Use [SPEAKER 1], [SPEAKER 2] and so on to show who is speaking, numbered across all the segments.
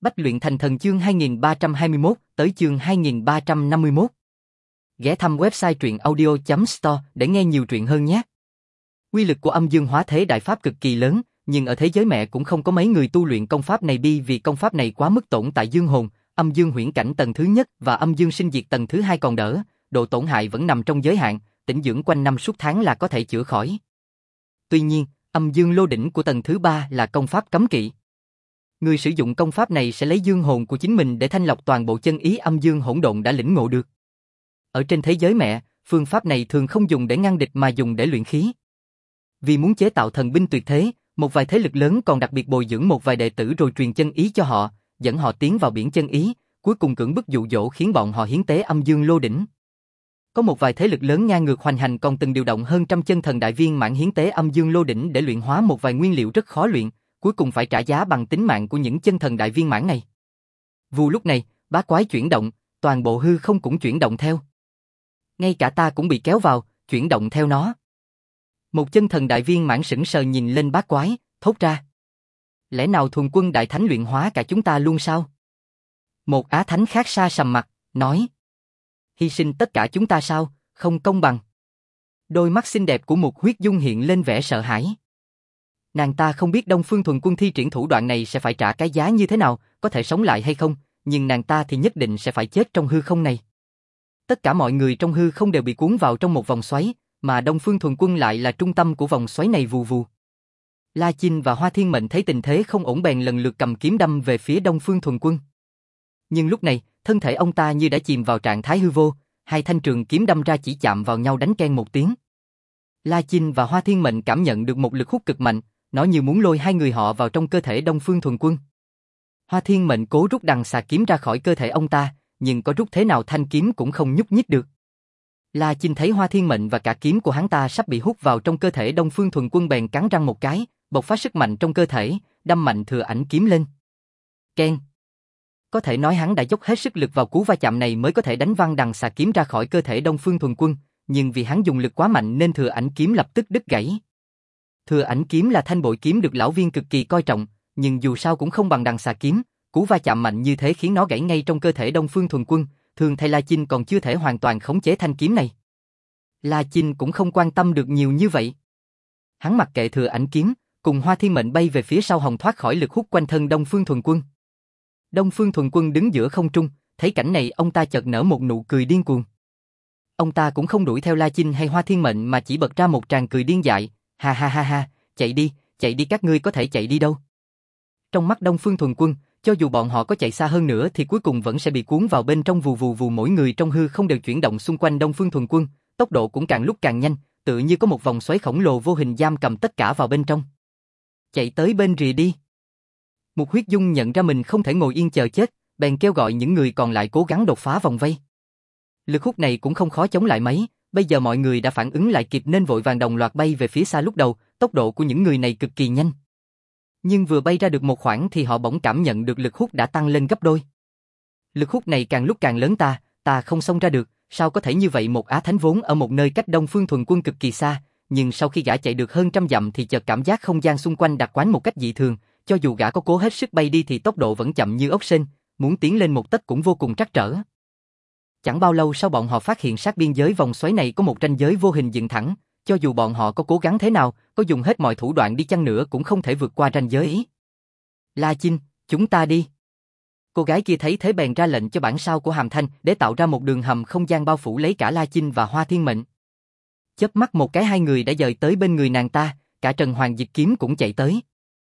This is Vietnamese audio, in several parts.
[SPEAKER 1] Bách luyện thành thần chương 2321 tới chương 2351. Ghé thăm website truyệnaudio.store để nghe nhiều truyện hơn nhé. Quy lực của âm dương hóa thế đại pháp cực kỳ lớn, nhưng ở thế giới mẹ cũng không có mấy người tu luyện công pháp này vì công pháp này quá mức tổn tại dương hồn, âm dương huyễn cảnh tầng thứ nhất và âm dương sinh diệt tầng thứ hai còn đỡ, độ tổn hại vẫn nằm trong giới hạn, tĩnh dưỡng quanh năm suốt tháng là có thể chữa khỏi. Tuy nhiên, âm dương lô đỉnh của tầng thứ ba là công pháp cấm kỵ. Người sử dụng công pháp này sẽ lấy dương hồn của chính mình để thanh lọc toàn bộ chân ý âm dương hỗn độn đã lĩnh ngộ được. Ở trên thế giới mẹ, phương pháp này thường không dùng để ngăn địch mà dùng để luyện khí. Vì muốn chế tạo thần binh tuyệt thế, một vài thế lực lớn còn đặc biệt bồi dưỡng một vài đệ tử rồi truyền chân ý cho họ, dẫn họ tiến vào biển chân ý, cuối cùng cưỡng bức dụ dỗ khiến bọn họ hiến tế âm dương lô đỉnh. Có một vài thế lực lớn ngang ngược hoành hành còn từng điều động hơn trăm chân thần đại viên mãn hiến tế âm dương lô đỉnh để luyện hóa một vài nguyên liệu rất khó luyện, cuối cùng phải trả giá bằng tính mạng của những chân thần đại viên mãn này. Vụ lúc này, bá quái chuyển động, toàn bộ hư không cũng chuyển động theo. Ngay cả ta cũng bị kéo vào, chuyển động theo nó. Một chân thần đại viên mãn sững sờ nhìn lên bá quái, thốt ra: lẽ nào thuần quân đại thánh luyện hóa cả chúng ta luôn sao? Một á thánh khác xa sầm mặt, nói: hy sinh tất cả chúng ta sao, không công bằng. Đôi mắt xinh đẹp của Mục Huyết Dung hiện lên vẻ sợ hãi. Nàng ta không biết Đông Phương Thuần Quân thi triển thủ đoạn này sẽ phải trả cái giá như thế nào, có thể sống lại hay không, nhưng nàng ta thì nhất định sẽ phải chết trong hư không này. Tất cả mọi người trong hư không đều bị cuốn vào trong một vòng xoáy, mà Đông Phương Thuần Quân lại là trung tâm của vòng xoáy này vù vù. La Chinh và Hoa Thiên Mệnh thấy tình thế không ổn bèn lần lượt cầm kiếm đâm về phía Đông Phương Thuần Quân. Nhưng lúc này, thân thể ông ta như đã chìm vào trạng thái hư vô, hai thanh trường kiếm đâm ra chỉ chạm vào nhau đánh keng một tiếng. La Chinh và Hoa Thiên Mệnh cảm nhận được một lực hút cực mạnh, nó như muốn lôi hai người họ vào trong cơ thể Đông Phương Thuần Quân. Hoa Thiên Mệnh cố rút đằng xà kiếm ra khỏi cơ thể ông ta, nhưng có rút thế nào thanh kiếm cũng không nhúc nhích được. La Chinh thấy Hoa Thiên Mệnh và cả kiếm của hắn ta sắp bị hút vào trong cơ thể Đông Phương Thuần Quân bèn cắn răng một cái, bộc phát sức mạnh trong cơ thể, đâm mạnh thừa ảnh kiếm lên. Keng. Có thể nói hắn đã dốc hết sức lực vào cú va chạm này mới có thể đánh văng đằng xà kiếm ra khỏi cơ thể Đông Phương Thuần Quân, nhưng vì hắn dùng lực quá mạnh nên thừa ảnh kiếm lập tức đứt gãy. Thừa ảnh kiếm là thanh bội kiếm được lão viên cực kỳ coi trọng, nhưng dù sao cũng không bằng đằng xà kiếm, cú va chạm mạnh như thế khiến nó gãy ngay trong cơ thể Đông Phương Thuần Quân, thường thay La Chinh còn chưa thể hoàn toàn khống chế thanh kiếm này. La Chinh cũng không quan tâm được nhiều như vậy. Hắn mặc kệ thừa ảnh kiếm, cùng Hoa Thiên Mệnh bay về phía sau hồng thoát khỏi lực hút quanh thân Đông Phương Thuần Quân. Đông Phương Thuần Quân đứng giữa không trung, thấy cảnh này ông ta chợt nở một nụ cười điên cuồng. Ông ta cũng không đuổi theo La Chinh hay Hoa Thiên Mệnh mà chỉ bật ra một tràng cười điên dại, ha ha ha ha, chạy đi các ngươi có thể chạy đi đâu. Trong mắt Đông Phương Thuần Quân, cho dù bọn họ có chạy xa hơn nữa thì cuối cùng vẫn sẽ bị cuốn vào bên trong vù vù vù, mỗi người trong hư không đều chuyển động xung quanh Đông Phương Thuần Quân, tốc độ cũng càng lúc càng nhanh, tựa như có một vòng xoáy khổng lồ vô hình giam cầm tất cả vào bên trong. Chạy tới bên rìa đi. Mục Huyết Dung nhận ra mình không thể ngồi yên chờ chết, bèn kêu gọi những người còn lại cố gắng đột phá vòng vây. Lực hút này cũng không khó chống lại mấy, bây giờ mọi người đã phản ứng lại kịp nên vội vàng đồng loạt bay về phía xa. Lúc đầu, tốc độ của những người này cực kỳ nhanh. Nhưng vừa bay ra được một khoảng thì họ bỗng cảm nhận được lực hút đã tăng lên gấp đôi. Lực hút này càng lúc càng lớn, ta không xông ra được, sao có thể như vậy? Một á thánh vốn ở một nơi cách Đông Phương Thuần Quân cực kỳ xa, nhưng sau khi gã chạy được hơn trăm dặm thì chợt cảm giác không gian xung quanh đặc quánh một cách dị thường, cho dù gã có cố hết sức bay đi thì tốc độ vẫn chậm như ốc sên, muốn tiến lên một tấc cũng vô cùng trắc trở. Chẳng bao lâu sau bọn họ phát hiện sát biên giới vòng xoáy này có một ranh giới vô hình dựng thẳng, cho dù bọn họ có cố gắng thế nào, có dùng hết mọi thủ đoạn đi chăng nữa cũng không thể vượt qua ranh giới. La Chinh, chúng ta đi. Cô gái kia thấy thế bèn ra lệnh cho bản sao của Hàm Thanh để tạo ra một đường hầm không gian bao phủ lấy cả La Chinh và Hoa Thiên Mệnh. Chớp mắt một cái hai người đã dời tới bên người nàng ta, cả Trần Hoàng Diệt Kiếm cũng chạy tới.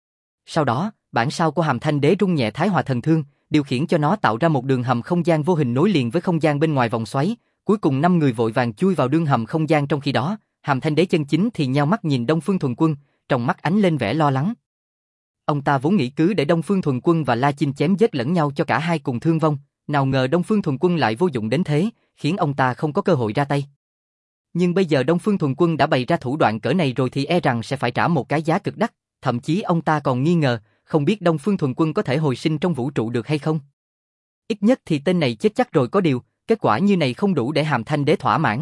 [SPEAKER 1] Sau đó, bản sao của Hàm Thanh đế rung nhẹ Thái Hòa Thần Thương, điều khiển cho nó tạo ra một đường hầm không gian vô hình nối liền với không gian bên ngoài vòng xoáy. Cuối cùng 5 người vội vàng chui vào đường hầm không gian. Trong khi đó, Hàm Thanh đế chân chính thì nheo mắt nhìn Đông Phương Thuần Quân, trong mắt ánh lên vẻ lo lắng. Ông ta vốn nghĩ cứ để Đông Phương Thuần Quân và La Chinh chém giết lẫn nhau cho cả hai cùng thương vong, nào ngờ Đông Phương Thuần Quân lại vô dụng đến thế, khiến ông ta không có cơ hội ra tay. Nhưng bây giờ Đông Phương Thuần Quân đã bày ra thủ đoạn cỡ này rồi thì e rằng sẽ phải trả một cái giá cực đắt, thậm chí ông ta còn nghi ngờ, không biết Đông Phương Thuần Quân có thể hồi sinh trong vũ trụ được hay không. Ít nhất thì tên này chết chắc rồi, có điều, kết quả như này không đủ để Hàm Thanh đế thỏa mãn.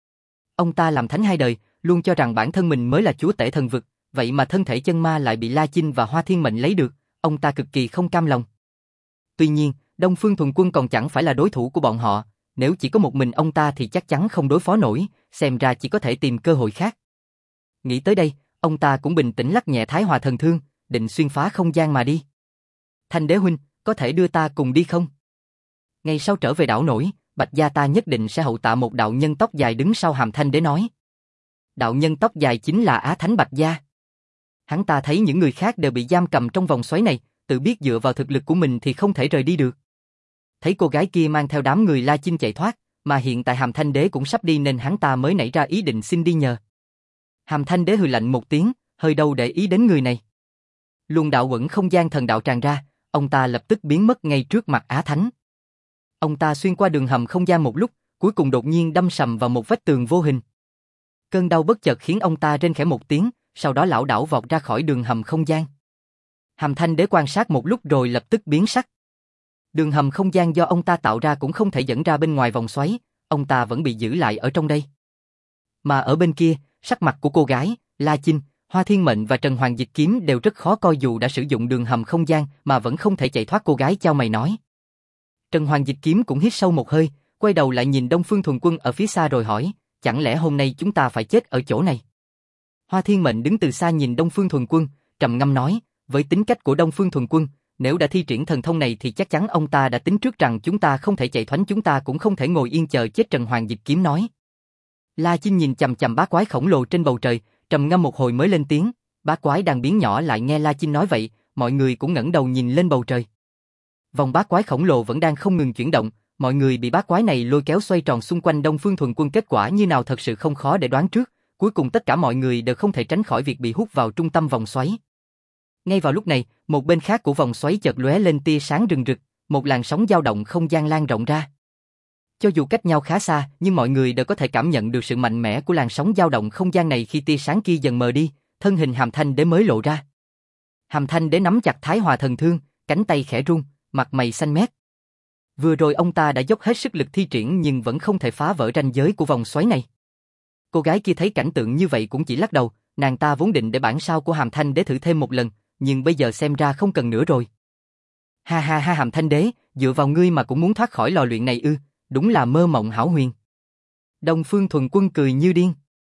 [SPEAKER 1] Ông ta làm thánh 2 đời, luôn cho rằng bản thân mình mới là chúa tể thần vực, vậy mà thân thể chân ma lại bị La Chinh và Hoa Thiên Mệnh lấy được, ông ta cực kỳ không cam lòng. Tuy nhiên, Đông Phương Thuần Quân còn chẳng phải là đối thủ của bọn họ, nếu chỉ có một mình ông ta thì chắc chắn không đối phó nổi, xem ra chỉ có thể tìm cơ hội khác. Nghĩ tới đây, ông ta cũng bình tĩnh lắc nhẹ Thái Hòa Thần Thương, định xuyên phá không gian mà đi. Thanh Đế huynh, có thể đưa ta cùng đi không? Ngày sau trở về đảo nổi, Bạch gia ta nhất định sẽ hậu tạ một đạo nhân tóc dài đứng sau Hàm Thanh Đế nói. Đạo nhân tóc dài chính là Á Thánh Bạch gia. Hắn ta thấy những người khác đều bị giam cầm trong vòng xoáy này, tự biết dựa vào thực lực của mình thì không thể rời đi được. Thấy cô gái kia mang theo đám người La Chinh chạy thoát, mà hiện tại Hàm Thanh Đế cũng sắp đi nên hắn ta mới nảy ra ý định xin đi nhờ. Hàm Thanh Đế hừ lạnh một tiếng, hơi đâu để ý đến người này. Luồng đạo uẩn không gian thần đạo tràn ra, ông ta lập tức biến mất ngay trước mặt Á Thánh. Ông ta xuyên qua đường hầm không gian một lúc, cuối cùng đột nhiên đâm sầm vào một vách tường vô hình. Cơn đau bất chợt khiến ông ta rên khẽ một tiếng, sau đó lảo đảo vọt ra khỏi đường hầm không gian. Hàm Thanh Đế quan sát một lúc rồi lập tức biến sắc. Đường hầm không gian do ông ta tạo ra cũng không thể dẫn ra bên ngoài vòng xoáy, ông ta vẫn bị giữ lại ở trong đây. Mà ở bên kia, sắc mặt của cô gái, La Chinh, Hoa Thiên Mệnh và Trần Hoàng Dịch Kiếm đều rất khó coi dù đã sử dụng đường hầm không gian mà vẫn không thể chạy thoát. Cô gái chau mày nói. Trần Hoàng Dịch Kiếm cũng hít sâu một hơi, quay đầu lại nhìn Đông Phương Thuần Quân ở phía xa rồi hỏi, chẳng lẽ hôm nay chúng ta phải chết ở chỗ này? Hoa Thiên Mệnh đứng từ xa nhìn Đông Phương Thuần Quân, trầm ngâm nói, với tính cách của Đông Phương Thuần Quân, nếu đã thi triển thần thông này thì chắc chắn ông ta đã tính trước rằng chúng ta không thể chạy thoát, chúng ta cũng không thể ngồi yên chờ chết. Trần Hoàng Dịch Kiếm nói. La Chinh nhìn chằm chằm bá quái khổng lồ trên bầu trời, trầm ngâm một hồi mới lên tiếng. Bá quái đang biến nhỏ lại nghe La Chinh nói vậy, mọi người cũng ngẩng đầu nhìn lên bầu trời. Vòng bá quái khổng lồ vẫn đang không ngừng chuyển động, mọi người bị bá quái này lôi kéo xoay tròn xung quanh Đông Phương Thuần Quân. Kết quả như nào thật sự không khó để đoán trước, cuối cùng tất cả mọi người đều không thể tránh khỏi việc bị hút vào trung tâm vòng xoáy. Ngay vào lúc này, một bên khác của vòng xoáy chợt lóe lên tia sáng rừng rực, một làn sóng dao động không gian lan rộng ra. Cho dù cách nhau khá xa, nhưng mọi người đều có thể cảm nhận được sự mạnh mẽ của làn sóng dao động không gian này. Khi tia sáng kia dần mờ đi, thân hình Hàm Thanh Đế mới lộ ra. Hàm Thanh Đế nắm chặt Thái Hòa Thần Thương, cánh tay khẽ run, mặt mày xanh mét. Vừa rồi ông ta đã dốc hết sức lực thi triển nhưng vẫn không thể phá vỡ ranh giới của vòng xoáy này. Cô gái kia thấy cảnh tượng như vậy cũng chỉ lắc đầu, nàng ta vốn định để bản sao của Hàm Thanh Đế thử thêm một lần, nhưng bây giờ xem ra không cần nữa rồi. Ha ha ha, Hàm Thanh Đế, dựa vào ngươi mà cũng muốn thoát khỏi lò luyện này ư, đúng là mơ mộng hão huyền. Đông Phương Thuần Quân cười như điên.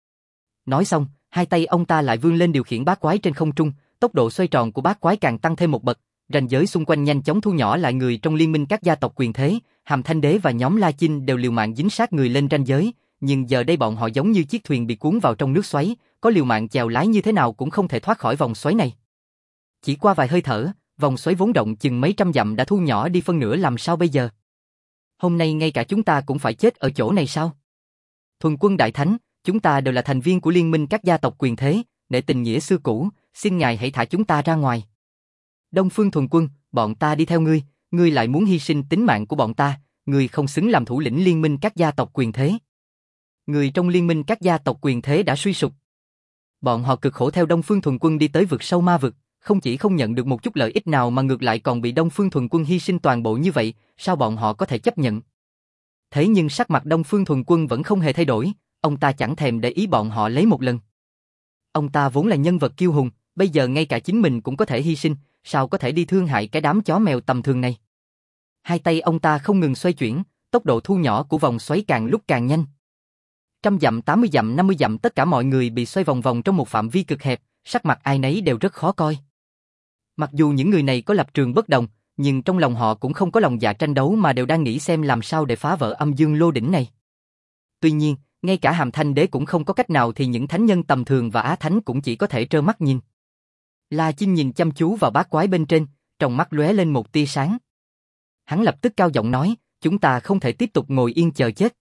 [SPEAKER 1] Nói xong, hai tay ông ta lại vươn lên điều khiển bát quái trên không trung, tốc độ xoay tròn của bát quái càng tăng thêm một bậc, ranh giới xung quanh nhanh chóng thu nhỏ lại. Người trong liên minh các gia tộc quyền thế, Hàm Thanh Đế và nhóm La Chinh đều liều mạng dính sát người lên ranh giới, nhưng giờ đây bọn họ giống như chiếc thuyền bị cuốn vào trong nước xoáy, có liều mạng chèo lái như thế nào cũng không thể thoát khỏi vòng xoáy này. Chỉ qua vài hơi thở, vòng xoáy vốn rộng chừng mấy trăm dặm đã thu nhỏ đi phân nửa. Làm sao bây giờ? Hôm nay ngay cả chúng ta cũng phải chết ở chỗ này sao? Thuần Quân Đại Thánh, chúng ta đều là thành viên của liên minh các gia tộc quyền thế, để tình nghĩa xưa cũ, xin ngài hãy thả chúng ta ra ngoài. Đông Phương Thuần Quân, bọn ta đi theo ngươi, ngươi lại muốn hy sinh tính mạng của bọn ta, ngươi không xứng làm thủ lĩnh liên minh các gia tộc quyền thế. Người trong liên minh các gia tộc quyền thế đã suy sụp. Bọn họ cực khổ theo Đông Phương Thuần Quân đi tới vực sâu ma vực, không chỉ không nhận được một chút lợi ích nào mà ngược lại còn bị Đông Phương Thuần Quân hy sinh toàn bộ như vậy, sao bọn họ có thể chấp nhận? Thế nhưng sắc mặt Đông Phương Thuần Quân vẫn không hề thay đổi, ông ta chẳng thèm để ý bọn họ lấy một lần. Ông ta vốn là nhân vật kiêu hùng, bây giờ ngay cả chính mình cũng có thể hy sinh, sao có thể đi thương hại cái đám chó mèo tầm thường này? Hai tay ông ta không ngừng xoay chuyển, tốc độ thu nhỏ của vòng xoáy càng lúc càng nhanh. 100 dặm, 80 dặm, 50 dặm, tất cả mọi người bị xoay vòng vòng trong một phạm vi cực hẹp, sắc mặt ai nấy đều rất khó coi. Mặc dù những người này có lập trường bất đồng, nhưng trong lòng họ cũng không có lòng dạ tranh đấu mà đều đang nghĩ xem làm sao để phá vỡ âm dương lô đỉnh này. Tuy nhiên, ngay cả Hàm Thanh Đế cũng không có cách nào thì những thánh nhân tầm thường và Á Thánh cũng chỉ có thể trơ mắt nhìn. La Chinh nhìn chăm chú vào bát quái bên trên, trong mắt lóe lên một tia sáng. Hắn lập tức cao giọng nói, chúng ta không thể tiếp tục ngồi yên chờ chết.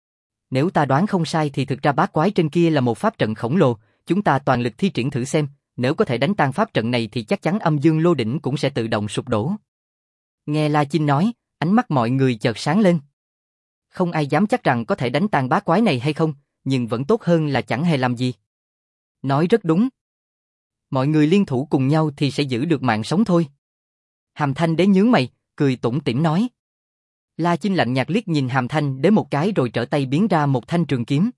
[SPEAKER 1] Nếu ta đoán không sai thì thực ra bát quái trên kia là một pháp trận khổng lồ, chúng ta toàn lực thi triển thử xem, nếu có thể đánh tan pháp trận này thì chắc chắn âm dương lô đỉnh cũng sẽ tự động sụp đổ. Nghe La Chinh nói, ánh mắt mọi người chợt sáng lên. Không ai dám chắc rằng có thể đánh tan bát quái này hay không, nhưng vẫn tốt hơn là chẳng hề làm gì. Nói rất đúng. Mọi người liên thủ cùng nhau thì sẽ giữ được mạng sống thôi. Hàm Thanh Đế nhướng mày, cười tủm tỉm nói. La Chinh lạnh nhạt liếc nhìn Hàm Thanh Đế một cái rồi trở tay biến ra một thanh trường kiếm.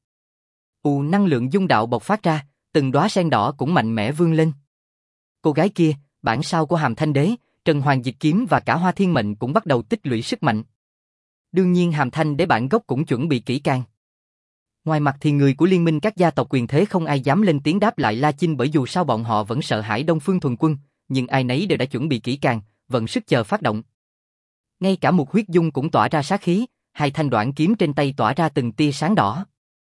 [SPEAKER 1] Năng lượng dung đạo bộc phát ra, từng đóa sen đỏ cũng mạnh mẽ vươn lên. Cô gái kia, bản sao của Hàm Thanh Đế, Trần Hoàng Dịch Kiếm và cả Hoa Thiên Mệnh cũng bắt đầu tích lũy sức mạnh. Đương nhiên Hàm Thanh Đế bản gốc cũng chuẩn bị kỹ càng. Ngoài mặt thì người của liên minh các gia tộc quyền thế không ai dám lên tiếng đáp lại La Chinh, bởi dù sao bọn họ vẫn sợ hãi Đông Phương Thuần Quân, nhưng ai nấy đều đã chuẩn bị kỹ càng, vận sức chờ phát động. Ngay cả Mục Huyết Dung cũng tỏa ra sát khí, hai thanh đoạn kiếm trên tay tỏa ra từng tia sáng đỏ.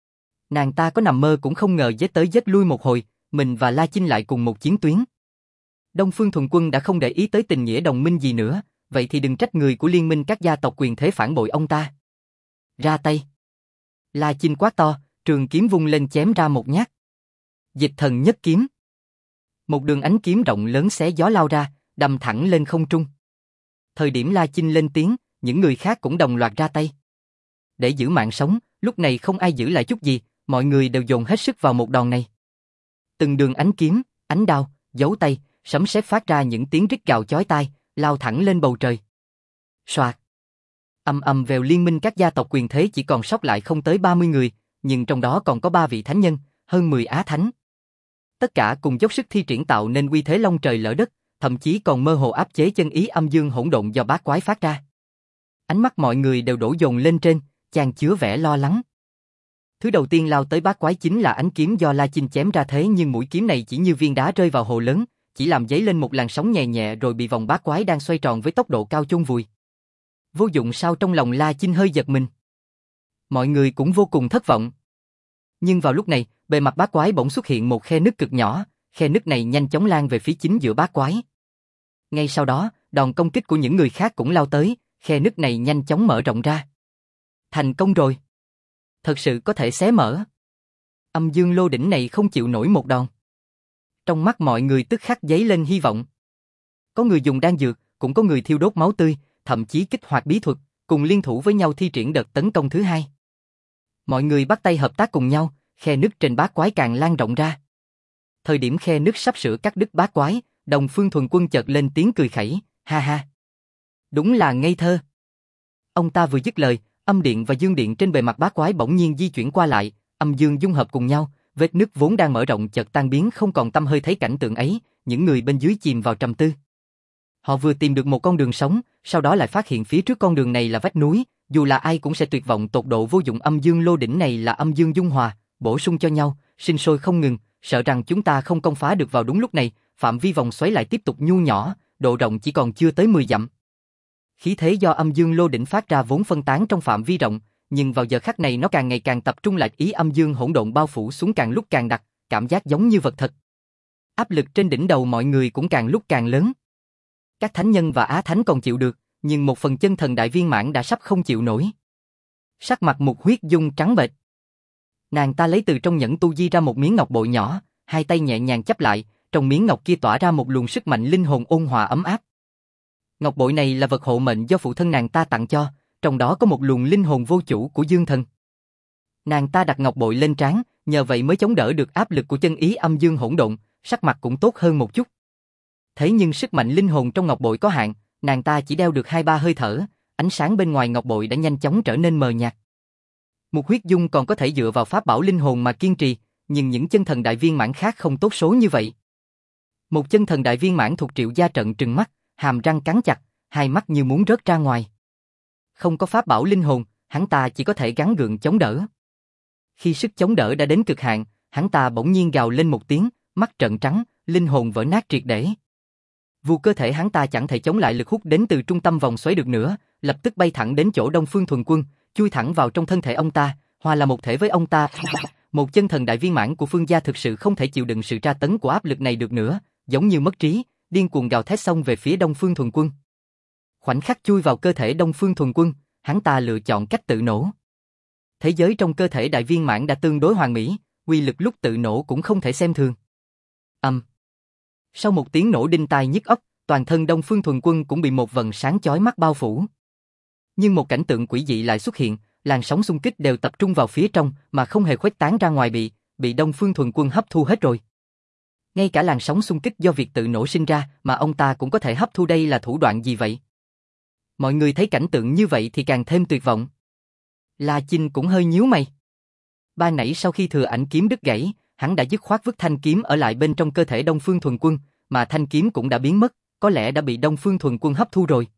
[SPEAKER 1] Nàng ta có nằm mơ cũng không ngờ giết tới giết lui một hồi, mình và La Chinh lại cùng một chiến tuyến. Đông Phương Thuần Quân đã không để ý tới tình nghĩa đồng minh gì nữa, vậy thì đừng trách người của liên minh các gia tộc quyền thế phản bội ông ta. Ra tay. La Chinh quát to, trường kiếm vung lên chém ra một nhát. Dịch thần nhất kiếm. Một đường ánh kiếm rộng lớn xé gió lao ra, đâm thẳng lên không trung. Thời điểm La Chinh lên tiếng, những người khác cũng đồng loạt ra tay. Để giữ mạng sống, lúc này không ai giữ lại chút gì, mọi người đều dồn hết sức vào một đòn này. Từng đường ánh kiếm, ánh đao, dấu tay, sấm sét phát ra những tiếng rít gào chói tai, lao thẳng lên bầu trời. Soạt. Ầm ầm vèo, liên minh các gia tộc quyền thế chỉ còn sót lại không tới 30 người, nhưng trong đó còn có 3 vị thánh nhân, hơn 10 á thánh. Tất cả cùng dốc sức thi triển tạo nên uy thế long trời lở đất, thậm chí còn mơ hồ áp chế chân ý âm dương hỗn độn do bát quái phát ra. Ánh mắt mọi người đều đổ dồn lên trên, chan chứa vẻ lo lắng. Thứ đầu tiên lao tới bát quái chính là ánh kiếm do La Chinh chém ra, thế nhưng mũi kiếm này chỉ như viên đá rơi vào hồ lớn, chỉ làm dấy lên một làn sóng nhẹ nhẹ rồi bị vòng bát quái đang xoay tròn với tốc độ cao chôn vùi. Vô dụng sao? Trong lòng La Chinh hơi giật mình. Mọi người cũng vô cùng thất vọng. Nhưng vào lúc này, bề mặt bát quái bỗng xuất hiện một khe nứt cực nhỏ, khe nứt này nhanh chóng lan về phía chính giữa bát quái. Ngay sau đó, đòn công kích của những người khác cũng lao tới, khe nứt này nhanh chóng mở rộng ra. Thành công rồi. Thật sự có thể xé mở. Âm dương lô đỉnh này không chịu nổi một đòn. Trong mắt mọi người tức khắc dấy lên hy vọng. Có người dùng đan dược, cũng có người thiêu đốt máu tươi, thậm chí kích hoạt bí thuật, cùng liên thủ với nhau thi triển đợt tấn công thứ hai. Mọi người bắt tay hợp tác cùng nhau, khe nứt trên bát quái càng lan rộng ra. Thời điểm khe nứt sắp sửa cắt đứt bát quái, Đông Phương Thuần Quân chợt lên tiếng cười khẩy, ha ha. Đúng là ngây thơ. Ông ta vừa dứt lời, âm điện và dương điện trên bề mặt bát quái bỗng nhiên di chuyển qua lại, âm dương dung hợp cùng nhau, vết nứt vốn đang mở rộng chợt tan biến không còn tăm hơi. Thấy cảnh tượng ấy, những người bên dưới chìm vào trầm tư. Họ vừa tìm được một con đường sống, sau đó lại phát hiện phía trước con đường này là vách núi, dù là ai cũng sẽ tuyệt vọng tột độ. Vô dụng, âm dương lô đỉnh này là âm dương dung hòa, bổ sung cho nhau, sinh sôi không ngừng, sợ rằng chúng ta không công phá được. Vào đúng lúc này, phạm vi vòng xoáy lại tiếp tục nhu nhỏ, độ rộng chỉ còn chưa tới 10 dặm. Khí thế do âm dương lô đỉnh phát ra vốn phân tán trong phạm vi rộng, nhưng vào giờ khắc này nó càng ngày càng tập trung lại, ý âm dương hỗn độn bao phủ xuống càng lúc càng đặc, cảm giác giống như vật thật. Áp lực trên đỉnh đầu mọi người cũng càng lúc càng lớn. Các thánh nhân và á thánh còn chịu được, nhưng một phần chân thần đại viên mãn đã sắp không chịu nổi. Sắc mặt Mục Huyết Dung trắng bệch. Nàng ta lấy từ trong nhẫn tu di ra một miếng ngọc bội nhỏ, hai tay nhẹ nhàng chắp lại, trong miếng ngọc kia tỏa ra một luồng sức mạnh linh hồn ôn hòa ấm áp. Ngọc bội này là vật hộ mệnh do phụ thân nàng ta tặng cho, trong đó có một luồng linh hồn vô chủ của dương thần. Nàng ta đặt ngọc bội lên trán, nhờ vậy mới chống đỡ được áp lực của chân ý âm dương hỗn độn, sắc mặt cũng tốt hơn một chút. Thế nhưng sức mạnh linh hồn trong ngọc bội có hạn, nàng ta chỉ đeo được 2-3 hơi thở, ánh sáng bên ngoài ngọc bội đã nhanh chóng trở nên mờ nhạt. Mục Huyết Dung còn có thể dựa vào pháp bảo linh hồn mà kiên trì, nhưng những chân thần đại viên mãn khác không tốt số như vậy. Một chân thần đại viên mãn thuộc Triệu gia trợn trừng mắt, hàm răng cắn chặt, hai mắt như muốn rớt ra ngoài. Không có pháp bảo linh hồn, hắn ta chỉ có thể gắng gượng chống đỡ. Khi sức chống đỡ đã đến cực hạn, hắn ta bỗng nhiên gào lên một tiếng, mắt trợn trắng, linh hồn vỡ nát triệt để. Vu cơ thể hắn ta chẳng thể chống lại lực hút đến từ trung tâm vòng xoáy được nữa, lập tức bay thẳng đến chỗ Đông Phương Thuần Quân, chui thẳng vào trong thân thể ông ta, hòa là một thể với ông ta. Một chân thần đại viên mãn của Phương gia thực sự không thể chịu đựng sự tra tấn của áp lực này được nữa, giống như mất trí, điên cuồng gào thét xông về phía Đông Phương Thuần Quân. Khoảnh khắc chui vào cơ thể Đông Phương Thuần Quân, hắn ta lựa chọn cách tự nổ. Thế giới trong cơ thể đại viên mãn đã tương đối hoàn mỹ, uy lực lúc tự nổ cũng không thể xem thường. Sau một tiếng nổ đinh tai nhức óc, toàn thân Đông Phương Thuần Quân cũng bị một vầng sáng chói mắt bao phủ. Nhưng một cảnh tượng quỷ dị lại xuất hiện, làn sóng xung kích đều tập trung vào phía trong mà không hề khuếch tán ra ngoài, bị Đông Phương Thuần Quân hấp thu hết rồi. Ngay cả làn sóng xung kích do việc tự nổ sinh ra mà ông ta cũng có thể hấp thu, đây là thủ đoạn gì vậy? Mọi người thấy cảnh tượng như vậy thì càng thêm tuyệt vọng. La Chinh cũng hơi nhíu mày. Ban nãy sau khi thừa ảnh kiếm đứt gãy, hắn đã dứt khoát vứt thanh kiếm ở lại bên trong cơ thể Đông Phương Thuần Quân, mà thanh kiếm cũng đã biến mất, có lẽ đã bị Đông Phương Thuần Quân hấp thu rồi.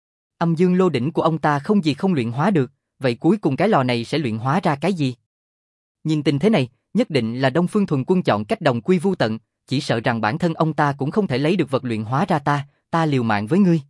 [SPEAKER 1] Âm dương lô đỉnh của ông ta không gì không luyện hóa được, vậy cuối cùng cái lò này sẽ luyện hóa ra cái gì? Nhìn tình thế này, nhất định là Đông Phương Thuần Quân chọn cách đồng quy vu tận, chỉ sợ rằng bản thân ông ta cũng không thể lấy được vật luyện hóa ra ta liều mạng với ngươi.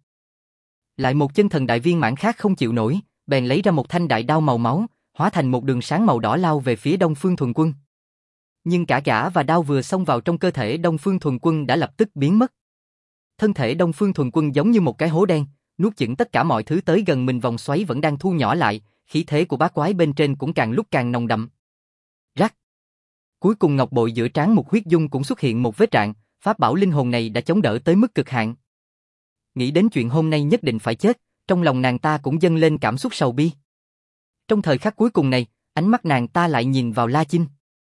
[SPEAKER 1] Lại một chân thần đại viên mãn khác không chịu nổi, bèn lấy ra một thanh đại đao màu máu, hóa thành một đường sáng màu đỏ lao về phía Đông Phương Thuần Quân. Nhưng cả gã và đao vừa xông vào trong cơ thể Đông Phương Thuần Quân đã lập tức biến mất. Thân thể Đông Phương Thuần Quân giống như một cái hố đen, nuốt chửng tất cả mọi thứ tới gần mình, vòng xoáy vẫn đang thu nhỏ lại, khí thế của bát quái bên trên cũng càng lúc càng nồng đậm. Rắc. Cuối cùng ngọc bội giữa trán Mục Huyết Dung cũng xuất hiện một vết rạn, pháp bảo linh hồn này đã chống đỡ tới mức cực hạn. Nghĩ đến chuyện hôm nay nhất định phải chết, trong lòng nàng ta cũng dâng lên cảm xúc sầu bi. Trong thời khắc cuối cùng này, ánh mắt nàng ta lại nhìn vào La Chinh.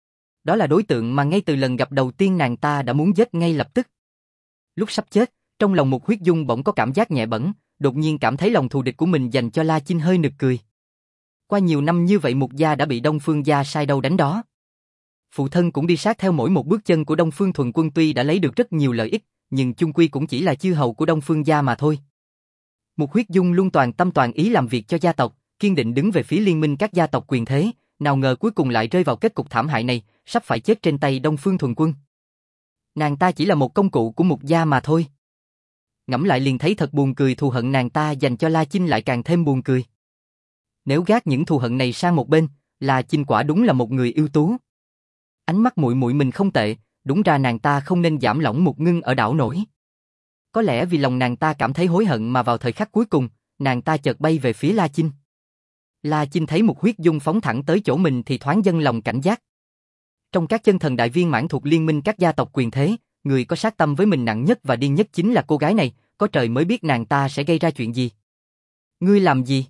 [SPEAKER 1] Đó là đối tượng mà ngay từ lần gặp đầu tiên nàng ta đã muốn giết ngay lập tức. Lúc sắp chết, trong lòng Mục Huyết Dung bỗng có cảm giác nhẹ bẫng, đột nhiên cảm thấy lòng thù địch của mình dành cho La Chinh hơi nực cười. Qua nhiều năm như vậy Mục gia đã bị Đông Phương gia sai đâu đánh đó. Phụ thân cũng đi sát theo mỗi một bước chân của Đông Phương Thuần Quân, tuy đã lấy được rất nhiều lợi ích, nhưng chung quy cũng chỉ là chư hầu của Đông Phương gia mà thôi. Mục Huyết Dung luôn toàn tâm toàn ý làm việc cho gia tộc, kiên định đứng về phía liên minh các gia tộc quyền thế, nào ngờ cuối cùng lại rơi vào kết cục thảm hại này, sắp phải chết trên tay Đông Phương Thuần Quân. Nàng ta chỉ là một công cụ của Mục gia mà thôi. Ngẫm lại liền thấy thật buồn cười, thù hận nàng ta dành cho La Chinh lại càng thêm buồn cười. Nếu gác những thù hận này sang một bên, La Chinh quả đúng là một người ưu tú. Ánh mắt muội muội mình không tệ, đúng ra nàng ta không nên giảm lỏng một ngưng ở đảo nổi. Có lẽ vì lòng nàng ta cảm thấy hối hận mà vào thời khắc cuối cùng, nàng ta chợt bay về phía La Chinh. La Chinh thấy Mục Huyết Dung phóng thẳng tới chỗ mình thì thoáng dâng lòng cảnh giác. Trong các chân thần đại viên mãn thuộc liên minh các gia tộc quyền thế, người có sát tâm với mình nặng nhất và điên nhất chính là cô gái này, có trời mới biết nàng ta sẽ gây ra chuyện gì. Ngươi làm gì?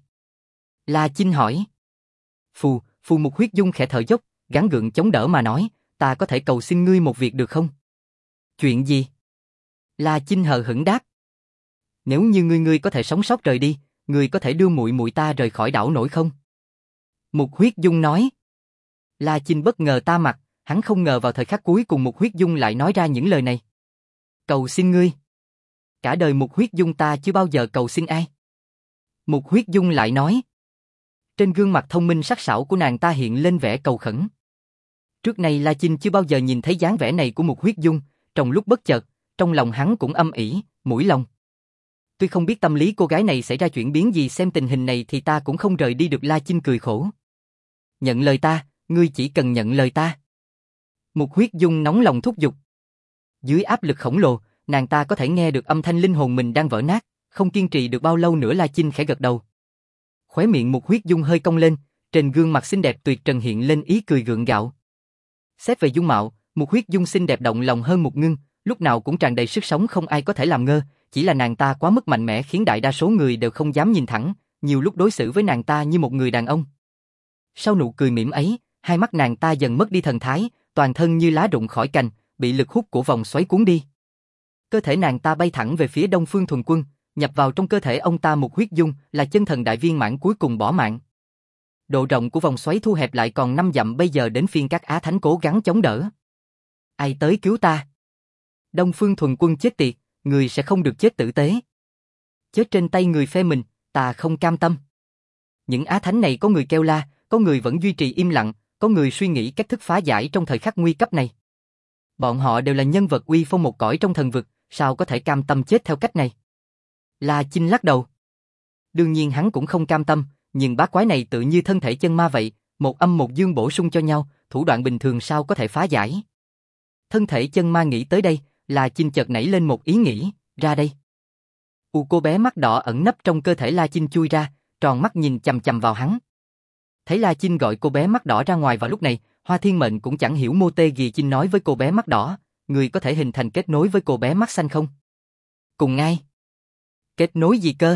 [SPEAKER 1] La Chinh hỏi. Phù Mục Huyết Dung khẽ thở dốc, gắng gượng chống đỡ mà nói, ta có thể cầu xin ngươi một việc được không? Chuyện gì? La Chinh hờ hững đáp. Nếu như ngươi có thể sống sót rời đi, ngươi có thể đưa muội muội ta rời khỏi đảo nổi không? Mục Huyết Dung nói. La Chinh bất ngờ ta mặt, hắn không ngờ vào thời khắc cuối cùng Mục Huyết Dung lại nói ra những lời này. Cầu xin ngươi. Cả đời Mục Huyết Dung ta chưa bao giờ cầu xin ai. Mục Huyết Dung lại nói. Trên gương mặt thông minh sắc sảo của nàng ta hiện lên vẻ cầu khẩn. Trước nay La Chinh chưa bao giờ nhìn thấy dáng vẻ này của Mục Huyết Dung, trong lúc bất chợt, trong lòng hắn cũng âm ỉ, mũi lòng. Tuy không biết tâm lý cô gái này xảy ra chuyển biến gì, xem tình hình này thì ta cũng không rời đi được. La Chinh cười khổ. Nhận lời ta, ngươi chỉ cần nhận lời ta. Mục Huyết Dung nóng lòng thúc giục. Dưới áp lực khổng lồ, nàng ta có thể nghe được âm thanh linh hồn mình đang vỡ nát, không kiên trì được bao lâu nữa La Chinh khẽ gật đầu. Khóe miệng Mục Huyết Dung hơi cong lên, trên gương mặt xinh đẹp tuyệt trần hiện lên ý cười gượng gạo. Xét về dung mạo, Mục Huyết Dung xinh đẹp động lòng hơn một ngưng, lúc nào cũng tràn đầy sức sống không ai có thể làm ngơ, chỉ là nàng ta quá mức mạnh mẽ khiến đại đa số người đều không dám nhìn thẳng, nhiều lúc đối xử với nàng ta như một người đàn ông. Sau nụ cười mỉm ấy, hai mắt nàng ta dần mất đi thần thái, toàn thân như lá rụng khỏi cành, bị lực hút của vòng xoáy cuốn đi. Cơ thể nàng ta bay thẳng về phía Đông Phương Thuần Quân, nhập vào trong cơ thể ông ta. Mục Huyết Dung là chân thần đại viên mãn cuối cùng bỏ mạng. Độ rộng của vòng xoáy thu hẹp lại còn 5 dặm, bây giờ đến phiên các Á Thánh cố gắng chống đỡ. Ai tới cứu ta? Đông Phương Thuần Quân chết tiệt, người sẽ không được chết tử tế. Chết trên tay người phe mình, ta không cam tâm. Những Á Thánh này có người kêu la, có người vẫn duy trì im lặng, có người suy nghĩ cách thức phá giải trong thời khắc nguy cấp này. Bọn họ đều là nhân vật uy phong một cõi trong thần vực, sao có thể cam tâm chết theo cách này? La Chinh lắc đầu. Đương nhiên hắn cũng không cam tâm, nhưng bát quái này tự như thân thể chân ma vậy, một âm một dương bổ sung cho nhau, thủ đoạn bình thường sao có thể phá giải? Thân thể chân ma nghĩ tới đây, La Chinh chợt nảy lên một ý nghĩ, ra đây. Cô bé mắt đỏ ẩn nấp trong cơ thể La Chinh chui ra, tròn mắt nhìn chằm chằm vào hắn. Thấy La Chinh gọi cô bé mắt đỏ ra ngoài vào lúc này, Hoa Thiên Mệnh cũng chẳng hiểu mô tê gì. Chinh nói với cô bé mắt đỏ, người có thể hình thành kết nối với cô bé mắt xanh không? Cùng ngay. Kết nối gì cơ?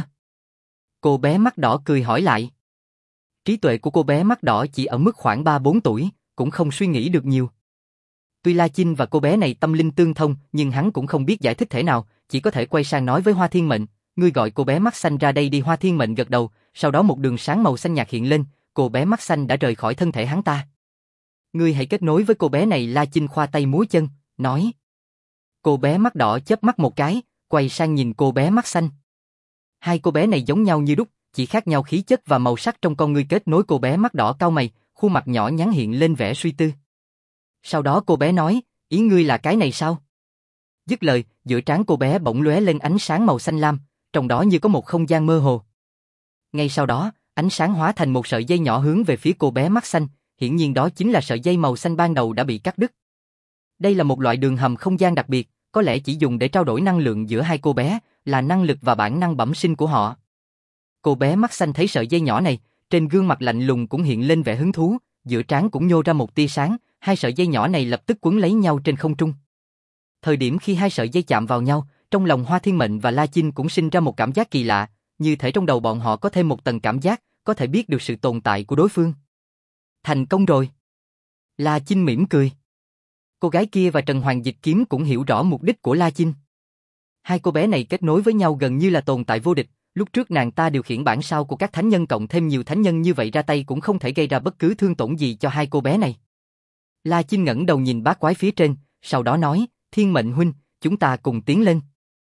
[SPEAKER 1] Cô bé mắt đỏ cười hỏi lại. Trí tuệ của cô bé mắt đỏ chỉ ở mức khoảng 3-4 tuổi, cũng không suy nghĩ được nhiều. Tuy La Chinh và cô bé này tâm linh tương thông, nhưng hắn cũng không biết giải thích thế nào, chỉ có thể quay sang nói với Hoa Thiên Mệnh, ngươi gọi cô bé mắt xanh ra đây đi. Hoa Thiên Mệnh gật đầu, sau đó một đường sáng màu xanh nhạt hiện lên, cô bé mắt xanh đã rời khỏi thân thể hắn ta. Ngươi hãy kết nối với cô bé này. La Chinh khoa tay múa chân, nói. Cô bé mắt đỏ chớp mắt một cái, quay sang nhìn cô bé mắt xanh. Hai cô bé này giống nhau như đúc, chỉ khác nhau khí chất và màu sắc trong con ngươi kết nối. Cô bé mắt đỏ cau mày, khuôn mặt nhỏ nhắn hiện lên vẻ suy tư. Sau đó cô bé nói, ý ngươi là cái này sao? Dứt lời, giữa trán cô bé bỗng lóe lên ánh sáng màu xanh lam, trong đó như có một không gian mơ hồ. Ngay sau đó, ánh sáng hóa thành một sợi dây nhỏ hướng về phía cô bé mắt xanh, hiển nhiên đó chính là sợi dây màu xanh ban đầu đã bị cắt đứt. Đây là một loại đường hầm không gian đặc biệt, có lẽ chỉ dùng để trao đổi năng lượng giữa hai cô bé, là năng lực và bản năng bẩm sinh của họ. Cô bé mắt xanh thấy sợi dây nhỏ này, trên gương mặt lạnh lùng cũng hiện lên vẻ hứng thú, giữa trán cũng nhô ra một tia sáng, hai sợi dây nhỏ này lập tức quấn lấy nhau trên không trung. Thời điểm khi hai sợi dây chạm vào nhau, trong lòng Hoa Thiên Mệnh và La Chinh cũng sinh ra một cảm giác kỳ lạ, như thể trong đầu bọn họ có thêm một tầng cảm giác, có thể biết được sự tồn tại của đối phương. Thành công rồi. La Chinh mỉm cười. Cô gái kia và Trần Hoàng Dịch Kiếm cũng hiểu rõ mục đích của La Chinh. Hai cô bé này kết nối với nhau gần như là tồn tại vô địch, lúc trước nàng ta điều khiển bản sao của các thánh nhân cộng thêm nhiều thánh nhân như vậy ra tay cũng không thể gây ra bất cứ thương tổn gì cho hai cô bé này. La Chinh ngẩng đầu nhìn bát quái phía trên, sau đó nói, Thiên Mệnh huynh, chúng ta cùng tiến lên.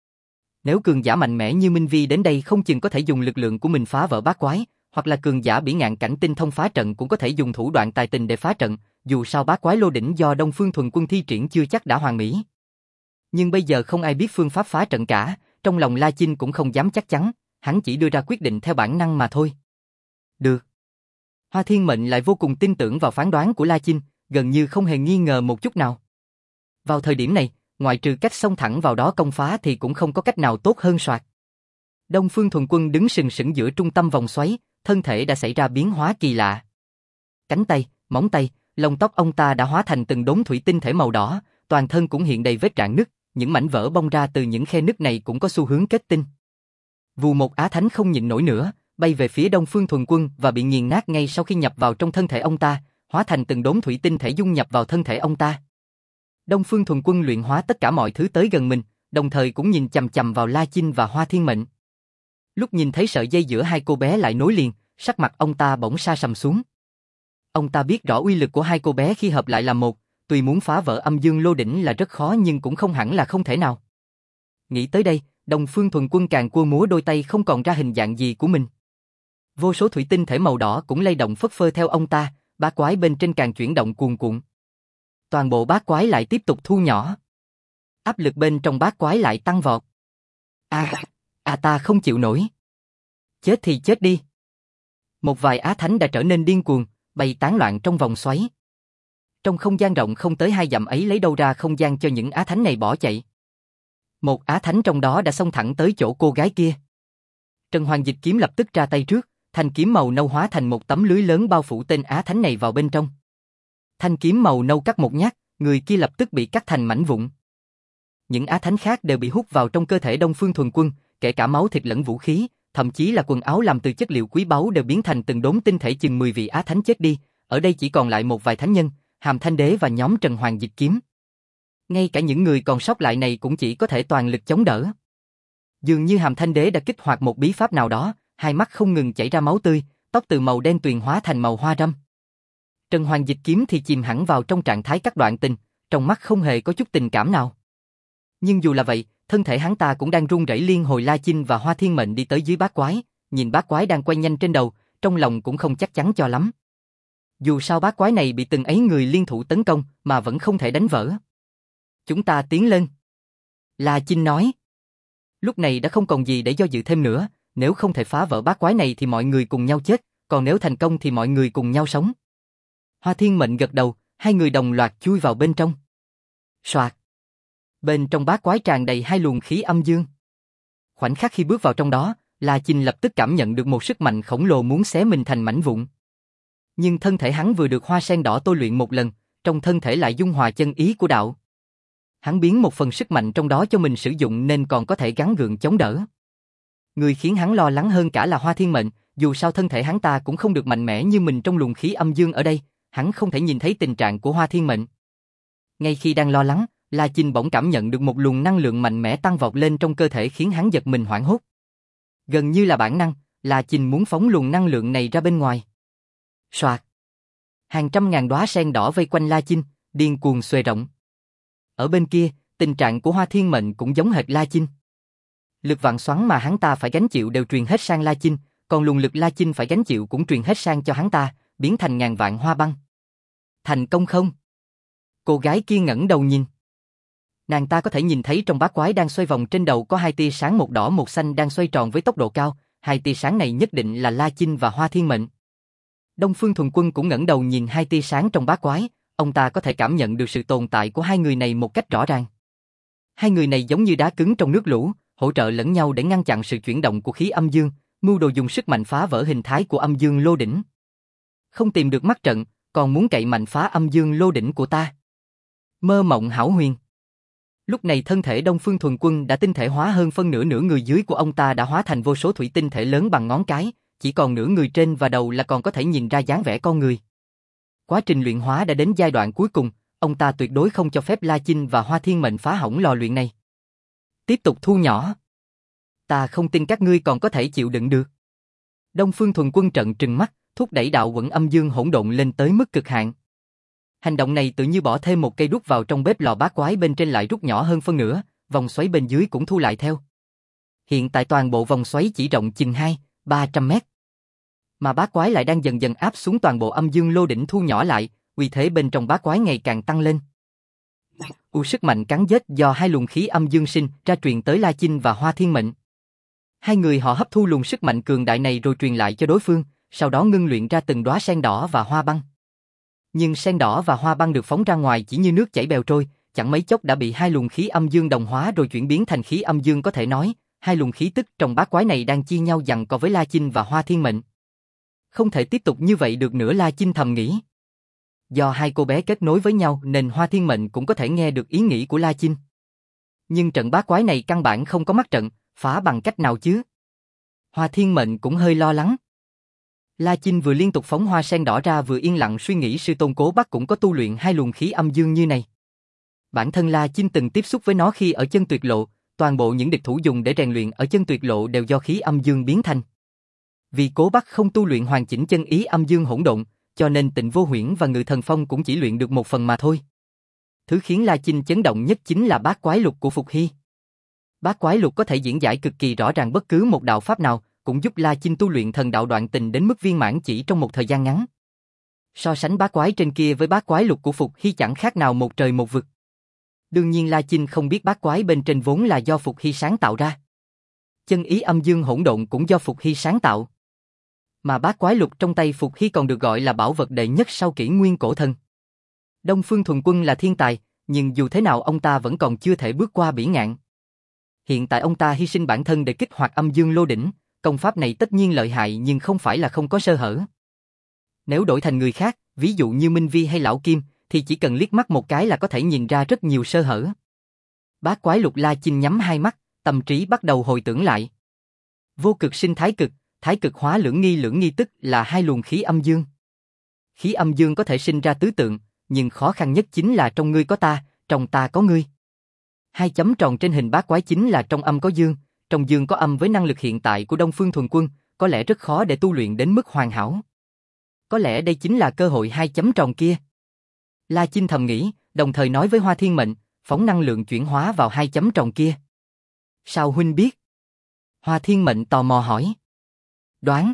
[SPEAKER 1] Nếu cường giả mạnh mẽ như Minh Vi đến đây không chừng có thể dùng lực lượng của mình phá vỡ bát quái, hoặc là cường giả bỉ ngạn cảnh tinh thông phá trận cũng có thể dùng thủ đoạn tài tình để phá trận, dù sao bát quái lô đỉnh do Đông Phương Thuần Quân thi triển chưa chắc đã hoàn mỹ. Nhưng bây giờ không ai biết phương pháp phá trận cả, trong lòng La Chinh cũng không dám chắc chắn, hắn chỉ đưa ra quyết định theo bản năng mà thôi. Được. Hoa Thiên Mệnh lại vô cùng tin tưởng vào phán đoán của La Chinh, gần như không hề nghi ngờ một chút nào. Vào thời điểm này, ngoại trừ cách xông thẳng vào đó công phá thì cũng không có cách nào tốt hơn soạt. Đông Phương Thuần Quân đứng sừng sững giữa trung tâm vòng xoáy, thân thể đã xảy ra biến hóa kỳ lạ. Cánh tay, móng tay, lông tóc ông ta đã hóa thành từng đốm thủy tinh thể màu đỏ, toàn thân cũng hiện đầy vết rạn nứt, những mảnh vỡ bong ra từ những khe nứt này cũng có xu hướng kết tinh. Vù một Á Thánh không nhịn nổi nữa, bay về phía Đông Phương Thuần Quân và bị nghiền nát ngay sau khi nhập vào trong thân thể ông ta, hóa thành từng đốm thủy tinh thể dung nhập vào thân thể ông ta. Đông Phương Thuần Quân luyện hóa tất cả mọi thứ tới gần mình, đồng thời cũng nhìn chằm chằm vào La Chinh và Hoa Thiên Mệnh. Lúc nhìn thấy sợi dây giữa hai cô bé lại nối liền, sắc mặt ông ta bỗng sa sầm xuống. Ông ta biết rõ uy lực của hai cô bé khi hợp lại làm một, tuy muốn phá vỡ âm dương lô đỉnh là rất khó nhưng cũng không hẳn là không thể nào. Nghĩ tới đây, Đông Phương Thuần Quân càng cua múa đôi tay không còn ra hình dạng gì của mình. Vô số thủy tinh thể màu đỏ cũng lay động phất phơ theo ông ta, bát quái bên trên càng chuyển động cuồn cuộn. Toàn bộ bát quái lại tiếp tục thu nhỏ. Áp lực bên trong bát quái lại tăng vọt. Ta không chịu nổi. Chết thì chết đi. Một vài Á Thánh đã trở nên điên cuồng, bay tán loạn trong vòng xoáy. Trong không gian rộng không tới 2 dặm ấy lấy đâu ra không gian cho những Á Thánh này bỏ chạy. Một Á Thánh trong đó đã xông thẳng tới chỗ cô gái kia. Trần Hoàng Dịch Kiếm lập tức ra tay trước, thanh kiếm màu nâu hóa thành một tấm lưới lớn bao phủ tên Á Thánh này vào bên trong. Thanh kiếm màu nâu cắt một nhát, người kia lập tức bị cắt thành mảnh vụn. Những Á Thánh khác đều bị hút vào trong cơ thể Đông Phương Thuần Quân, kể cả máu thịt lẫn vũ khí, thậm chí là quần áo làm từ chất liệu quý báu đều biến thành từng đốm tinh thể. Chừng 10 vị Á Thánh chết đi, ở đây chỉ còn lại một vài thánh nhân, Hàm Thanh Đế và nhóm Trần Hoàng Dịch Kiếm. Ngay cả những người còn sót lại này cũng chỉ có thể toàn lực chống đỡ. Dường như Hàm Thanh Đế đã kích hoạt một bí pháp nào đó, hai mắt không ngừng chảy ra máu tươi, tóc từ màu đen tuyền hóa thành màu hoa râm. Trần Hoàng Dịch Kiếm thì chìm hẳn vào trong trạng thái cắt đoạn tình, trong mắt không hề có chút tình cảm nào. Nhưng dù là vậy, thân thể hắn ta cũng đang run rẩy. Liên hồi La Chinh và Hoa Thiên Mệnh đi tới dưới bát quái, nhìn bát quái đang quay nhanh trên đầu, trong lòng cũng không chắc chắn cho lắm. Dù sao bát quái này bị từng ấy người liên thủ tấn công mà vẫn không thể đánh vỡ. Chúng ta tiến lên. La Chinh nói. Lúc này đã không còn gì để do dự thêm nữa, nếu không thể phá vỡ bát quái này thì mọi người cùng nhau chết, còn nếu thành công thì mọi người cùng nhau sống. Hoa Thiên Mệnh gật đầu, hai người đồng loạt chui vào bên trong. Soạt. Bên trong bát quái tràn đầy hai luồng khí âm dương. Khoảnh khắc khi bước vào trong đó, La Chinh lập tức cảm nhận được một sức mạnh khổng lồ muốn xé mình thành mảnh vụn. Nhưng thân thể hắn vừa được hoa sen đỏ tôi luyện một lần, trong thân thể lại dung hòa chân ý của đạo. Hắn biến một phần sức mạnh trong đó cho mình sử dụng nên còn có thể gắng gượng chống đỡ. Người khiến hắn lo lắng hơn cả là Hoa Thiên Mệnh, dù sao thân thể hắn ta cũng không được mạnh mẽ như mình trong luồng khí âm dương ở đây, hắn không thể nhìn thấy tình trạng của Hoa Thiên Mệnh. Ngay khi đang lo lắng, La Chinh bỗng cảm nhận được một luồng năng lượng mạnh mẽ tăng vọt lên trong cơ thể khiến hắn giật mình hoảng hốt. Gần như là bản năng, La Chinh muốn phóng luồng năng lượng này ra bên ngoài. Soạt. Hàng trăm ngàn đóa sen đỏ vây quanh La Chinh, điên cuồng xuề rộng. Ở bên kia, tình trạng của Hoa Thiên Mệnh cũng giống hệt La Chinh. Lực vạn xoắn mà hắn ta phải gánh chịu đều truyền hết sang La Chinh, còn luồng lực La Chinh phải gánh chịu cũng truyền hết sang cho hắn ta, biến thành ngàn vạn hoa băng. Thành công không? Cô gái kia ngẩng đầu nhìn. Nàng ta có thể nhìn thấy trong bát quái đang xoay vòng trên đầu có hai tia sáng một đỏ một xanh đang xoay tròn với tốc độ cao, hai tia sáng này nhất định là La Chinh và Hoa Thiên Mệnh. Đông Phương Thuần Quân cũng ngẩng đầu nhìn hai tia sáng trong bát quái, ông ta có thể cảm nhận được sự tồn tại của hai người này một cách rõ ràng. Hai người này giống như đá cứng trong nước lũ, hỗ trợ lẫn nhau để ngăn chặn sự chuyển động của khí âm dương, mưu đồ dùng sức mạnh phá vỡ hình thái của âm dương lô đỉnh. Không tìm được mắt trận, còn muốn cậy mạnh phá âm dương lô đỉnh của ta. Mơ mộng hão huyền. Lúc này thân thể Đông Phương Thuần Quân đã tinh thể hóa hơn phân nửa, nửa người dưới của ông ta đã hóa thành vô số thủy tinh thể lớn bằng ngón cái, chỉ còn nửa người trên và đầu là còn có thể nhìn ra dáng vẻ con người. Quá trình luyện hóa đã đến giai đoạn cuối cùng, ông ta tuyệt đối không cho phép La Chinh và Hoa Thiên Mệnh phá hỏng lò luyện này. Tiếp tục thu nhỏ. Ta không tin các ngươi còn có thể chịu đựng được. Đông Phương Thuần Quân trợn trừng mắt, thúc đẩy đạo quẫn âm dương hỗn độn lên tới mức cực hạn. Hành động này tự như bỏ thêm một cây đuốc vào trong bếp lò bát quái bên trên lại rút nhỏ hơn phân nửa, vòng xoáy bên dưới cũng thu lại theo. Hiện tại toàn bộ vòng xoáy chỉ rộng chừng 200-300 mét. Mà bát quái lại đang dần dần áp xuống toàn bộ âm dương lô đỉnh thu nhỏ lại, uy thế bên trong bát quái ngày càng tăng lên. Sức mạnh cắn giết do hai luồng khí âm dương sinh ra truyền tới La Chinh và Hoa Thiên Mệnh. Hai người họ hấp thu luồng sức mạnh cường đại này rồi truyền lại cho đối phương, sau đó ngưng luyện ra từng đóa sen đỏ và hoa băng. Nhưng sen đỏ và hoa băng được phóng ra ngoài chỉ như nước chảy bèo trôi, chẳng mấy chốc đã bị hai luồng khí âm dương đồng hóa rồi chuyển biến thành khí âm dương, có thể nói, hai luồng khí tức trong bát quái này đang chia nhau giằng co với La Chinh và Hoa Thiên Mệnh. Không thể tiếp tục như vậy được nữa, La Chinh thầm nghĩ. Do hai cô bé kết nối với nhau nên Hoa Thiên Mệnh cũng có thể nghe được ý nghĩ của La Chinh. Nhưng trận bát quái này căn bản không có mắt trận, phá bằng cách nào chứ? Hoa Thiên Mệnh cũng hơi lo lắng. La Chinh vừa liên tục phóng hoa sen đỏ ra vừa yên lặng suy nghĩ sư tôn Cố Bắc cũng có tu luyện hai luồng khí âm dương như này. Bản thân La Chinh từng tiếp xúc với nó khi ở chân tuyệt lộ, toàn bộ những địch thủ dùng để rèn luyện ở chân tuyệt lộ đều do khí âm dương biến thành. Vì Cố Bắc không tu luyện hoàn chỉnh chân ý âm dương hỗn độn, cho nên Tịnh Vô Huyễn và Ngự Thần Phong cũng chỉ luyện được một phần mà thôi. Thứ khiến La Chinh chấn động nhất chính là bát quái lục của Phục Hy. Bát quái lục có thể diễn giải cực kỳ rõ ràng bất cứ một đạo pháp nào, cũng giúp La Chinh tu luyện thần đạo đoạn tình đến mức viên mãn chỉ trong một thời gian ngắn. So sánh bát quái trên kia với bát quái lục của Phục Hy chẳng khác nào một trời một vực. Đương nhiên La Chinh không biết bát quái bên trên vốn là do Phục Hy sáng tạo ra. Chân ý âm dương hỗn độn cũng do Phục Hy sáng tạo. Mà bát quái lục trong tay Phục Hy còn được gọi là bảo vật đệ nhất sau kỷ nguyên cổ thần. Đông Phương Thuần Quân là thiên tài, nhưng dù thế nào ông ta vẫn còn chưa thể bước qua bỉ ngạn. Hiện tại ông ta hy sinh bản thân để kích hoạt âm dương lô đỉnh, công pháp này tất nhiên lợi hại nhưng không phải là không có sơ hở. Nếu đổi thành người khác, ví dụ như Minh Vi hay Lão Kim, thì chỉ cần liếc mắt một cái là có thể nhìn ra rất nhiều sơ hở. Bát quái lục La Chinh nhắm hai mắt, tâm trí bắt đầu hồi tưởng lại. Vô cực sinh thái cực hóa lưỡng nghi tức là hai luồng khí âm dương. Khí âm dương có thể sinh ra tứ tượng, nhưng khó khăn nhất chính là trong ngươi có ta, trong ta có ngươi. Hai chấm tròn trên hình bát quái chính là trong âm có dương, trong dương có âm. Với năng lực hiện tại của Đông Phương Thuần Quân, có lẽ rất khó để tu luyện đến mức hoàn hảo. Có lẽ đây chính là cơ hội hai chấm tròn kia. La Chinh thầm nghĩ, đồng thời nói với Hoa Thiên Mệnh, phóng năng lượng chuyển hóa vào hai chấm tròn kia. Sao huynh biết? Hoa Thiên Mệnh tò mò hỏi. Đoán.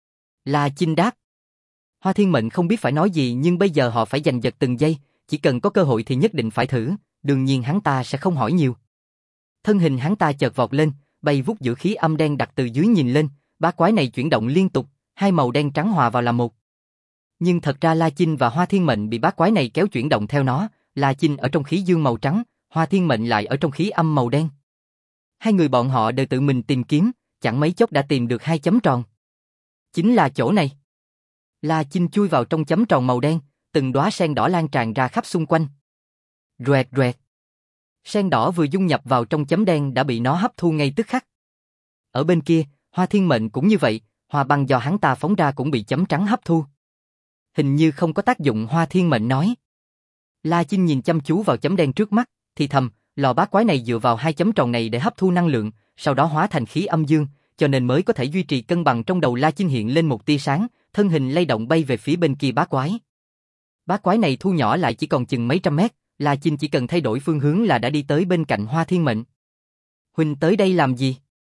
[SPEAKER 1] La Chinh đáp. Hoa Thiên Mệnh không biết phải nói gì nhưng bây giờ họ phải giành giật từng giây, chỉ cần có cơ hội thì nhất định phải thử, đương nhiên hắn ta sẽ không hỏi nhiều. Thân hình hắn ta chợt vọt lên, bay vút giữa khí âm đen đặt từ dưới nhìn lên, bát quái này chuyển động liên tục, hai màu đen trắng hòa vào là một. Nhưng thật ra La Chinh và Hoa Thiên Mệnh bị bát quái này kéo chuyển động theo nó, La Chinh ở trong khí dương màu trắng, Hoa Thiên Mệnh lại ở trong khí âm màu đen. Hai người bọn họ đều tự mình tìm kiếm, chẳng mấy chốc đã tìm được hai chấm tròn. Chính là chỗ này. La Chinh chui vào trong chấm tròn màu đen, từng đóa sen đỏ lan tràn ra khắp xung quanh. Roẹt roẹt. Sen đỏ vừa dung nhập vào trong chấm đen đã bị nó hấp thu ngay tức khắc. Ở bên kia, Hoa Thiên Mệnh cũng như vậy, hoa băng do hắn ta phóng ra cũng bị chấm trắng hấp thu. Hình như không có tác dụng, Hoa Thiên Mệnh nói. La Chinh nhìn chăm chú vào chấm đen trước mắt, thì thầm, lò bát quái này dựa vào hai chấm tròn này để hấp thu năng lượng, sau đó hóa thành khí âm dương, cho nên mới có thể duy trì cân bằng. Trong đầu La Chinh hiện lên một tia sáng, thân hình lay động bay về phía bên kia bát quái. Bát quái này thu nhỏ lại chỉ còn chừng mấy trăm mét, La Chinh chỉ cần thay đổi phương hướng là đã đi tới bên cạnh Hoa Thiên Mệnh. Huynh tới đây làm gì?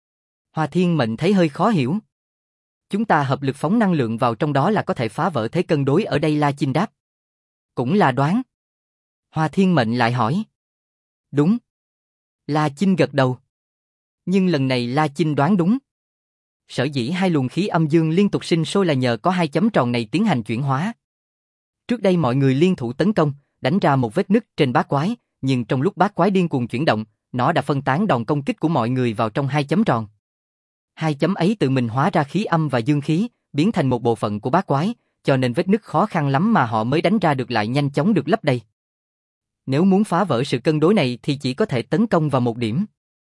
[SPEAKER 1] Hoa Thiên Mệnh thấy hơi khó hiểu. Chúng ta hợp lực phóng năng lượng vào trong đó là có thể phá vỡ thế cân đối ở đây, La Chinh đáp. Cũng là đoán. Hoa Thiên Mệnh lại hỏi. Đúng. La Chinh gật đầu. Nhưng lần này La Chinh đoán đúng. Sở dĩ hai luồng khí âm dương liên tục sinh sôi là nhờ có hai chấm tròn này tiến hành chuyển hóa. Trước đây mọi người liên thủ tấn công, đánh ra một vết nứt trên bát quái, nhưng trong lúc bát quái điên cuồng chuyển động, nó đã phân tán đòn công kích của mọi người vào trong hai chấm tròn. Hai chấm ấy tự mình hóa ra khí âm và dương khí, biến thành một bộ phận của bát quái, cho nên vết nứt khó khăn lắm mà họ mới đánh ra được lại nhanh chóng được lấp đầy. Nếu muốn phá vỡ sự cân đối này thì chỉ có thể tấn công vào một điểm.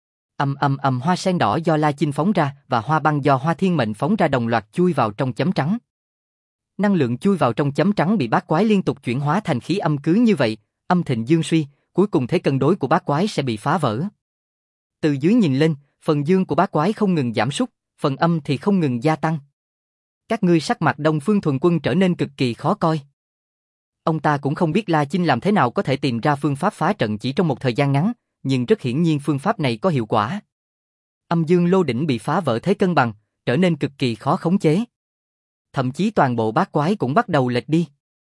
[SPEAKER 1] Hoa sen đỏ do La Chinh phóng ra và hoa băng do Hoa Thiên Mệnh phóng ra đồng loạt chui vào trong chấm trắng. Năng lượng chui vào trong chấm trắng bị bát quái liên tục chuyển hóa thành khí âm, cứ như vậy, âm thịnh dương suy, cuối cùng thế cân đối của bát quái sẽ bị phá vỡ. Từ dưới nhìn lên, phần dương của bát quái không ngừng giảm sút, phần âm thì không ngừng gia tăng. Các ngươi sắc mặt Đông Phương Thuần Quân trở nên cực kỳ khó coi. Ông ta cũng không biết La Chinh làm thế nào có thể tìm ra phương pháp phá trận chỉ trong một thời gian ngắn, nhưng rất hiển nhiên phương pháp này có hiệu quả. Âm dương lô đỉnh bị phá vỡ thế cân bằng, trở nên cực kỳ khó khống chế. Thậm chí toàn bộ bát quái cũng bắt đầu lệch đi.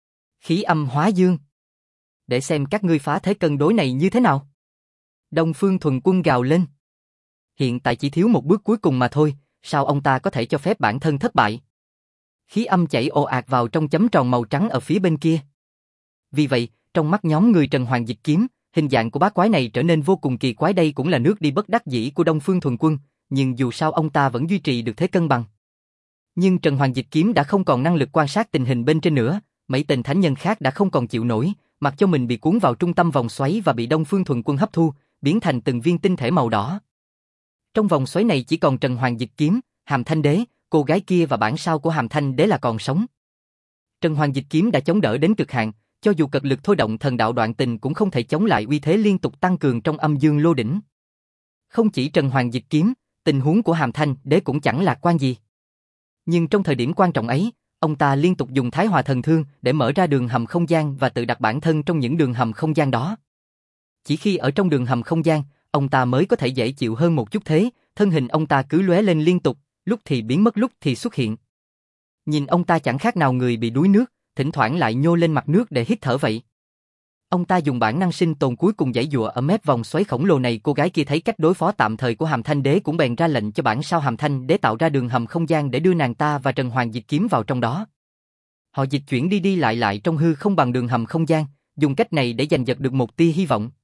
[SPEAKER 1] Khí âm hóa dương. Để xem các ngươi phá thế cân đối này như thế nào. Đông Phương Thuần Quân gào lên. Hiện tại chỉ thiếu một bước cuối cùng mà thôi, sao ông ta có thể cho phép bản thân thất bại? Khí âm chảy ồ ạt vào trong chấm tròn màu trắng ở phía bên kia. Vì vậy, trong mắt nhóm người Trần Hoàng Dịch Kiếm, hình dạng của bát quái này trở nên vô cùng kỳ quái. Đây cũng là nước đi bất đắc dĩ của Đông Phương Thuần Quân, nhưng dù sao ông ta vẫn duy trì được thế cân bằng. Nhưng Trần Hoàng Dịch Kiếm đã không còn năng lực quan sát tình hình bên trên nữa, mấy tên thánh nhân khác đã không còn chịu nổi, mặc cho mình bị cuốn vào trung tâm vòng xoáy và bị Đông Phương Thuần Quân hấp thu, biến thành từng viên tinh thể màu đỏ. Trong vòng xoáy này chỉ còn Trần Hoàng Dịch Kiếm, Hàm Thanh Đế, cô gái kia và bản sao của Hàm Thanh Đế là còn sống. Trần Hoàng Dịch Kiếm đã chống đỡ đến cực hạn, cho dù cật lực thôi động thần đạo đoạn tình cũng không thể chống lại uy thế liên tục tăng cường trong âm dương lô đỉnh. Không chỉ Trần Hoàng Dịch Kiếm, tình huống của Hàm Thanh Đế cũng chẳng lạc quan gì. Nhưng trong thời điểm quan trọng ấy, ông ta liên tục dùng Thái Hòa Thần Thương để mở ra đường hầm không gian và tự đặt bản thân trong những đường hầm không gian đó. Chỉ khi ở trong đường hầm không gian, ông ta mới có thể dễ chịu hơn một chút thế, thân hình ông ta cứ lóe lên liên tục, lúc thì biến mất lúc thì xuất hiện. Nhìn ông ta chẳng khác nào người bị đuối nước, thỉnh thoảng lại nhô lên mặt nước để hít thở vậy. Ông ta dùng bản năng sinh tồn cuối cùng giãy giụa ở mép vòng xoáy khổng lồ này. Cô gái kia thấy cách đối phó tạm thời của Hàm Thanh Đế cũng bèn ra lệnh cho bản sao Hàm Thanh Đế tạo ra đường hầm không gian để đưa nàng ta và Trần Hoàng Dịch Kiếm vào trong đó. Họ dịch chuyển đi đi lại trong hư không bằng đường hầm không gian, dùng cách này để giành giật được một tia hy vọng.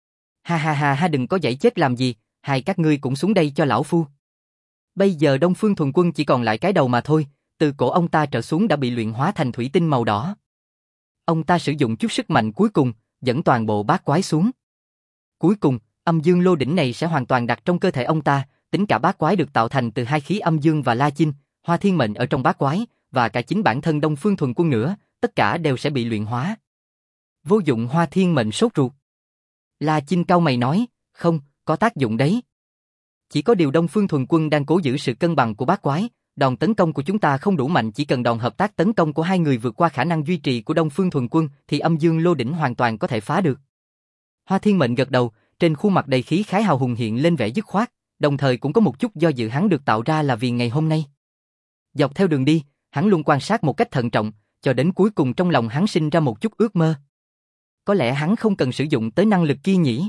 [SPEAKER 1] Ha, đừng có giãy chết làm gì, hai các ngươi cũng xuống đây cho lão phu. Bây giờ Đông Phương Thuần Quân chỉ còn lại cái đầu mà thôi, từ cổ ông ta trở xuống đã bị luyện hóa thành thủy tinh màu đỏ. Ông ta sử dụng chút sức mạnh cuối cùng, dẫn toàn bộ bát quái xuống. Cuối cùng, âm dương lô đỉnh này sẽ hoàn toàn đặt trong cơ thể ông ta, tính cả bát quái được tạo thành từ hai khí âm dương và La Chinh, Hoa Thiên Mệnh ở trong bát quái, và cả chính bản thân Đông Phương Thuần Quân nữa, tất cả đều sẽ bị luyện hóa. Vô dụng. Hoa Thiên Mệnh sốt ruột. La Chinh cau mày nói, không, có tác dụng đấy. Chỉ có điều Đông Phương Thuần Quân đang cố giữ sự cân bằng của bát quái, đòn tấn công của chúng ta không đủ mạnh, chỉ cần đòn hợp tác tấn công của hai người vượt qua khả năng duy trì của Đông Phương Thuần Quân thì âm dương lô đỉnh hoàn toàn có thể phá được. Hoa Thiên Mệnh gật đầu, trên khuôn mặt đầy khí khái hào hùng hiện lên vẻ dứt khoát, đồng thời cũng có một chút do dự. Hắn được tạo ra là vì ngày hôm nay. Dọc theo đường đi, hắn luôn quan sát một cách thận trọng, cho đến cuối cùng trong lòng hắn sinh ra một chút ước mơ. Có lẽ hắn không cần sử dụng tới năng lực kia nhỉ?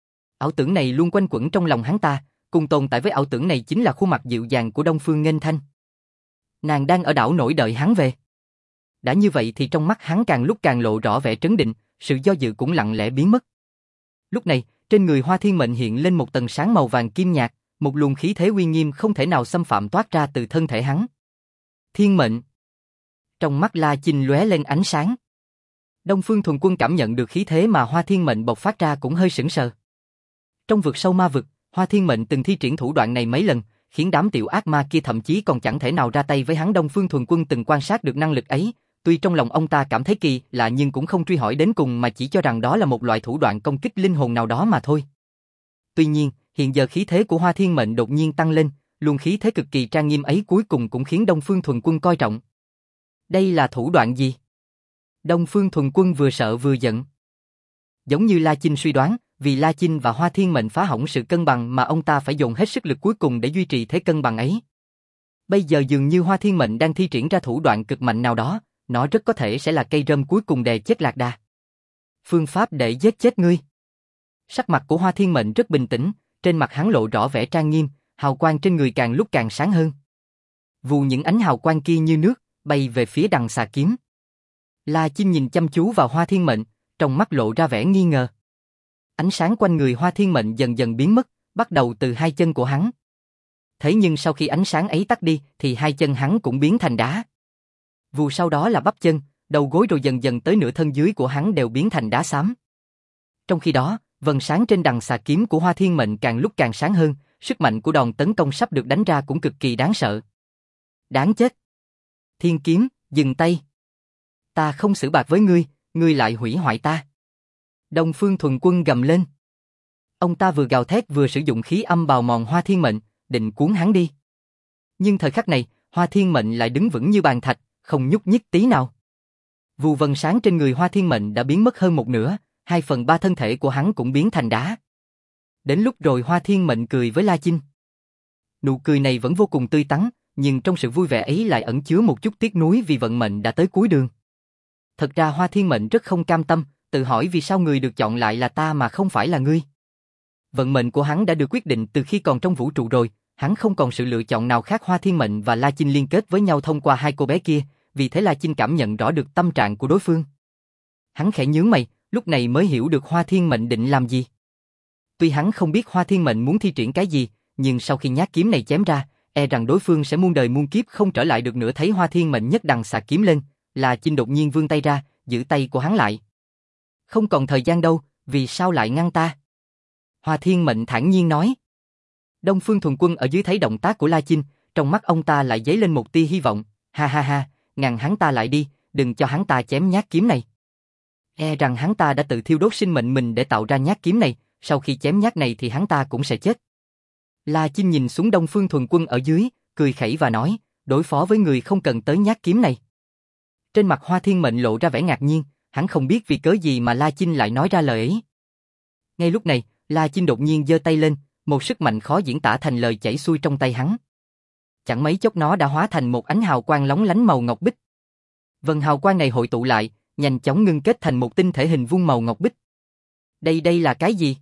[SPEAKER 1] Ảo tưởng này luôn quanh quẩn trong lòng hắn ta, cùng tồn tại với ảo tưởng này chính là khuôn mặt dịu dàng của Đông Phương Nghênh Thanh. Nàng đang ở đảo nổi đợi hắn về. Đã như vậy thì trong mắt hắn càng lúc càng lộ rõ vẻ trấn định, sự do dự cũng lặng lẽ biến mất. Lúc này, trên người Hoa Thiên Mệnh hiện lên một tầng sáng màu vàng kim nhạt, một luồng khí thế uy nghiêm không thể nào xâm phạm toát ra từ thân thể hắn. Thiên Mệnh. Trong mắt La Chinh lóe lên ánh sáng. Đông Phương Thuần Quân cảm nhận được khí thế mà Hoa Thiên Mệnh bộc phát ra cũng hơi sững sờ. Trong vực sâu ma vực, Hoa Thiên Mệnh từng thi triển thủ đoạn này mấy lần, khiến đám tiểu ác ma kia thậm chí còn chẳng thể nào ra tay với hắn. Đông Phương Thuần Quân từng quan sát được năng lực ấy, tuy trong lòng ông ta cảm thấy kỳ lạ nhưng cũng không truy hỏi đến cùng mà chỉ cho rằng đó là một loại thủ đoạn công kích linh hồn nào đó mà thôi. Tuy nhiên, hiện giờ khí thế của Hoa Thiên Mệnh đột nhiên tăng lên, luồng khí thế cực kỳ trang nghiêm ấy cuối cùng cũng khiến Đông Phương Thuần Quân coi trọng. Đây là thủ đoạn gì? Đông Phương Thuần Quân vừa sợ vừa giận. Giống như La Chinh suy đoán, vì La Chinh và Hoa Thiên Mệnh phá hỏng sự cân bằng mà ông ta phải dồn hết sức lực cuối cùng để duy trì thế cân bằng ấy. Bây giờ dường như Hoa Thiên Mệnh đang thi triển ra thủ đoạn cực mạnh nào đó, nó rất có thể sẽ là cây rơm cuối cùng đè chết Lạc Đà. Phương pháp để giết chết ngươi. Sắc mặt của Hoa Thiên Mệnh rất bình tĩnh, trên mặt hắn lộ rõ vẻ trang nghiêm, hào quang trên người càng lúc càng sáng hơn. Vù những ánh hào quang kia như nước, bay về phía đằng xà kiếm. La Chinh nhìn chăm chú vào Hoa Thiên Mệnh, trong mắt lộ ra vẻ nghi ngờ. Ánh sáng quanh người Hoa Thiên Mệnh dần dần biến mất, bắt đầu từ hai chân của hắn. Thế nhưng sau khi ánh sáng ấy tắt đi, thì hai chân hắn cũng biến thành đá. Vù sau đó là bắp chân, đầu gối rồi dần dần tới nửa thân dưới của hắn đều biến thành đá xám. Trong khi đó, vầng sáng trên đằng xà kiếm của Hoa Thiên Mệnh càng lúc càng sáng hơn, sức mạnh của đòn tấn công sắp được đánh ra cũng cực kỳ đáng sợ. Đáng chết! Thiên kiếm, dừng tay! Ta không xử bạc với ngươi, ngươi lại hủy hoại ta. Đông Phương Thuần Quân gầm lên. Ông ta vừa gào thét vừa sử dụng khí âm bào mòn Hoa Thiên Mệnh, định cuốn hắn đi. Nhưng thời khắc này, Hoa Thiên Mệnh lại đứng vững như bàn thạch, không nhúc nhích tí nào. Vù vầng sáng trên người Hoa Thiên Mệnh đã biến mất hơn một nửa, 2/3 thân thể của hắn cũng biến thành đá. Đến lúc rồi Hoa Thiên Mệnh cười với La Chinh. Nụ cười này vẫn vô cùng tươi tắn, nhưng trong sự vui vẻ ấy lại ẩn chứa một chút tiếc nuối vì vận mệnh đã tới cuối đường. Thật ra Hoa Thiên Mệnh rất không cam tâm, tự hỏi vì sao người được chọn lại là ta mà không phải là ngươi. Vận mệnh của hắn đã được quyết định từ khi còn trong vũ trụ rồi, hắn không còn sự lựa chọn nào khác. Hoa Thiên Mệnh và La Chinh liên kết với nhau thông qua hai cô bé kia, vì thế La Chinh cảm nhận rõ được tâm trạng của đối phương. Hắn khẽ nhướng mày, lúc này mới hiểu được Hoa Thiên Mệnh định làm gì. Tuy hắn không biết Hoa Thiên Mệnh muốn thi triển cái gì, nhưng sau khi nhát kiếm này chém ra, e rằng đối phương sẽ muôn đời muôn kiếp không trở lại được nữa. Thấy Hoa Thiên Mệnh nhấc đằng xà kiếm lên, La Chinh đột nhiên vươn tay ra, giữ tay của hắn lại. Không còn thời gian đâu, vì sao lại ngăn ta? Hoa Thiên Mệnh thản nhiên nói. Đông Phương Thuần Quân ở dưới thấy động tác của La Chinh, trong mắt ông ta lại dấy lên một tia hy vọng. Ha ha ha, ngăn hắn ta lại đi, đừng cho hắn ta chém nhát kiếm này. E rằng hắn ta đã tự thiêu đốt sinh mệnh mình để tạo ra nhát kiếm này, sau khi chém nhát này thì hắn ta cũng sẽ chết. La Chinh nhìn xuống Đông Phương Thuần Quân ở dưới, cười khẩy và nói, đối phó với người không cần tới nhát kiếm này. Trên mặt Hoa Thiên Mệnh lộ ra vẻ ngạc nhiên, hắn không biết vì cớ gì mà La Chinh lại nói ra lời ấy. Ngay lúc này, La Chinh đột nhiên giơ tay lên, một sức mạnh khó diễn tả thành lời chảy xuôi trong tay hắn. Chẳng mấy chốc nó đã hóa thành một ánh hào quang lóng lánh màu ngọc bích. Vầng hào quang này hội tụ lại, nhanh chóng ngưng kết thành một tinh thể hình vuông màu ngọc bích. Đây là cái gì?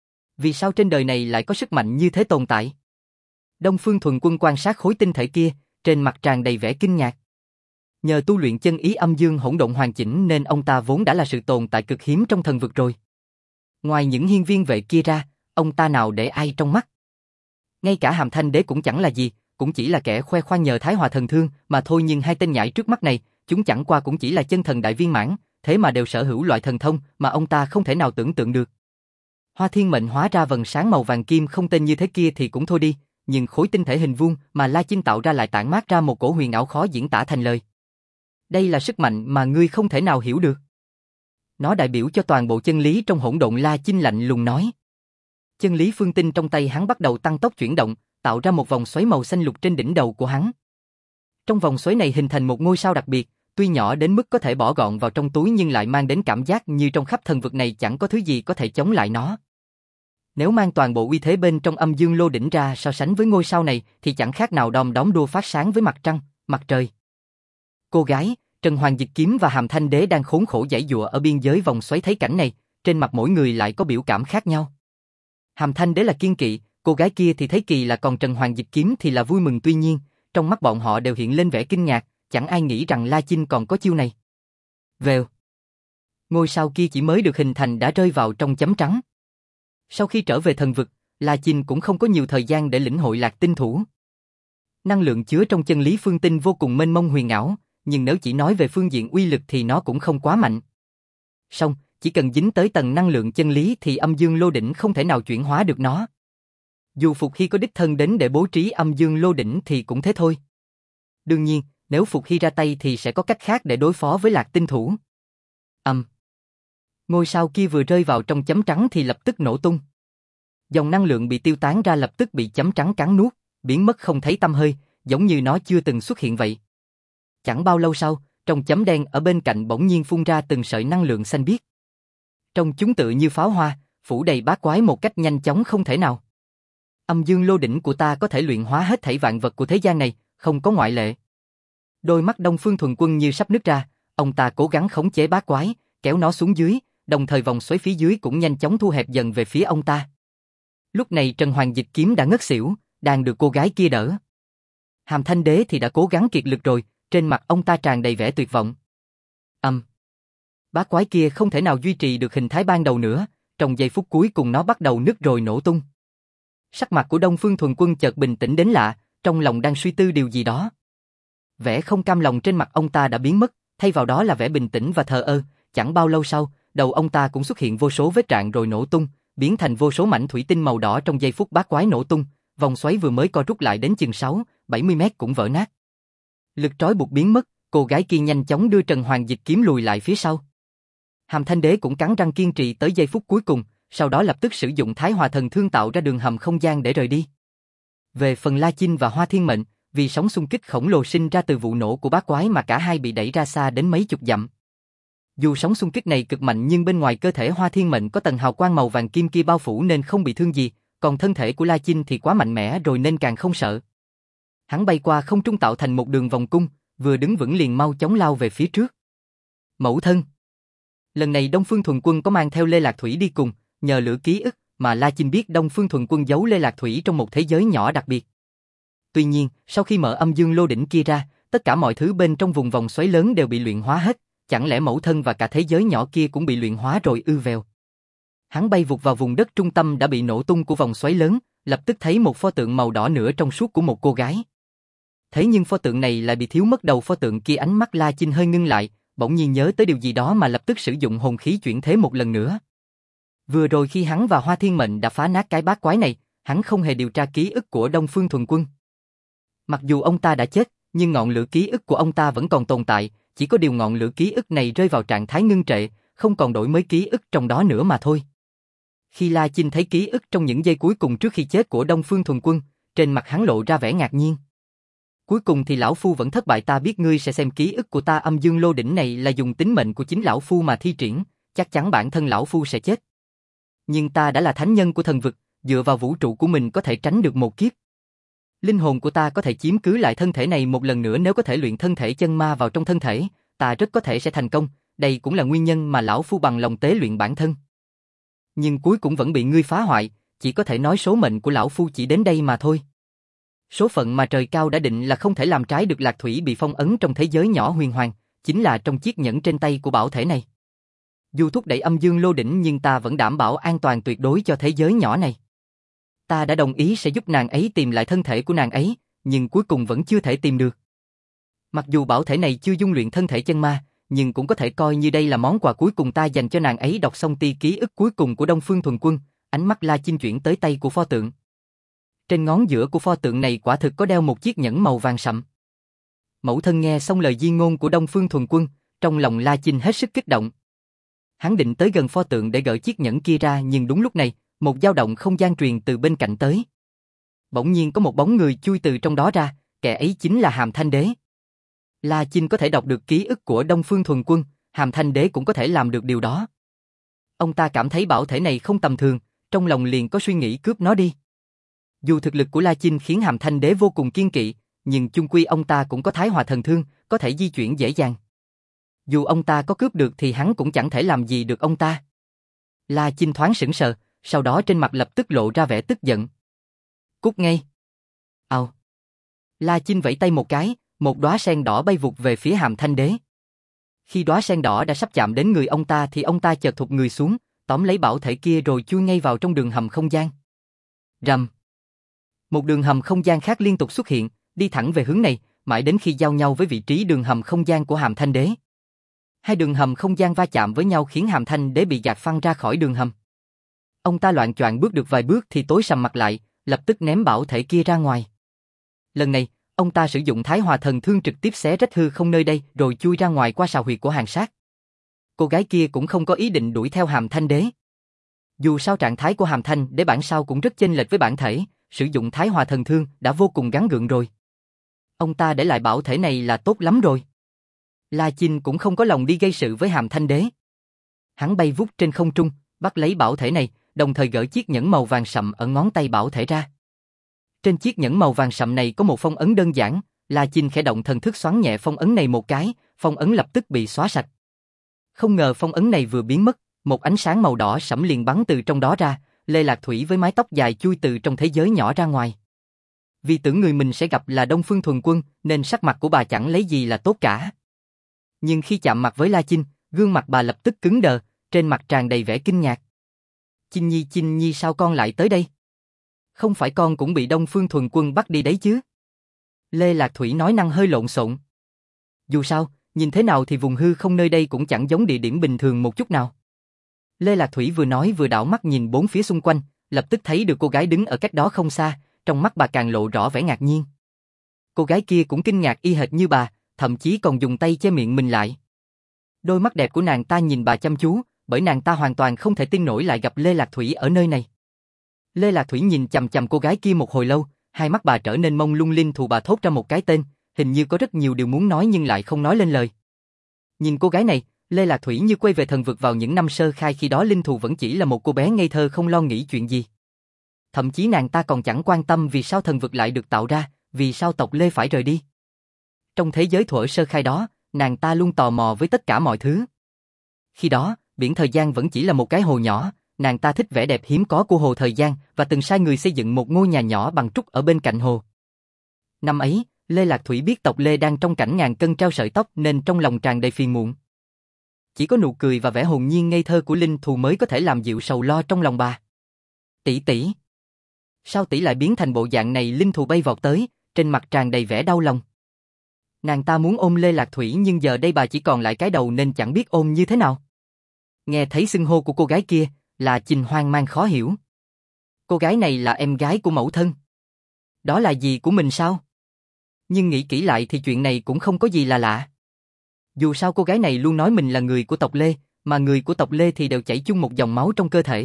[SPEAKER 1] Vì sao trên đời này lại có sức mạnh như thế tồn tại? Đông Phương Thuần Quân quan sát khối tinh thể kia, trên mặt tràn đầy vẻ kinh ngạc. Nhờ tu luyện chân ý âm dương hỗn độn hoàn chỉnh nên ông ta vốn đã là sự tồn tại cực hiếm trong thần vực rồi. Ngoài những hiên viên vệ kia ra, ông ta nào để ai trong mắt? Ngay cả Hàm Thanh Đế cũng chẳng là gì, cũng chỉ là kẻ khoe khoang nhờ Thái Hòa Thần Thương mà thôi. Nhưng hai tên nhãi trước mắt này, chúng chẳng qua cũng chỉ là chân thần đại viên mãn, thế mà đều sở hữu loại thần thông mà ông ta không thể nào tưởng tượng được. Hoa Thiên Mệnh hóa ra vầng sáng màu vàng kim không tên như thế kia thì cũng thôi đi, nhưng khối tinh thể hình vuông mà La Chinh tạo ra lại tản mát ra một cổ huyền ảo khó diễn tả thành lời. Đây là sức mạnh mà ngươi không thể nào hiểu được. Nó đại biểu cho toàn bộ chân lý trong hỗn độn. La Chinh lạnh lùng nói. Chân lý phương tinh trong tay hắn bắt đầu tăng tốc chuyển động, tạo ra một vòng xoáy màu xanh lục trên đỉnh đầu của hắn. Trong vòng xoáy này hình thành một ngôi sao đặc biệt, tuy nhỏ đến mức có thể bỏ gọn vào trong túi nhưng lại mang đến cảm giác như trong khắp thần vực này chẳng có thứ gì có thể chống lại nó. Nếu mang toàn bộ uy thế bên trong âm dương lô đỉnh ra so sánh với ngôi sao này thì chẳng khác nào đom đóm đua phát sáng với mặt trăng, mặt trời. Cô gái, Trần Hoàng Dịch Kiếm và Hàm Thanh Đế đang khốn khổ giãy giụa ở biên giới vòng xoáy thấy cảnh này, trên mặt mỗi người lại có biểu cảm khác nhau. Hàm Thanh Đế là kiên kỵ, cô gái kia thì thấy kỳ lạ, còn Trần Hoàng Dịch Kiếm thì là vui mừng. Tuy nhiên, trong mắt bọn họ đều hiện lên vẻ kinh ngạc, chẳng ai nghĩ rằng La Chinh còn có chiêu này. Vèo. Ngôi sao kia chỉ mới được hình thành đã rơi vào trong chấm trắng. Sau khi trở về thần vực, La Chinh cũng không có nhiều thời gian để lĩnh hội Lạc Tinh Thủ. Năng lượng chứa trong chân lý phương tinh vô cùng mênh mông huyền ảo, nhưng nếu chỉ nói về phương diện uy lực thì nó cũng không quá mạnh. Song, chỉ cần dính tới tầng năng lượng chân lý thì âm dương lô đỉnh không thể nào chuyển hóa được nó. Dù Phục Hy có đích thân đến để bố trí âm dương lô đỉnh thì cũng thế thôi. Đương nhiên, nếu Phục Hy ra tay thì sẽ có cách khác để đối phó với Lạc Tinh Thủ. Ngôi sao kia vừa rơi vào trong chấm trắng thì lập tức nổ tung. Dòng năng lượng bị tiêu tán ra lập tức bị chấm trắng cắn nuốt, biến mất không thấy tăm hơi, giống như nó chưa từng xuất hiện vậy. Chẳng bao lâu sau, trong chấm đen ở bên cạnh bỗng nhiên phun ra từng sợi năng lượng xanh biếc. Trong chúng tự như pháo hoa, phủ đầy bát quái một cách nhanh chóng không thể nào. Âm dương lô đỉnh của ta có thể luyện hóa hết thảy vạn vật của thế gian này, không có ngoại lệ. Đôi mắt Đông Phương Thuần Quân như sắp nứt ra, ông ta cố gắng khống chế bát quái, kéo nó xuống dưới, đồng thời vòng xoáy phía dưới cũng nhanh chóng thu hẹp dần về phía ông ta. Lúc này Trần Hoàng Dịch Kiếm đã ngất xỉu, đang được cô gái kia đỡ. Hàm Thanh Đế thì đã cố gắng kiệt lực rồi, trên mặt ông ta tràn đầy vẻ tuyệt vọng. Bát quái kia không thể nào duy trì được hình thái ban đầu nữa, trong giây phút cuối cùng nó bắt đầu nứt rồi nổ tung. Sắc mặt của Đông Phương Thuần Quân chợt bình tĩnh đến lạ, trong lòng đang suy tư điều gì đó. Vẻ không cam lòng trên mặt ông ta đã biến mất, thay vào đó là vẻ bình tĩnh và thờ ơ. Chẳng bao lâu sau, đầu ông ta cũng xuất hiện vô số vết rạn rồi nổ tung, biến thành vô số mảnh thủy tinh màu đỏ trong giây phút bát quái nổ tung, vòng xoáy vừa mới co rút lại đến chừng 6-70 mét cũng vỡ nát. Lực trói buộc biến mất, cô gái kia nhanh chóng đưa Trần Hoàng Dịch Kiếm lùi lại phía sau. Hàm Thanh Đế cũng cắn răng kiên trì tới giây phút cuối cùng, sau đó lập tức sử dụng Thái Hòa Thần Thương tạo ra đường hầm không gian để rời đi. Về phần La Chinh và Hoa Thiên Mệnh, vì sóng xung kích khổng lồ sinh ra từ vụ nổ của bát quái mà cả hai bị đẩy ra xa đến mấy chục dặm. Dù sóng xung kích này cực mạnh nhưng bên ngoài cơ thể Hoa Thiên Mệnh có tầng hào quang màu vàng kim kia bao phủ nên không bị thương gì, còn thân thể của La Chinh thì quá mạnh mẽ rồi nên càng không sợ. Hắn bay qua không trung tạo thành một đường vòng cung, vừa đứng vững liền mau chóng lao về phía trước. Mẫu thân. Lần này Đông Phương Thuần Quân có mang theo Lê Lạc Thủy đi cùng, nhờ lửa ký ức mà La Chinh biết Đông Phương Thuần Quân giấu Lê Lạc Thủy trong một thế giới nhỏ đặc biệt. Tuy nhiên, sau khi mở âm dương lô đỉnh kia ra, tất cả mọi thứ bên trong vùng vòng xoáy lớn đều bị luyện hóa hết, chẳng lẽ mẫu thân và cả thế giới nhỏ kia cũng bị luyện hóa rồi ư? Vèo. Hắn bay vụt vào vùng đất trung tâm đã bị nổ tung của vòng xoáy lớn, lập tức thấy một pho tượng màu đỏ nửa trong suốt của một cô gái. Thế nhưng pho tượng này lại bị thiếu mất đầu pho tượng kia, ánh mắt La Chinh hơi ngưng lại, bỗng nhiên nhớ tới điều gì đó mà lập tức sử dụng hồn khí chuyển thế một lần nữa. Vừa rồi khi hắn và Hoa Thiên Mệnh đã phá nát cái bát quái này, hắn không hề điều tra ký ức của Đông Phương Thuần Quân. Mặc dù ông ta đã chết, nhưng ngọn lửa ký ức của ông ta vẫn còn tồn tại, chỉ có điều ngọn lửa ký ức này rơi vào trạng thái ngưng trệ, không còn đổi mới ký ức trong đó nữa mà thôi. Khi La Chinh thấy ký ức trong những giây cuối cùng trước khi chết của Đông Phương Thuần Quân, trên mặt hắn lộ ra vẻ ngạc nhiên. Cuối cùng thì lão phu vẫn thất bại, ta biết ngươi sẽ xem ký ức của ta, âm dương lô đỉnh này là dùng tính mệnh của chính lão phu mà thi triển, chắc chắn bản thân lão phu sẽ chết. Nhưng ta đã là thánh nhân của thần vực, dựa vào vũ trụ của mình có thể tránh được một kiếp. Linh hồn của ta có thể chiếm cứ lại thân thể này một lần nữa, nếu có thể luyện thân thể chân ma vào trong thân thể, ta rất có thể sẽ thành công, đây cũng là nguyên nhân mà lão phu bằng lòng tế luyện bản thân. Nhưng cuối cùng vẫn bị ngươi phá hoại, chỉ có thể nói số mệnh của lão phu chỉ đến đây mà thôi. Số phận mà trời cao đã định là không thể làm trái được. Lạc Thủy bị phong ấn trong thế giới nhỏ huyền hoàng, chính là trong chiếc nhẫn trên tay của bảo thể này. Dù thúc đẩy âm dương lô đỉnh nhưng ta vẫn đảm bảo an toàn tuyệt đối cho thế giới nhỏ này. Ta đã đồng ý sẽ giúp nàng ấy tìm lại thân thể của nàng ấy, nhưng cuối cùng vẫn chưa thể tìm được. Mặc dù bảo thể này chưa dung luyện thân thể chân ma, nhưng cũng có thể coi như đây là món quà cuối cùng ta dành cho nàng ấy. Đọc xong ti ký ức cuối cùng của Đông Phương Thuần Quân, ánh mắt La Chinh chuyển tới tay của pho tượng. Trên ngón giữa của pho tượng này quả thực có đeo một chiếc nhẫn màu vàng sậm. Mẫu thân nghe xong lời di ngôn của Đông Phương Thuần Quân, trong lòng La Chinh hết sức kích động. Hắn định tới gần pho tượng để gỡ chiếc nhẫn kia ra, nhưng đúng lúc này, một dao động không gian truyền từ bên cạnh tới. Bỗng nhiên có một bóng người chui từ trong đó ra, kẻ ấy chính là Hàm Thanh Đế. La Chinh có thể đọc được ký ức của Đông Phương Thuần Quân, Hàm Thanh Đế cũng có thể làm được điều đó. Ông ta cảm thấy bảo thể này không tầm thường, trong lòng liền có suy nghĩ cướp nó đi. Dù thực lực của La Chinh khiến Hàm Thanh Đế vô cùng kiên kỵ, nhưng chung quy ông ta cũng có Thái Hòa Thần Thương, có thể di chuyển dễ dàng. Dù ông ta có cướp được thì hắn cũng chẳng thể làm gì được ông ta. La Chinh thoáng sững sờ, sau đó trên mặt lập tức lộ ra vẻ tức giận. Cút ngay. Ào. La Chinh vẫy tay một cái, một đóa sen đỏ bay vụt về phía Hàm Thanh Đế. Khi đóa sen đỏ đã sắp chạm đến người ông ta thì ông ta chợt thụt người xuống, tóm lấy bảo thể kia rồi chui ngay vào trong đường hầm không gian. Rầm. Một đường hầm không gian khác liên tục xuất hiện, đi thẳng về hướng này, mãi đến khi giao nhau với vị trí đường hầm không gian của Hàm Thanh Đế. Hai đường hầm không gian va chạm với nhau khiến Hàm Thanh Đế bị gạt phăng ra khỏi đường hầm. Ông ta loạng choạng bước được vài bước thì tối sầm mặt lại, lập tức ném bảo thể kia ra ngoài. Lần này, ông ta sử dụng Thái Hòa Thần Thương trực tiếp xé rách hư không nơi đây rồi chui ra ngoài qua sào huyệt của Hàn Sát. Cô gái kia cũng không có ý định đuổi theo Hàm Thanh Đế. Dù sao trạng thái của Hàm Thanh Đế bản sao cũng rất chênh lệch với bản thể, sử dụng Thái Hòa Thần Thương đã vô cùng gắng gượng rồi. Ông ta để lại bảo thể này là tốt lắm rồi. La Chinh cũng không có lòng đi gây sự với Hàm Thanh Đế. Hắn bay vút trên không trung, bắt lấy bảo thể này, đồng thời gỡ chiếc nhẫn màu vàng sậm ở ngón tay bảo thể ra. Trên chiếc nhẫn màu vàng sậm này có một phong ấn đơn giản, La Chinh khẽ động thần thức xoắn nhẹ phong ấn này một cái, phong ấn lập tức bị xóa sạch. Không ngờ phong ấn này vừa biến mất, một ánh sáng màu đỏ sẫm liền bắn từ trong đó ra, Lê Lạc Thủy với mái tóc dài chui từ trong thế giới nhỏ ra ngoài. Vì tưởng người mình sẽ gặp là Đông Phương Thuần Quân, nên sắc mặt của bà chẳng lấy gì là tốt cả. Nhưng khi chạm mặt với La Chinh, gương mặt bà lập tức cứng đờ, trên mặt tràn đầy vẻ kinh ngạc. Chinh Nhi sao con lại tới đây? Không phải con cũng bị Đông Phương Thuần Quân bắt đi đấy chứ? Lê Lạc Thủy nói năng hơi lộn xộn. Dù sao, nhìn thế nào thì vùng hư không nơi đây cũng chẳng giống địa điểm bình thường một chút nào. Lê Lạc Thủy vừa nói vừa đảo mắt nhìn bốn phía xung quanh, lập tức thấy được cô gái đứng ở cách đó không xa, trong mắt bà càng lộ rõ vẻ ngạc nhiên. Cô gái kia cũng kinh ngạc y hệt như bà, thậm chí còn dùng tay che miệng mình lại. Đôi mắt đẹp của nàng ta nhìn bà chăm chú, bởi nàng ta hoàn toàn không thể tin nổi lại gặp Lê Lạc Thủy ở nơi này. Lê Lạc Thủy nhìn chằm chằm cô gái kia một hồi lâu, hai mắt bà trở nên mông lung. Linh thù bà thốt ra một cái tên, hình như có rất nhiều điều muốn nói nhưng lại không nói lên lời. Nhìn cô gái này, Lê Lạc Thủy như quay về thần vực vào những năm sơ khai, khi đó Linh thù vẫn chỉ là một cô bé ngây thơ không lo nghĩ chuyện gì. Thậm chí nàng ta còn chẳng quan tâm vì sao thần vực lại được tạo ra, vì sao tộc Lê phải rời đi. Trong thế giới thuở sơ khai đó, nàng ta luôn tò mò với tất cả mọi thứ. Khi đó, biển thời gian vẫn chỉ là một cái hồ nhỏ, nàng ta thích vẻ đẹp hiếm có của hồ thời gian và từng sai người xây dựng một ngôi nhà nhỏ bằng trúc ở bên cạnh hồ. Năm ấy, Lê Lạc Thủy biết tộc Lê đang trong cảnh ngàn cân treo sợi tóc nên trong lòng tràn đầy phiền muộn. Chỉ có nụ cười và vẻ hồn nhiên ngây thơ của Linh thù mới có thể làm dịu sầu lo trong lòng bà. Tỷ tỷ. Sao tỷ lại biến thành bộ dạng này? Linh thù bay vọt tới, trên mặt tràn đầy vẻ đau lòng. Nàng ta muốn ôm Lê Lạc Thủy nhưng giờ đây bà chỉ còn lại cái đầu nên chẳng biết ôm như thế nào. Nghe thấy xưng hô của cô gái kia, La Chinh hoang mang khó hiểu. Cô gái này là em gái của mẫu thân. Đó là dì của mình sao? Nhưng nghĩ kỹ lại thì chuyện này cũng không có gì là lạ. Dù sao cô gái này luôn nói mình là người của tộc Lê, mà người của tộc Lê thì đều chảy chung một dòng máu trong cơ thể.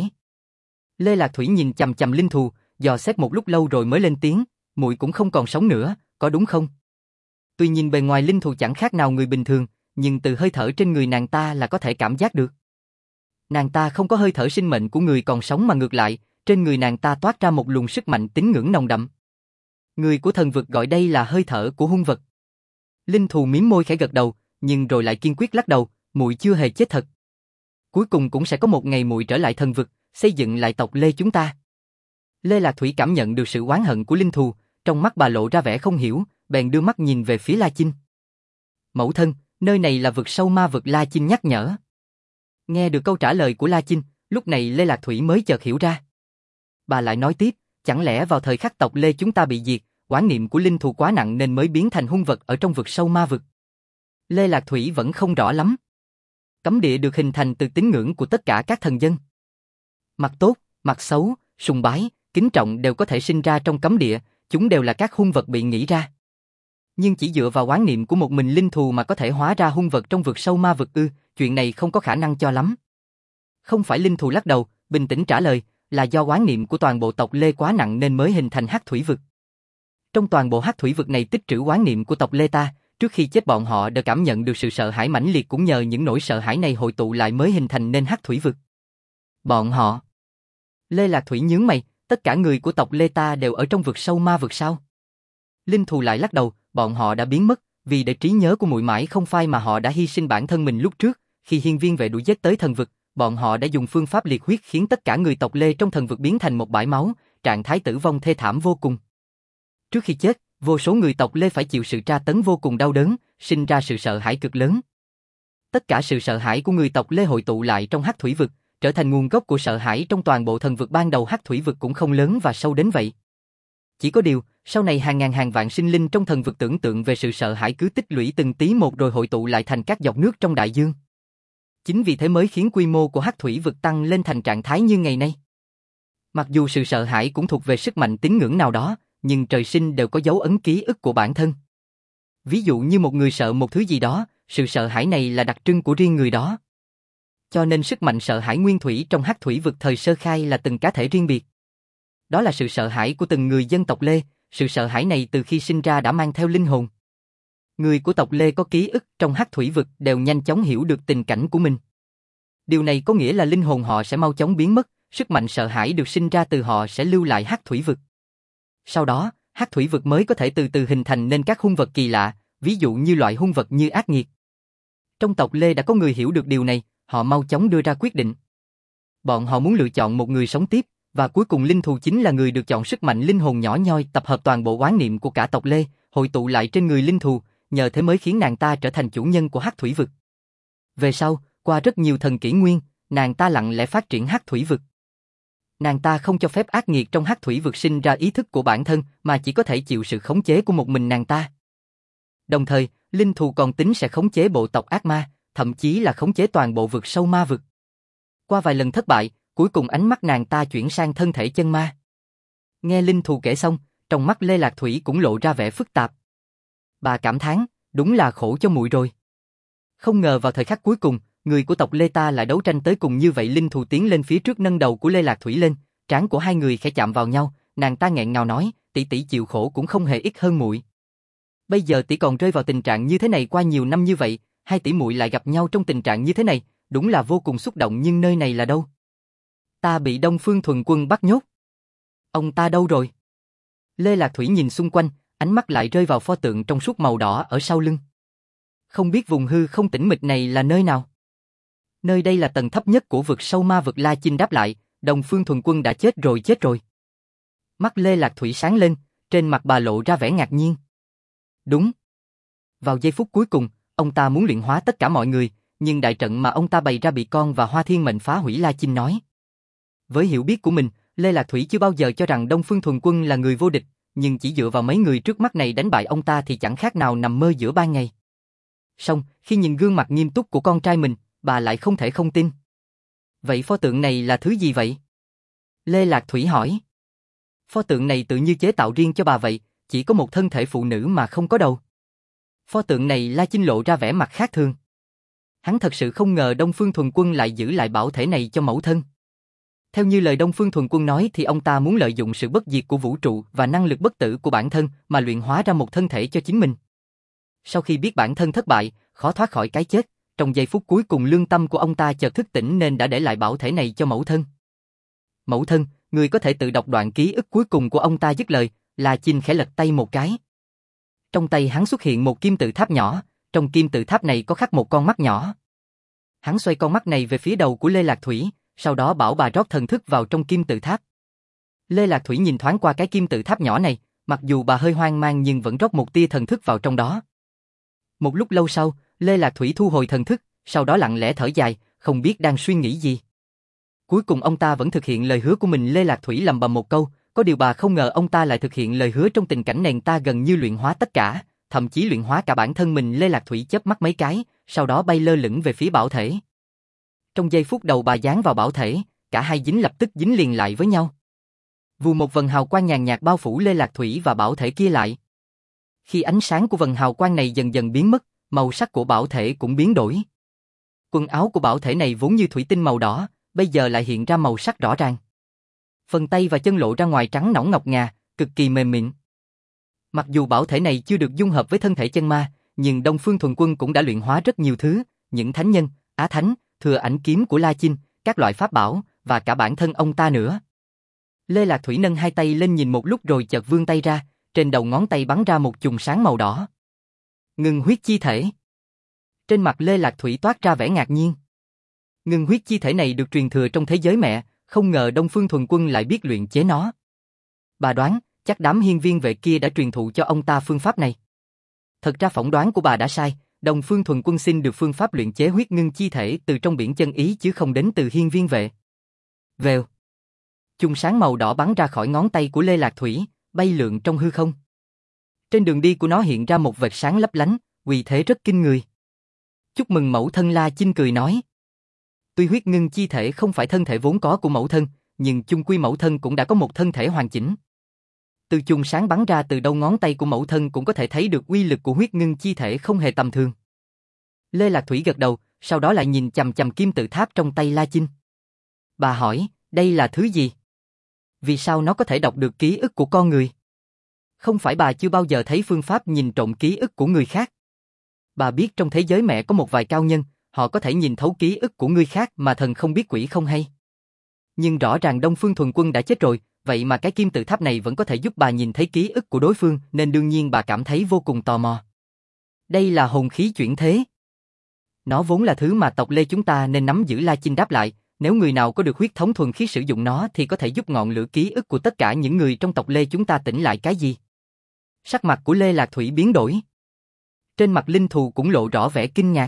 [SPEAKER 1] Lê Lạc Thủy nhìn chằm chằm Linh thù, dò xét một lúc lâu rồi mới lên tiếng, muội cũng không còn sống nữa, có đúng không? Tuy nhìn bề ngoài Linh thù chẳng khác nào người bình thường, nhưng từ hơi thở trên người nàng ta là có thể cảm giác được. Nàng ta không có hơi thở sinh mệnh của người còn sống mà ngược lại, trên người nàng ta toát ra một luồng sức mạnh tín ngưỡng nồng đậm. Người của thần vực gọi đây là hơi thở của hung vật. Linh thù mím môi khẽ gật đầu, nhưng rồi lại kiên quyết lắc đầu, muội chưa hề chết thật. Cuối cùng cũng sẽ có một ngày muội trở lại thần vực, xây dựng lại tộc Lê chúng ta. Lê Lạc Thủy cảm nhận được sự oán hận của Linh thù, trong mắt bà lộ ra vẻ không hiểu, bèn đưa mắt nhìn về phía La Chinh. Mẫu thân, nơi này là vực sâu ma vực. La Chinh nhắc nhở. Nghe được câu trả lời của La Chinh, lúc này Lê Lạc Thủy mới chợt hiểu ra. Bà lại nói tiếp, chẳng lẽ vào thời khắc tộc Lê chúng ta bị diệt, oán niệm của Linh thù quá nặng nên mới biến thành hung vật ở trong vực sâu ma vực? Lê Lạc Thủy vẫn không rõ lắm. Cấm địa được hình thành từ tín ngưỡng của tất cả các thần dân. Mặt tốt, mặt xấu, sùng bái, kính trọng đều có thể sinh ra trong cấm địa, chúng đều là các hung vật bị nghĩ ra. Nhưng chỉ dựa vào oán niệm của một mình Linh thù mà có thể hóa ra hung vật trong vực sâu ma vực ư? Chuyện này không có khả năng cho lắm. Không phải. Linh thù lắc đầu, bình tĩnh trả lời, là do oán niệm của toàn bộ tộc Lê quá nặng nên mới hình thành hắc thủy vực. Trong toàn bộ hắc thủy vực này tích trữ oán niệm của tộc Lê ta, trước khi chết bọn họ đã cảm nhận được sự sợ hãi mãnh liệt, cũng nhờ những nỗi sợ hãi này hội tụ lại mới hình thành nên hắc thủy vực. Bọn họ? Lê Lạc Thủy nhướng mày, tất cả người của tộc Lê ta đều ở trong vực sâu ma vực sao? Linh thù lại lắc đầu, bọn họ đã biến mất, vì để trí nhớ của muội mãi không phai mà họ đã hy sinh bản thân mình lúc trước, khi hiên viên vệ đuổi giết tới thần vực, bọn họ đã dùng phương pháp liệt huyết khiến tất cả người tộc Lê trong thần vực biến thành một bãi máu, trạng thái tử vong thê thảm vô cùng. Trước khi chết, vô số người tộc Lê phải chịu sự tra tấn vô cùng đau đớn, sinh ra sự sợ hãi cực lớn. Tất cả sự sợ hãi của người tộc Lê hội tụ lại trong hắc thủy vực, trở thành nguồn gốc của sợ hãi trong toàn bộ thần vực. Ban đầu hắc thủy vực cũng không lớn và sâu đến vậy. Chỉ có điều, sau này hàng ngàn hàng vạn sinh linh trong thần vực tưởng tượng về sự sợ hãi cứ tích lũy từng tí một rồi hội tụ lại thành các giọt nước trong đại dương. Chính vì thế mới khiến quy mô của hắc thủy vực tăng lên thành trạng thái như ngày nay. Mặc dù sự sợ hãi cũng thuộc về sức mạnh tín ngưỡng nào đó, nhưng trời sinh đều có dấu ấn ký ức của bản thân. Ví dụ như một người sợ một thứ gì đó, sự sợ hãi này là đặc trưng của riêng người đó. Cho nên sức mạnh sợ hãi nguyên thủy trong hắc thủy vực thời sơ khai là từng cá thể riêng biệt. Đó là sự sợ hãi của từng người dân tộc Lê, sự sợ hãi này từ khi sinh ra đã mang theo linh hồn. Người của tộc Lê có ký ức trong hắc thủy vực đều nhanh chóng hiểu được tình cảnh của mình. Điều này có nghĩa là linh hồn họ sẽ mau chóng biến mất, sức mạnh sợ hãi được sinh ra từ họ sẽ lưu lại hắc thủy vực. Sau đó, hắc thủy vực mới có thể từ từ hình thành nên các hung vật kỳ lạ, ví dụ như loại hung vật như ác nghiệt. Trong tộc Lê đã có người hiểu được điều này, họ mau chóng đưa ra quyết định. Bọn họ muốn lựa chọn một người sống tiếp, và cuối cùng linh thù chính là người được chọn. Sức mạnh linh hồn nhỏ nhoi tập hợp toàn bộ oán niệm của cả tộc Lê, hội tụ lại trên người linh thù, nhờ thế mới khiến nàng ta trở thành chủ nhân của hắc thủy vực. Về sau, qua rất nhiều thần kỷ nguyên, nàng ta lặng lẽ phát triển hắc thủy vực. Nàng ta không cho phép ác nghiệt trong hắc thủy vực sinh ra ý thức của bản thân, mà chỉ có thể chịu sự khống chế của một mình nàng ta. Đồng thời, linh thù còn tính sẽ khống chế bộ tộc ác ma, thậm chí là khống chế toàn bộ vực sâu ma vực. Qua vài lần thất bại, cuối cùng ánh mắt nàng ta chuyển sang thân thể chân ma. Nghe linh thù kể xong, trong mắt Lê Lạc Thủy cũng lộ ra vẻ phức tạp. Bà cảm thán, đúng là khổ cho muội rồi. Không ngờ vào thời khắc cuối cùng, người của tộc Lê ta lại đấu tranh tới cùng như vậy. Linh thù tiến lên phía trước nâng đầu của Lê Lạc Thủy lên, trán của hai người khẽ chạm vào nhau, nàng ta nghẹn ngào nói, tỷ tỷ chịu khổ cũng không hề ít hơn muội. Bây giờ tỷ còn rơi vào tình trạng như thế này qua nhiều năm như vậy, hai tỷ muội lại gặp nhau trong tình trạng như thế này, đúng là vô cùng xúc động. Nhưng nơi này là đâu? Ta bị Đông Phương Thuần Quân bắt nhốt. Ông ta đâu rồi? Lê Lạc Thủy nhìn xung quanh, ánh mắt lại rơi vào pho tượng trong suốt màu đỏ ở sau lưng. Không biết vùng hư không tĩnh mịch này là nơi nào? Nơi đây là tầng thấp nhất của vực sâu ma vực. La Chinh đáp lại, Đông Phương Thuần Quân đã chết rồi. Mắt Lê Lạc Thủy sáng lên, trên mặt bà lộ ra vẻ ngạc nhiên. Đúng. Vào giây phút cuối cùng, ông ta muốn luyện hóa tất cả mọi người, nhưng đại trận mà ông ta bày ra bị con và Hoa Thiên Mệnh phá hủy. La Chinh nói. Với hiểu biết của mình, Lê Lạc Thủy chưa bao giờ cho rằng Đông Phương Thuần Quân là người vô địch, nhưng chỉ dựa vào mấy người trước mắt này đánh bại ông ta thì chẳng khác nào nằm mơ giữa ban ngày. Song, khi nhìn gương mặt nghiêm túc của con trai mình, bà lại không thể không tin. Vậy pho tượng này là thứ gì vậy? Lê Lạc Thủy hỏi. Pho tượng này tự như chế tạo riêng cho bà vậy, chỉ có một thân thể phụ nữ mà không có đầu. Pho tượng này La Chinh lộ ra vẻ mặt khác thường. Hắn thật sự không ngờ Đông Phương Thuần Quân lại giữ lại bảo thể này cho mẫu thân. Theo như lời Đông Phương Thuần Quân nói thì ông ta muốn lợi dụng sự bất diệt của vũ trụ và năng lực bất tử của bản thân mà luyện hóa ra một thân thể cho chính mình. Sau khi biết bản thân thất bại, khó thoát khỏi cái chết, trong giây phút cuối cùng lương tâm của ông ta chợt thức tỉnh nên đã để lại bảo thể này cho mẫu thân. Mẫu thân, người có thể tự đọc đoạn ký ức cuối cùng của ông ta. Dứt lời, La Chinh khẽ lật tay một cái. Trong tay hắn xuất hiện một kim tự tháp nhỏ, trong kim tự tháp này có khắc một con mắt nhỏ. Hắn xoay con mắt này về phía đầu của Lê Lạc Thủy, sau đó bảo bà rót thần thức vào trong kim tự tháp. Lê Lạc Thủy nhìn thoáng qua cái kim tự tháp nhỏ này, mặc dù bà hơi hoang mang nhưng vẫn rót một tia thần thức vào trong đó. Một lúc lâu sau, Lê Lạc Thủy thu hồi thần thức, sau đó lặng lẽ thở dài, không biết đang suy nghĩ gì. Cuối cùng ông ta vẫn thực hiện lời hứa của mình. Lê Lạc Thủy lầm bầm một câu, có điều bà không ngờ ông ta lại thực hiện lời hứa trong tình cảnh nàng ta gần như luyện hóa tất cả, thậm chí luyện hóa cả bản thân mình. Lê Lạc Thủy chớp mắt mấy cái, sau đó bay lơ lửng về phía bảo thể. Trong giây phút đầu bà dán vào bảo thể, cả hai dính lập tức dính liền lại với nhau. Vù một vầng hào quang nhàn nhạt bao phủ Lê Lạc Thủy và bảo thể kia lại. Khi ánh sáng của vầng hào quang này dần dần biến mất, màu sắc của bảo thể cũng biến đổi. Quần áo của bảo thể này vốn như thủy tinh màu đỏ, bây giờ lại hiện ra màu sắc rõ ràng. Phần tay và chân lộ ra ngoài trắng nõn ngọc ngà, cực kỳ mềm mịn. Mặc dù bảo thể này chưa được dung hợp với thân thể chân ma, nhưng Đông Phương Thuần Quân cũng đã luyện hóa rất nhiều thứ, những thánh nhân, á thánh, thừa ảnh kiếm của La Chinh, các loại pháp bảo, và cả bản thân ông ta nữa. Lê Lạc Thủy nâng hai tay lên nhìn một lúc rồi chợt vươn tay ra, trên đầu ngón tay bắn ra một chùm sáng màu đỏ. Ngưng huyết chi thể. Trên mặt Lê Lạc Thủy toát ra vẻ ngạc nhiên. Ngưng huyết chi thể này được truyền thừa trong thế giới mẹ, không ngờ Đông Phương Thuần Quân lại biết luyện chế nó. Bà đoán, chắc đám hiên viên vệ kia đã truyền thụ cho ông ta phương pháp này. Thật ra phỏng đoán của bà đã sai, Đông Phương Thuần Quân xin được phương pháp luyện chế huyết ngưng chi thể từ trong biển chân ý chứ không đến từ hiên viên vệ. Vèo. Chùm sáng màu đỏ bắn ra khỏi ngón tay của Lê Lạc Thủy, bay lượn trong hư không. Trên đường đi của nó hiện ra một vệt sáng lấp lánh, uy thế rất kinh người. Chúc mừng mẫu thân. La Chinh cười nói. Tuy huyết ngưng chi thể không phải thân thể vốn có của mẫu thân, nhưng chung quy mẫu thân cũng đã có một thân thể hoàn chỉnh. Từ chùm sáng bắn ra từ đầu ngón tay của mẫu thân cũng có thể thấy được uy lực của huyết ngưng chi thể không hề tầm thường. Lê Lạc Thủy gật đầu, sau đó lại nhìn chằm chằm kim tự tháp trong tay La Chinh. Bà hỏi, đây là thứ gì? Vì sao nó có thể đọc được ký ức của con người? Không phải bà chưa bao giờ thấy phương pháp nhìn trộm ký ức của người khác. Bà biết trong thế giới mẹ có một vài cao nhân, họ có thể nhìn thấu ký ức của người khác mà thần không biết quỷ không hay. Nhưng rõ ràng Đông Phương Thuần Quân đã chết rồi, vậy mà cái kim tự tháp này vẫn có thể giúp bà nhìn thấy ký ức của đối phương, nên đương nhiên bà cảm thấy vô cùng tò mò. Đây là hồn khí chuyển thế. Nó vốn là thứ mà tộc Lê chúng ta nên nắm giữ. La Chinh đáp lại, nếu người nào có được huyết thống thuần khiết sử dụng nó thì có thể giúp ngọn lửa ký ức của tất cả những người trong tộc Lê chúng ta tỉnh lại. Cái gì? Sắc mặt của Lê Lạc Thủy biến đổi. Trên mặt linh thù cũng lộ rõ vẻ kinh ngạc.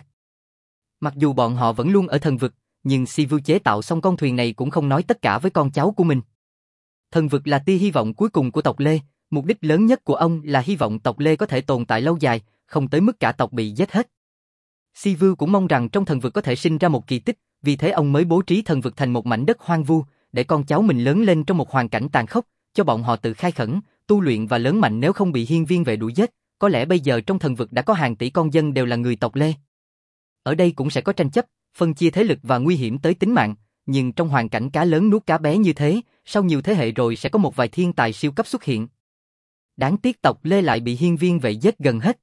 [SPEAKER 1] Mặc dù bọn họ vẫn luôn ở thần vực, nhưng Si Vưu chế tạo xong con thuyền này cũng không nói tất cả với con cháu của mình. Thần vực là tia hy vọng cuối cùng của tộc Lê, mục đích lớn nhất của ông là hy vọng tộc Lê có thể tồn tại lâu dài, không tới mức cả tộc bị giết hết. Si Vưu cũng mong rằng trong thần vực có thể sinh ra một kỳ tích, vì thế ông mới bố trí thần vực thành một mảnh đất hoang vu, để con cháu mình lớn lên trong một hoàn cảnh tàn khốc, cho bọn họ tự khai khẩn, tu luyện và lớn mạnh. Nếu không bị hiên viên vệ đuổi giết, có lẽ bây giờ trong thần vực đã có hàng tỷ con dân đều là người tộc Lê. Ở đây cũng sẽ có tranh chấp, phân chia thế lực và nguy hiểm tới tính mạng, nhưng trong hoàn cảnh cá lớn nuốt cá bé như thế, sau nhiều thế hệ rồi sẽ có một vài thiên tài siêu cấp xuất hiện. Đáng tiếc tộc Lê lại bị hiên viên vệ giết gần hết.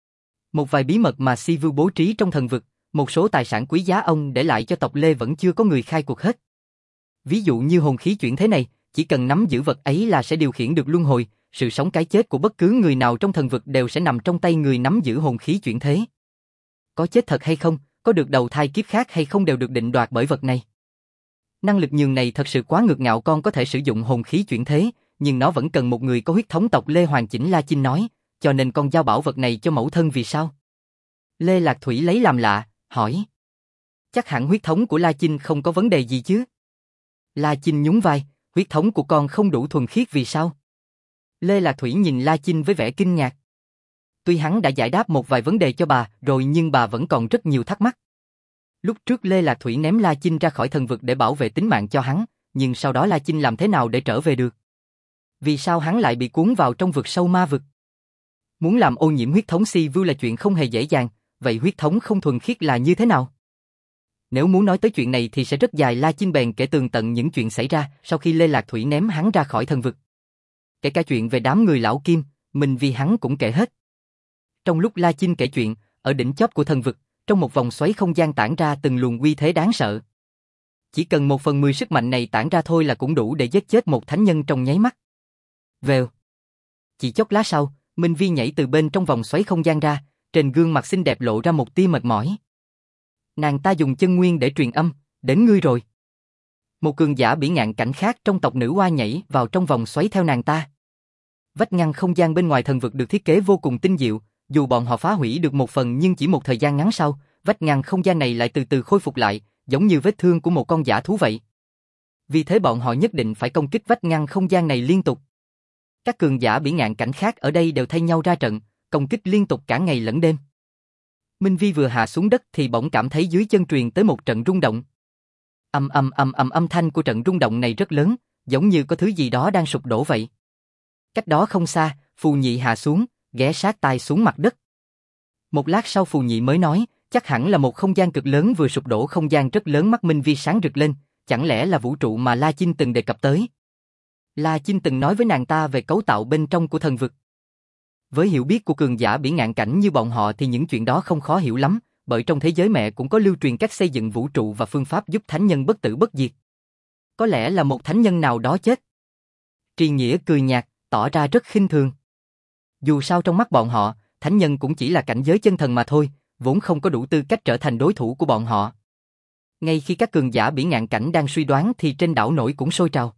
[SPEAKER 1] Một vài bí mật mà Si Vưu bố trí trong thần vực, một số tài sản quý giá ông để lại cho tộc Lê vẫn chưa có người khai cuộc hết. Ví dụ như hồn khí chuyển thế này, chỉ cần nắm giữ vật ấy là sẽ điều khiển được luân hồi, sự sống cái chết của bất cứ người nào trong thần vực đều sẽ nằm trong tay người nắm giữ hồn khí chuyển thế. Có chết thật hay không, có được đầu thai kiếp khác hay không đều được định đoạt bởi vật này. Năng lực nhường này thật sự quá ngược ngạo. Con có thể sử dụng hồn khí chuyển thế, nhưng nó vẫn cần một người có huyết thống tộc Lê hoàn chỉnh. La Chinh nói, cho nên con giao bảo vật này cho mẫu thân. Vì sao? Lê Lạc Thủy lấy làm lạ, hỏi. Chắc hẳn huyết thống của La Chinh không có vấn đề gì chứ? La Chinh nhún vai, huyết thống của con không đủ thuần khiết. Vì sao? Lê Lạc Thủy nhìn La Chinh với vẻ kinh ngạc. Tuy hắn đã giải đáp một vài vấn đề cho bà rồi nhưng bà vẫn còn rất nhiều thắc mắc. Lúc trước Lê Lạc Thủy ném La Chinh ra khỏi thần vực để bảo vệ tính mạng cho hắn, nhưng sau đó La Chinh làm thế nào để trở về được? Vì sao hắn lại bị cuốn vào trong vực sâu ma vực? Muốn làm ô nhiễm huyết thống Si Vưu là chuyện không hề dễ dàng, vậy huyết thống không thuần khiết là như thế nào? Nếu muốn nói tới chuyện này thì sẽ rất dài. La Chinh bèn kể tường tận những chuyện xảy ra sau khi Lê Lạc Thủy ném hắn ra khỏi thần vực. Kể cả chuyện về đám người lão Kim, mình vì hắn cũng kể hết. Trong lúc La Chinh kể chuyện, ở đỉnh chóp của thần vực, trong một vòng xoáy không gian tản ra từng luồng uy thế đáng sợ. Chỉ cần 1/10 sức mạnh này tản ra thôi là cũng đủ để giết chết một thánh nhân trong nháy mắt. Vèo. Chỉ chốc lát sau, Minh Vi nhảy từ bên trong vòng xoáy không gian ra, trên gương mặt xinh đẹp lộ ra một tia mệt mỏi. Nàng ta dùng chân nguyên để truyền âm, đến ngươi rồi. Một cường giả bỉ ngạn cảnh khác trong tộc nữ oa nhảy vào trong vòng xoáy theo nàng ta. Vách ngăn không gian bên ngoài thần vực được thiết kế vô cùng tinh diệu, dù bọn họ phá hủy được một phần nhưng chỉ một thời gian ngắn sau, vách ngăn không gian này lại từ từ khôi phục lại, giống như vết thương của một con dã thú vậy. Vì thế bọn họ nhất định phải công kích vách ngăn không gian này liên tục. Các cường giả bỉ ngạn cảnh khác ở đây đều thay nhau ra trận, công kích liên tục cả ngày lẫn đêm. Minh Vi vừa hạ xuống đất thì bỗng cảm thấy dưới chân truyền tới một trận rung động. Âm thanh của trận rung động này rất lớn, giống như có thứ gì đó đang sụp đổ vậy. Cách đó không xa, Phù Nhị hạ xuống, ghé sát tai xuống mặt đất. Một lát sau Phù Nhị mới nói, chắc hẳn là một không gian cực lớn vừa sụp đổ. Không gian rất lớn. Mắt Minh Vi sáng rực lên, chẳng lẽ là vũ trụ mà La Chinh từng đề cập tới? La Chinh từng nói với nàng ta về cấu tạo bên trong của thần vực. Với hiểu biết của cường giả bỉ ngạn cảnh như bọn họ thì những chuyện đó không khó hiểu lắm, bởi trong thế giới mẹ cũng có lưu truyền cách xây dựng vũ trụ và phương pháp giúp thánh nhân bất tử bất diệt. Có lẽ là một thánh nhân nào đó chết. Tri Nghĩa cười nhạt, tỏ ra rất khinh thường. Dù sao trong mắt bọn họ, thánh nhân cũng chỉ là cảnh giới chân thần mà thôi, vốn không có đủ tư cách trở thành đối thủ của bọn họ. Ngay khi các cường giả bỉ ngạn cảnh đang suy đoán thì trên đảo nổi cũng sôi trào.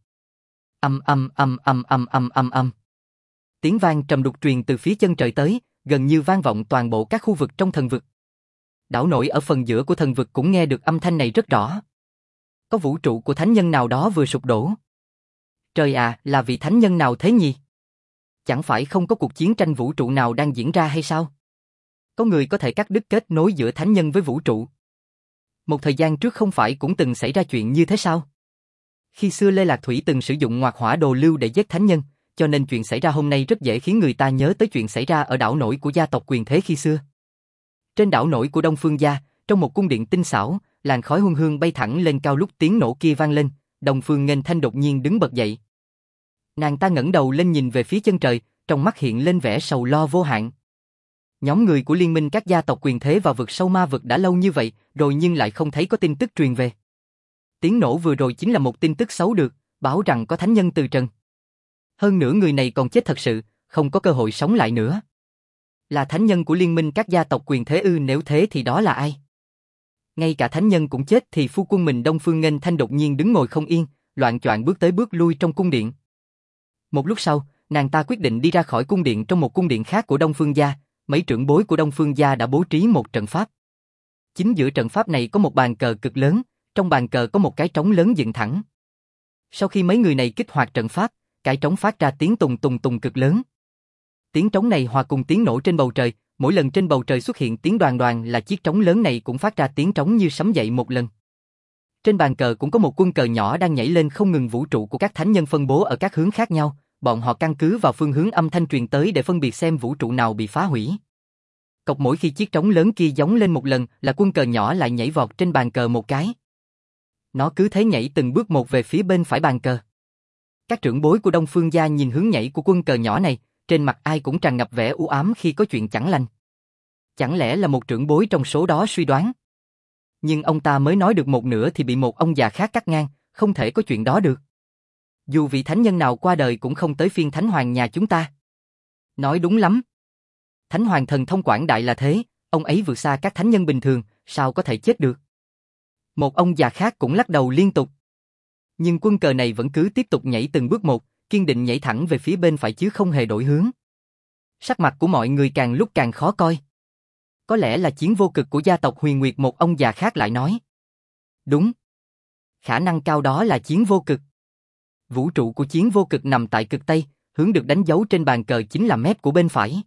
[SPEAKER 1] Tiếng vang trầm đục truyền từ phía chân trời tới, gần như vang vọng toàn bộ các khu vực trong thần vực. Đảo nổi ở phần giữa của thần vực cũng nghe được âm thanh này rất rõ. Có vũ trụ của thánh nhân nào đó vừa sụp đổ. Trời à, là vị thánh nhân nào thế nhỉ? Chẳng phải không có cuộc chiến tranh vũ trụ nào đang diễn ra hay sao? Có người có thể cắt đứt kết nối giữa thánh nhân với vũ trụ. Một thời gian trước không phải cũng từng xảy ra chuyện như thế sao? Khi xưa Lê Lạc Thủy từng sử dụng ngoạc hỏa đồ lưu để giết thánh nhân, cho nên chuyện xảy ra hôm nay rất dễ khiến người ta nhớ tới chuyện xảy ra ở đảo nổi của gia tộc quyền thế khi xưa. Trên đảo nổi của Đông Phương gia, trong một cung điện tinh xảo, làn khói hương hương bay thẳng lên cao. Lúc tiếng nổ kia vang lên, Đông Phương Nghênh Thanh đột nhiên đứng bật dậy. Nàng ta ngẩng đầu lên nhìn về phía chân trời, trong mắt hiện lên vẻ sầu lo vô hạn. Nhóm người của liên minh các gia tộc quyền thế vào vực sâu ma vực đã lâu như vậy, rồi nhưng lại không thấy có tin tức truyền về. Tiếng nổ vừa rồi chính là một tin tức xấu được, báo rằng có thánh nhân từ trần. Hơn nữa người này còn chết thật sự, không có cơ hội sống lại nữa. Là thánh nhân của liên minh các gia tộc quyền thế ư? Nếu thế thì đó là ai? Ngay cả thánh nhân cũng chết thì phu quân mình Đông Phương Nghênh Thanh đột nhiên đứng ngồi không yên, loạng choạng bước tới bước lui trong cung điện. Một lúc sau, nàng ta quyết định đi ra khỏi cung điện trong một cung điện khác của Đông Phương gia, mấy trưởng bối của Đông Phương gia đã bố trí một trận pháp. Chính giữa trận pháp này có một bàn cờ cực lớn, trong bàn cờ có một cái trống lớn dựng thẳng. Sau khi mấy người này kích hoạt trận pháp, cái trống phát ra tiếng tùng tùng tùng cực lớn. Tiếng trống này hòa cùng tiếng nổ trên bầu trời, mỗi lần trên bầu trời xuất hiện tiếng đoàn đoàn là chiếc trống lớn này cũng phát ra tiếng trống như sấm dậy một lần. Trên bàn cờ cũng có một quân cờ nhỏ đang nhảy lên không ngừng, vũ trụ của các thánh nhân phân bố ở các hướng khác nhau, bọn họ căn cứ vào phương hướng âm thanh truyền tới để phân biệt xem vũ trụ nào bị phá hủy. Cọc mỗi khi chiếc trống lớn kia gióng lên một lần là quân cờ nhỏ lại nhảy vọt trên bàn cờ một cái. Nó cứ thế nhảy từng bước một về phía bên phải bàn cờ. Các trưởng bối của Đông Phương gia nhìn hướng nhảy của quân cờ nhỏ này, trên mặt ai cũng tràn ngập vẻ u ám khi có chuyện chẳng lành. Chẳng lẽ là một trưởng bối trong số đó suy đoán? Nhưng ông ta mới nói được một nửa thì bị một ông già khác cắt ngang, không thể có chuyện đó được. Dù vị thánh nhân nào qua đời cũng không tới phiên thánh hoàng nhà chúng ta. Nói đúng lắm. Thánh hoàng thần thông quảng đại là thế, ông ấy vượt xa các thánh nhân bình thường, sao có thể chết được? Một ông già khác cũng lắc đầu liên tục. Nhưng quân cờ này vẫn cứ tiếp tục nhảy từng bước một, kiên định nhảy thẳng về phía bên phải chứ không hề đổi hướng. Sắc mặt của mọi người càng lúc càng khó coi. Có lẽ là chiến vô cực của gia tộc Huyền Nguyệt, một ông già khác lại nói. Đúng. Khả năng cao đó là chiến vô cực. Vũ trụ của chiến vô cực nằm tại cực Tây, hướng được đánh dấu trên bàn cờ chính là mép của bên phải.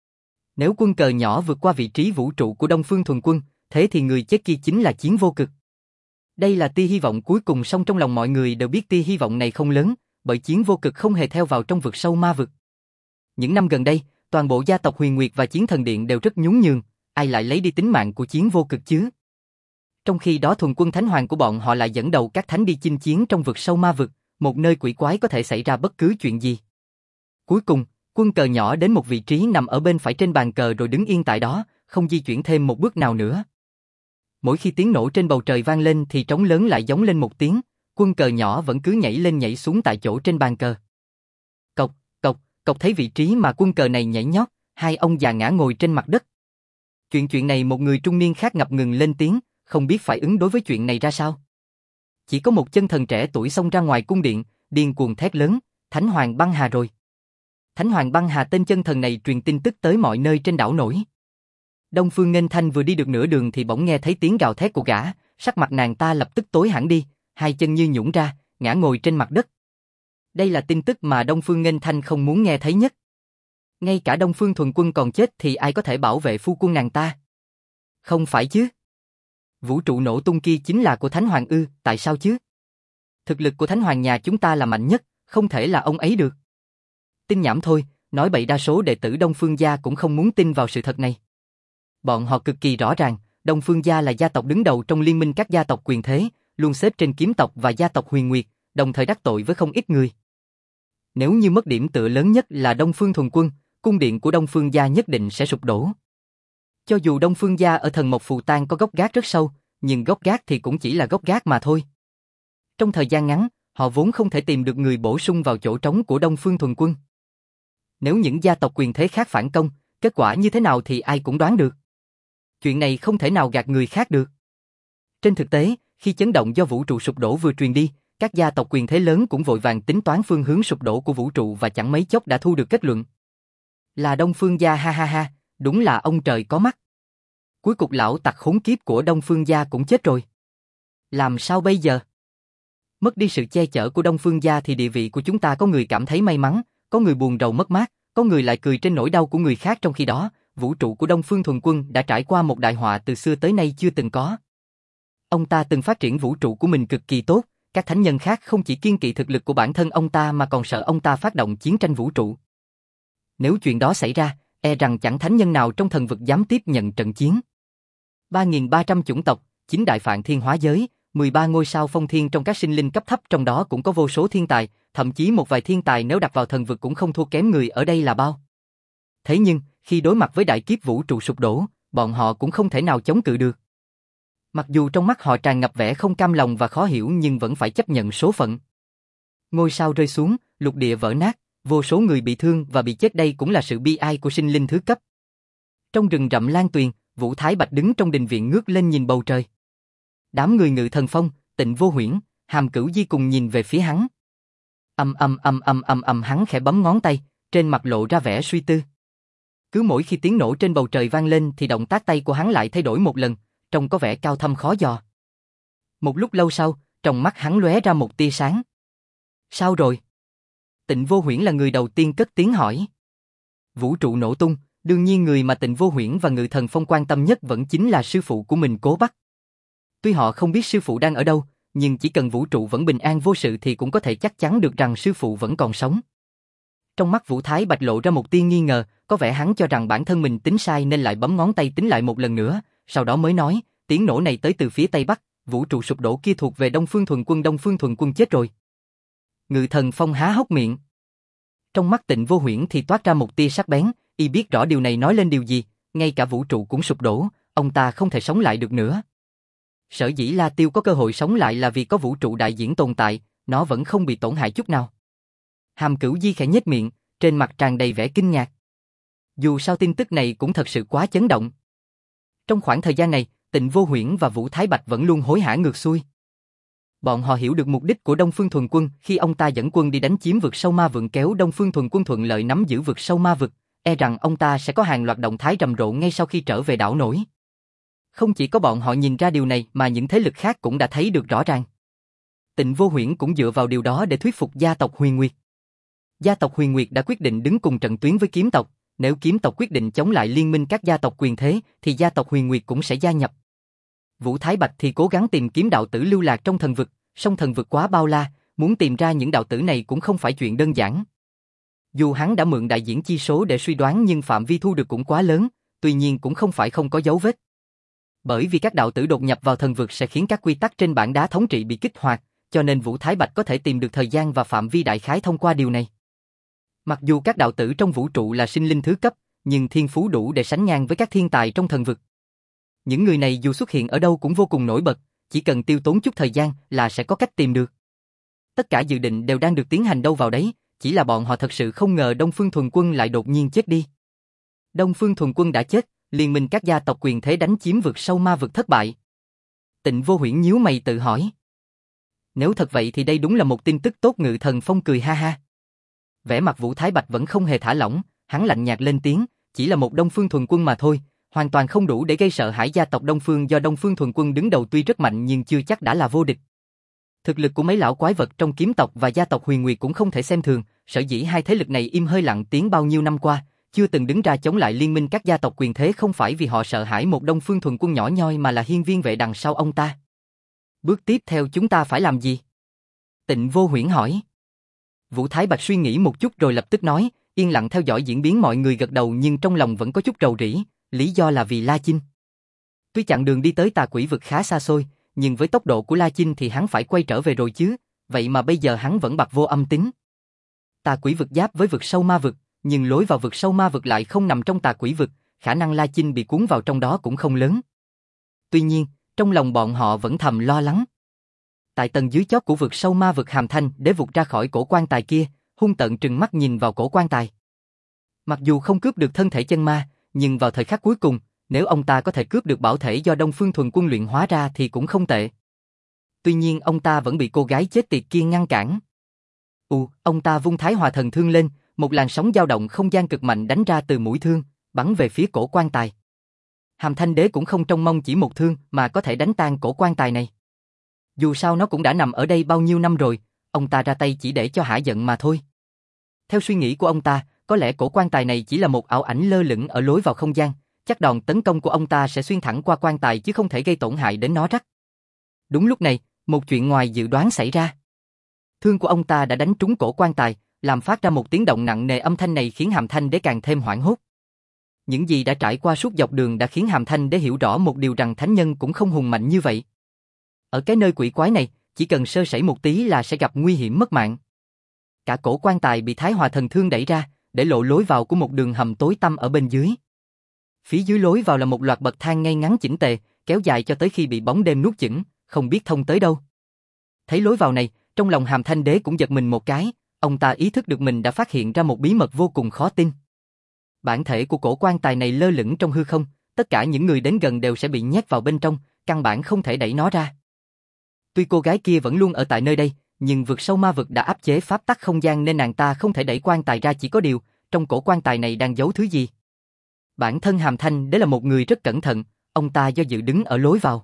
[SPEAKER 1] Nếu quân cờ nhỏ vượt qua vị trí vũ trụ của Đông Phương Thuần Quân, thế thì người chết kia chính là chiến vô cực. Đây là tia hy vọng cuối cùng, song trong lòng mọi người đều biết tia hy vọng này không lớn, bởi chiến vô cực không hề theo vào trong vực sâu ma vực. Những năm gần đây, toàn bộ gia tộc Huyền Nguyệt và Chiến Thần Điện đều rất nhún nhường, ai lại lấy đi tính mạng của chiến vô cực chứ? Trong khi đó Thuần Quân Thánh Hoàng của bọn họ lại dẫn đầu các thánh đi chinh chiến trong vực sâu ma vực, một nơi quỷ quái có thể xảy ra bất cứ chuyện gì. Cuối cùng, quân cờ nhỏ đến một vị trí nằm ở bên phải trên bàn cờ rồi đứng yên tại đó, không di chuyển thêm một bước nào nữa. Mỗi khi tiếng nổ trên bầu trời vang lên thì trống lớn lại gióng lên một tiếng, quân cờ nhỏ vẫn cứ nhảy lên nhảy xuống tại chỗ trên bàn cờ. Cộc, cộc, cộc, thấy vị trí mà quân cờ này nhảy nhót, hai ông già ngã ngồi trên mặt đất. Chuyện này một người trung niên khác ngập ngừng lên tiếng, không biết phải ứng đối với chuyện này ra sao. Chỉ có một chân thần trẻ tuổi xông ra ngoài cung điện, điên cuồng thét lớn, Thánh Hoàng Băng Hà rồi. Thánh Hoàng Băng Hà, tên chân thần này truyền tin tức tới mọi nơi trên đảo nổi. Đông Phương Nghênh Thanh vừa đi được nửa đường thì bỗng nghe thấy tiếng gào thét của gã, sắc mặt nàng ta lập tức tối hẳn đi, hai chân như nhũn ra, ngã ngồi trên mặt đất. Đây là tin tức mà Đông Phương Nghênh Thanh không muốn nghe thấy nhất. Ngay cả Đông Phương Thuần Quân còn chết thì ai có thể bảo vệ phu quân nàng ta? Không phải chứ? Vũ trụ nổ tung kia chính là của Thánh Hoàng ư? Tại sao chứ? Thực lực của Thánh Hoàng nhà chúng ta là mạnh nhất, không thể là ông ấy được. Tin nhảm thôi, nói bậy, đa số đệ tử Đông Phương gia cũng không muốn tin vào sự thật này. Bọn họ cực kỳ rõ ràng, Đông Phương gia là gia tộc đứng đầu trong liên minh các gia tộc quyền thế, luôn xếp trên Kiếm tộc và gia tộc Huyền Nguyệt, đồng thời đắc tội với không ít người. Nếu như mất điểm tựa lớn nhất là Đông Phương Thuần Quân, cung điện của Đông Phương gia nhất định sẽ sụp đổ. Cho dù Đông Phương gia ở Thần Mộc Phù Tang có gốc gác rất sâu, nhưng gốc gác thì cũng chỉ là gốc gác mà thôi. Trong thời gian ngắn, họ vốn không thể tìm được người bổ sung vào chỗ trống của Đông Phương Thuần Quân. Nếu những gia tộc quyền thế khác phản công, kết quả như thế nào thì ai cũng đoán được. Chuyện này không thể nào gạt người khác được. Trên thực tế, khi chấn động do vũ trụ sụp đổ vừa truyền đi, các gia tộc quyền thế lớn cũng vội vàng tính toán phương hướng sụp đổ của vũ trụ và chẳng mấy chốc đã thu được kết luận. Là Đông Phương gia, ha ha ha, đúng là ông trời có mắt. Cuối cùng lão tặc khốn kiếp của Đông Phương gia cũng chết rồi. Làm sao bây giờ? Mất đi sự che chở của Đông Phương gia thì địa vị của chúng ta có người cảm thấy may mắn, có người buồn rầu mất mát, có người lại cười trên nỗi đau của người khác, trong khi đó, vũ trụ của Đông Phương Thuần Quân đã trải qua một đại họa từ xưa tới nay chưa từng có. Ông ta từng phát triển vũ trụ của mình cực kỳ tốt, các thánh nhân khác không chỉ kiêng kỵ thực lực của bản thân ông ta mà còn sợ ông ta phát động chiến tranh vũ trụ. Nếu chuyện đó xảy ra, e rằng chẳng thánh nhân nào trong thần vực dám tiếp nhận trận chiến. 3.300 chủng tộc, 9 đại phạn thiên hóa giới, 13 ngôi sao phong thiên trong các sinh linh cấp thấp, trong đó cũng có vô số thiên tài, thậm chí một vài thiên tài nếu đặt vào thần vực cũng không thua kém người ở đây là bao. Thế nhưng, khi đối mặt với đại kiếp vũ trụ sụp đổ, bọn họ cũng không thể nào chống cự được. Mặc dù trong mắt họ tràn ngập vẻ không cam lòng và khó hiểu nhưng vẫn phải chấp nhận số phận. Ngôi sao rơi xuống, lục địa vỡ nát, vô số người bị thương và bị chết, đây cũng là sự bi ai của sinh linh thứ cấp. Trong rừng rậm lan tuyền, Vũ Thái Bạch đứng trong đình viện ngước lên nhìn bầu trời. Đám người Ngự Thần Phong, Tịnh Vô Huyễn, Hàm Cửu Di cùng nhìn về phía hắn. Hắn khẽ bấm ngón tay, trên mặt lộ ra vẻ suy tư. Cứ mỗi khi tiếng nổ trên bầu trời vang lên thì động tác tay của hắn lại thay đổi một lần, trông có vẻ cao thâm khó dò. Một lúc lâu sau, trong mắt hắn lóe ra một tia sáng. Sao rồi? Tịnh Vô Huyễn là người đầu tiên cất tiếng hỏi. Vũ trụ nổ tung, đương nhiên người mà Tịnh Vô Huyễn và Ngự Thần Phong quan tâm nhất vẫn chính là sư phụ của mình Cố Bắc. Tuy họ không biết sư phụ đang ở đâu, nhưng chỉ cần vũ trụ vẫn bình an vô sự thì cũng có thể chắc chắn được rằng sư phụ vẫn còn sống. Trong mắt Vũ Thái Bạch lộ ra một tia nghi ngờ, có vẻ hắn cho rằng bản thân mình tính sai nên lại bấm ngón tay tính lại một lần nữa, sau đó mới nói, tiếng nổ này tới từ phía Tây Bắc, vũ trụ sụp đổ kia thuộc về Đông Phương Thuần Quân chết rồi. Ngự Thần Phong há hốc miệng. Trong mắt Tịnh Vô Huyễn thì toát ra một tia sắc bén, y biết rõ điều này nói lên điều gì, ngay cả vũ trụ cũng sụp đổ, ông ta không thể sống lại được nữa. Sở dĩ La Tiêu có cơ hội sống lại là vì có vũ trụ đại diễn tồn tại, nó vẫn không bị tổn hại chút nào. Hàm Cửu Di khẽ nhếch miệng, trên mặt tràn đầy vẻ kinh ngạc. Dù sao tin tức này cũng thật sự quá chấn động. Trong khoảng thời gian này, Tịnh Vô Huyễn và Vũ Thái Bạch vẫn luôn hối hả ngược xuôi. Bọn họ hiểu được mục đích của Đông Phương Thuần Quân khi ông ta dẫn quân đi đánh chiếm vực sâu ma vượng, kéo Đông Phương Thuần Quân thuận lợi nắm giữ vực sâu ma vực, e rằng ông ta sẽ có hàng loạt động thái rầm rộ ngay sau khi trở về đảo nổi. Không chỉ có bọn họ nhìn ra điều này mà những thế lực khác cũng đã thấy được rõ ràng. Tịnh Vô Huyễn cũng dựa vào điều đó để thuyết phục gia tộc Huyền Nguyệt. Gia tộc Huyền Nguyệt đã quyết định đứng cùng trận tuyến với kiếm tộc, nếu kiếm tộc quyết định chống lại liên minh các gia tộc quyền thế thì gia tộc Huyền Nguyệt cũng sẽ gia nhập. Vũ Thái Bạch thì cố gắng tìm kiếm đạo tử lưu lạc trong thần vực, song thần vực quá bao la, muốn tìm ra những đạo tử này cũng không phải chuyện đơn giản. Dù hắn đã mượn đại diễn chi số để suy đoán nhưng phạm vi thu được cũng quá lớn, tuy nhiên cũng không phải không có dấu vết. Bởi vì các đạo tử đột nhập vào thần vực sẽ khiến các quy tắc trên bảng đá thống trị bị kích hoạt, cho nên Vũ Thái Bạch có thể tìm được thời gian và phạm vi đại khái thông qua điều này. Mặc dù các đạo tử trong vũ trụ là sinh linh thứ cấp, nhưng thiên phú đủ để sánh ngang với các thiên tài trong thần vực. Những người này dù xuất hiện ở đâu cũng vô cùng nổi bật, chỉ cần tiêu tốn chút thời gian là sẽ có cách tìm được. Tất cả dự định đều đang được tiến hành đâu vào đấy, chỉ là bọn họ thật sự không ngờ Đông Phương Thuần Quân lại đột nhiên chết đi. Đông Phương Thuần Quân đã chết, liên minh các gia tộc quyền thế đánh chiếm vực sâu ma vực thất bại. Tịnh Vô Huyễn nhíu mày tự hỏi. Nếu thật vậy thì đây đúng là một tin tức tốt. Ngự Thần Phong cười ha ha. Vẻ mặt Vũ Thái Bạch vẫn không hề thả lỏng, hắn lạnh nhạt lên tiếng, chỉ là một Đông Phương Thuần Quân mà thôi, hoàn toàn không đủ để gây sợ hãi gia tộc Đông Phương. Do Đông Phương Thuần Quân đứng đầu tuy rất mạnh nhưng chưa chắc đã là vô địch. Thực lực của mấy lão quái vật trong kiếm tộc và gia tộc Huyền Nguyệt cũng không thể xem thường, sở dĩ hai thế lực này im hơi lặng tiếng bao nhiêu năm qua, chưa từng đứng ra chống lại liên minh các gia tộc quyền thế không phải vì họ sợ hãi một Đông Phương Thuần Quân nhỏ nhoi mà là hiên viên vệ đằng sau ông ta. Bước tiếp theo chúng ta phải làm gì? Tịnh Vô Huyễn hỏi. Vũ Thái Bạch suy nghĩ một chút rồi lập tức nói, yên lặng theo dõi diễn biến. Mọi người gật đầu nhưng trong lòng vẫn có chút rầu rĩ, lý do là vì La Chinh. Tuy chặng đường đi tới Tà Quỷ vực khá xa xôi, nhưng với tốc độ của La Chinh thì hắn phải quay trở về rồi chứ, vậy mà bây giờ hắn vẫn bặt vô âm tín. Tà Quỷ vực giáp với vực sâu ma vực, nhưng lối vào vực sâu ma vực lại không nằm trong Tà Quỷ vực, khả năng La Chinh bị cuốn vào trong đó cũng không lớn. Tuy nhiên, trong lòng bọn họ vẫn thầm lo lắng. Tại tầng dưới chót của vực sâu ma vực, Hàm Thanh Đế vụt ra khỏi cổ quan tài kia, hung tợn trừng mắt nhìn vào cổ quan tài. Mặc dù không cướp được thân thể chân ma, nhưng vào thời khắc cuối cùng, nếu ông ta có thể cướp được bảo thể do Đông Phương Thuần Quân luyện hóa ra thì cũng không tệ. Tuy nhiên ông ta vẫn bị cô gái chết tiệt kia ngăn cản. Ông ta vung Thái Hòa Thần Thương lên, một làn sóng dao động không gian cực mạnh đánh ra từ mũi thương, bắn về phía cổ quan tài. Hàm Thanh Đế cũng không trông mong chỉ một thương mà có thể đánh tan cổ quan tài này. Dù sao nó cũng đã nằm ở đây bao nhiêu năm rồi, ông ta ra tay chỉ để cho hả giận mà thôi. Theo suy nghĩ của ông ta, có lẽ cổ quan tài này chỉ là một ảo ảnh lơ lửng ở lối vào không gian, chắc đòn tấn công của ông ta sẽ xuyên thẳng qua quan tài chứ không thể gây tổn hại đến nó rắc. Đúng lúc này, một chuyện ngoài dự đoán xảy ra. Thương của ông ta đã đánh trúng cổ quan tài, làm phát ra một tiếng động nặng nề. Âm thanh này khiến Hàm Thanh Đế càng thêm hoảng hốt. Những gì đã trải qua suốt dọc đường đã khiến Hàm Thanh Đế hiểu rõ một điều, rằng thánh nhân cũng không hùng mạnh như vậy. Ở cái nơi quỷ quái này, chỉ cần sơ sẩy một tí là sẽ gặp nguy hiểm mất mạng. Cả cổ quan tài bị Thái Hòa Thần Thương đẩy ra, để lộ lối vào của một đường hầm tối tăm ở bên dưới. Phía dưới lối vào là một loạt bậc thang ngay ngắn chỉnh tề, kéo dài cho tới khi bị bóng đêm nuốt chửng, không biết thông tới đâu. Thấy lối vào này, trong lòng Hàm Thanh Đế cũng giật mình một cái, ông ta ý thức được mình đã phát hiện ra một bí mật vô cùng khó tin. Bản thể của cổ quan tài này lơ lửng trong hư không, tất cả những người đến gần đều sẽ bị nhét vào bên trong, căn bản không thể đẩy nó ra. Tuy cô gái kia vẫn luôn ở tại nơi đây, nhưng vực sâu ma vực đã áp chế pháp tắc không gian nên nàng ta không thể đẩy quan tài ra, chỉ có điều, trong cổ quan tài này đang giấu thứ gì. Bản thân Hàm Thanh Đế là một người rất cẩn thận, ông ta do dự đứng ở lối vào.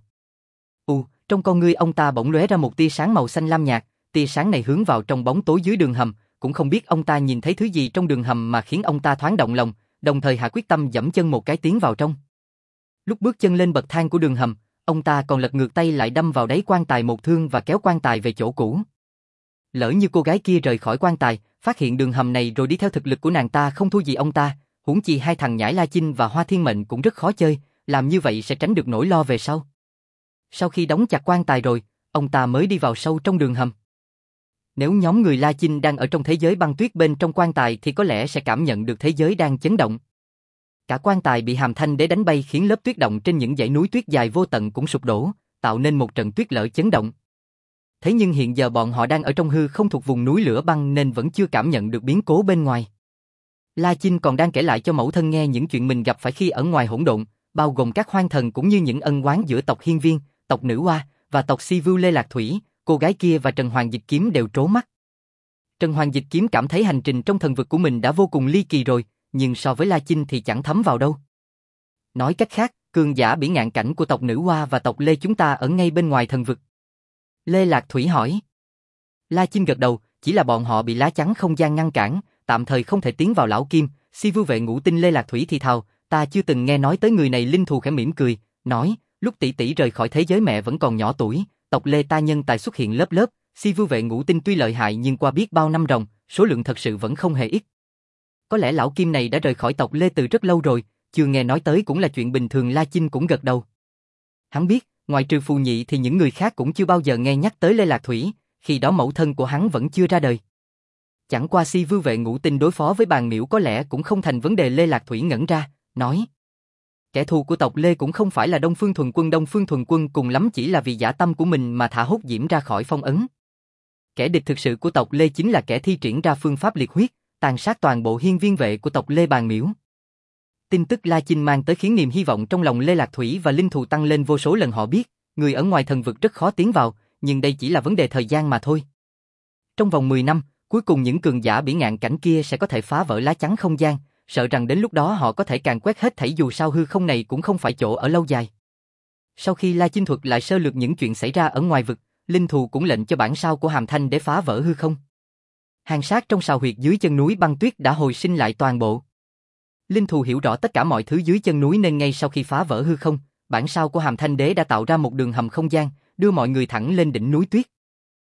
[SPEAKER 1] Trong con ngươi ông ta bỗng lóe ra một tia sáng màu xanh lam nhạt, tia sáng này hướng vào trong bóng tối dưới đường hầm, cũng không biết ông ta nhìn thấy thứ gì trong đường hầm mà khiến ông ta thoáng động lòng, đồng thời hạ quyết tâm giẫm chân một cái tiến vào trong. Lúc bước chân lên bậc thang của đường hầm, ông ta còn lật ngược tay lại đâm vào đáy quan tài một thương và kéo quan tài về chỗ cũ. Lỡ như cô gái kia rời khỏi quan tài, phát hiện đường hầm này rồi đi theo, thực lực của nàng ta không thua gì ông ta, huống chi hai thằng nhãi La Chinh và Hoa Thiên Mệnh cũng rất khó chơi, làm như vậy sẽ tránh được nỗi lo về sau. Sau khi đóng chặt quan tài rồi, ông ta mới đi vào sâu trong đường hầm. Nếu nhóm người La Chinh đang ở trong thế giới băng tuyết bên trong quan tài thì có lẽ sẽ cảm nhận được thế giới đang chấn động. Cả quan tài bị Hàm Thanh Đế đánh bay khiến lớp tuyết động trên những dãy núi tuyết dài vô tận cũng sụp đổ, tạo nên một trận tuyết lở chấn động. Thế nhưng hiện giờ bọn họ đang ở trong hư không thuộc vùng núi lửa băng nên vẫn chưa cảm nhận được biến cố bên ngoài. La Chinh còn đang kể lại cho mẫu thân nghe những chuyện mình gặp phải khi ở ngoài hỗn độn, bao gồm các hoang thần cũng như những ân oán giữa tộc Hiên Viên, tộc Nữ Hoa và tộc Si Vưu Lê Lạc Thủy. Cô gái kia và Trần Hoàng Dịch Kiếm đều trố mắt. Trần Hoàng Dịch Kiếm cảm thấy hành trình trong thần vực của mình đã vô cùng ly kỳ rồi, nhưng so với La Chinh thì chẳng thấm vào đâu. Nói cách khác, cường giả bỉ ngạn cảnh của tộc Nữ Hoa và tộc Lê chúng ta ở ngay bên ngoài thần vực. Lê Lạc Thủy hỏi. La Chinh gật đầu, chỉ là bọn họ bị lá chắn không gian ngăn cản, tạm thời không thể tiến vào lão kim. Si Vưu Vệ Ngũ Tinh Lê Lạc Thủy thì thào, ta chưa từng nghe nói tới người này. Linh Thù khẽ mỉm cười, nói, lúc tỷ tỷ rời khỏi thế giới mẹ vẫn còn nhỏ tuổi, tộc Lê ta nhân tài xuất hiện lớp lớp. Si Vưu Vệ Ngũ Tinh tuy lợi hại nhưng qua biết bao năm ròng, số lượng thật sự vẫn không hề ít. Có lẽ lão kim này đã rời khỏi tộc Lê từ rất lâu rồi, chưa nghe nói tới cũng là chuyện bình thường. La Chinh cũng gật đầu. Hắn biết, ngoài trừ Phù Nhị thì những người khác cũng chưa bao giờ nghe nhắc tới Lê Lạc Thủy, khi đó mẫu thân của hắn vẫn chưa ra đời. Chẳng qua Si Vưu Vệ Ngũ Tinh đối phó với Bàn Miễu có lẽ cũng không thành vấn đề. Lê Lạc Thủy ngẩn ra, nói, kẻ thù của tộc Lê cũng không phải là Đông Phương Thuần Quân. Đông Phương Thuần Quân cùng lắm chỉ là vì dã tâm của mình mà thả Hốt Diễm ra khỏi phong ấn. Kẻ địch thực sự của tộc Lê chính là kẻ thi triển ra phương pháp liệt huyết, tàn sát toàn bộ hiên viên vệ của tộc Lê. Bàn Miễu. Tin tức La Chinh mang tới khiến niềm hy vọng trong lòng Lê Lạc Thủy và Linh Thù tăng lên vô số lần. Họ biết, người ở ngoài thần vực rất khó tiến vào, nhưng đây chỉ là vấn đề thời gian mà thôi. Trong vòng 10 năm, cuối cùng những cường giả bỉ ngạn cảnh kia sẽ có thể phá vỡ lá chắn không gian, sợ rằng đến lúc đó họ có thể càn quét hết thảy, dù sao hư không này cũng không phải chỗ ở lâu dài. Sau khi La Chinh thuật lại sơ lược những chuyện xảy ra ở ngoài vực, Linh Thù cũng lệnh cho bản sao của Hàm Thanh để phá vỡ hư không. Hàn sát trong sào huyệt dưới chân núi băng tuyết đã hồi sinh lại toàn bộ. Linh Thù hiểu rõ tất cả mọi thứ dưới chân núi nên ngay sau khi phá vỡ hư không, bản sao của Hàm Thanh Đế đã tạo ra một đường hầm không gian, đưa mọi người thẳng lên đỉnh núi tuyết.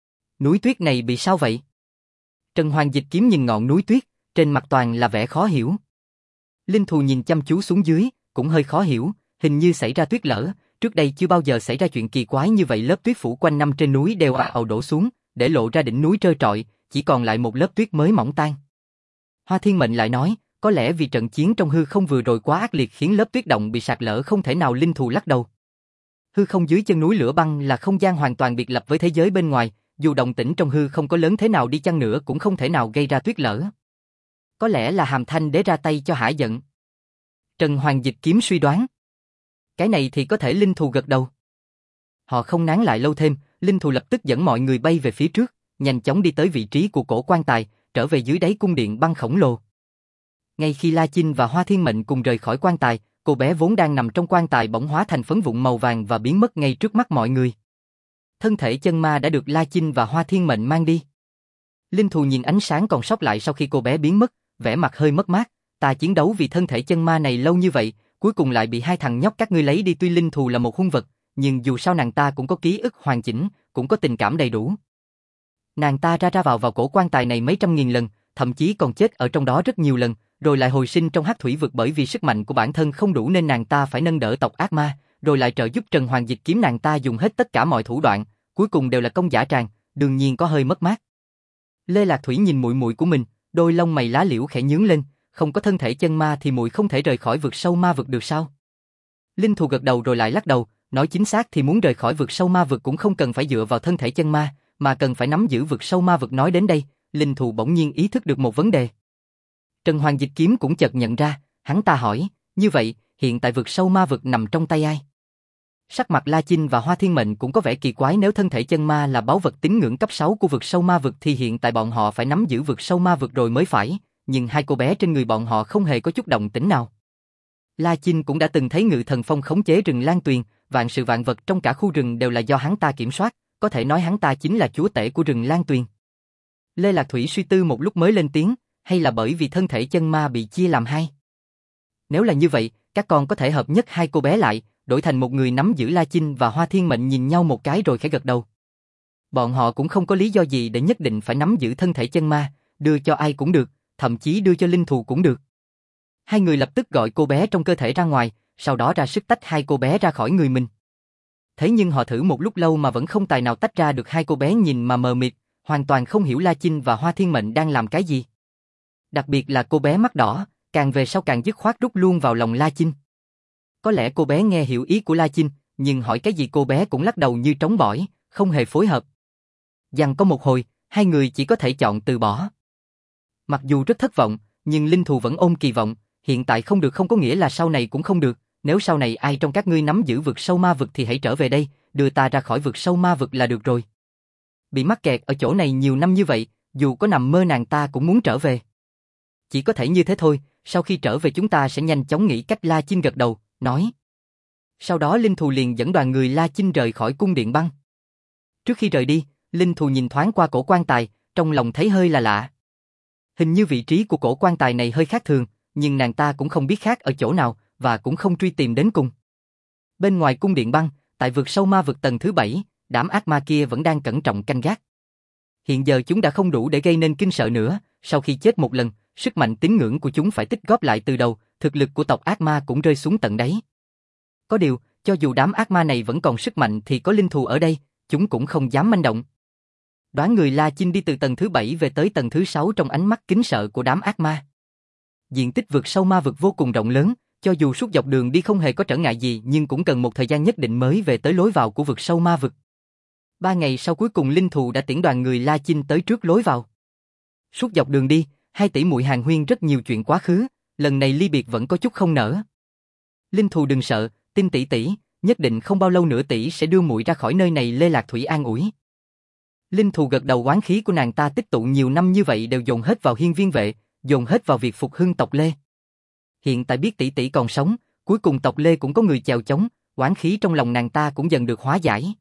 [SPEAKER 1] Núi tuyết này bị sao vậy? Trần Hoàng Dịch Kiếm nhìn ngọn núi tuyết, trên mặt toàn là vẻ khó hiểu. Linh Thù nhìn chăm chú xuống dưới, cũng hơi khó hiểu, hình như xảy ra tuyết lở, trước đây chưa bao giờ xảy ra chuyện kỳ quái như vậy. Lớp tuyết phủ quanh năm trên núi đều ào ào đổ xuống, để lộ ra đỉnh núi trơ trọi, chỉ còn lại một lớp tuyết mới mỏng tan. Hoa Thiên Mệnh lại nói, có lẽ vì trận chiến trong hư không vừa rồi quá ác liệt khiến lớp tuyết động bị sạt lở không thể nào. Linh Thù lắc đầu. Hư không dưới chân núi lửa băng là không gian hoàn toàn biệt lập với thế giới bên ngoài, dù động tĩnh trong hư không có lớn thế nào đi chăng nữa cũng không thể nào gây ra tuyết lở. Có lẽ là Hàm Thanh Đế ra tay cho hả giận. Trần Hoàng Dịch Kiếm suy đoán. Cái này thì có thể. Linh Thù gật đầu. Họ không nán lại lâu thêm, Linh Thù lập tức dẫn mọi người bay về phía trước, nhanh chóng đi tới vị trí của cổ quan tài, trở về dưới đáy cung điện băng khổng lồ. Ngay khi La Chinh và Hoa Thiên Mệnh cùng rời khỏi quan tài, cô bé vốn đang nằm trong quan tài bỗng hóa thành phấn vụn màu vàng và biến mất ngay trước mắt mọi người. Thân thể chân ma đã được La Chinh và Hoa Thiên Mệnh mang đi. Linh Thù nhìn ánh sáng còn sót lại sau khi cô bé biến mất, vẻ mặt hơi mất mát. Ta chiến đấu vì thân thể chân ma này lâu như vậy, cuối cùng lại bị hai thằng nhóc các ngươi lấy đi. Tuy Linh Thù là một hung vật, nhưng dù sao nàng ta cũng có ký ức hoàn chỉnh, cũng có tình cảm đầy đủ. Nàng ta ra vào cổ quan tài này mấy trăm nghìn lần, thậm chí còn chết ở trong đó rất nhiều lần, rồi lại hồi sinh trong hắc thủy vực. Bởi vì sức mạnh của bản thân không đủ nên nàng ta phải nâng đỡ tộc ác ma, rồi lại trợ giúp Trần Hoàng Dịch Kiếm. Nàng ta dùng hết tất cả mọi thủ đoạn, cuối cùng đều là công dã tràng, đương nhiên có hơi mất mát. Lê Lạc Thủy nhìn muội muội của mình, đôi lông mày lá liễu khẽ nhướng lên, không có thân thể chân ma thì muội không thể rời khỏi vực sâu ma vực được sao? Linh Thù gật đầu rồi lại lắc đầu, Nói chính xác thì muốn rời khỏi vực sâu ma vực cũng không cần phải dựa vào thân thể chân ma, mà cần phải nắm giữ vực sâu ma vực. Nói đến đây, Linh Thù bỗng nhiên ý thức được một vấn đề. Trần Hoàng Dịch Kiếm cũng chợt nhận ra, hắn ta hỏi, như vậy, hiện tại vực sâu ma vực nằm trong tay ai? Sắc mặt La Chinh và Hoa Thiên Mệnh cũng có vẻ kỳ quái, nếu thân thể chân ma là báu vật tín ngưỡng cấp 6 của vực sâu ma vực thì hiện tại bọn họ phải nắm giữ vực sâu ma vực rồi mới phải, nhưng hai cô bé trên người bọn họ không hề có chút động tĩnh nào. La Chinh cũng đã từng thấy Ngự Thần Phong khống chế rừng Lan Tuyền, vạn sự vạn vật trong cả khu rừng đều là do hắn ta kiểm soát, có thể nói hắn ta chính là chúa tể của rừng Lan Tuyền. Lê Lạc Thủy suy tư một lúc mới lên tiếng, hay là bởi vì thân thể chân ma bị chia làm hai? Nếu là như vậy, các con có thể hợp nhất hai cô bé lại, đổi thành một người nắm giữ. La Chinh và Hoa Thiên Mệnh nhìn nhau một cái rồi khẽ gật đầu. Bọn họ cũng không có lý do gì để nhất định phải nắm giữ thân thể chân ma, đưa cho ai cũng được, thậm chí đưa cho Linh Thù cũng được. Hai người lập tức gọi cô bé trong cơ thể ra ngoài, sau đó ra sức tách hai cô bé ra khỏi người mình. Thế nhưng họ thử một lúc lâu mà vẫn không tài nào tách ra được. Hai cô bé nhìn mà mờ mịt, hoàn toàn không hiểu La Chinh và Hoa Thiên Mệnh đang làm cái gì. Đặc biệt là cô bé mắt đỏ, càng về sau càng dứt khoát rút luôn vào lòng La Chinh. Có lẽ cô bé nghe hiểu ý của La Chinh, nhưng hỏi cái gì cô bé cũng lắc đầu như trống bỏi, không hề phối hợp. Giằng có một hồi, hai người chỉ có thể chọn từ bỏ. Mặc dù rất thất vọng, nhưng Linh Thù vẫn ôm kỳ vọng, hiện tại không được không có nghĩa là sau này cũng không được, nếu sau này ai trong các ngươi nắm giữ vực sâu ma vực thì hãy trở về đây, đưa ta ra khỏi vực sâu ma vực là được rồi. Bị mắc kẹt ở chỗ này nhiều năm như vậy, dù có nằm mơ nàng ta cũng muốn trở về. Chỉ có thể như thế thôi, sau khi trở về chúng ta sẽ nhanh chóng nghĩ cách. La Chinh gật đầu, nói. Sau đó Linh Thù liền dẫn đoàn người La Chinh rời khỏi cung điện băng. Trước khi rời đi, Linh Thù nhìn thoáng qua cổ quan tài, trong lòng thấy hơi là lạ. Hình như vị trí của cổ quan tài này hơi khác thường, nhưng nàng ta cũng không biết khác ở chỗ nào, và cũng không truy tìm đến cùng. Bên ngoài cung điện băng, tại vực sâu ma vực tầng thứ 7, đám ác ma kia vẫn đang cẩn trọng canh gác. Hiện giờ chúng đã không đủ để gây nên kinh sợ nữa, sau khi chết một lần, sức mạnh tín ngưỡng của chúng phải tích góp lại từ đầu, thực lực của tộc ác ma cũng rơi xuống tận đáy. Có điều, cho dù đám ác ma này vẫn còn sức mạnh thì có Linh Thù ở đây, chúng cũng không dám manh động. Đoán người La Chinh đi từ tầng thứ 7 về tới tầng thứ 6 trong ánh mắt kính sợ của đám ác ma. Diện tích vực sâu ma vực vô cùng rộng lớn, cho dù suốt dọc đường đi không hề có trở ngại gì nhưng cũng cần một thời gian nhất định mới về tới lối vào của vực sâu ma vực. 3 ngày sau cuối cùng Linh Thù đã tiễn đoàn người La Chinh tới trước lối vào. Suốt dọc đường đi, hai tỷ muội hàn huyên rất nhiều chuyện quá khứ, lần này ly biệt vẫn có chút không nỡ. Linh Thù đừng sợ, tin tỷ tỷ, nhất định không bao lâu nữa tỷ sẽ đưa muội ra khỏi nơi này. Lê Lạc Thủy an ủi. Linh Thù gật đầu, oán khí của nàng ta tích tụ nhiều năm như vậy đều dồn hết vào Hiên Viên Vệ, dồn hết vào việc phục hưng tộc Lê. Hiện tại biết tỷ tỷ còn sống, cuối cùng tộc Lê cũng có người chèo chống, oán khí trong lòng nàng ta cũng dần được hóa giải.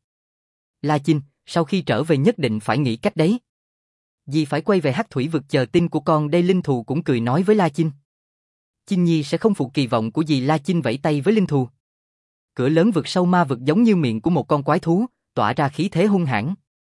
[SPEAKER 1] La Chinh, sau khi trở về nhất định phải nghĩ cách đấy. Dì phải quay về Hắc Thủy vực chờ tin của con đây. Linh Thù cũng cười nói với La Chinh. Chinh Nhi sẽ không phụ kỳ vọng của dì. La Chinh vẫy tay với Linh Thù. Cửa lớn vực sâu ma vực giống như miệng của một con quái thú, tỏa ra khí thế hung hãn.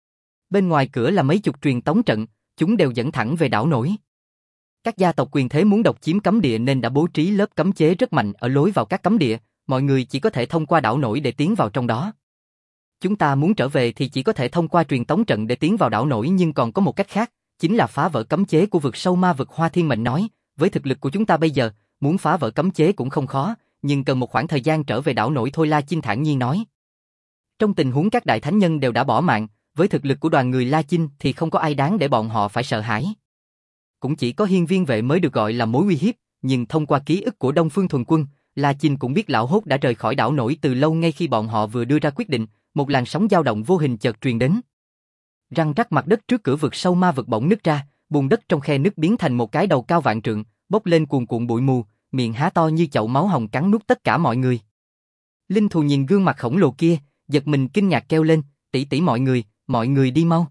[SPEAKER 1] Bên ngoài cửa là mấy chục truyền tống trận, chúng đều dẫn thẳng về đảo nổi. Các gia tộc quyền thế muốn độc chiếm cấm địa nên đã bố trí lớp cấm chế rất mạnh ở lối vào các cấm địa, mọi người chỉ có thể thông qua đảo nổi để tiến vào trong đó. Chúng ta muốn trở về thì chỉ có thể thông qua truyền tống trận để tiến vào đảo nổi, nhưng còn có một cách khác, chính là phá vỡ cấm chế của vực sâu ma vực. Hoa Thiên Mệnh nói, với thực lực của chúng ta bây giờ, muốn phá vỡ cấm chế cũng không khó, nhưng cần một khoảng thời gian trở về đảo nổi thôi. La Chinh thản nhiên nói. Trong tình huống các đại thánh nhân đều đã bỏ mạng, với thực lực của đoàn người La Chinh thì không có ai đáng để bọn họ phải sợ hãi. Cũng chỉ có Hiên Viên Vệ mới được gọi là mối uy hiếp, nhưng thông qua ký ức của Đông Phương Thuần Quân, La Chinh cũng biết lão hốt đã rời khỏi đảo nổi từ lâu. Ngay khi bọn họ vừa đưa ra quyết định, một làn sóng dao động vô hình chợt truyền đến. Răng rắc, mặt đất trước cửa vực sâu ma vực bỗng nứt ra, bùn đất trong khe nứt biến thành một cái đầu cao vạn trượng, bốc lên cuồn cuộn bụi mù, miệng há to như chậu máu hồng cắn nuốt tất cả mọi người. Linh Thù nhìn gương mặt khổng lồ kia, giật mình kinh ngạc kêu lên, tỷ tỷ, mọi người đi mau.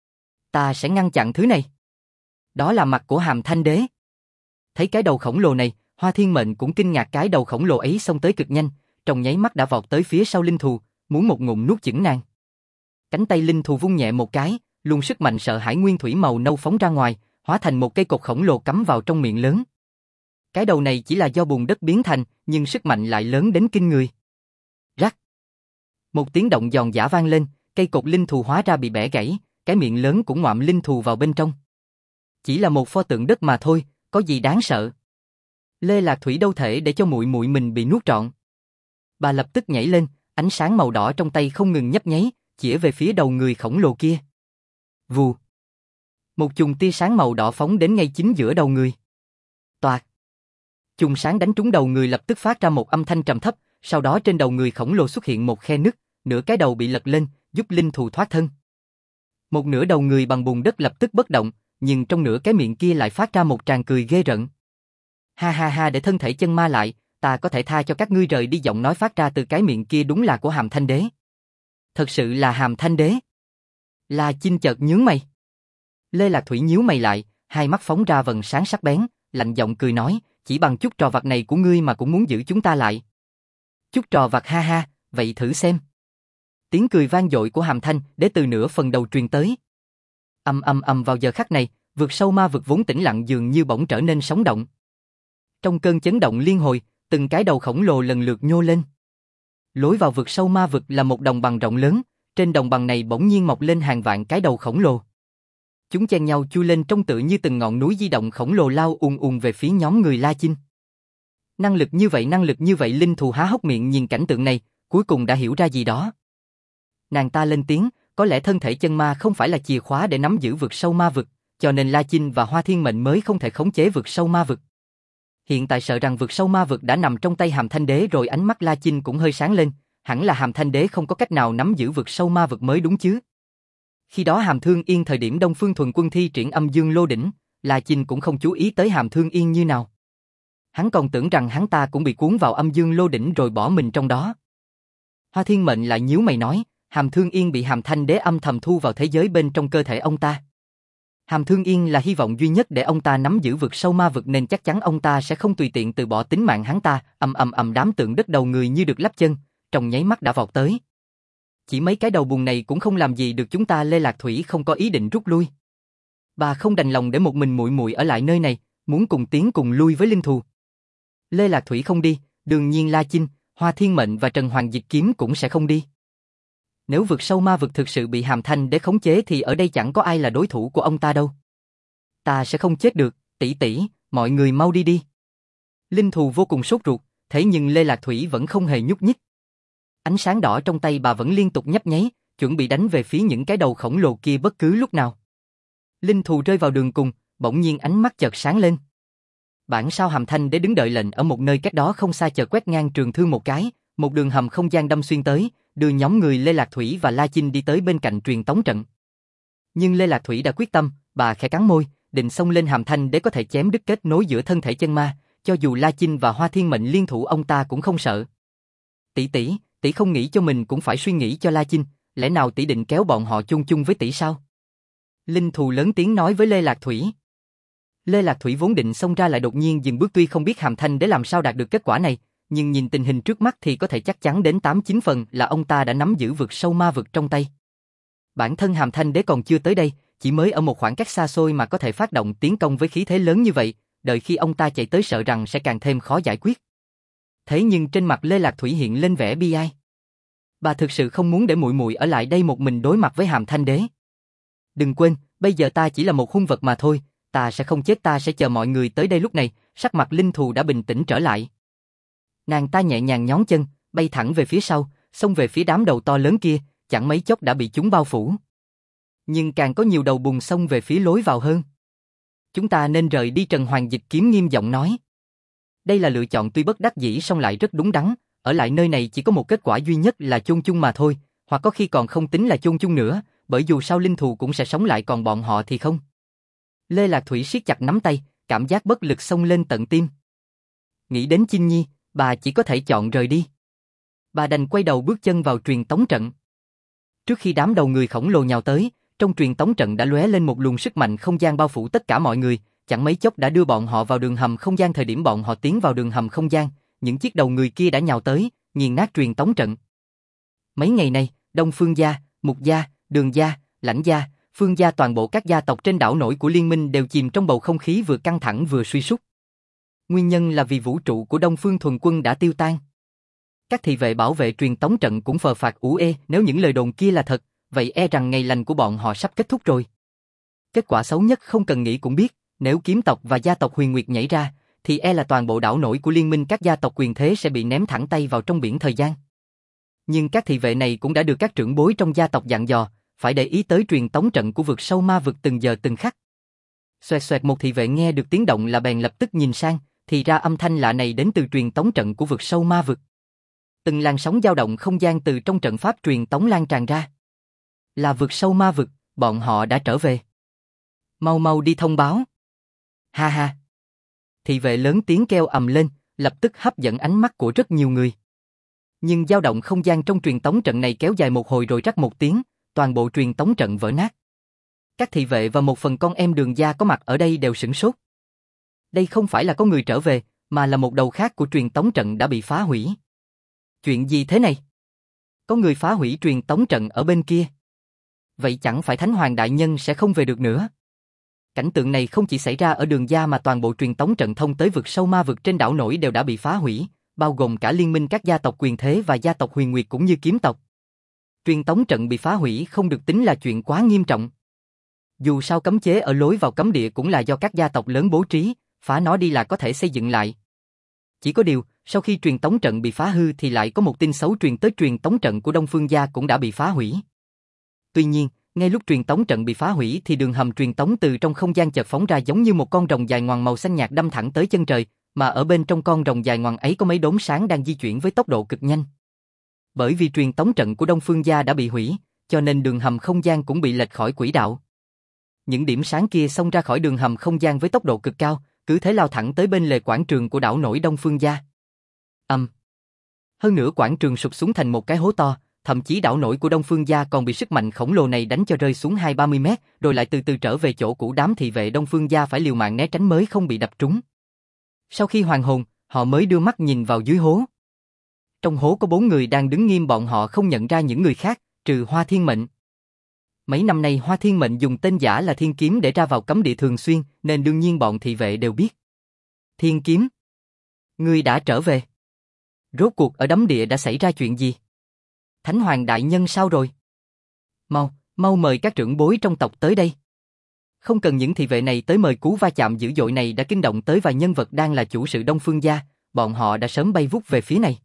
[SPEAKER 1] Ta sẽ ngăn chặn thứ này. Đó là mặt của Hàm Thanh Đế. Thấy cái đầu khổng lồ này, Hoa Thiên Mệnh cũng kinh ngạc. Cái đầu khổng lồ ấy xông tới cực nhanh, trong nháy mắt đã vọt tới phía sau Linh Thù, muốn một ngụm nuốt chửng nàng. Cánh tay Linh Thù vung nhẹ một cái, luồng sức mạnh sợ hãi nguyên thủy màu nâu phóng ra ngoài, hóa thành một cây cột khổng lồ cắm vào trong miệng lớn. Cái đầu này chỉ là do bùn đất biến thành, nhưng sức mạnh lại lớn đến kinh người. Rắc. Một tiếng động giòn giã vang lên, cây cột Linh Thù hóa ra bị bẻ gãy, cái miệng lớn cũng ngoạm Linh Thù vào bên trong. Chỉ là một pho tượng đất mà thôi, có gì đáng sợ. Lê Lạc Thủy đâu thể để cho muội muội mình bị nuốt trọn. Bà lập tức nhảy lên, Ánh sáng màu đỏ trong tay không ngừng nhấp nháy, chĩa về phía đầu người khổng lồ kia. Vù. Một chùm tia sáng màu đỏ phóng đến ngay chính giữa đầu người. Toạc. Chùm sáng đánh trúng đầu người lập tức phát ra một âm thanh trầm thấp, sau đó trên đầu người khổng lồ xuất hiện một khe nứt, nửa cái đầu bị lật lên, giúp linh thù thoát thân. Một nửa đầu người bằng bùn đất lập tức bất động, nhưng trong nửa cái miệng kia lại phát ra một tràng cười ghê rợn. Ha ha ha, để thân thể chân ma lại, ta có thể tha cho các ngươi rời đi. Giọng nói phát ra từ cái miệng kia đúng là của Hàm Thanh Đế. Thật sự là Hàm Thanh Đế. La Chinh chợt nhướng mày. Lê Lạc Thủy nhíu mày lại, hai mắt phóng ra vầng sáng sắc bén, lạnh giọng cười nói, chỉ bằng chút trò vặt này của ngươi mà cũng muốn giữ chúng ta lại. Chút trò vặt, ha ha, vậy thử xem. Tiếng cười vang dội của Hàm Thanh Đế từ nửa phần đầu truyền tới. Ầm ầm ầm, vào giờ khắc này, vực sâu ma vực vốn tĩnh lặng dường như bỗng trở nên sống động. Trong cơn chấn động liên hồi, từng cái đầu khổng lồ lần lượt nhô lên. Lối vào vực sâu ma vực là một đồng bằng rộng lớn, trên đồng bằng này bỗng nhiên mọc lên hàng vạn cái đầu khổng lồ. Chúng chen nhau chui lên trông tựa như từng ngọn núi di động khổng lồ lao ùn ùn về phía nhóm người La Chinh. Năng lực như vậy, linh thù há hốc miệng nhìn cảnh tượng này, cuối cùng đã hiểu ra gì đó. Nàng ta lên tiếng, có lẽ thân thể chân ma không phải là chìa khóa để nắm giữ vực sâu ma vực, cho nên La Chinh và Hoa Thiên Mệnh mới không thể khống chế vực sâu ma vực. Hiện tại sợ rằng vực sâu ma vực đã nằm trong tay Hàm Thanh Đế rồi. Ánh mắt La Chinh cũng hơi sáng lên, hẳn là Hàm Thanh Đế không có cách nào nắm giữ vực sâu ma vực mới đúng chứ. Khi đó Hàm Thương Yên thời điểm Đông Phương Thuần Quân thi triển Âm Dương Lô Đỉnh, La Chinh cũng không chú ý tới Hàm Thương Yên như nào. Hắn còn tưởng rằng hắn ta cũng bị cuốn vào Âm Dương Lô Đỉnh rồi bỏ mình trong đó. Hoa Thiên Mệnh lại nhíu mày nói, Hàm Thương Yên bị Hàm Thanh Đế âm thầm thu vào thế giới bên trong cơ thể ông ta. Hàm Thương Yên là hy vọng duy nhất để ông ta nắm giữ vực sâu ma vực nên chắc chắn ông ta sẽ không tùy tiện từ bỏ tính mạng hắn ta. Đám tượng đất đầu người như được lắp chân, trong nháy mắt đã vọt tới. Chỉ mấy cái đầu bùn này cũng không làm gì được chúng ta. Lê Lạc Thủy không có ý định rút lui. Bà không đành lòng để một mình muội muội ở lại nơi này, muốn cùng tiến cùng lui với linh thù. Lê Lạc Thủy không đi, đương nhiên La Chinh, Hoa Thiên Mệnh và Trần Hoàng Diệt Kiếm cũng sẽ không đi. Nếu vực sâu ma vực thực sự bị Hàm Thanh Đế khống chế thì ở đây chẳng có ai là đối thủ của ông ta đâu. Ta sẽ không chết được, tỷ tỷ, mọi người mau đi đi. Linh thù vô cùng sốt ruột, thế nhưng Lê Lạc Thủy vẫn không hề nhúc nhích. Ánh sáng đỏ trong tay bà vẫn liên tục nhấp nháy, chuẩn bị đánh về phía những cái đầu khổng lồ kia bất cứ lúc nào. Linh thù rơi vào đường cùng, bỗng nhiên ánh mắt chợt sáng lên. Bản sao Hàm Thanh Đế đứng đợi lệnh ở một nơi cách đó không xa, chợt quét ngang trường thương một cái, một đường hầm không gian đâm xuyên tới, đưa nhóm người Lê Lạc Thủy và La Chinh đi tới bên cạnh truyền tống trận. Nhưng Lê Lạc Thủy đã quyết tâm, bà khẽ cắn môi, định xông lên Hàm Thanh Đế có thể chém đứt kết nối giữa thân thể chân ma, cho dù La Chinh và Hoa Thiên Mệnh liên thủ ông ta cũng không sợ. Tỷ không nghĩ cho mình cũng phải suy nghĩ cho La Chinh, lẽ nào tỷ định kéo bọn họ chung chung với tỷ sao? Linh thù lớn tiếng nói với Lê Lạc Thủy. Lê Lạc Thủy vốn định xông ra lại đột nhiên dừng bước, tuy không biết Hàm Thanh Đế làm sao đạt được kết quả này, nhưng nhìn tình hình trước mắt thì có thể chắc chắn đến 8-9 phần là ông ta đã nắm giữ vực sâu ma vực trong tay. Bản thân Hàm Thanh Đế còn chưa tới đây, chỉ mới ở một khoảng cách xa xôi mà có thể phát động tiến công với khí thế lớn như vậy, đợi khi ông ta chạy tới sợ rằng sẽ càng thêm khó giải quyết. Thế nhưng trên mặt Lê Lạc Thủy hiện lên vẻ bi ai. Bà thực sự không muốn để muội muội ở lại đây một mình đối mặt với Hàm Thanh Đế. Đừng quên, bây giờ ta chỉ là một hung vật mà thôi, ta sẽ không chết, ta sẽ chờ mọi người tới đây. Lúc này, sắc mặt linh thù đã bình tĩnh trở lại. Nàng ta nhẹ nhàng nhón chân, bay thẳng về phía sau, xông về phía đám đầu to lớn kia, chẳng mấy chốc đã bị chúng bao phủ. Nhưng càng có nhiều đầu bùn xông về phía lối vào hơn. Chúng ta nên rời đi, Trần Hoàng Dịch Kiếm nghiêm giọng nói. Đây là lựa chọn tuy bất đắc dĩ song lại rất đúng đắn, ở lại nơi này chỉ có một kết quả duy nhất là chôn chung mà thôi, hoặc có khi còn không tính là chôn chung nữa, bởi dù sao linh thù cũng sẽ sống lại còn bọn họ thì không. Lê Lạc Thủy siết chặt nắm tay, cảm giác bất lực xông lên tận tim. Nghĩ đến Chinh Nhi, bà chỉ có thể chọn rời đi. Bà đành quay đầu bước chân vào truyền tống trận. Trước khi đám đầu người khổng lồ nhào tới, trong truyền tống trận đã lóe lên một luồng sức mạnh không gian bao phủ tất cả mọi người, chẳng mấy chốc đã đưa bọn họ vào đường hầm không gian. Thời điểm bọn họ tiến vào đường hầm không gian, những chiếc đầu người kia đã nhào tới, nghiền nát truyền tống trận. Mấy ngày nay, Đông Phương gia, Mục gia, Đường gia, Lãnh gia, Phương gia, toàn bộ các gia tộc trên đảo nổi của liên minh đều chìm trong bầu không khí vừa căng thẳng vừa suy sút. Nguyên nhân là vì vũ trụ của Đông Phương Thuần Quân đã tiêu tan. Các thị vệ bảo vệ truyền tống trận cũng phờ phạc ủ ê, nếu những lời đồn kia là thật, vậy e rằng ngày lành của bọn họ sắp kết thúc rồi. Kết quả xấu nhất không cần nghĩ cũng biết, nếu kiếm tộc và gia tộc Huyền Nguyệt nhảy ra, thì e là toàn bộ đảo nổi của liên minh các gia tộc quyền thế sẽ bị ném thẳng tay vào trong biển thời gian. Nhưng các thị vệ này cũng đã được các trưởng bối trong gia tộc dặn dò, phải để ý tới truyền tống trận của vực sâu ma vực từng giờ từng khắc. Xoẹt xoẹt, một thị vệ nghe được tiếng động là bèn lập tức nhìn sang, thì ra âm thanh lạ này đến từ truyền tống trận của vực sâu ma vực. Từng làn sóng dao động không gian từ trong trận pháp truyền tống lan tràn ra. Là vực sâu ma vực, bọn họ đã trở về. Mau mau đi thông báo. Ha ha. Thị vệ lớn tiếng kêu ầm lên, lập tức hấp dẫn ánh mắt của rất nhiều người. Nhưng dao động không gian trong truyền tống trận này kéo dài một hồi rồi rắc một tiếng, toàn bộ truyền tống trận vỡ nát. Các thị vệ và một phần con em Đường gia có mặt ở đây đều sửng sốt. Đây không phải là có người trở về, mà là một đầu khác của truyền tống trận đã bị phá hủy. Chuyện gì thế này? Có người phá hủy truyền tống trận ở bên kia. Vậy chẳng phải Thánh Hoàng đại nhân sẽ không về được nữa? Cảnh tượng này không chỉ xảy ra ở Đường gia mà toàn bộ truyền tống trận thông tới vực sâu ma vực trên đảo nổi đều đã bị phá hủy, bao gồm cả liên minh các gia tộc quyền thế và gia tộc huyền nguyệt cũng như kiếm tộc. Truyền tống trận bị phá hủy không được tính là chuyện quá nghiêm trọng. Dù sao cấm chế ở lối vào cấm địa cũng là do các gia tộc lớn bố trí, phá nó đi là có thể xây dựng lại. Chỉ có điều, sau khi truyền tống trận bị phá hư thì lại có một tin xấu truyền tới, truyền tống trận của Đông Phương gia cũng đã bị phá hủy. Tuy nhiên, ngay lúc truyền tống trận bị phá hủy thì đường hầm truyền tống từ trong không gian chợt phóng ra giống như một con rồng dài ngoằng màu xanh nhạt đâm thẳng tới chân trời, mà ở bên trong con rồng dài ngoằng ấy có mấy đốm sáng đang di chuyển với tốc độ cực nhanh. Bởi vì truyền tống trận của Đông Phương gia đã bị hủy, cho nên đường hầm không gian cũng bị lệch khỏi quỹ đạo. Những điểm sáng kia xông ra khỏi đường hầm không gian với tốc độ cực cao, cứ thế lao thẳng tới bên lề quảng trường của đảo nổi Đông Phương gia. Hơn nữa quảng trường sụp xuống thành một cái hố to, thậm chí đảo nổi của Đông Phương gia còn bị sức mạnh khổng lồ này đánh cho rơi xuống 20-30 mét, rồi lại từ từ trở về chỗ cũ. Đám thị vệ Đông Phương gia phải liều mạng né tránh mới không bị đập trúng. Sau khi hoàn hồn, họ mới đưa mắt nhìn vào dưới hố. Trong hố có 4 người đang đứng nghiêm, bọn họ không nhận ra những người khác, trừ Hoa Thiên Mệnh. Mấy năm nay Hoa Thiên Mệnh dùng tên giả là Thiên Kiếm để ra vào cấm địa thường xuyên, nên đương nhiên bọn thị vệ đều biết. Thiên Kiếm, ngươi đã trở về. Rốt cuộc ở đấm địa đã xảy ra chuyện gì? Thánh Hoàng đại nhân sao rồi? Mau mời các trưởng bối trong tộc tới đây. Không cần những thị vệ này tới mời, cú va chạm dữ dội này đã kinh động tới vài nhân vật đang là chủ sự Đông Phương gia, bọn họ đã sớm bay vút về phía này.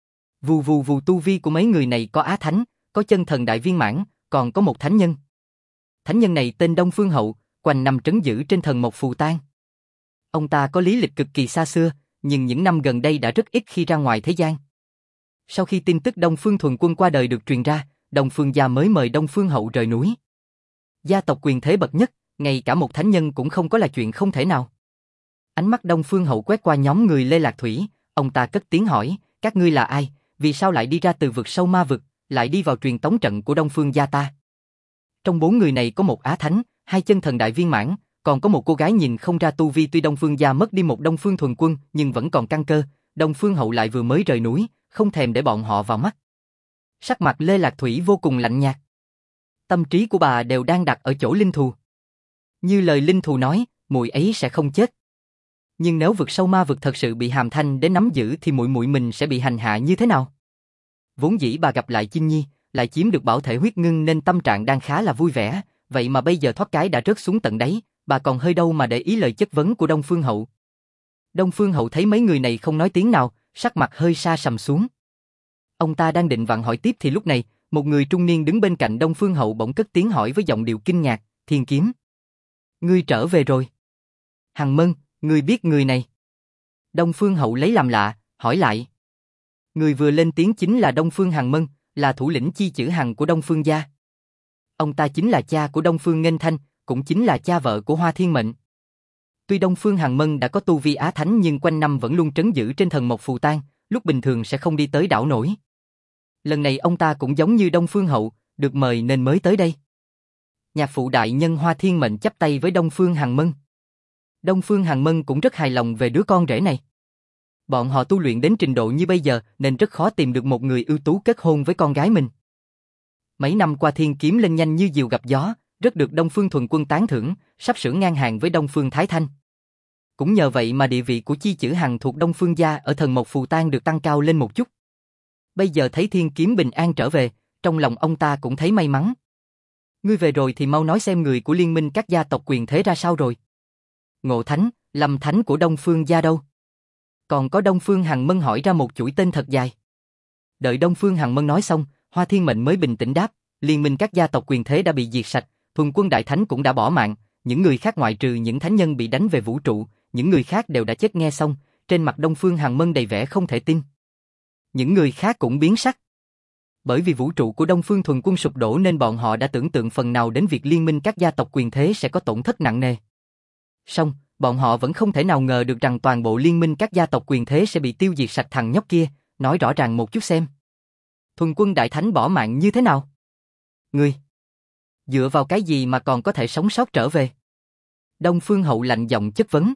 [SPEAKER 1] Vù vù vù, tu vi của mấy người này có Á Thánh, có chân thần đại viên mãn, còn có một thánh nhân. Thánh nhân này tên Đông Phương Hậu, quanh năm trấn giữ trên thần mộc phù tang. Ông ta có lý lịch cực kỳ xa xưa, nhưng những năm gần đây đã rất ít khi ra ngoài thế gian. Sau khi tin tức Đông Phương Thuần Quân qua đời được truyền ra, Đông Phương gia mới mời Đông Phương Hậu rời núi. Gia tộc quyền thế bậc nhất, ngay cả một thánh nhân cũng không có là chuyện không thể nào. Ánh mắt Đông Phương Hậu quét qua nhóm người Lê Lạc Thủy, ông ta cất tiếng hỏi, các ngươi là ai, vì sao lại đi ra từ vực sâu ma vực, lại đi vào truyền tống trận của Đông Phương gia ta? Trong 4 người này có một Á Thánh, 2 chân thần đại viên mãn, còn có một cô gái nhìn không ra tu vi. Tuy Đông Phương gia mất đi một Đông Phương Thuần Quân, nhưng vẫn còn căn cơ. Đông Phương Hậu lại vừa mới rời núi, không thèm để bọn họ vào mắt. Sắc mặt Lê Lạc Thủy vô cùng lạnh nhạt. Tâm trí của bà đều đang đặt ở chỗ linh thù. Như lời linh thù nói, muội ấy sẽ không chết. Nhưng nếu vực sâu ma vực thật sự bị Hàm Thanh đến nắm giữ thì muội mình sẽ bị hành hạ như thế nào? Vốn dĩ bà gặp lại Chinh Nhi, lại chiếm được bảo thể huyết ngưng nên tâm trạng đang khá là vui vẻ, vậy mà bây giờ thoát cái đã rớt xuống tận đáy, bà còn hơi đâu mà để ý lời chất vấn của Đông Phương Hậu. Đông Phương Hậu thấy mấy người này không nói tiếng nào, sắc mặt hơi sa sầm xuống. Ông ta đang định vặn hỏi tiếp thì lúc này, một người trung niên đứng bên cạnh Đông Phương Hậu bỗng cất tiếng hỏi với giọng điệu kinh ngạc, Thiên Kiếm, ngươi trở về rồi. Hằng Mân, ngươi biết người này? Đông Phương Hậu lấy làm lạ, hỏi lại. Người vừa lên tiếng chính là Đông Phương Hằng Mân, là thủ lĩnh Chi Chữ Hằng của Đông Phương gia. Ông ta chính là cha của Đông Phương Nghênh Thanh, cũng chính là cha vợ của Hoa Thiên Mệnh. Tuy Đông Phương Hằng Mân đã có tu vi Á Thánh nhưng quanh năm vẫn luôn trấn giữ trên thần mộc phù tang, lúc bình thường sẽ không đi tới đảo nổi. Lần này ông ta cũng giống như Đông Phương Hậu, được mời nên mới tới đây. Nhạc phụ đại nhân Hoa Thiên Mệnh chắp tay với Đông Phương Hằng Mân. Đông Phương Hằng Mân cũng rất hài lòng về đứa con rể này. Bọn họ tu luyện đến trình độ như bây giờ nên rất khó tìm được một người ưu tú kết hôn với con gái mình. Mấy năm qua Thiên Kiếm lên nhanh như diều gặp gió, rất được Đông Phương Thuần Quân tán thưởng, sắp sửa ngang hàng với Đông Phương Thái Thanh. Cũng nhờ vậy mà địa vị của Chi Chữ Hằng thuộc Đông Phương gia ở thần mộc phù tang được tăng cao lên một chút. Bây giờ thấy Thiên Kiếm bình an trở về, trong lòng ông ta cũng thấy may mắn. Ngươi về rồi thì mau nói xem người của liên minh các gia tộc quyền thế ra sao rồi. Ngộ Thánh, Lâm Thánh của Đông Phương gia đâu? Còn có Đông Phương Hằng Mân hỏi ra một chuỗi tên thật dài. Đợi Đông Phương Hằng Mân nói xong, Hoa Thiên Mệnh mới bình tĩnh đáp, liên minh các gia tộc quyền thế đã bị diệt sạch, thuần quân đại thánh cũng đã bỏ mạng, những người khác ngoại trừ những thánh nhân bị đánh về vũ trụ, những người khác đều đã chết. Nghe xong, trên mặt Đông Phương Hằng Mân đầy vẻ không thể tin. Những người khác cũng biến sắc. Bởi vì vũ trụ của Đông Phương thuần quân sụp đổ nên bọn họ đã tưởng tượng phần nào đến việc liên minh các gia tộc quyền thế sẽ có tổn thất nặng nề. Song, bọn họ vẫn không thể nào ngờ được rằng toàn bộ liên minh các gia tộc quyền thế sẽ bị tiêu diệt sạch. Thằng nhóc kia, nói rõ ràng một chút xem. Thuần quân đại thánh bỏ mạng như thế nào? Ngươi dựa vào cái gì mà còn có thể sống sót trở về? Đông Phương Hậu lạnh giọng chất vấn.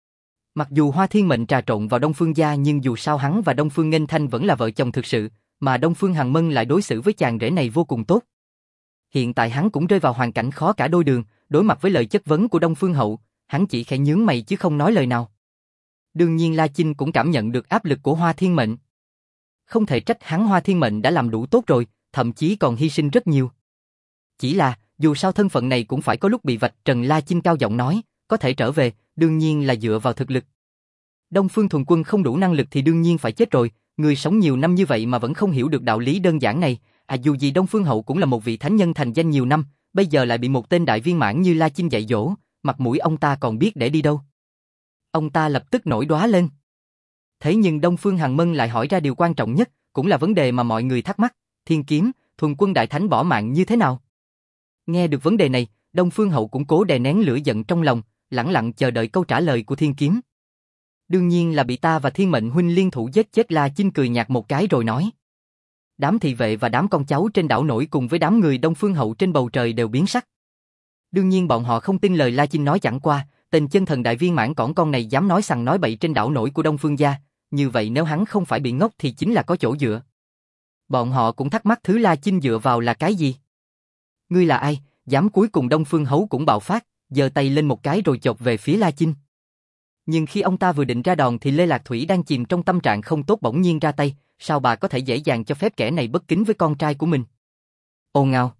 [SPEAKER 1] Mặc dù Hoa Thiên Mệnh trà trộn vào Đông Phương gia nhưng dù sao hắn và Đông Phương Nghênh Thanh vẫn là vợ chồng thực sự, mà Đông Phương Hằng Mân lại đối xử với chàng rể này vô cùng tốt. Hiện tại hắn cũng rơi vào hoàn cảnh khó cả đôi đường, đối mặt với lời chất vấn của Đông Phương Hậu, hắn chỉ khẽ nhướng mày chứ không nói lời nào. Đương nhiên La Chinh cũng cảm nhận được áp lực của Hoa Thiên Mệnh. Không thể trách hắn, Hoa Thiên Mệnh đã làm đủ tốt rồi, thậm chí còn hy sinh rất nhiều. Chỉ là, dù sao thân phận này cũng phải có lúc bị vạch trần. La Chinh cao giọng nói, có thể trở về, đương nhiên là dựa vào thực lực. Đông Phương thuần quân không đủ năng lực thì đương nhiên phải chết rồi, người sống nhiều năm như vậy mà vẫn không hiểu được đạo lý đơn giản này. Dù gì Đông Phương Hậu cũng là một vị thánh nhân thành danh nhiều năm, bây giờ lại bị một tên đại viên mãn như La Chinh dạy dỗ, mặt mũi ông ta còn biết để đi đâu. Ông ta lập tức nổi đoá lên. Thế nhưng Đông Phương Hằng Mân lại hỏi ra điều quan trọng nhất, cũng là vấn đề mà mọi người thắc mắc, Thiên Kiếm, thuần quân đại thánh bỏ mạng như thế nào? Nghe được vấn đề này, Đông Phương Hậu cũng cố đè nén lửa giận trong lòng, lẳng lặng chờ đợi câu trả lời của Thiên Kiếm. Đương nhiên là bị ta và Thiên Mệnh huynh liên thủ giết chết. La Chinh cười nhạt một cái rồi nói. Đám thị vệ và đám con cháu trên đảo nổi cùng với đám người Đông Phương Hậu trên bầu trời đều biến sắc. Đương nhiên bọn họ không tin lời La Chinh nói, chẳng qua, tên chân thần đại viên mãn cỏn con này dám nói sằng nói bậy trên đảo nổi của Đông Phương gia, như vậy nếu hắn không phải bị ngốc thì chính là có chỗ dựa. Bọn họ cũng thắc mắc thứ La Chinh dựa vào là cái gì? Ngươi là ai, dám? Cuối cùng Đông Phương Hấu cũng bạo phát, giơ tay lên một cái rồi chộp về phía La Chinh. Nhưng khi ông ta vừa định ra đòn thì Lê Lạc Thủy đang chìm trong tâm trạng không tốt bỗng nhiên ra tay, sao bà có thể dễ dàng cho phép kẻ này bất kính với con trai của mình? Ồn ào.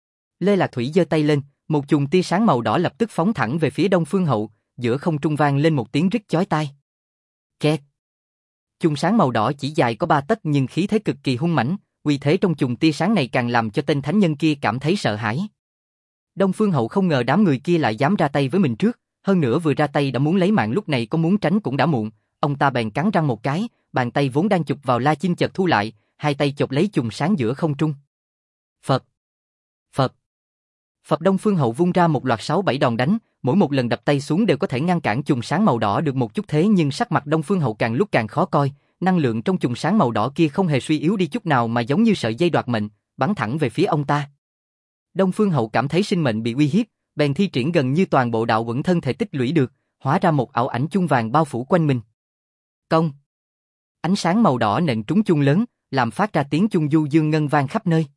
[SPEAKER 1] Lê Lạc Thủy giơ tay lên, một chùm tia sáng màu đỏ lập tức phóng thẳng về phía Đông Phương Hậu, giữa không trung vang lên một tiếng rít chói tai. Kẹt. Chùm sáng màu đỏ chỉ dài có 3 tấc nhưng khí thế cực kỳ hung mãnh, uy thế trong chùm tia sáng này càng làm cho tên thánh nhân kia cảm thấy sợ hãi. Đông Phương Hậu không ngờ đám người kia lại dám ra tay với mình trước, hơn nữa vừa ra tay đã muốn lấy mạng, lúc này có muốn tránh cũng đã muộn, ông ta bèn cắn răng một cái, bàn tay vốn đang chụp vào La Chinh chợt thu lại, hai tay chộp lấy chùm sáng giữa không trung. Phật, Phật, Phật. Đông Phương Hậu vung ra một loạt 6-7 đòn đánh, mỗi một lần đập tay xuống đều có thể ngăn cản chùm sáng màu đỏ được một chút, thế nhưng sắc mặt Đông Phương Hậu càng lúc càng khó coi, năng lượng trong chùm sáng màu đỏ kia không hề suy yếu đi chút nào mà giống như sợi dây đoạt mệnh, bắn thẳng về phía ông ta. Đông Phương Hậu cảm thấy sinh mệnh bị uy hiếp, bèn thi triển gần như toàn bộ đạo uẩn thân thể tích lũy được, hóa ra một ảo ảnh chuông vàng bao phủ quanh mình. Công. Ánh sáng màu đỏ nện trúng chuông lớn, làm phát ra tiếng chuông du dương ngân vang khắp nơi.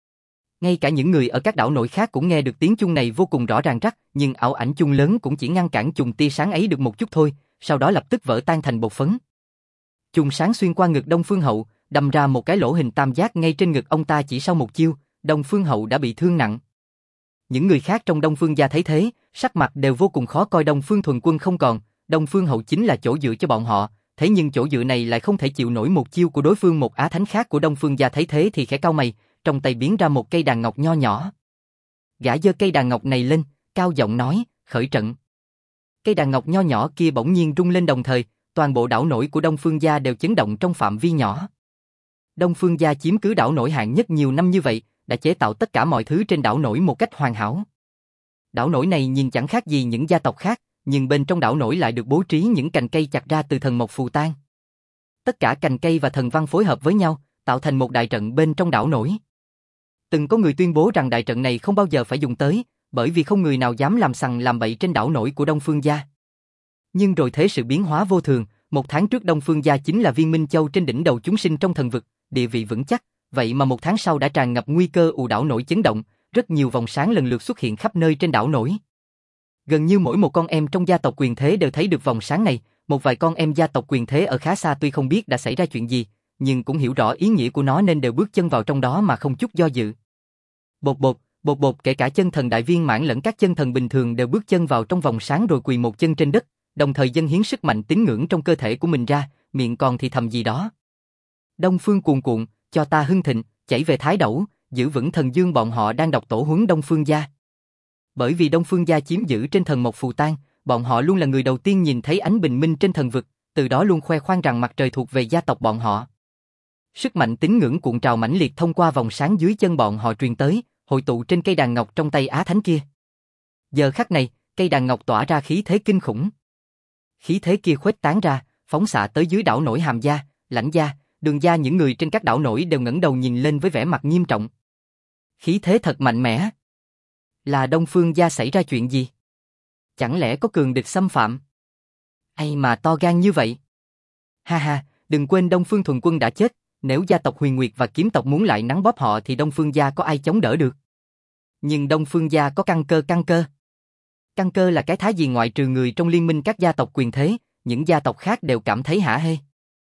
[SPEAKER 1] Ngay cả những người ở các đảo nổi khác cũng nghe được tiếng chuông này vô cùng rõ ràng rắc, nhưng ảo ảnh chuông lớn cũng chỉ ngăn cản chùm tia sáng ấy được một chút thôi, sau đó lập tức vỡ tan thành bột phấn. Chùm sáng xuyên qua ngực Đông Phương Hậu, đâm ra một cái lỗ hình tam giác ngay trên ngực ông ta. Chỉ sau một chiêu, Đông Phương Hậu đã bị thương nặng. Những người khác trong Đông Phương gia thấy thế, sắc mặt đều vô cùng khó coi. Đông Phương thuần quân không còn, Đông Phương Hậu chính là chỗ dựa cho bọn họ, thế nhưng chỗ dựa này lại không thể chịu nổi một chiêu của đối phương. Một á thánh khác của Đông Phương gia thấy thế thì khẽ cau mày, trong tay biến ra một cây đàn ngọc nho nhỏ. Gã giơ cây đàn ngọc này lên, cao giọng nói, khởi trận. Cây đàn ngọc nho nhỏ kia bỗng nhiên rung lên, đồng thời, toàn bộ đảo nổi của Đông Phương gia đều chấn động trong phạm vi nhỏ. Đông Phương gia chiếm cứ đảo nổi hạng nhất nhiều năm như vậy, đã chế tạo tất cả mọi thứ trên đảo nổi một cách hoàn hảo. Đảo nổi này nhìn chẳng khác gì những gia tộc khác, nhưng bên trong đảo nổi lại được bố trí những cành cây chặt ra từ thần mộc phù tang. Tất cả cành cây và thần văn phối hợp với nhau, tạo thành một đại trận bên trong đảo nổi. Từng có người tuyên bố rằng đại trận này không bao giờ phải dùng tới, bởi vì không người nào dám làm sằng làm bậy trên đảo nổi của Đông Phương gia. Nhưng rồi thế sự biến hóa vô thường, 1 tháng trước Đông Phương gia chính là viên minh châu trên đỉnh đầu chúng sinh trong thần vực, địa vị vững chắc, vậy mà 1 tháng sau đã tràn ngập nguy cơ đảo nổi chấn động, rất nhiều vòng sáng lần lượt xuất hiện khắp nơi trên đảo nổi. Gần như mỗi một con em trong gia tộc quyền thế đều thấy được vòng sáng này, một vài con em gia tộc quyền thế ở khá xa tuy không biết đã xảy ra chuyện gì, nhưng cũng hiểu rõ ý nghĩa của nó nên đều bước chân vào trong đó mà không chút do dự. Bột bột, bột bột, kể cả chân thần đại viên mãn lẫn các chân thần bình thường đều bước chân vào trong vòng sáng rồi quỳ một chân trên đất, đồng thời dâng hiến sức mạnh tín ngưỡng trong cơ thể của mình ra, miệng còn thì thầm gì đó. Đông Phương cuồn cuộn, cho ta hưng thịnh, chảy về Thái Đẩu, giữ vững thần dương. Bọn họ đang đọc tổ huấn Đông Phương gia. Bởi vì Đông Phương gia chiếm giữ trên thần mộc phù tang, bọn họ luôn là người đầu tiên nhìn thấy ánh bình minh trên thần vực, từ đó luôn khoe khoang rằng mặt trời thuộc về gia tộc bọn họ. Sức mạnh tín ngưỡng cuộn trào mãnh liệt thông qua vòng sáng dưới chân bọn họ truyền tới, hội tụ trên cây đàn ngọc trong tay Á Thánh kia. Giờ khắc này, cây đàn ngọc tỏa ra khí thế kinh khủng. Khí thế kia khuếch tán ra, phóng xạ tới dưới đảo nổi Hàm Gia, Lãnh Gia, Đường Gia. Những người trên các đảo nổi đều ngẩng đầu nhìn lên với vẻ mặt nghiêm trọng. Khí thế thật mạnh mẽ. Là Đông Phương gia xảy ra chuyện gì? Chẳng lẽ có cường địch xâm phạm? Ai mà to gan như vậy? Ha ha, đừng quên Đông Phương Thuần Quân đã chết, nếu gia tộc Huyền Nguyệt và kiếm tộc muốn lại nắn bóp họ thì Đông Phương gia có ai chống đỡ được? Nhưng Đông Phương gia có căn cơ. Căn cơ là cái thái gì? Ngoại trừ người trong liên minh các gia tộc quyền thế, những gia tộc khác đều cảm thấy hả hê.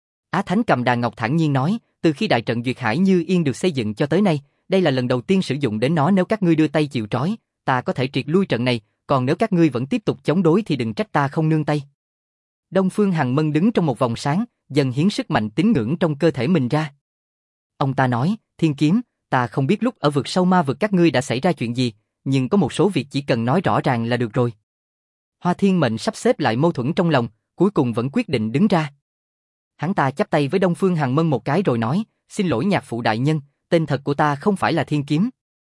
[SPEAKER 1] Á Thánh cầm đàn ngọc thản nhiên nói, từ khi đại trận Duyệt Hải Như Yên được xây dựng cho tới nay, đây là lần đầu tiên sử dụng đến nó. Nếu các ngươi đưa tay chịu trói, ta có thể triệt lui trận này, còn nếu các ngươi vẫn tiếp tục chống đối thì đừng trách ta không nương tay. Đông Phương Hằng Mân đứng trong một vòng sáng, dần hiến sức mạnh tín ngưỡng trong cơ thể mình ra. Ông ta nói, Thiên Kiếm, ta không biết lúc ở vực sâu ma vực các ngươi đã xảy ra chuyện gì, nhưng có một số việc chỉ cần nói rõ ràng là được rồi. Hoa Thiên Mệnh sắp xếp lại mâu thuẫn trong lòng, cuối cùng vẫn quyết định đứng ra. Hắn ta chắp tay với Đông Phương Hằng Mân một cái rồi nói, xin lỗi nhạc phụ đại nhân, tên thật của ta không phải là Thiên Kiếm.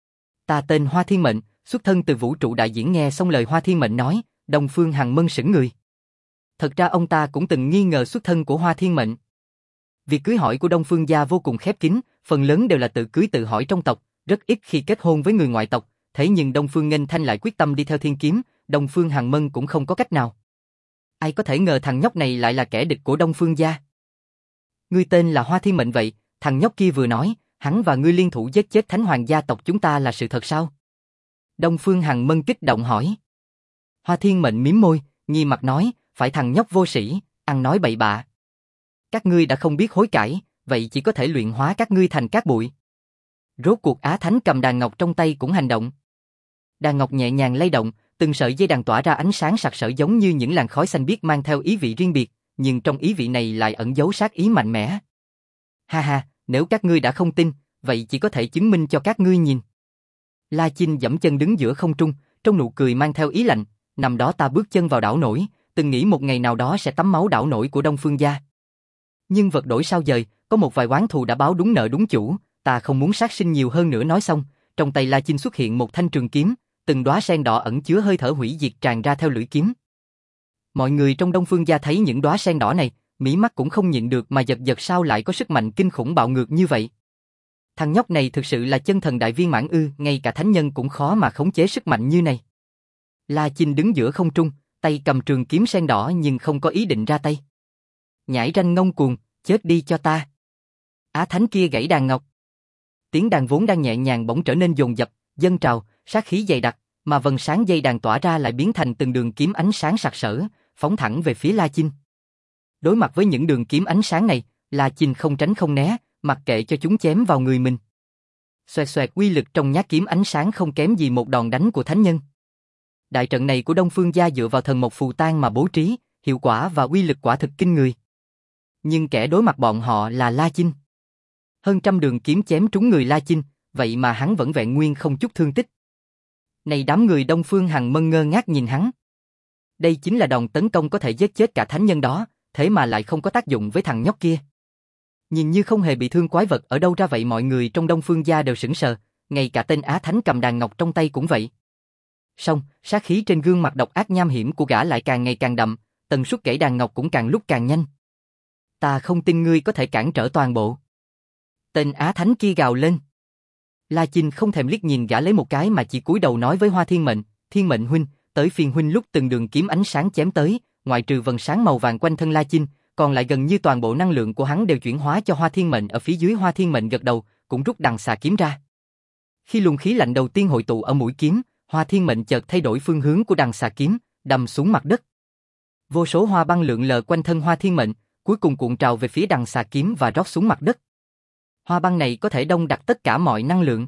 [SPEAKER 1] Ta tên Hoa Thiên Mệnh, xuất thân từ vũ trụ đại diễn. Nghe xong lời Hoa Thiên Mệnh nói, Đông Phương Hằng Mân sững người. Thật ra ông ta cũng từng nghi ngờ xuất thân của Hoa Thiên Mệnh. Việc cưới hỏi của Đông Phương gia vô cùng khép kín, phần lớn đều là tự cưới tự hỏi trong tộc, rất ít khi kết hôn với người ngoại tộc. Thế nhưng Đông Phương Nghênh Thanh lại quyết tâm đi theo Thiên Kiếm, Đông Phương Hằng Mân cũng không có cách nào. Ai có thể ngờ thằng nhóc này lại là kẻ địch của Đông Phương gia? Ngươi tên là Hoa Thiên Mệnh vậy? Thằng nhóc kia vừa nói, hắn và ngươi liên thủ giết chết Thánh Hoàng gia tộc chúng ta là sự thật sao? Đông Phương Hằng Mân kích động hỏi. Hoa Thiên Mệnh mím môi, nghi mặt nói, phải thằng nhóc vô sĩ, ăn nói bậy bạ. Các ngươi đã không biết hối cải, vậy chỉ có thể luyện hóa các ngươi thành cát bụi. Rốt cuộc Á Thánh cầm đàn ngọc trong tay cũng hành động. Đàn ngọc nhẹ nhàng lay động, từng sợi dây đàn tỏa ra ánh sáng sặc sỡ giống như những làn khói xanh biếc mang theo ý vị riêng biệt, nhưng trong ý vị này lại ẩn giấu sát ý mạnh mẽ. Ha ha, nếu các ngươi đã không tin, vậy chỉ có thể chứng minh cho các ngươi nhìn. La Chinh giẫm chân đứng giữa không trung, trong nụ cười mang theo ý lạnh, năm đó ta bước chân vào đảo nổi, từng nghĩ một ngày nào đó sẽ tắm máu đảo nổi của Đông Phương gia. Nhưng vật đổi sao dời, có một vài oán thù đã báo đúng nợ đúng chủ, ta không muốn sát sinh nhiều hơn nữa. Nói xong, trong tay La Chinh xuất hiện một thanh trường kiếm, từng đóa sen đỏ ẩn chứa hơi thở hủy diệt tràn ra theo lưỡi kiếm. Mọi người trong Đông Phương gia thấy những đóa sen đỏ này, mí mắt cũng không nhịn được mà giật giật, sao lại có sức mạnh kinh khủng bạo ngược như vậy? Thằng nhóc này thực sự là chân thần đại viên mãn ư? Ngay cả thánh nhân cũng khó mà khống chế sức mạnh như này. La Chinh đứng giữa không trung, tay cầm trường kiếm sen đỏ nhưng không có ý định ra tay. Nhãi ranh ngông cuồng, chết đi cho ta. Á Thánh kia gãy đàn ngọc. Tiếng đàn vốn đang nhẹ nhàng bỗng trở nên dồn dập, dâng trào, sát khí dày đặc, mà vầng sáng dây đàn tỏa ra lại biến thành từng đường kiếm ánh sáng sặc sỡ, phóng thẳng về phía La Chinh. Đối mặt với những đường kiếm ánh sáng này, La Chinh không tránh không né, mặc kệ cho chúng chém vào người mình. Xoẹt xoẹt, uy lực trong nhát kiếm ánh sáng không kém gì một đòn đánh của thánh nhân. Đại trận này của Đông Phương gia dựa vào thần mộc phù tang mà bố trí, hiệu quả và uy lực quả thực kinh người. Nhưng kẻ đối mặt bọn họ là La Chinh. Hơn trăm đường kiếm chém trúng người La Chinh, vậy mà hắn vẫn vẹn nguyên không chút thương tích. Này, đám người Đông Phương Hằng Mân ngơ ngác nhìn hắn. Đây chính là đòn tấn công có thể giết chết cả thánh nhân đó, thế mà lại không có tác dụng với thằng nhóc kia. Nhìn như không hề bị thương, quái vật ở đâu ra vậy? Mọi người trong Đông Phương gia đều sững sờ, ngay cả tên Á Thánh cầm đàn ngọc trong tay cũng vậy. Song, sát khí trên gương mặt độc ác nham hiểm của gã lại càng ngày càng đậm, tần suất gãy đàn ngọc cũng càng lúc càng nhanh. Ta không tin ngươi có thể cản trở toàn bộ. Tên Á Thánh kia gào lên. La Chinh không thèm liếc nhìn gã lấy một cái mà chỉ cúi đầu nói với Hoa Thiên Mệnh, Thiên Mệnh huynh, tới phiên huynh. Lúc từng đường kiếm ánh sáng chém tới, ngoại trừ vầng sáng màu vàng quanh thân La Chinh, còn lại gần như toàn bộ năng lượng của hắn đều chuyển hóa cho Hoa Thiên Mệnh ở phía dưới. Hoa Thiên Mệnh gật đầu, cũng rút đằng xà kiếm ra. Khi luồng khí lạnh đầu tiên hội tụ ở mũi kiếm, Hoa Thiên Mệnh chợt thay đổi phương hướng của đằng xà kiếm, đâm xuống mặt đất. Vô số hoa băng lượn lờ quanh thân Hoa Thiên Mệnh, cuối cùng cuộn trào về phía đằng xà kiếm và rót xuống mặt đất. Hoa băng này có thể đông đặc tất cả mọi năng lượng.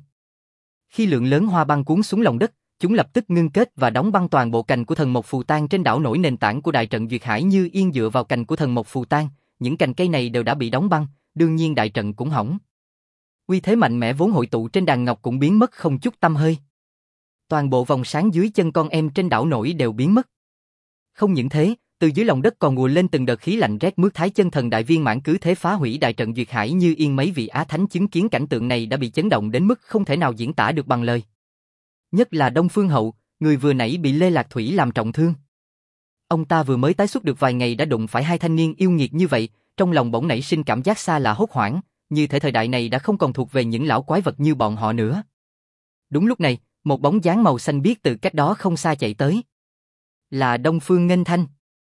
[SPEAKER 1] Khi lượng lớn hoa băng cuốn xuống lòng đất, chúng lập tức ngưng kết và đóng băng toàn bộ cành của thần mộc phù tang trên đảo nổi. Nền tảng của đại trận Duyệt Hải Như Yên dựa vào cành của thần mộc phù tang, những cành cây này đều đã bị đóng băng, đương nhiên đại trận cũng hỏng. Uy thế mạnh mẽ vốn hội tụ trên đàn ngọc cũng biến mất không chút tăm hơi. Toàn bộ vòng sáng dưới chân con em trên đảo nổi đều biến mất. Không những thế, từ dưới lòng đất còn ùa lên từng đợt khí lạnh rét mướt. Thái chân thần đại viên mãn cứ thế phá hủy đại trận duyệt hải như yên. Mấy vị á thánh chứng kiến cảnh tượng này đã bị chấn động đến mức không thể nào diễn tả được bằng lời. Nhất là Đông Phương Hậu, người vừa nãy bị Lê Lạc Thủy làm trọng thương. Ông ta vừa mới tái xuất được vài ngày đã đụng phải hai thanh niên yêu nghiệt như vậy, trong lòng bỗng nảy sinh cảm giác xa lạ hốt hoảng, như thể thời đại này đã không còn thuộc về những lão quái vật như bọn họ nữa. Đúng lúc này, một bóng dáng màu xanh biếc từ cách đó không xa chạy tới. Là Đông Phương Nghênh Thanh.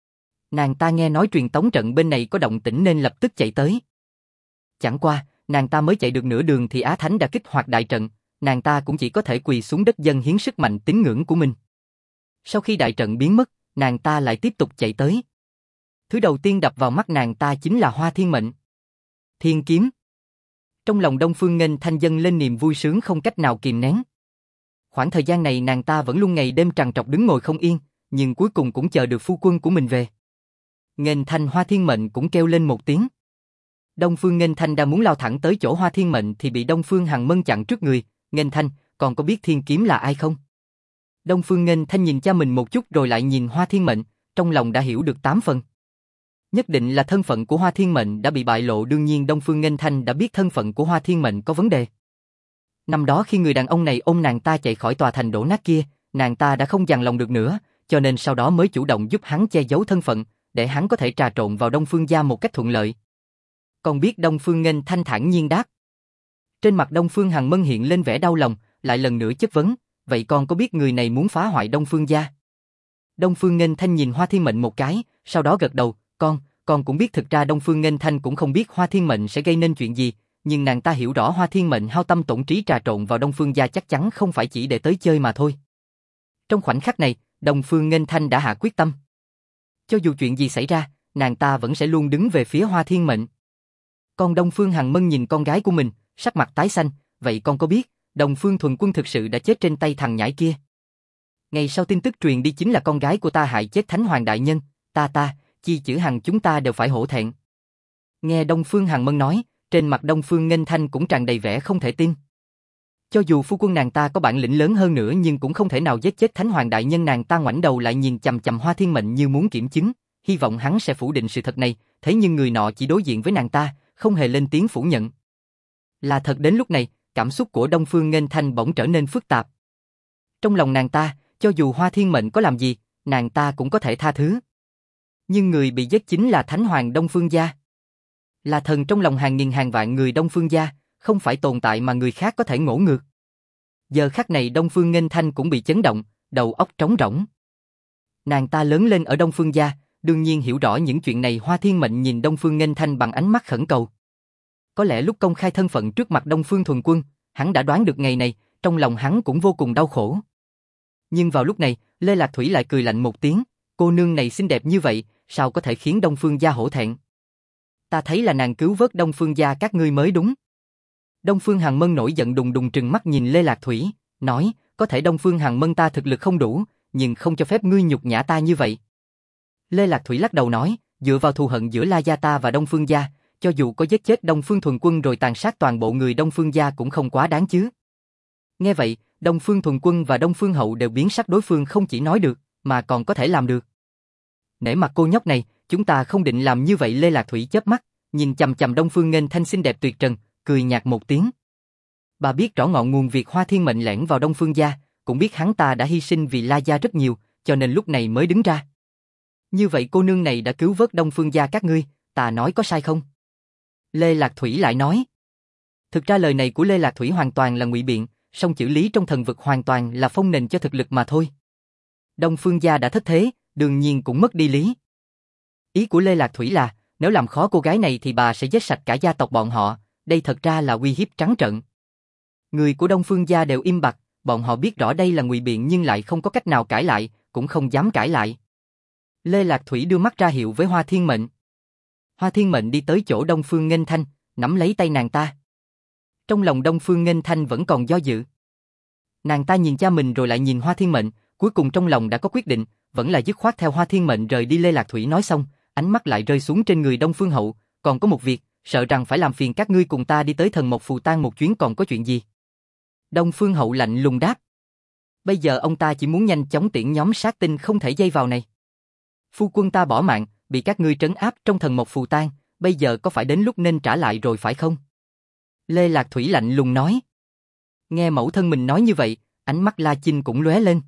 [SPEAKER 1] Nàng ta nghe nói truyền tống trận bên này có động tĩnh nên lập tức chạy tới. Chẳng qua, nàng ta mới chạy được nửa đường thì Á Thánh đã kích hoạt đại trận, nàng ta cũng chỉ có thể quỳ xuống đất dâng hiến sức mạnh tín ngưỡng của mình. Sau khi đại trận biến mất, nàng ta lại tiếp tục chạy tới. Thứ đầu tiên đập vào mắt nàng ta chính là Hoa Thiên Mệnh. Thiên kiếm. Trong lòng Đông Phương Nghênh Thanh dâng lên niềm vui sướng không cách nào kìm nén. Khoảng thời gian này nàng ta vẫn luôn ngày đêm trằn trọc đứng ngồi không yên, nhưng cuối cùng cũng chờ được phu quân của mình về. Nghênh Thanh Hoa Thiên Mệnh cũng kêu lên một tiếng. Đông Phương Nghênh Thanh đang muốn lao thẳng tới chỗ Hoa Thiên Mệnh thì bị Đông Phương Hằng Mân chặn trước người. Nghênh Thanh, còn có biết thiên kiếm là ai không? Đông Phương Nghênh Thanh nhìn cha mình một chút rồi lại nhìn Hoa Thiên Mệnh, trong lòng đã hiểu được 8 phần. Nhất định là thân phận của Hoa Thiên Mệnh đã bị bại lộ. Đương nhiên Đông Phương Nghênh Thanh đã biết thân phận của Hoa Thiên Mệnh có vấn đề. Năm đó khi người đàn ông này ôm nàng ta chạy khỏi tòa thành đổ nát kia, nàng ta đã không dằn lòng được nữa, cho nên sau đó mới chủ động giúp hắn che giấu thân phận, để hắn có thể trà trộn vào Đông Phương gia một cách thuận lợi. Còn biết Đông Phương Nghênh Thanh thản nhiên đáp. Trên mặt Đông Phương Hằng Mân hiện lên vẻ đau lòng, lại lần nữa chất vấn, vậy con có biết người này muốn phá hoại Đông Phương gia? Đông Phương Nghênh Thanh nhìn Hoa Thiên Mệnh một cái, sau đó gật đầu, con cũng biết. Thực ra Đông Phương Nghênh Thanh cũng không biết Hoa Thiên Mệnh sẽ gây nên chuyện gì, nhưng nàng ta hiểu rõ Hoa Thiên Mệnh hao tâm tổn trí trà trộn vào Đông Phương gia chắc chắn không phải chỉ để tới chơi mà thôi. Trong khoảnh khắc này, Đông Phương Nghênh Thanh đã hạ quyết tâm. Cho dù chuyện gì xảy ra, nàng ta vẫn sẽ luôn đứng về phía Hoa Thiên Mệnh. Còn Đông Phương Hằng Mân nhìn con gái của mình, sắc mặt tái xanh, vậy con có biết, Đông Phương Thuần Quân thực sự đã chết trên tay thằng nhãi kia. Ngày sau tin tức truyền đi chính là con gái của ta hại chết Thánh Hoàng đại nhân, Chi Chữ Hằng chúng ta đều phải hổ thẹn. Nghe Đông Phương Hằng Mân nói, trên mặt Đông Phương Nghênh Thanh cũng tràn đầy vẻ không thể tin. Cho dù phu quân nàng ta có bản lĩnh lớn hơn nữa nhưng cũng không thể nào giết chết Thánh Hoàng đại nhân. Nàng ta ngoảnh đầu lại nhìn chằm chằm Hoa Thiên Mệnh như muốn kiểm chứng, hy vọng hắn sẽ phủ định sự thật này, thế nhưng người nọ chỉ đối diện với nàng ta, không hề lên tiếng phủ nhận. Là thật. Đến lúc này, cảm xúc của Đông Phương Nghênh Thanh bỗng trở nên phức tạp. Trong lòng nàng ta, cho dù Hoa Thiên Mệnh có làm gì, nàng ta cũng có thể tha thứ. Nhưng người bị giết chính là Thánh Hoàng Đông Phương gia. Là thần trong lòng hàng nghìn hàng vạn người Đông Phương gia, không phải tồn tại mà người khác có thể ngỗ ngược. Giờ khắc này Đông Phương Nghênh Thanh cũng bị chấn động, đầu óc trống rỗng. Nàng ta lớn lên ở Đông Phương gia, đương nhiên hiểu rõ những chuyện này. Hoa Thiên Mệnh nhìn Đông Phương Nghênh Thanh bằng ánh mắt khẩn cầu. Có lẽ lúc công khai thân phận trước mặt Đông Phương Thuần Quân, hắn đã đoán được ngày này, trong lòng hắn cũng vô cùng đau khổ. Nhưng vào lúc này, Lê Lạc Thủy lại cười lạnh một tiếng, cô nương này xinh đẹp như vậy, sao có thể khiến Đông Phương gia hổ thẹn? Ta thấy là nàng cứu vớt Đông Phương gia các ngươi mới đúng. Đông Phương Hằng Mân nổi giận đùng đùng trừng mắt nhìn Lê Lạc Thủy, nói, có thể Đông Phương Hằng Mân ta thực lực không đủ, nhưng không cho phép ngươi nhục nhã ta như vậy. Lê Lạc Thủy lắc đầu nói, dựa vào thù hận giữa La gia ta và Đông Phương gia, cho dù có giết chết Đông Phương Thuần Quân rồi tàn sát toàn bộ người Đông Phương gia cũng không quá đáng chứ. Nghe vậy, Đông Phương Thuần Quân và Đông Phương Hậu đều biến sắc. Đối phương không chỉ nói được, mà còn có thể làm được. Nể mặt cô nhóc này, chúng ta không định làm như vậy. Lê Lạc Thủy chớp mắt, nhìn chằm chằm Đông Phương Nghênh Thanh xinh đẹp tuyệt trần, cười nhạt một tiếng. Bà biết rõ ngọn nguồn việc Hoa Thiên Mệnh lẻn vào Đông Phương gia, cũng biết hắn ta đã hy sinh vì La gia rất nhiều, cho nên lúc này mới đứng ra. Như vậy cô nương này đã cứu vớt Đông Phương gia các ngươi, ta nói có sai không? Lê Lạc Thủy lại nói. Thực ra lời này của Lê Lạc Thủy hoàn toàn là ngụy biện, song chữ lý trong thần vực hoàn toàn là phong nền cho thực lực mà thôi. Đông Phương gia đã thất thế, đương nhiên cũng mất đi lý. Ý của Lê Lạc Thủy là, nếu làm khó cô gái này thì bà sẽ giết sạch cả gia tộc bọn họ, đây thật ra là uy hiếp trắng trợn. Người của Đông Phương gia đều im bặt, bọn họ biết rõ đây là ngụy biện nhưng lại không có cách nào cãi lại, cũng không dám cãi lại. Lê Lạc Thủy đưa mắt ra hiệu với Hoa Thiên Mệnh. Hoa Thiên Mệnh đi tới chỗ Đông Phương Nghênh Thanh, nắm lấy tay nàng ta. Trong lòng Đông Phương Nghênh Thanh vẫn còn do dự. Nàng ta nhìn cha mình rồi lại nhìn Hoa Thiên Mệnh, cuối cùng trong lòng đã có quyết định, vẫn là dứt khoát theo Hoa Thiên Mệnh rời đi. Lê Lạc Thủy nói xong, ánh mắt lại rơi xuống trên người Đông Phương Hậu, còn có một việc, sợ rằng phải làm phiền các ngươi cùng ta đi tới Thần Mộc Phù Tang một chuyến còn có chuyện gì? Đông Phương Hậu lạnh lùng đáp. Bây giờ ông ta chỉ muốn nhanh chóng tiễn nhóm sát tinh không thể dây vào này. Phu quân ta bỏ mạng, bị các ngươi trấn áp trong Thần Mộc Phù Tang, bây giờ có phải đến lúc nên trả lại rồi phải không? Lê Lạc Thủy lạnh lùng nói. Nghe mẫu thân mình nói như vậy, ánh mắt La Chinh cũng lóe lên.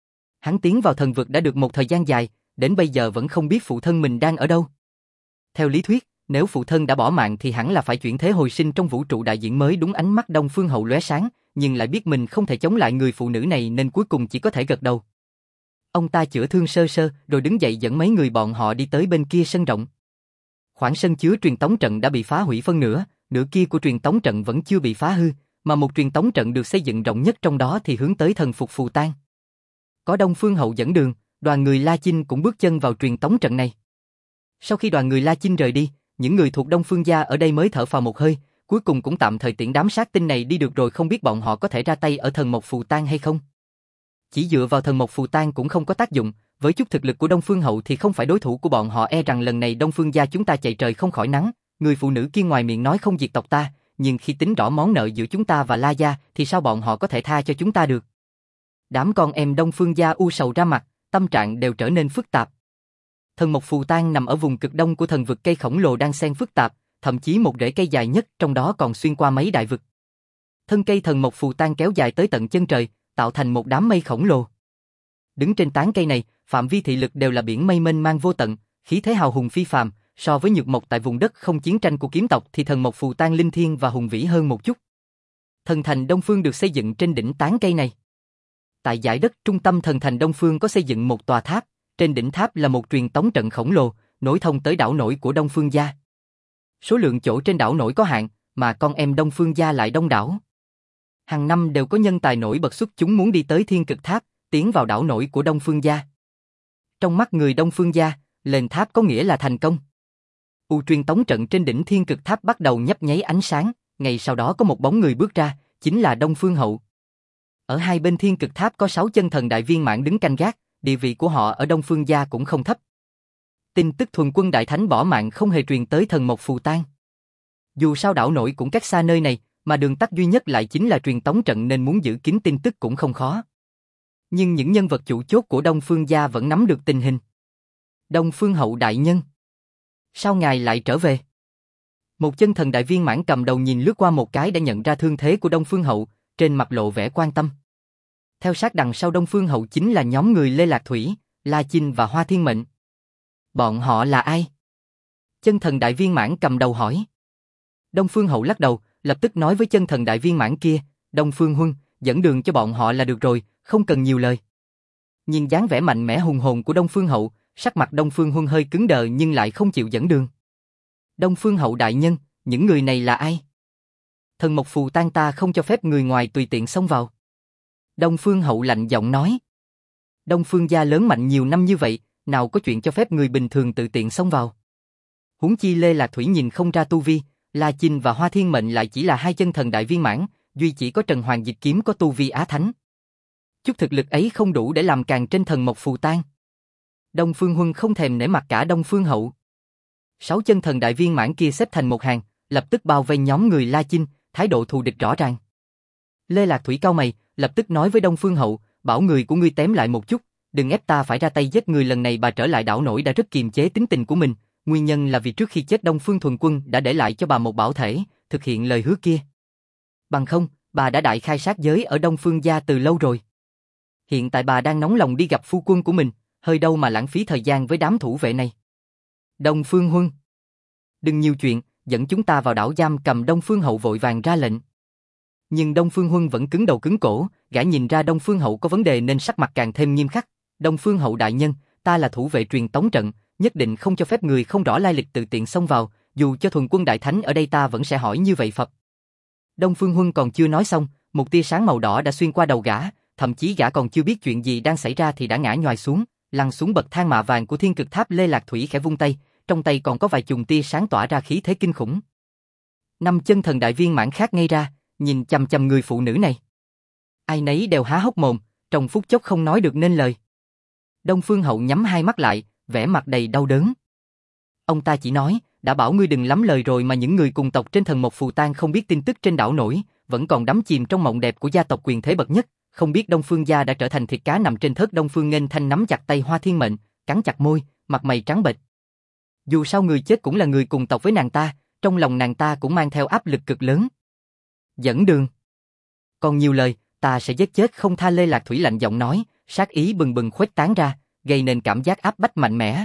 [SPEAKER 1] Hắn tiến vào thần vực đã được một thời gian dài, đến bây giờ vẫn không biết phụ thân mình đang ở đâu. Theo lý thuyết, nếu phụ thân đã bỏ mạng thì hẳn là phải chuyển thế hồi sinh trong vũ trụ đại diễn mới đúng. Ánh mắt Đông Phương Hậu lóe sáng, nhưng lại biết mình không thể chống lại người phụ nữ này nên cuối cùng chỉ có thể gật đầu. Ông ta chữa thương sơ sơ rồi đứng dậy dẫn mấy người bọn họ đi tới bên kia sân rộng. Khoảng sân chứa truyền tống trận đã bị phá hủy phân nửa, nửa kia của truyền tống trận vẫn chưa bị phá hư, mà một truyền tống trận được xây dựng rộng nhất trong đó thì hướng tới Thần Phục Phù Tang. Có Đông Phương Hậu dẫn đường, đoàn người La Chinh cũng bước chân vào truyền tống trận này. Sau khi đoàn người La Chinh rời đi, những người thuộc Đông Phương gia ở đây mới thở phào một hơi, cuối cùng cũng tạm thời tiễn đám sát tinh này đi được rồi. Không biết bọn họ có thể ra tay ở Thần Mộc Phù Tang hay không? Chỉ dựa vào Thần Mộc Phù Tang cũng không có tác dụng, với chút thực lực của Đông Phương Hậu thì không phải đối thủ của bọn họ. E rằng lần này Đông Phương gia chúng ta chạy trời không khỏi nắng. Người phụ nữ kia ngoài miệng nói không diệt tộc ta, nhưng khi tính rõ món nợ giữa chúng ta và La gia thì sao bọn họ có thể tha cho chúng ta được? Đám con em Đông Phương gia u sầu ra mặt, tâm trạng đều trở nên phức tạp. Thần Mộc Phù Tang nằm ở vùng cực đông của thần vực, cây khổng lồ đang xen phức tạp, thậm chí một rễ cây dài nhất trong đó còn xuyên qua mấy đại vực. Thân cây Thần Mộc Phù Tang kéo dài tới tận chân trời, tạo thành một đám mây khổng lồ. Đứng trên tán cây này, phạm vi thị lực đều là biển mây mênh mang vô tận, khí thế hào hùng phi phàm. So với nhược mộc tại vùng đất không chiến tranh của kiếm tộc thì Thần Mộc Phù Tang linh thiêng và hùng vĩ hơn một chút. Thần thành Đông Phương được xây dựng trên đỉnh tán cây này. Tại dải đất trung tâm thần thành Đông Phương có xây dựng một tòa tháp, trên đỉnh tháp là một truyền tống trận khổng lồ, nối thông tới đảo nổi của Đông Phương gia. Số lượng chỗ trên đảo nổi có hạn, mà con em Đông Phương gia lại đông đảo. Hàng năm đều có nhân tài nổi bật xuất chúng muốn đi tới Thiên Cực Tháp, tiến vào đảo nổi của Đông Phương gia. Trong mắt người Đông Phương gia, lên tháp có nghĩa là thành công. Truyền tống trận trên đỉnh Thiên Cực Tháp bắt đầu nhấp nháy ánh sáng, ngay sau đó có một bóng người bước ra, chính là Đông Phương Hậu. Ở hai bên Thiên Cực Tháp có 6 chân thần đại viên mãn đứng canh gác, địa vị của họ ở Đông Phương gia cũng không thấp. Tin tức thuần quân đại thánh bỏ mạng không hề truyền tới Thần Mộc Phù Tang. Dù sao đảo nổi cũng cách xa nơi này, mà đường tắt duy nhất lại chính là truyền tống trận nên muốn giữ kín tin tức cũng không khó. Nhưng những nhân vật chủ chốt của Đông Phương gia vẫn nắm được tình hình. Đông Phương Hậu đại nhân, sao ngài lại trở về? Một chân thần đại viên mãn cầm đầu nhìn lướt qua một cái đã nhận ra thương thế của Đông Phương Hậu, trên mặt lộ vẻ quan tâm. Theo sát đằng sau Đông Phương Hậu chính là nhóm người Lê Lạc Thủy, La Chinh và Hoa Thiên Mệnh. Bọn họ là ai? Chân thần đại viên mãn cầm đầu hỏi. Đông Phương Hậu lắc đầu, lập tức nói với chân thần đại viên mãn kia, Đông Phương Huân, dẫn đường cho bọn họ là được rồi, không cần nhiều lời. Nhìn dáng vẻ mạnh mẽ hùng hồn của Đông Phương Hậu, sắc mặt Đông Phương Huân hơi cứng đờ nhưng lại không chịu dẫn đường. Đông Phương Hậu đại nhân, những người này là ai? Thần Mộc Phù Tang ta không cho phép người ngoài tùy tiện xông vào. Đông Phương Hậu lạnh giọng nói. Đông Phương gia lớn mạnh nhiều năm như vậy, nào có chuyện cho phép người bình thường tự tiện xông vào. Huống chi Lê Lạc Thủy nhìn không ra tu vi, La Chinh và Hoa Thiên Mệnh lại chỉ là hai chân thần đại viên mãn, duy chỉ có Trần Hoàng Dịch Kiếm có tu vi á thánh. Chút thực lực ấy không đủ để làm càn trên Thần Mộc Phù Tang. Đông Phương Huân không thèm nể mặt cả Đông Phương Hậu. 6 chân thần đại viên mãn kia xếp thành một hàng, lập tức bao vây nhóm người La Chinh, thái độ thù địch rõ ràng. Lê Lạc Thủy cau mày, lập tức nói với Đông Phương Hậu, bảo người của ngươi tém lại một chút, đừng ép ta phải ra tay giết người. Lần này bà trở lại đảo nổi đã rất kiềm chế tính tình của mình, nguyên nhân là vì trước khi chết Đông Phương Thuần Quân đã để lại cho bà một bảo thể, thực hiện lời hứa kia. Bằng không, bà đã đại khai sát giới ở Đông Phương gia từ lâu rồi. Hiện tại bà đang nóng lòng đi gặp phu quân của mình, hơi đâu mà lãng phí thời gian với đám thủ vệ này. Đông Phương Huân, đừng nhiều chuyện, dẫn chúng ta vào đảo giam cầm. Đông Phương Hậu vội vàng ra lệnh. Nhưng Đông Phương Huân vẫn cứng đầu cứng cổ, gã nhìn ra Đông Phương Hậu có vấn đề nên sắc mặt càng thêm nghiêm khắc. Đông Phương Hậu đại nhân, ta là thủ vệ truyền tống trận, nhất định không cho phép người không rõ lai lịch tự tiện xông vào, dù cho thuần quân đại thánh ở đây ta vẫn sẽ hỏi như vậy Phật. Đông Phương Huân còn chưa nói xong, một tia sáng màu đỏ đã xuyên qua đầu gã, thậm chí gã còn chưa biết chuyện gì đang xảy ra thì đã ngã nhoài xuống, lăn xuống bậc thang mạ vàng của Thiên Cực Tháp. Lê Lạc Thủy khẽ vung tay, trong tay còn có vài chùm tia sáng tỏa ra khí thế kinh khủng. 5 chân thần đại viên mãn khác ngây ra, nhìn chằm chằm người phụ nữ này. Ai nấy đều há hốc mồm, trong phút chốc không nói được nên lời. Đông Phương Hậu nhắm hai mắt lại, vẻ mặt đầy đau đớn. Ông ta chỉ nói, đã bảo ngươi đừng lắm lời rồi mà những người cùng tộc trên Thần Mộc Phù Tang không biết tin tức trên đảo nổi, vẫn còn đắm chìm trong mộng đẹp của gia tộc quyền thế bậc nhất, không biết Đông Phương gia đã trở thành thịt cá nằm trên thớt. Đông Phương Nghênh Thanh nắm chặt tay Hoa Thiên Mệnh, cắn chặt môi, mặt mày trắng bệch. Dù sao người chết cũng là người cùng tộc với nàng ta, trong lòng nàng ta cũng mang theo áp lực cực lớn. Dẫn đường. Còn nhiều lời, ta sẽ giết chết không tha. Lê Lạc Thủy lạnh giọng nói, sát ý bừng bừng khuếch tán ra, gây nên cảm giác áp bách mạnh mẽ.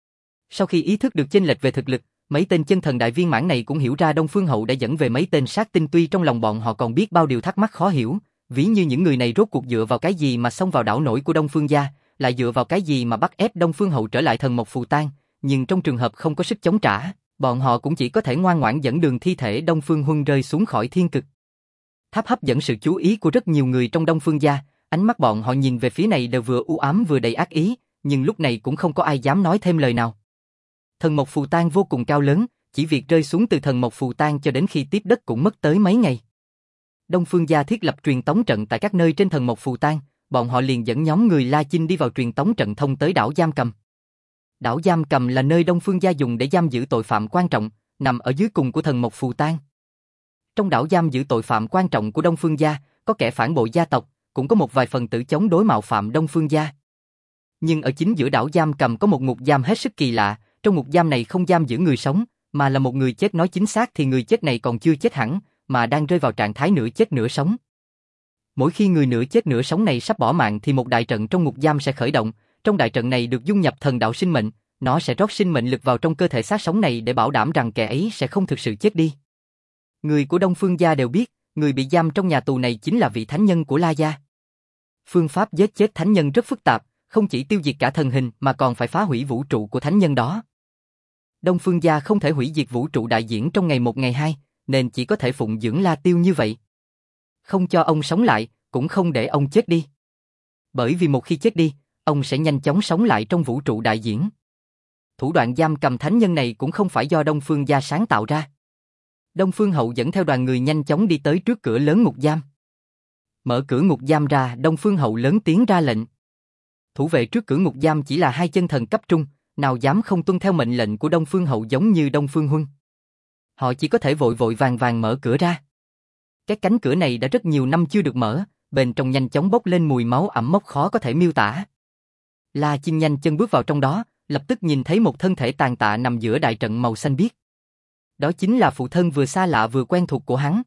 [SPEAKER 1] Sau khi ý thức được chênh lệch về thực lực, mấy tên chân thần đại viên mãn này cũng hiểu ra Đông Phương Hậu đã dẫn về mấy tên sát tinh, tuy trong lòng bọn họ còn biết bao điều thắc mắc khó hiểu, ví như những người này rốt cuộc dựa vào cái gì mà xông vào đảo nổi của Đông Phương gia, lại dựa vào cái gì mà bắt ép Đông Phương Hậu trở lại Thần Mộc Phù Tang, nhưng trong trường hợp không có sức chống trả, bọn họ cũng chỉ có thể ngoan ngoãn dẫn đường thi thể Đông Phương Huân rơi xuống khỏi thiên cực. Tháp hấp dẫn sự chú ý của rất nhiều người trong Đông Phương gia, ánh mắt bọn họ nhìn về phía này đều vừa u ám vừa đầy ác ý, nhưng lúc này cũng không có ai dám nói thêm lời nào. Thần Mộc Phù Tang vô cùng cao lớn, chỉ việc rơi xuống từ Thần Mộc Phù Tang cho đến khi tiếp đất cũng mất tới mấy ngày. Đông Phương gia thiết lập truyền tống trận tại các nơi trên Thần Mộc Phù Tang, bọn họ liền dẫn nhóm người La Chinh đi vào truyền tống trận thông tới đảo Giam Cầm. Đảo Giam Cầm là nơi Đông Phương gia dùng để giam giữ tội phạm quan trọng, nằm ở dưới cùng của Thần Mộc Phù Tang. Trong đảo giam giữ tội phạm quan trọng của Đông Phương gia, có kẻ phản bội gia tộc, cũng có một vài phần tử chống đối mạo phạm Đông Phương gia. Nhưng ở chính giữa đảo Giam Cầm có một ngục giam hết sức kỳ lạ, trong ngục giam này không giam giữ người sống, mà là một người chết, nói chính xác thì người chết này còn chưa chết hẳn, mà đang rơi vào trạng thái nửa chết nửa sống. Mỗi khi người nửa chết nửa sống này sắp bỏ mạng thì một đại trận trong ngục giam sẽ khởi động, trong đại trận này được dung nhập thần đạo sinh mệnh, nó sẽ rót sinh mệnh lực vào trong cơ thể xác sống này để bảo đảm rằng kẻ ấy sẽ không thực sự chết đi. Người của Đông Phương gia đều biết, người bị giam trong nhà tù này chính là vị thánh nhân của La gia. Phương pháp giết chết thánh nhân rất phức tạp, không chỉ tiêu diệt cả thần hình mà còn phải phá hủy vũ trụ của thánh nhân đó. Đông Phương gia không thể hủy diệt vũ trụ đại diễn trong ngày một ngày hai, nên chỉ có thể phụng dưỡng La Tiêu như vậy. Không cho ông sống lại, cũng không để ông chết đi. Bởi vì một khi chết đi, ông sẽ nhanh chóng sống lại trong vũ trụ đại diễn. Thủ đoạn giam cầm thánh nhân này cũng không phải do Đông Phương gia sáng tạo ra. Đông Phương Hậu dẫn theo đoàn người nhanh chóng đi tới trước cửa lớn ngục giam. Mở cửa ngục giam ra, Đông Phương Hậu lớn tiếng ra lệnh. Thủ vệ trước cửa ngục giam chỉ là hai chân thần cấp trung, nào dám không tuân theo mệnh lệnh của Đông Phương Hậu giống như Đông Phương Huân. Họ chỉ có thể vội vội vàng vàng mở cửa ra. Cái cánh cửa này đã rất nhiều năm chưa được mở, bên trong nhanh chóng bốc lên mùi máu ẩm mốc khó có thể miêu tả. La Chinh nhanh chân bước vào trong đó, lập tức nhìn thấy một thân thể tàn tạ nằm giữa đại trận màu xanh biếc. Đó chính là phụ thân vừa xa lạ vừa quen thuộc của hắn.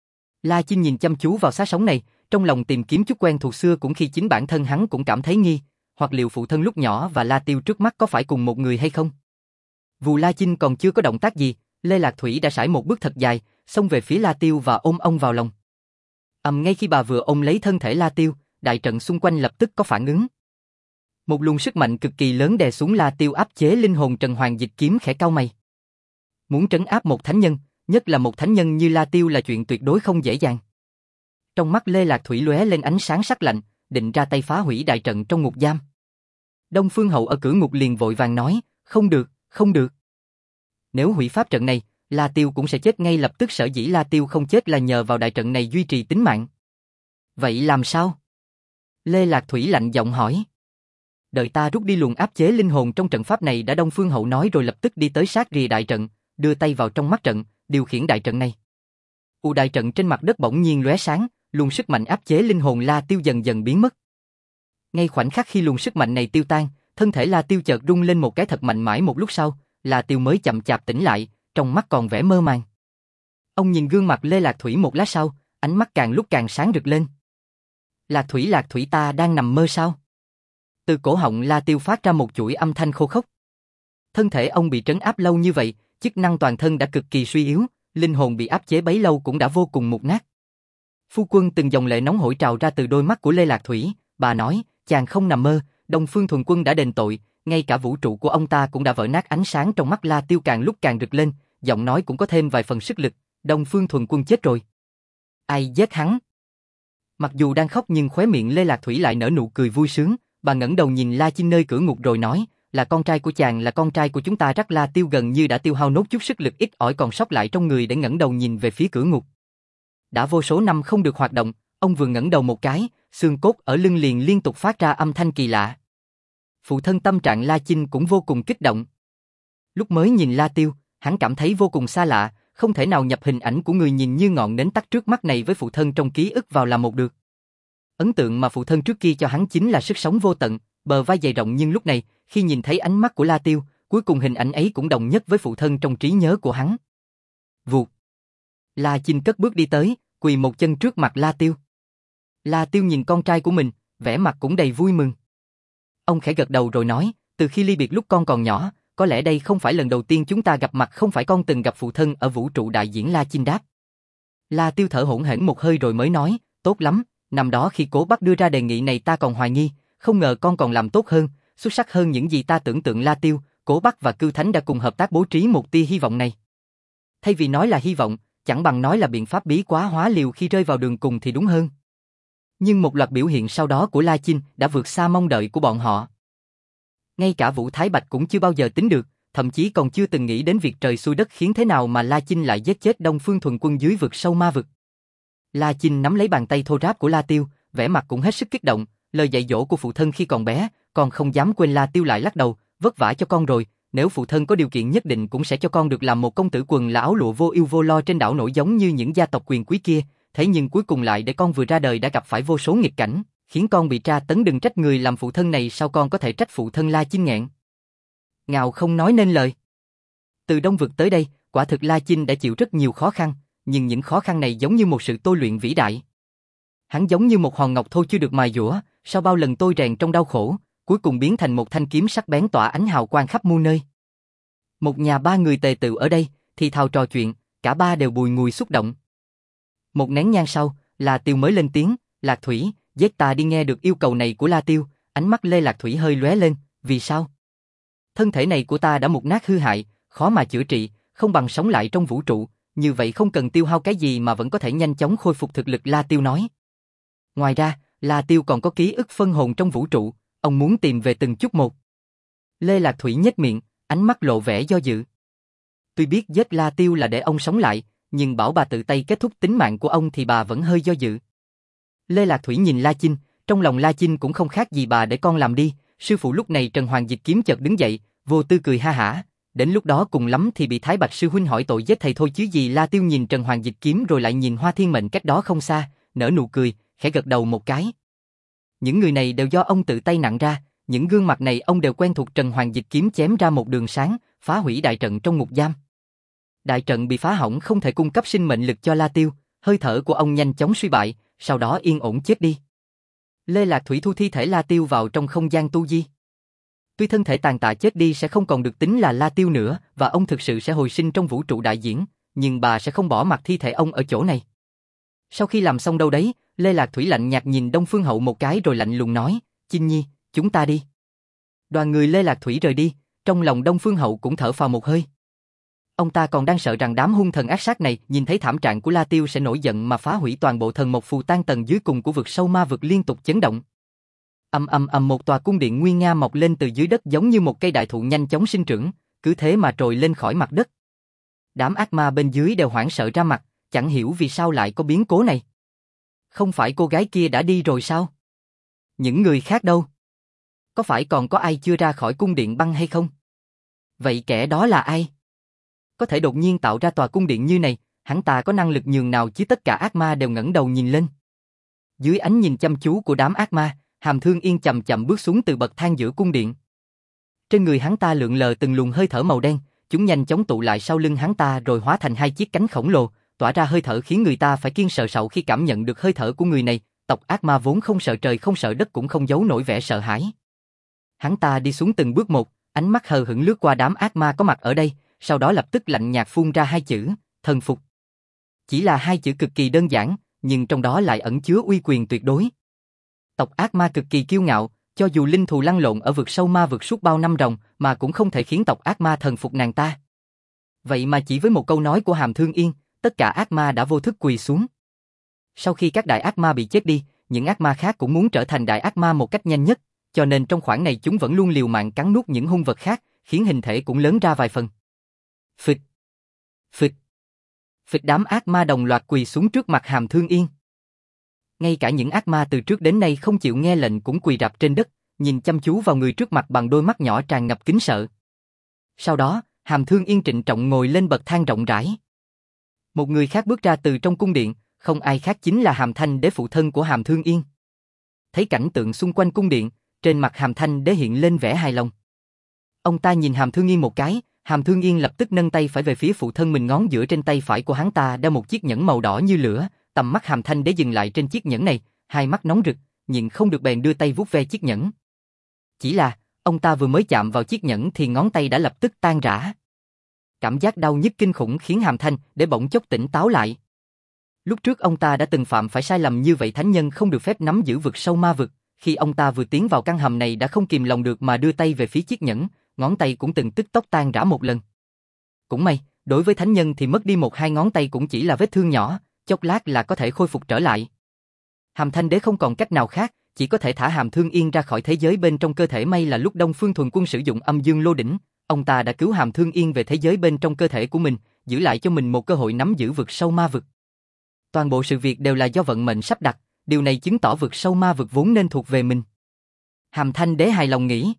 [SPEAKER 1] La Chinh nhìn chăm chú vào xác sống này, trong lòng tìm kiếm chút quen thuộc xưa cũng khi chính bản thân hắn cũng cảm thấy nghi, hoặc liệu phụ thân lúc nhỏ và La Tiêu trước mắt có phải cùng một người hay không? Vù La Chinh còn chưa có động tác gì, Lê Lạc Thủy đã sải một bước thật dài, xông về phía La Tiêu và ôm ông vào lòng. Ngay khi bà vừa ôm lấy thân thể La Tiêu, đại trận xung quanh lập tức có phản ứng. Một luồng sức mạnh cực kỳ lớn đè xuống La Tiêu, áp chế linh hồn. Trần Hoàng Dịch Kiếm khẽ cau mày. Muốn trấn áp một thánh nhân, nhất là một thánh nhân như La Tiêu là chuyện tuyệt đối không dễ dàng. Trong mắt Lê Lạc Thủy lóe lên ánh sáng sắc lạnh, định ra tay phá hủy đại trận trong ngục giam. Đông Phương Hậu ở cửa ngục liền vội vàng nói, không được, không được. Nếu hủy pháp trận này, La Tiêu cũng sẽ chết ngay lập tức. Sở dĩ La Tiêu không chết là nhờ vào đại trận này duy trì tính mạng. Vậy làm sao? Lê Lạc Thủy lạnh giọng hỏi. Đợi ta rút đi luồng áp chế linh hồn trong trận pháp này đã. Đông Phương Hậu nói rồi lập tức đi tới sát rìa đại trận, đưa tay vào trong mắt trận, điều khiển đại trận này. Đại trận trên mặt đất bỗng nhiên lóe sáng, luồng sức mạnh áp chế linh hồn La Tiêu dần dần biến mất. Ngay khoảnh khắc khi luồng sức mạnh này tiêu tan, thân thể La Tiêu chợt rung lên một cái thật mạnh. Mãi một lúc sau, La Tiêu mới chậm chạp tỉnh lại, trong mắt còn vẻ mơ màng. Ông nhìn gương mặt Lê Lạc Thủy một lát sau, ánh mắt càng lúc càng sáng rực lên. Lạc Thủy, ta đang nằm mơ sao? Từ cổ họng La Tiêu phát ra một chuỗi âm thanh khô khốc. Thân thể ông bị trấn áp lâu như vậy, chức năng toàn thân đã cực kỳ suy yếu, linh hồn bị áp chế bấy lâu cũng đã vô cùng mục nát. Phu quân, từng dòng lệ nóng hổi trào ra từ đôi mắt của Lê Lạc Thủy, bà nói, chàng không nằm mơ, Đông Phương Thuần Quân đã đền tội, ngay cả vũ trụ của ông ta cũng đã vỡ nát. Ánh sáng trong mắt La Tiêu càng lúc càng rực lên, giọng nói cũng có thêm vài phần sức lực, Đông Phương Thuần Quân chết rồi. Ai giết hắn? Mặc dù đang khóc nhưng khóe miệng Lê Lạc Thủy lại nở nụ cười vui sướng, bà ngẩng đầu nhìn La Chinh nơi cửa ngục rồi nói, là con trai của chàng, là con trai của chúng ta. Rắc La Tiêu gần như đã tiêu hao nốt chút sức lực ít ỏi còn sót lại trong người để ngẩng đầu nhìn về phía cửa ngục. Đã vô số năm không được hoạt động, ông vừa ngẩng đầu một cái, xương cốt ở lưng liền liên tục phát ra âm thanh kỳ lạ. Phụ thân tâm trạng La Chinh cũng vô cùng kích động. Lúc mới nhìn La Tiêu, Hắn cảm thấy vô cùng xa lạ, không thể nào nhập hình ảnh của người nhìn như ngọn nến tắt trước mắt này với phụ thân trong ký ức vào làm một được. Ấn tượng mà phụ thân trước kia cho hắn chính là sức sống vô tận, bờ vai dày rộng, nhưng lúc này, khi nhìn thấy ánh mắt của La Tiêu, cuối cùng hình ảnh ấy cũng đồng nhất với phụ thân trong trí nhớ của hắn. Vụt. La Chinh cất bước đi tới, quỳ một chân trước mặt La Tiêu. La Tiêu nhìn con trai của mình, vẻ mặt cũng đầy vui mừng. Ông khẽ gật đầu rồi nói, từ khi ly biệt lúc con còn nhỏ, có lẽ đây không phải lần đầu tiên chúng ta gặp mặt, không phải con từng gặp phụ thân ở vũ trụ đại diễn? La Chinh đáp. La Tiêu thở hổn hển một hơi rồi mới nói, tốt lắm, năm đó khi Cố Bắc đưa ra đề nghị này ta còn hoài nghi, không ngờ con còn làm tốt hơn, xuất sắc hơn những gì ta tưởng tượng. La Tiêu, Cố Bắc và Cưu Thánh đã cùng hợp tác bố trí một tia hy vọng này. Thay vì nói là hy vọng, chẳng bằng nói là biện pháp bí quá hóa liều khi rơi vào đường cùng thì đúng hơn. Nhưng một loạt biểu hiện sau đó của La Chinh đã vượt xa mong đợi của bọn họ. Ngay cả Vũ Thái Bạch cũng chưa bao giờ tính được, thậm chí còn chưa từng nghĩ đến việc trời xui đất khiến thế nào mà La Chinh lại giết chết Đông Phương Thuần Quân dưới vực sâu ma vực. La Chinh nắm lấy bàn tay thô ráp của La Tiêu, vẻ mặt cũng hết sức kích động, lời dạy dỗ của phụ thân khi còn bé, con không dám quên. La Tiêu lại lắc đầu, vất vả cho con rồi, nếu phụ thân có điều kiện nhất định cũng sẽ cho con được làm một công tử quần là áo lụa vô ưu vô lo trên đảo nổi giống như những gia tộc quyền quý kia, thế nhưng cuối cùng lại để con vừa ra đời đã gặp phải vô số nghịch cảnh, khiến con bị tra tấn. Đừng trách người làm phụ thân này, sao con có thể trách phụ thân? La Chinh nghẹn ngào không nói nên lời. Từ Đông Vực tới đây, quả thực La Chinh đã chịu rất nhiều khó khăn, nhưng những khó khăn này giống như một sự tôi luyện vĩ đại. Hắn giống như một hòn ngọc thô chưa được mài dũa, sau bao lần tôi rèn trong đau khổ, cuối cùng biến thành một thanh kiếm sắc bén tỏa ánh hào quang khắp muôn nơi. Một nhà ba người tề tựu ở đây, thì thào trò chuyện, cả ba đều bùi ngùi xúc động. Một nén nhang sau, La Tiêu mới lên tiếng, Lạc Thủy, giết ta đi. Nghe được yêu cầu này của La Tiêu, ánh mắt Lê Lạc Thủy hơi lóe lên, vì sao? Thân thể này của ta đã mục nát hư hại, khó mà chữa trị, không bằng sống lại trong vũ trụ, như vậy không cần tiêu hao cái gì mà vẫn có thể nhanh chóng khôi phục thực lực. La Tiêu nói. Ngoài ra, La Tiêu còn có ký ức phân hồn trong vũ trụ, ông muốn tìm về từng chút một. Lê Lạc Thủy nhếch miệng, ánh mắt lộ vẻ do dự. Tuy biết giết La Tiêu là để ông sống lại, nhưng bảo bà tự tay kết thúc tính mạng của ông thì bà vẫn hơi do dự. Lê Lạc Thủy nhìn La Chinh, trong lòng La Chinh cũng không khác gì bà, để con làm đi. Sư phụ. Lúc này Trần Hoàng Dịch Kiếm chợt đứng dậy, vô tư cười ha hả. Đến lúc đó cùng lắm thì bị Thái Bạch sư huynh hỏi tội giết thầy thôi chứ gì. La Tiêu nhìn Trần Hoàng Dịch Kiếm rồi lại nhìn Hoa Thiên Mệnh cách đó không xa, nở nụ cười, khẽ gật đầu một cái. Những người này đều do ông tự tay nặn ra, những gương mặt này ông đều quen thuộc. Trần Hoàng Dịch Kiếm chém ra một đường sáng, phá hủy đại trận trong ngục giam. Đại trận bị phá hỏng không thể cung cấp sinh mệnh lực cho La Tiêu, hơi thở của ông nhanh chóng suy bại, sau đó yên ổn chết đi. Lê Lạc Thủy thu thi thể La Tiêu vào trong không gian tu di. Tuy thân thể tàn tạ chết đi sẽ không còn được tính là La Tiêu nữa và ông thực sự sẽ hồi sinh trong vũ trụ đại diễn, nhưng bà sẽ không bỏ mặc thi thể ông ở chỗ này. Sau khi làm xong đâu đấy, Lê Lạc Thủy lạnh nhạt nhìn Đông Phương Hậu một cái rồi lạnh lùng nói, Chinh Nhi, chúng ta đi. Đoàn người Lê Lạc Thủy rời đi, trong lòng Đông Phương Hậu cũng thở phào một hơi. Ông ta còn đang sợ rằng đám hung thần ác sát này nhìn thấy thảm trạng của La Tiêu sẽ nổi giận mà phá hủy toàn bộ thần mộc phù tan tầng dưới cùng của vực sâu ma vực liên tục chấn động. Ầm ầm ầm, một tòa cung điện nguy nga mọc lên từ dưới đất giống như một cây đại thụ nhanh chóng sinh trưởng, cứ thế mà trồi lên khỏi mặt đất. Đám ác ma bên dưới đều hoảng sợ ra mặt, chẳng hiểu vì sao lại có biến cố này. Không phải cô gái kia đã đi rồi sao? Những người khác đâu? Có phải còn có ai chưa ra khỏi cung điện băng hay không? Vậy kẻ đó là ai? Có thể đột nhiên tạo ra tòa cung điện như này, hắn ta có năng lực nhường nào chứ? Tất cả ác ma đều ngẩng đầu nhìn lên. Dưới ánh nhìn chăm chú của đám ác ma, Hàm Thương Yên chậm chậm bước xuống từ bậc thang giữa cung điện. Trên người hắn ta lượn lờ từng luồng hơi thở màu đen, chúng nhanh chóng tụ lại sau lưng hắn ta rồi hóa thành hai chiếc cánh khổng lồ, tỏa ra hơi thở khiến người ta phải kiêng sợ sậu khi cảm nhận được hơi thở của người này. Tộc ác ma vốn không sợ trời không sợ đất cũng không giấu nổi vẻ sợ hãi. Hắn ta đi xuống từng bước một, ánh mắt hờ hững lướt qua đám ác ma có mặt ở đây, sau đó lập tức lạnh nhạt phun ra hai chữ, thần phục. Chỉ là hai chữ cực kỳ đơn giản, nhưng trong đó lại ẩn chứa uy quyền tuyệt đối. Tộc ác ma cực kỳ kiêu ngạo, cho dù linh thù lăn lộn ở vực sâu ma vực suốt bao năm ròng mà cũng không thể khiến tộc ác ma thần phục nàng ta. Vậy mà chỉ với một câu nói của Hàm Thương Yên, tất cả ác ma đã vô thức quỳ xuống. Sau khi các đại ác ma bị chết đi, những ác ma khác cũng muốn trở thành đại ác ma một cách nhanh nhất, cho nên trong khoảng này chúng vẫn luôn liều mạng cắn nuốt những hung vật khác, khiến hình thể cũng lớn ra vài phần. Phịch, phịch, phịch, đám ác ma đồng loạt quỳ xuống trước mặt Hàm Thương Yên. Ngay cả những ác ma từ trước đến nay không chịu nghe lệnh cũng quỳ rạp trên đất, nhìn chăm chú vào người trước mặt bằng đôi mắt nhỏ tràn ngập kính sợ. Sau đó, Hàm Thương Yên trịnh trọng ngồi lên bậc thang rộng rãi. Một người khác bước ra từ trong cung điện, không ai khác chính là Hàm Thanh Đế phụ thân của Hàm Thương Yên. Thấy cảnh tượng xung quanh cung điện, trên mặt Hàm Thanh Đế hiện lên vẻ hài lòng. Ông ta nhìn Hàm Thương Yên một cái, Hàm Thương Yên lập tức nâng tay phải về phía phụ thân mình, ngón giữa trên tay phải của hắn ta đeo một chiếc nhẫn màu đỏ như lửa, tầm mắt Hàm Thanh Đế dừng lại trên chiếc nhẫn này, hai mắt nóng rực, nhịn không được bèn đưa tay vuốt ve chiếc nhẫn. Chỉ là, ông ta vừa mới chạm vào chiếc nhẫn thì ngón tay đã lập tức tan rã. Cảm giác đau nhức kinh khủng khiến Hàm Thanh Đế bỗng chốc tỉnh táo lại. Lúc trước ông ta đã từng phạm phải sai lầm như vậy, thánh nhân không được phép nắm giữ vực sâu ma vực, khi ông ta vừa tiến vào căn hầm này đã không kìm lòng được mà đưa tay về phía chiếc nhẫn, ngón tay cũng từng tức tốc tan rã một lần. Cũng may, đối với thánh nhân thì mất đi một hai ngón tay cũng chỉ là vết thương nhỏ, chốc lát là có thể khôi phục trở lại. Hàm Thanh Đế không còn cách nào khác, chỉ có thể thả Hàm Thương Yên ra khỏi thế giới bên trong cơ thể. May là lúc Đông Phương Thuần Quân sử dụng âm dương lô đỉnh, ông ta đã cứu Hàm Thương Yên về thế giới bên trong cơ thể của mình, giữ lại cho mình một cơ hội nắm giữ vực sâu ma vực. Toàn bộ sự việc đều là do vận mệnh sắp đặt, điều này chứng tỏ vực sâu ma vực vốn nên thuộc về mình. Hàm Thanh Đế hài lòng nghĩ.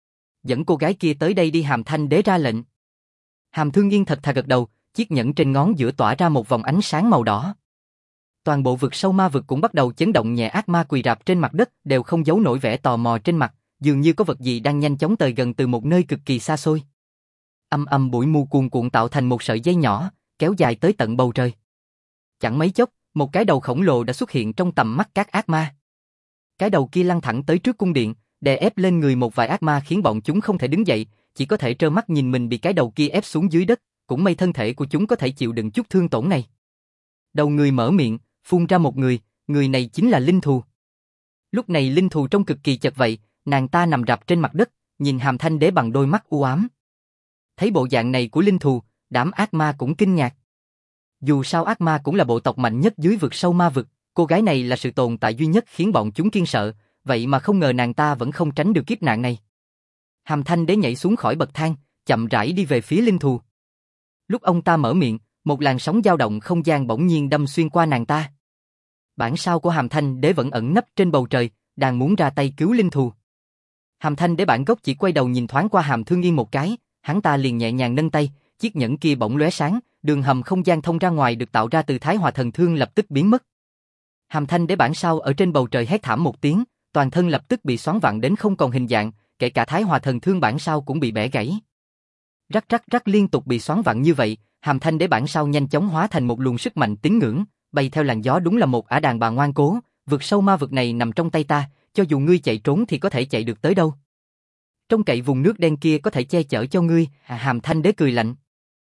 [SPEAKER 1] Dẫn cô gái kia tới đây đi, Hàm Thanh Đế ra lệnh. Hàm Thương Yên thật thà gật đầu, chiếc nhẫn trên ngón giữa tỏa ra một vòng ánh sáng màu đỏ. Toàn bộ vực sâu ma vực cũng bắt đầu chấn động nhẹ, ác ma quỳ rạp trên mặt đất đều không giấu nổi vẻ tò mò trên mặt, dường như có vật gì đang nhanh chóng tới gần từ một nơi cực kỳ xa xôi. Âm âm bụi mù cuồn cuộn tạo thành một sợi dây nhỏ, kéo dài tới tận bầu trời. Chẳng mấy chốc, một cái đầu khổng lồ đã xuất hiện trong tầm mắt các ác ma. Cái đầu kia lăn thẳng tới trước cung điện, đè ép lên người một vài ác ma khiến bọn chúng không thể đứng dậy, chỉ có thể trơ mắt nhìn mình bị cái đầu kia ép xuống dưới đất, cũng may thân thể của chúng có thể chịu đựng chút thương tổn này. Đầu người mở miệng, phun ra một người này chính là Linh Thù. Lúc này Linh Thù trông cực kỳ chật vật, nàng ta nằm rạp trên mặt đất, nhìn Hàm Thanh Đế bằng đôi mắt u ám. Thấy bộ dạng này của Linh Thù, đám ác ma cũng kinh ngạc. Dù sao ác ma cũng là bộ tộc mạnh nhất dưới vực sâu ma vực, cô gái này là sự tồn tại duy nhất khiến bọn chúng kiêng sợ, vậy mà không ngờ nàng ta vẫn không tránh được kiếp nạn này. Hàm Thanh Đế nhảy xuống khỏi bậc thang, chậm rãi đi về phía Linh Thù. Lúc ông ta mở miệng, một làn sóng dao động không gian bỗng nhiên đâm xuyên qua nàng ta. Bản sao của Hàm Thanh Đế vẫn ẩn nấp trên bầu trời, đang muốn ra tay cứu Linh Thù. Hàm Thanh Đế bản gốc chỉ quay đầu nhìn thoáng qua Hàm Thương Yên một cái, hắn ta liền nhẹ nhàng nâng tay, chiếc nhẫn kia bỗng lóe sáng, đường hầm không gian thông ra ngoài được tạo ra từ Thái Hòa Thần Thương lập tức biến mất. Hàm Thanh Đế bản sao ở trên bầu trời hét thảm một tiếng, toàn thân lập tức bị xoắn vặn đến không còn hình dạng, kể cả Thái Hòa Thần Thương bản sao cũng bị bẻ gãy. Rắc rắc rắc liên tục bị xoắn vặn như vậy, Hàm Thanh Đế bản sao nhanh chóng hóa thành một luồng sức mạnh tín ngưỡng, bay theo làn gió, đúng là một ả đàn bà ngoan cố, vực sâu ma vực này nằm trong tay ta, cho dù ngươi chạy trốn thì có thể chạy được tới đâu. Trông cậy vùng nước đen kia có thể che chở cho ngươi, Hàm Thanh Đế cười lạnh.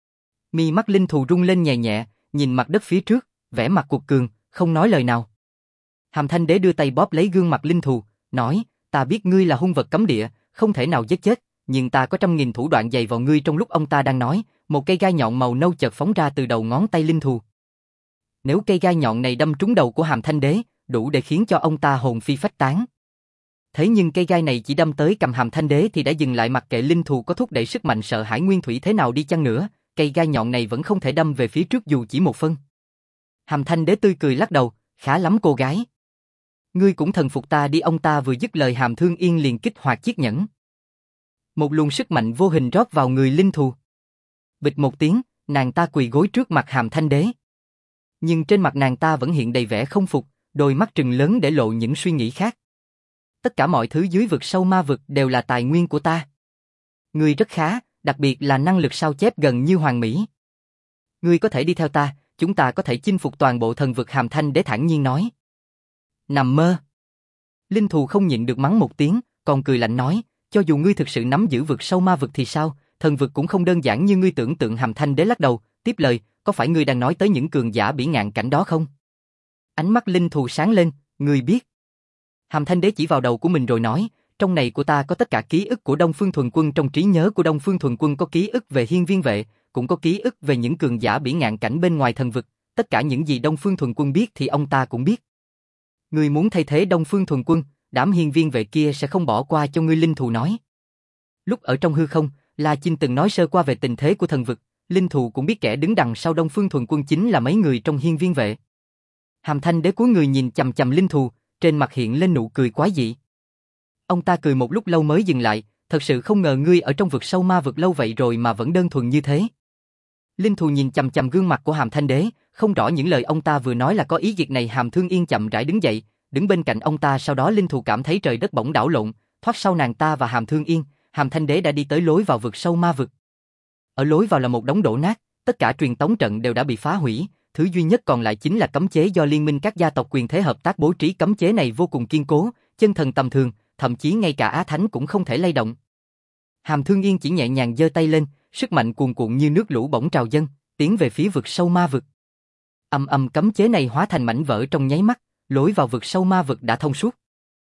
[SPEAKER 1] Mi mắt Linh Thù rung lên nhẹ nhẹ, nhìn mặt đất phía trước, vẻ mặt cuột cường, không nói lời nào. Hàm Thanh Đế đưa tay bóp lấy gương mặt Linh Thù, nói, ta biết ngươi là hung vật cấm địa, không thể nào giết chết, nhưng ta có 100.000 thủ đoạn dày vào ngươi. Trong lúc ông ta đang nói, một cây gai nhọn màu nâu chợt phóng ra từ đầu ngón tay Linh Thù. Nếu cây gai nhọn này đâm trúng đầu của Hàm Thanh Đế, đủ để khiến cho ông ta hồn phi phách tán. Thế nhưng cây gai này chỉ đâm tới cầm Hàm Thanh Đế thì đã dừng lại, mặc kệ Linh Thù có thúc đẩy sức mạnh sợ hãi nguyên thủy thế nào đi chăng nữa, cây gai nhọn này vẫn không thể đâm về phía trước dù chỉ một phân. Hàm Thanh Đế tươi cười lắc đầu, khá lắm cô gái. Ngươi cũng thần phục ta đi. Ông ta vừa dứt lời, Hàm Thương Yên liền kích hoạt chiếc nhẫn. Một luồng sức mạnh vô hình rót vào người Linh Thù. Bịch một tiếng, nàng ta quỳ gối trước mặt Hàm Thanh Đế. Nhưng trên mặt nàng ta vẫn hiện đầy vẻ không phục, đôi mắt trừng lớn để lộ những suy nghĩ khác. Tất cả mọi thứ dưới vực sâu ma vực đều là tài nguyên của ta. Ngươi rất khá, đặc biệt là năng lực sao chép gần như hoàn mỹ. Ngươi có thể đi theo ta, chúng ta có thể chinh phục toàn bộ thần vực. Hàm Thanh Đế thản nhiên nói. Nằm mơ. Linh Thù không nhịn được mắng một tiếng, còn cười lạnh nói, cho dù ngươi thực sự nắm giữ vực sâu ma vực thì sao, thần vực cũng không đơn giản như ngươi tưởng tượng. Hàm Thanh Đế lắc đầu, tiếp lời, có phải ngươi đang nói tới những cường giả bỉ ngạn cảnh đó không? Ánh mắt Linh Thù sáng lên, ngươi biết. Hàm Thanh Đế chỉ vào đầu của mình rồi nói, trong này của ta có tất cả ký ức của Đông Phương Thuần Quân. Trong trí nhớ của Đông Phương Thuần Quân có ký ức về Hiên Viên Vệ, cũng có ký ức về những cường giả bỉ ngạn cảnh bên ngoài thần vực. Tất cả những gì Đông Phương Thuần Quân biết thì ông ta cũng biết. Ngươi muốn thay thế Đông Phương Thuần Quân, đám Hiên Viên Vệ kia sẽ không bỏ qua cho ngươi. Linh Thù nói. Lúc ở trong hư không, La Chinh từng nói sơ qua về tình thế của thần vực. Linh Thù cũng biết kẻ đứng đằng sau Đông Phương Thuần Quân chính là mấy người trong Hiên Viên Vệ. Hàm Thanh Đế cúi người nhìn chằm chằm Linh Thù, trên mặt hiện lên nụ cười quái dị. Ông ta cười một lúc lâu mới dừng lại, thật sự không ngờ ngươi ở trong vực sâu ma vực lâu vậy rồi mà vẫn đơn thuần như thế. Linh Thù nhìn chằm chằm gương mặt của Hàm Thanh Đế, không rõ những lời ông ta vừa nói là có ý việc này. Hàm Thương Yên chậm rãi đứng dậy, đứng bên cạnh ông ta. Sau đó Linh Thù cảm thấy trời đất bỗng đảo lộn, thoát sau nàng ta và Hàm Thương Yên, Hàm Thanh Đế đã đi tới lối vào vực sâu ma vực. Ở lối vào là một đống đổ nát, tất cả truyền tống trận đều đã bị phá hủy, thứ duy nhất còn lại chính là cấm chế do liên minh các gia tộc quyền thế hợp tác bố trí. Cấm chế này vô cùng kiên cố, chân thần tầm thường, thậm chí ngay cả Á Thánh cũng không thể lay động. Hàm Thương Yên chỉ nhẹ nhàng giơ tay lên, sức mạnh cuồn cuộn như nước lũ bỗng trào dâng, tiến về phía vực sâu ma vực. Cấm chế này hóa thành mảnh vỡ trong nháy mắt, lối vào vực sâu ma vực đã thông suốt.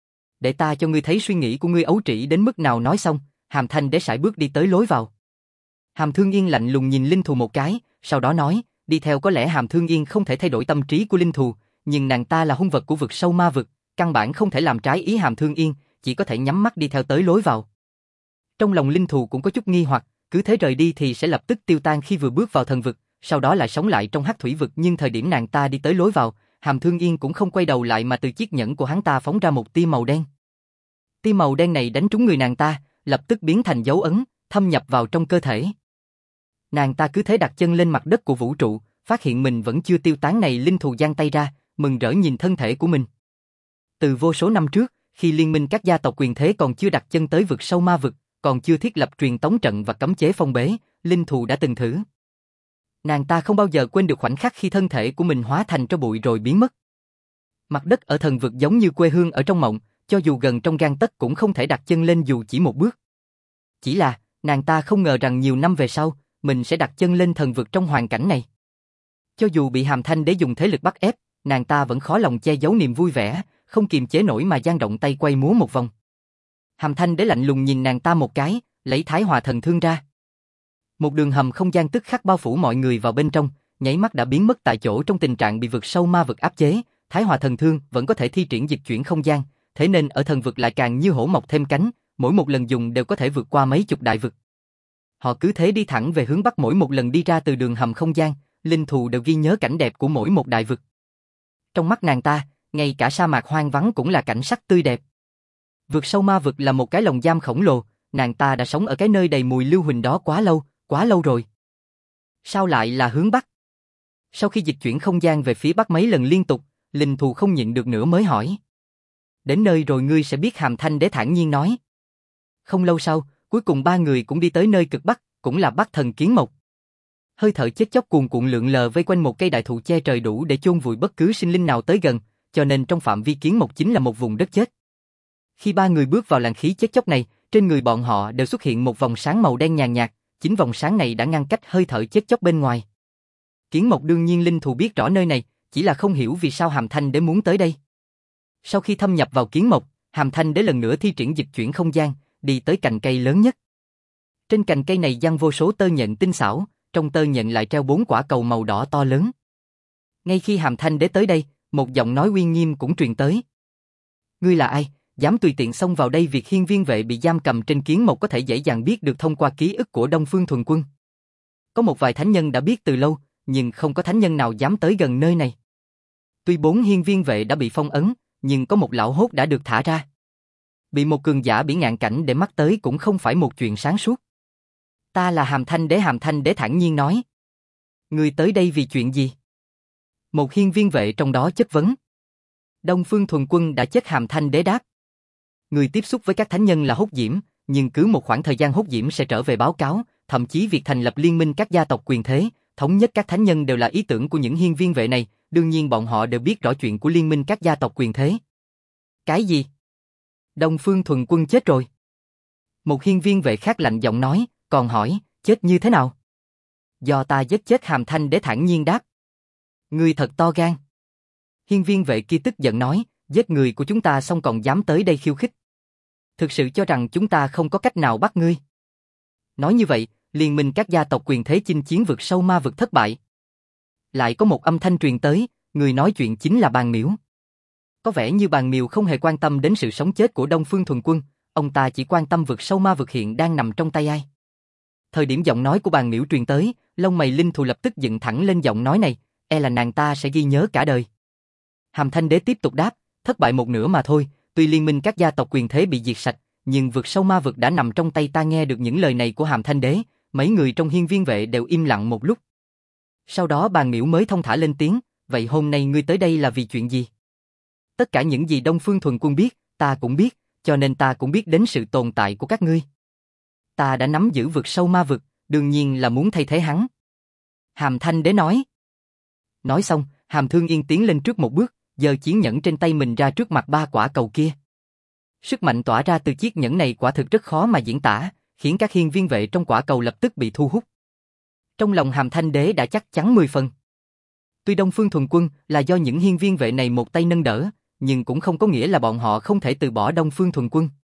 [SPEAKER 1] Để ta cho ngươi thấy suy nghĩ của ngươi ấu trĩ đến mức nào. Nói xong, Hàm Thanh Đế sải bước đi tới lối vào. Hàm Thương Yên lạnh lùng nhìn Linh Thù một cái, sau đó nói, đi theo. Có lẽ Hàm Thương Yên không thể thay đổi tâm trí của Linh Thù, nhưng nàng ta là hung vật của vực sâu ma vực, căn bản không thể làm trái ý Hàm Thương Yên, chỉ có thể nhắm mắt đi theo tới lối vào. Trong lòng Linh Thù cũng có chút nghi hoặc, cứ thế rời đi thì sẽ lập tức tiêu tan khi vừa bước vào thần vực, sau đó lại sống lại trong hắc thủy vực. Nhưng thời điểm nàng ta đi tới lối vào, Hàm Thương Yên cũng không quay đầu lại mà từ chiếc nhẫn của hắn ta phóng ra một tia màu đen. Tia màu đen này đánh trúng người nàng ta, lập tức biến thành dấu ấn, thâm nhập vào trong cơ thể. Nàng ta cứ thế đặt chân lên mặt đất của vũ trụ, phát hiện mình vẫn chưa tiêu tán này. Linh Thù giang tay ra, mừng rỡ nhìn thân thể của mình. Từ vô số năm trước, khi liên minh các gia tộc quyền thế còn chưa đặt chân tới vực sâu ma vực, còn chưa thiết lập truyền tống trận và cấm chế phong bế, Linh Thù đã từng thử. Nàng ta không bao giờ quên được khoảnh khắc khi thân thể của mình hóa thành tro bụi rồi biến mất. Mặt đất ở thần vực giống như quê hương ở trong mộng, cho dù gần trong gang tấc cũng không thể đặt chân lên dù chỉ một bước. Chỉ là, nàng ta không ngờ rằng nhiều năm về sau, mình sẽ đặt chân lên thần vực trong hoàn cảnh này. Cho dù bị Hàm Thanh Đế dùng thế lực bắt ép, nàng ta vẫn khó lòng che giấu niềm vui vẻ, không kiềm chế nổi mà dang động tay quay múa một vòng. Hàm Thanh Đế lạnh lùng nhìn nàng ta một cái, lấy Thái Hòa Thần Thương ra. Một đường hầm không gian tức khắc bao phủ mọi người vào bên trong, nháy mắt đã biến mất tại chỗ. Trong tình trạng bị vực sâu ma vực áp chế, Thái Hòa Thần Thương vẫn có thể thi triển dịch chuyển không gian, thế nên ở thần vực lại càng như hổ mọc thêm cánh, mỗi một lần dùng đều có thể vượt qua mấy chục đại vực. Họ cứ thế đi thẳng về hướng bắc. Mỗi một lần đi ra từ đường hầm không gian, Linh Thù đều ghi nhớ cảnh đẹp của mỗi một đại vực. Trong mắt nàng ta, ngay cả sa mạc hoang vắng cũng là cảnh sắc tươi đẹp. Vực sâu ma vực là một cái lồng giam khổng lồ, nàng ta đã sống ở cái nơi đầy mùi lưu huỳnh đó quá lâu rồi. Sao lại là hướng bắc? Sau khi dịch chuyển không gian về phía bắc mấy lần liên tục, Linh Thù không nhịn được nữa mới hỏi. Đến nơi rồi ngươi sẽ biết, Hàm Thanh Đế thản nhiên nói. Không lâu sau, cuối cùng ba người cũng đi tới nơi cực bắc, cũng là Bắc Thần Kiến Mộc. Hơi thở chết chóc cuồn cuộn lượn lờ vây quanh một cây đại thụ che trời đủ để chôn vùi bất cứ sinh linh nào tới gần, cho nên trong phạm vi Kiến Mộc chính là một vùng đất chết. Khi ba người bước vào làn khí chết chóc này, trên người bọn họ đều xuất hiện một vòng sáng màu đen nhàn nhạt, chính vòng sáng này đã ngăn cách hơi thở chết chóc bên ngoài. Kiến Mộc đương nhiên Linh Thù biết rõ nơi này, chỉ là không hiểu vì sao Hàm Thanh Đế muốn tới đây. Sau khi thâm nhập vào Kiến Mộc, Hàm Thanh Đế lần nữa thi triển dịch chuyển không gian, đi tới cành cây lớn nhất. Trên cành cây này giăng vô số tơ nhện tinh xảo, trong tơ nhện lại treo 4 quả cầu màu đỏ to lớn. Ngay khi Hàm Thanh Đế tới đây, một giọng nói uy nghiêm cũng truyền tới. Ngươi là ai, dám tùy tiện xông vào đây? Việc Hiên Viên Vệ bị giam cầm trên Kiến Mộc có thể dễ dàng biết được thông qua ký ức của Đông Phương Thuần Quân. Có một vài thánh nhân đã biết từ lâu, nhưng không có thánh nhân nào dám tới gần nơi này. Tuy 4 Hiên Viên Vệ đã bị phong ấn, nhưng có một lão hốt đã được thả ra. Bị một cường giả bỉ ngạn cảnh để mắt tới cũng không phải một chuyện sáng suốt. Ta là Hàm Thanh Đế. Hàm Thanh Đế thản nhiên nói. Ngươi tới đây vì chuyện gì? Một Hiên Viên Vệ trong đó chất vấn. Đông Phương Thuần Quân đã chết. Hàm Thanh Đế đáp. Người tiếp xúc với các thánh nhân là Hốt Diễm, nhưng cứ một khoảng thời gian Hốt Diễm sẽ trở về báo cáo, thậm chí việc thành lập liên minh các gia tộc quyền thế, thống nhất các thánh nhân đều là ý tưởng của những Hiên Viên Vệ này, đương nhiên bọn họ đều biết rõ chuyện của liên minh các gia tộc quyền thế. Cái gì? Đông Phương Thuần Quân chết rồi. Một Hiên Viên Vệ khác lạnh giọng nói, còn hỏi, chết như thế nào? Do ta giết chết. Hàm Thanh Đế thản nhiên đáp. Ngươi thật to gan. Hiên Viên Vệ kia tức giận nói, giết người của chúng ta xong còn dám tới đây khiêu khích. Thực sự cho rằng chúng ta không có cách nào bắt ngươi? Nói như vậy, liên minh các gia tộc quyền thế chinh chiến vực sâu ma vực thất bại. Lại có một âm thanh truyền tới, người nói chuyện chính là Bàn Miểu. Có vẻ như Bàn Miểu không hề quan tâm đến sự sống chết của Đông Phương Thuần Quân, ông ta chỉ quan tâm vực sâu ma vực hiện đang nằm trong tay ai. Thời điểm giọng nói của Bàn Miểu truyền tới, lông mày Linh Thù lập tức dựng thẳng lên. Giọng nói này, e là nàng ta sẽ ghi nhớ cả đời. Hàm Thanh Đế tiếp tục đáp, thất bại một nửa mà thôi, tuy liên minh các gia tộc quyền thế bị diệt sạch, nhưng vực sâu ma vực đã nằm trong tay ta. Nghe được những lời này của Hàm Thanh Đế, mấy người trong hiên viên vệ đều im lặng một lúc. Sau đó Bàn Miễu mới thông thả lên tiếng, vậy hôm nay ngươi tới đây là vì chuyện gì? Tất cả những gì Đông Phương Thuần Quân biết, ta cũng biết, cho nên ta cũng biết đến sự tồn tại của các ngươi. Ta đã nắm giữ vực sâu ma vực, đương nhiên là muốn thay thế hắn. Hàm Thanh Đế nói. Nói xong, Hàm Thương Yên tiến lên trước một bước, giơ chiến nhẫn trên tay mình ra trước mặt ba quả cầu kia. Sức mạnh tỏa ra từ chiếc nhẫn này quả thực rất khó mà diễn tả, khiến các hiên viên vệ trong quả cầu lập tức bị thu hút. Trong lòng Hàm Thanh Đế đã chắc chắn 10 phần. Tuy Đông Phương Thuần Quân là do những hiên viên vệ này một tay nâng đỡ, nhưng cũng không có nghĩa là bọn họ không thể từ bỏ Đông Phương Thuần Quân.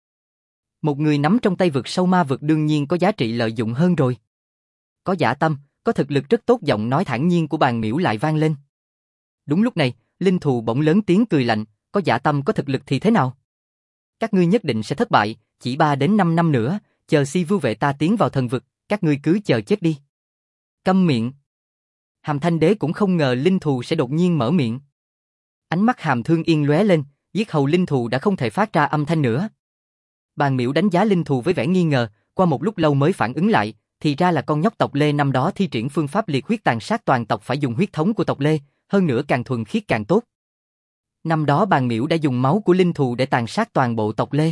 [SPEAKER 1] Một người nắm trong tay vực sâu ma vực đương nhiên có giá trị lợi dụng hơn rồi. Có dã tâm, có thực lực rất tốt. Giọng nói thản nhiên của Bàn Miễu lại vang lên. Đúng lúc này, Linh Thù bỗng lớn tiếng cười lạnh, có dã tâm có thực lực thì thế nào? Các ngươi nhất định sẽ thất bại, chỉ 3 đến 5 năm nữa, chờ Si Vưu vệ ta tiến vào thần vực, các ngươi cứ chờ chết đi. Câm miệng. Hàm Thanh Đế cũng không ngờ Linh Thù sẽ đột nhiên mở miệng. Ánh mắt Hàm Thương Yên lóe lên, giết hầu Linh Thù đã không thể phát ra âm thanh nữa. Bàn Miễu đánh giá Linh Thù với vẻ nghi ngờ, qua một lúc lâu mới phản ứng lại, thì ra là con nhóc tộc Lê năm đó thi triển phương pháp liệt huyết tàn sát toàn tộc phải dùng huyết thống của tộc Lê, hơn nữa càng thuần khiết càng tốt. Năm đó Bàn Miễu đã dùng máu của Linh Thù để tàn sát toàn bộ tộc Lê.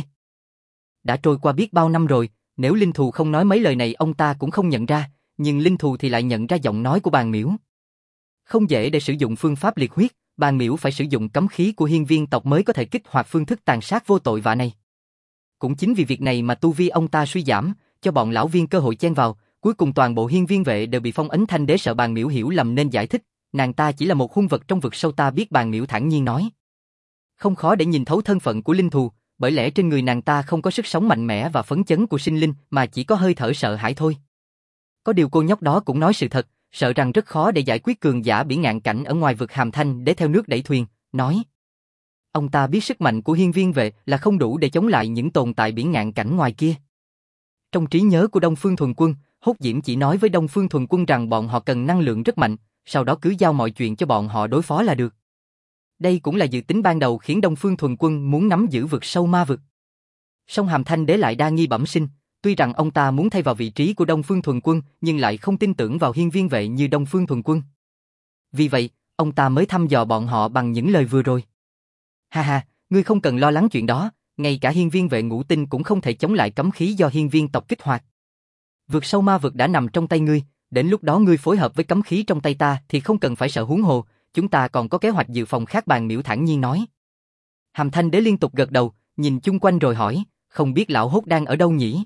[SPEAKER 1] Đã trôi qua biết bao năm rồi, nếu Linh Thù không nói mấy lời này ông ta cũng không nhận ra, nhưng Linh Thù thì lại nhận ra giọng nói của Bàn Miễu. Không dễ để sử dụng phương pháp liệt huyết, Bàn Miễu phải sử dụng cấm khí của hiên viên tộc mới có thể kích hoạt phương thức tàn sát vô tội vạ này. Cũng chính vì việc này mà tu vi ông ta suy giảm, cho bọn lão viên cơ hội chen vào, cuối cùng toàn bộ hiên viên vệ đều bị phong ấn. Thanh Đế sợ Bàn Miễu hiểu lầm nên giải thích, nàng ta chỉ là một hung vật trong vực sâu. Ta biết. Bàn Miễu thản nhiên nói. Không khó để nhìn thấu thân phận của Linh Thù, bởi lẽ trên người nàng ta không có sức sống mạnh mẽ và phấn chấn của sinh linh mà chỉ có hơi thở sợ hãi thôi. Có điều cô nhóc đó cũng nói sự thật, sợ rằng rất khó để giải quyết cường giả biển ngạn cảnh ở ngoài vực. Hàm Thanh Đế theo nước đẩy thuyền, nói. Ông ta biết sức mạnh của hiên viên vệ là không đủ để chống lại những tồn tại biển ngạn cảnh ngoài kia. Trong trí nhớ của Đông Phương Thuần Quân, Hốt Diễm chỉ nói với Đông Phương Thuần Quân rằng bọn họ cần năng lượng rất mạnh, sau đó cứ giao mọi chuyện cho bọn họ đối phó là được. Đây cũng là dự tính ban đầu khiến Đông Phương Thuần Quân muốn nắm giữ vực sâu ma vực. Song Hàm Thanh Đế lại đa nghi bẩm sinh, tuy rằng ông ta muốn thay vào vị trí của Đông Phương Thuần Quân, nhưng lại không tin tưởng vào hiên viên vệ như Đông Phương Thuần Quân. Vì vậy, ông ta mới thăm dò bọn họ bằng những lời vừa rồi. Ha ha, ngươi không cần lo lắng chuyện đó, ngay cả hiên viên vệ ngũ tinh cũng không thể chống lại cấm khí do hiên viên tộc kích hoạt. Vực sâu ma vực đã nằm trong tay ngươi, đến lúc đó ngươi phối hợp với cấm khí trong tay ta thì không cần phải sợ. Huống hồ, chúng ta còn có kế hoạch dự phòng khác. Bàn Miễu thản nhiên nói. Hàm Thanh Đế liên tục gật đầu, nhìn chung quanh rồi hỏi, không biết lão Hốt đang ở đâu nhỉ?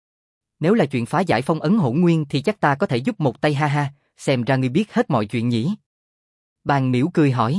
[SPEAKER 1] Nếu là chuyện phá giải phong ấn hỗn nguyên thì chắc ta có thể giúp một tay. Ha ha, xem ra ngươi biết hết mọi chuyện nhỉ? Bàn Miễu cười hỏi.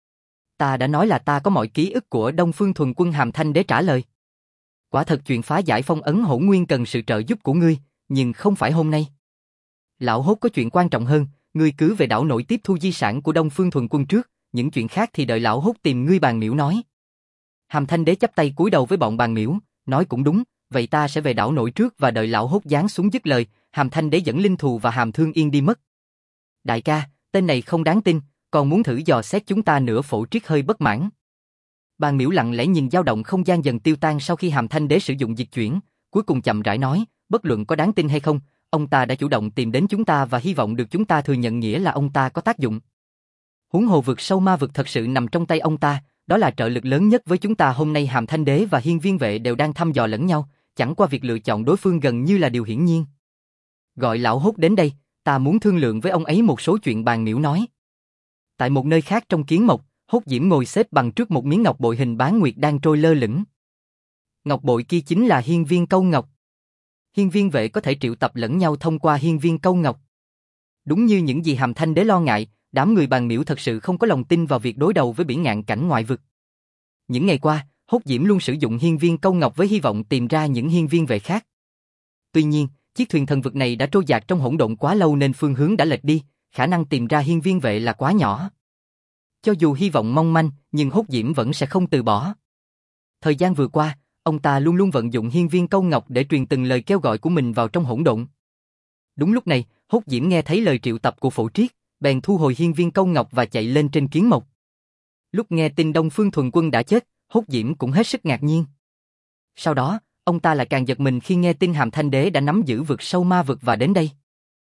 [SPEAKER 1] Ta đã nói là ta có mọi ký ức của Đông Phương Thuần Quân. Hàm Thanh Đế trả lời. Quả thật chuyện phá giải phong ấn hỗn nguyên cần sự trợ giúp của ngươi, nhưng không phải hôm nay. Lão Hốt có chuyện quan trọng hơn, ngươi cứ về đảo nổi tiếp thu di sản của Đông Phương Thuần Quân trước, những chuyện khác thì đợi lão Hốt tìm ngươi. Bàn Miễu nói. Hàm Thanh Đế chắp tay cúi đầu với bọn Bàn Miễu, nói cũng đúng, vậy ta sẽ về đảo nổi trước và đợi lão Hốt giáng xuống. Dứt lời, Hàm Thanh Đế dẫn Linh Thù và Hàm Thương Yên đi mất. Đại ca, tên này không đáng tin, còn muốn thử dò xét chúng ta nữa. Phổ Triết hơi bất mãn. Bàn Miễu lặng lẽ nhìn dao động không gian dần tiêu tan sau khi Hàm Thanh Đế sử dụng dịch chuyển, cuối cùng chậm rãi nói, bất luận có đáng tin hay không, ông ta đã chủ động tìm đến chúng ta và hy vọng được chúng ta thừa nhận, nghĩa là ông ta có tác dụng. Huống hồ vực sâu ma vực thật sự nằm trong tay ông ta, đó là trợ lực lớn nhất với chúng ta. Hôm nay Hàm Thanh Đế và hiên viên vệ đều đang thăm dò lẫn nhau, chẳng qua việc lựa chọn đối phương gần như là điều hiển nhiên. Gọi lão Hốt đến đây, ta muốn thương lượng với ông ấy một số chuyện. Bàn Miễu nói. Tại một nơi khác trong kiến mộc, Hốt Diễm ngồi xếp bằng trước một miếng ngọc bội hình bán nguyệt đang trôi lơ lửng. Ngọc bội kia chính là hiên viên câu ngọc. Hiên viên vệ có thể triệu tập lẫn nhau thông qua hiên viên câu ngọc. Đúng như những gì Hàm Thanh Đế lo ngại, đám người Bàn Miễu thật sự không có lòng tin vào việc đối đầu với biển ngạn cảnh ngoại vực. Những ngày qua, Hốt Diễm luôn sử dụng hiên viên câu ngọc với hy vọng tìm ra những hiên viên vệ khác. Tuy nhiên, chiếc thuyền thần vực này đã trôi dạt trong hỗn độn quá lâu nên phương hướng đã lệch đi, khả năng tìm ra hiên viên vệ là quá nhỏ. Cho dù hy vọng mong manh, nhưng Hốt Diễm vẫn sẽ không từ bỏ. Thời gian vừa qua, ông ta luôn luôn vận dụng hiên viên câu ngọc để truyền từng lời kêu gọi của mình vào trong hỗn độn. Đúng lúc này, Hốt Diễm nghe thấy lời triệu tập của Phổ Triết, bèn thu hồi hiên viên câu ngọc và chạy lên trên kiến mộc. Lúc nghe tin Đông Phương Thuần Quân đã chết, Hốt Diễm cũng hết sức ngạc nhiên. Sau đó, ông ta lại càng giật mình khi nghe tin Hàm Thanh Đế đã nắm giữ vực sâu ma vực và đến đây.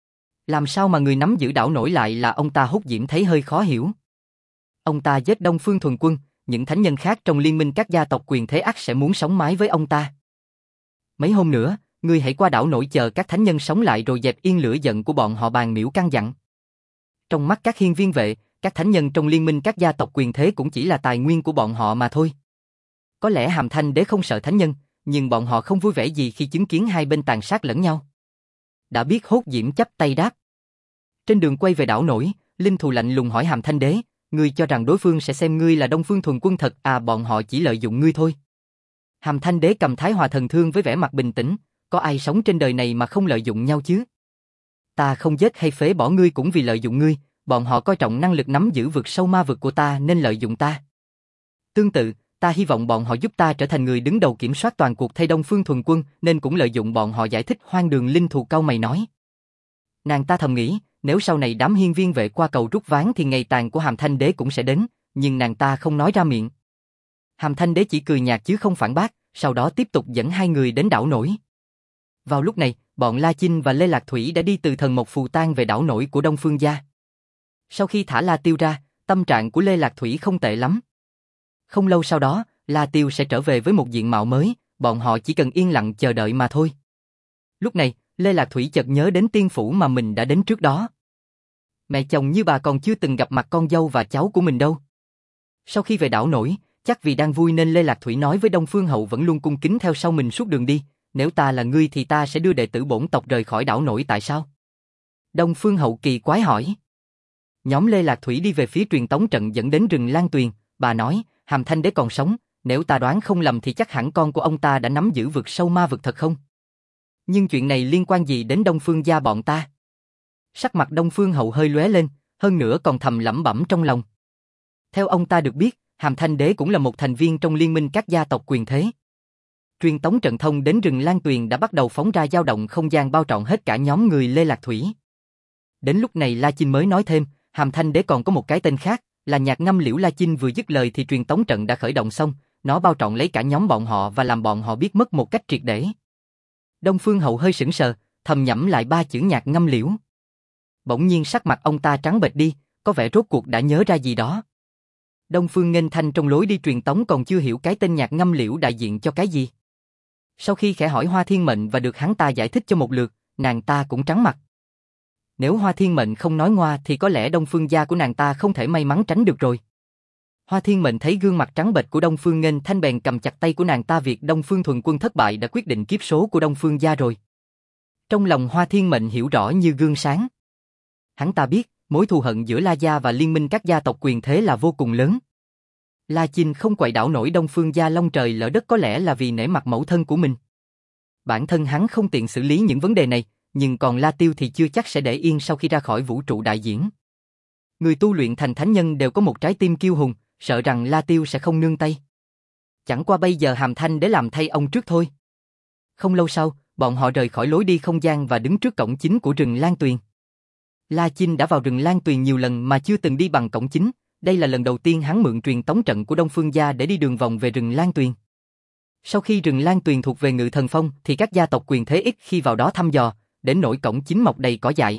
[SPEAKER 1] Làm sao mà người nắm giữ đảo nổi lại là ông ta? Hút Diễm thấy hơi khó hiểu. Ông ta giết Đông Phương Thuần Quân, những thánh nhân khác trong liên minh các gia tộc quyền thế ắt sẽ muốn sống mái với ông ta. Mấy hôm nữa, ngươi hãy qua đảo nổi chờ các thánh nhân sống lại rồi dẹp yên lửa giận của bọn họ. Bàn Miễu căn dặn. Trong mắt các hiên viên vệ, các thánh nhân trong liên minh các gia tộc quyền thế cũng chỉ là tài nguyên của bọn họ mà thôi. Có lẽ Hàm Thanh Đế không sợ thánh nhân, nhưng bọn họ không vui vẻ gì khi chứng kiến hai bên tàn sát lẫn nhau. Đã biết. Hốt Diễm chắp tay đáp. Trên đường quay về đảo nổi, Linh Thù lạnh lùng hỏi Hàm Thanh Đế, ngươi cho rằng đối phương sẽ xem ngươi là Đông Phương Thuần Quân thật à? Bọn họ chỉ lợi dụng ngươi thôi. Hàm Thanh Đế cầm Thái Hòa Thần Thương với vẻ mặt bình tĩnh, có ai sống trên đời này mà không lợi dụng nhau chứ? Ta không giết hay phế bỏ ngươi cũng vì lợi dụng ngươi, bọn họ coi trọng năng lực nắm giữ vực sâu ma vực của ta nên lợi dụng ta. Tương tự, ta hy vọng bọn họ giúp ta trở thành người đứng đầu kiểm soát toàn cuộc thay Đông Phương Thuần Quân nên cũng lợi dụng bọn họ. Giải thích hoang đường. Linh Thù cau mày nói. Nàng ta thầm nghĩ, nếu sau này đám hiên viên vệ qua cầu rút ván thì ngày tàn của Hàm Thanh Đế cũng sẽ đến, nhưng nàng ta không nói ra miệng. Hàm Thanh Đế chỉ cười nhạt chứ không phản bác, sau đó tiếp tục dẫn hai người đến đảo nổi. Vào lúc này, bọn La Chinh và Lê Lạc Thủy đã đi từ Thần Mộc Phù Tang về đảo nổi của Đông Phương gia. Sau khi thả La Tiêu ra, tâm trạng của Lê Lạc Thủy không tệ lắm. Không lâu sau đó, La Tiêu sẽ trở về với một diện mạo mới, bọn họ chỉ cần yên lặng chờ đợi mà thôi. Lúc này, Lê Lạc Thủy chợt nhớ đến tiên phủ mà mình đã đến trước đó. Mẹ chồng như bà còn chưa từng gặp mặt con dâu và cháu của mình đâu. Sau khi về đảo nổi, chắc vì đang vui nên Lê Lạc Thủy nói với Đông Phương Hậu vẫn luôn cung kính theo sau mình suốt đường đi, nếu ta là ngươi thì ta sẽ đưa đệ tử bổn tộc rời khỏi đảo nổi. Tại sao? Đông Phương Hậu kỳ quái hỏi. Nhóm Lê Lạc Thủy đi về phía truyền tống trận dẫn đến rừng Lan Tuyền, bà nói, Hàm Thanh Đế còn sống, nếu ta đoán không lầm thì chắc hẳn con của ông ta đã nắm giữ vực sâu ma vực thật không? Nhưng chuyện này liên quan gì đến Đông Phương gia bọn ta? Sắc mặt Đông Phương Hậu hơi lóe lên, hơn nữa còn thầm lẩm bẩm trong lòng. Theo ông ta được biết, Hàm Thanh Đế cũng là một thành viên trong liên minh các gia tộc quyền thế. Truyền tống trận thông đến rừng Lan Tuyền đã bắt đầu phóng ra dao động không gian bao trọn hết cả nhóm người Lê Lạc Thủy. Đến lúc này La Chinh mới nói thêm, Hàm Thanh Đế còn có một cái tên khác, là Nhạc Ngâm Liễu. La Chinh vừa dứt lời thì truyền tống trận đã khởi động xong, nó bao trọn lấy cả nhóm bọn họ và làm bọn họ biết mất một cách triệt để. Đông Phương Hậu hơi sững sờ, thầm nhẩm lại ba chữ Nhạc Ngâm Liễu. Bỗng nhiên sắc mặt ông ta trắng bệch đi, có vẻ rốt cuộc đã nhớ ra gì đó. Đông Phương Nghênh Thanh trong lối đi truyền tống còn chưa hiểu cái tên Nhạc Ngâm Liễu đại diện cho cái gì. Sau khi khẽ hỏi Hoa Thiên Mệnh và được hắn ta giải thích cho một lượt, nàng ta cũng trắng mặt. Nếu Hoa Thiên Mệnh không nói ngoa thì có lẽ Đông Phương gia của nàng ta không thể may mắn tránh được rồi. Hoa Thiên Mệnh thấy gương mặt trắng bệch của Đông Phương Nghênh Thanh bèn cầm chặt tay của nàng ta. Việc Đông Phương Thuần Quân thất bại đã quyết định kiếp số của Đông Phương gia rồi. Trong lòng Hoa Thiên Mệnh hiểu rõ như gương sáng. Hắn ta biết, mối thù hận giữa La gia và liên minh các gia tộc quyền thế là vô cùng lớn. La Chinh không quậy đảo nổi Đông Phương gia long trời lỡ đất có lẽ là vì nể mặt mẫu thân của mình. Bản thân hắn không tiện xử lý những vấn đề này, nhưng còn La Tiêu thì chưa chắc sẽ để yên sau khi ra khỏi vũ trụ đại diễn. Người tu luyện thành thánh nhân đều có một trái tim kiêu hùng, sợ rằng La Tiêu sẽ không nương tay. Chẳng qua bây giờ Hàm Thanh Đế làm thay ông trước thôi. Không lâu sau, bọn họ rời khỏi lối đi không gian và đứng trước cổng chính của rừng Lan Tuyền. La Chinh đã vào rừng Lan Tuyền nhiều lần mà chưa từng đi bằng cổng chính, đây là lần đầu tiên hắn mượn truyền tống trận của Đông Phương gia để đi đường vòng về rừng Lan Tuyền. Sau khi rừng Lan Tuyền thuộc về Ngự Thần Phong thì các gia tộc quyền thế ít khi vào đó thăm dò, đến nỗi cổng chính mọc đầy cỏ dại.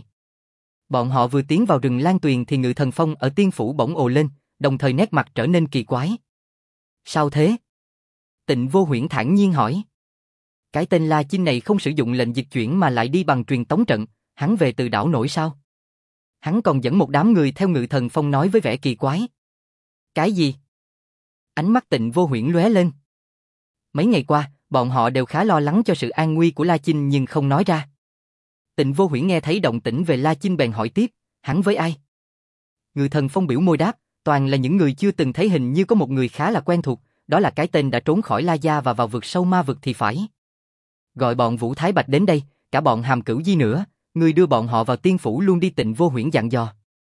[SPEAKER 1] Bọn họ vừa tiến vào rừng Lan Tuyền thì Ngự Thần Phong ở Tiên phủ bỗng ồ lên, đồng thời nét mặt trở nên kỳ quái. Sao thế? Tịnh Vô Huyễn thản nhiên hỏi. Cái tên La Chinh này không sử dụng lệnh dịch chuyển mà lại đi bằng truyền tống trận, hắn về từ đảo nổi sao? Hắn còn dẫn một đám người theo Ngự Thần Phong nói với vẻ kỳ quái. Cái gì? Ánh mắt Tịnh Vô Huyễn lóe lên. Mấy ngày qua, bọn họ đều khá lo lắng cho sự an nguy của La Chinh nhưng không nói ra. Tịnh Vô Huyễn nghe thấy động tĩnh về La Chinh bèn hỏi tiếp, hắn với ai? Ngự Thần Phong biểu môi đáp, toàn là những người chưa từng thấy, hình như có một người khá là quen thuộc, đó là cái tên đã trốn khỏi La gia và vào vực sâu ma vực thì phải. Gọi bọn Vũ Thái Bạch đến đây, cả bọn Hàm Cửu Di nữa, người đưa bọn họ vào tiên phủ luôn đi. Tịnh Vô Huyễn dặn dò.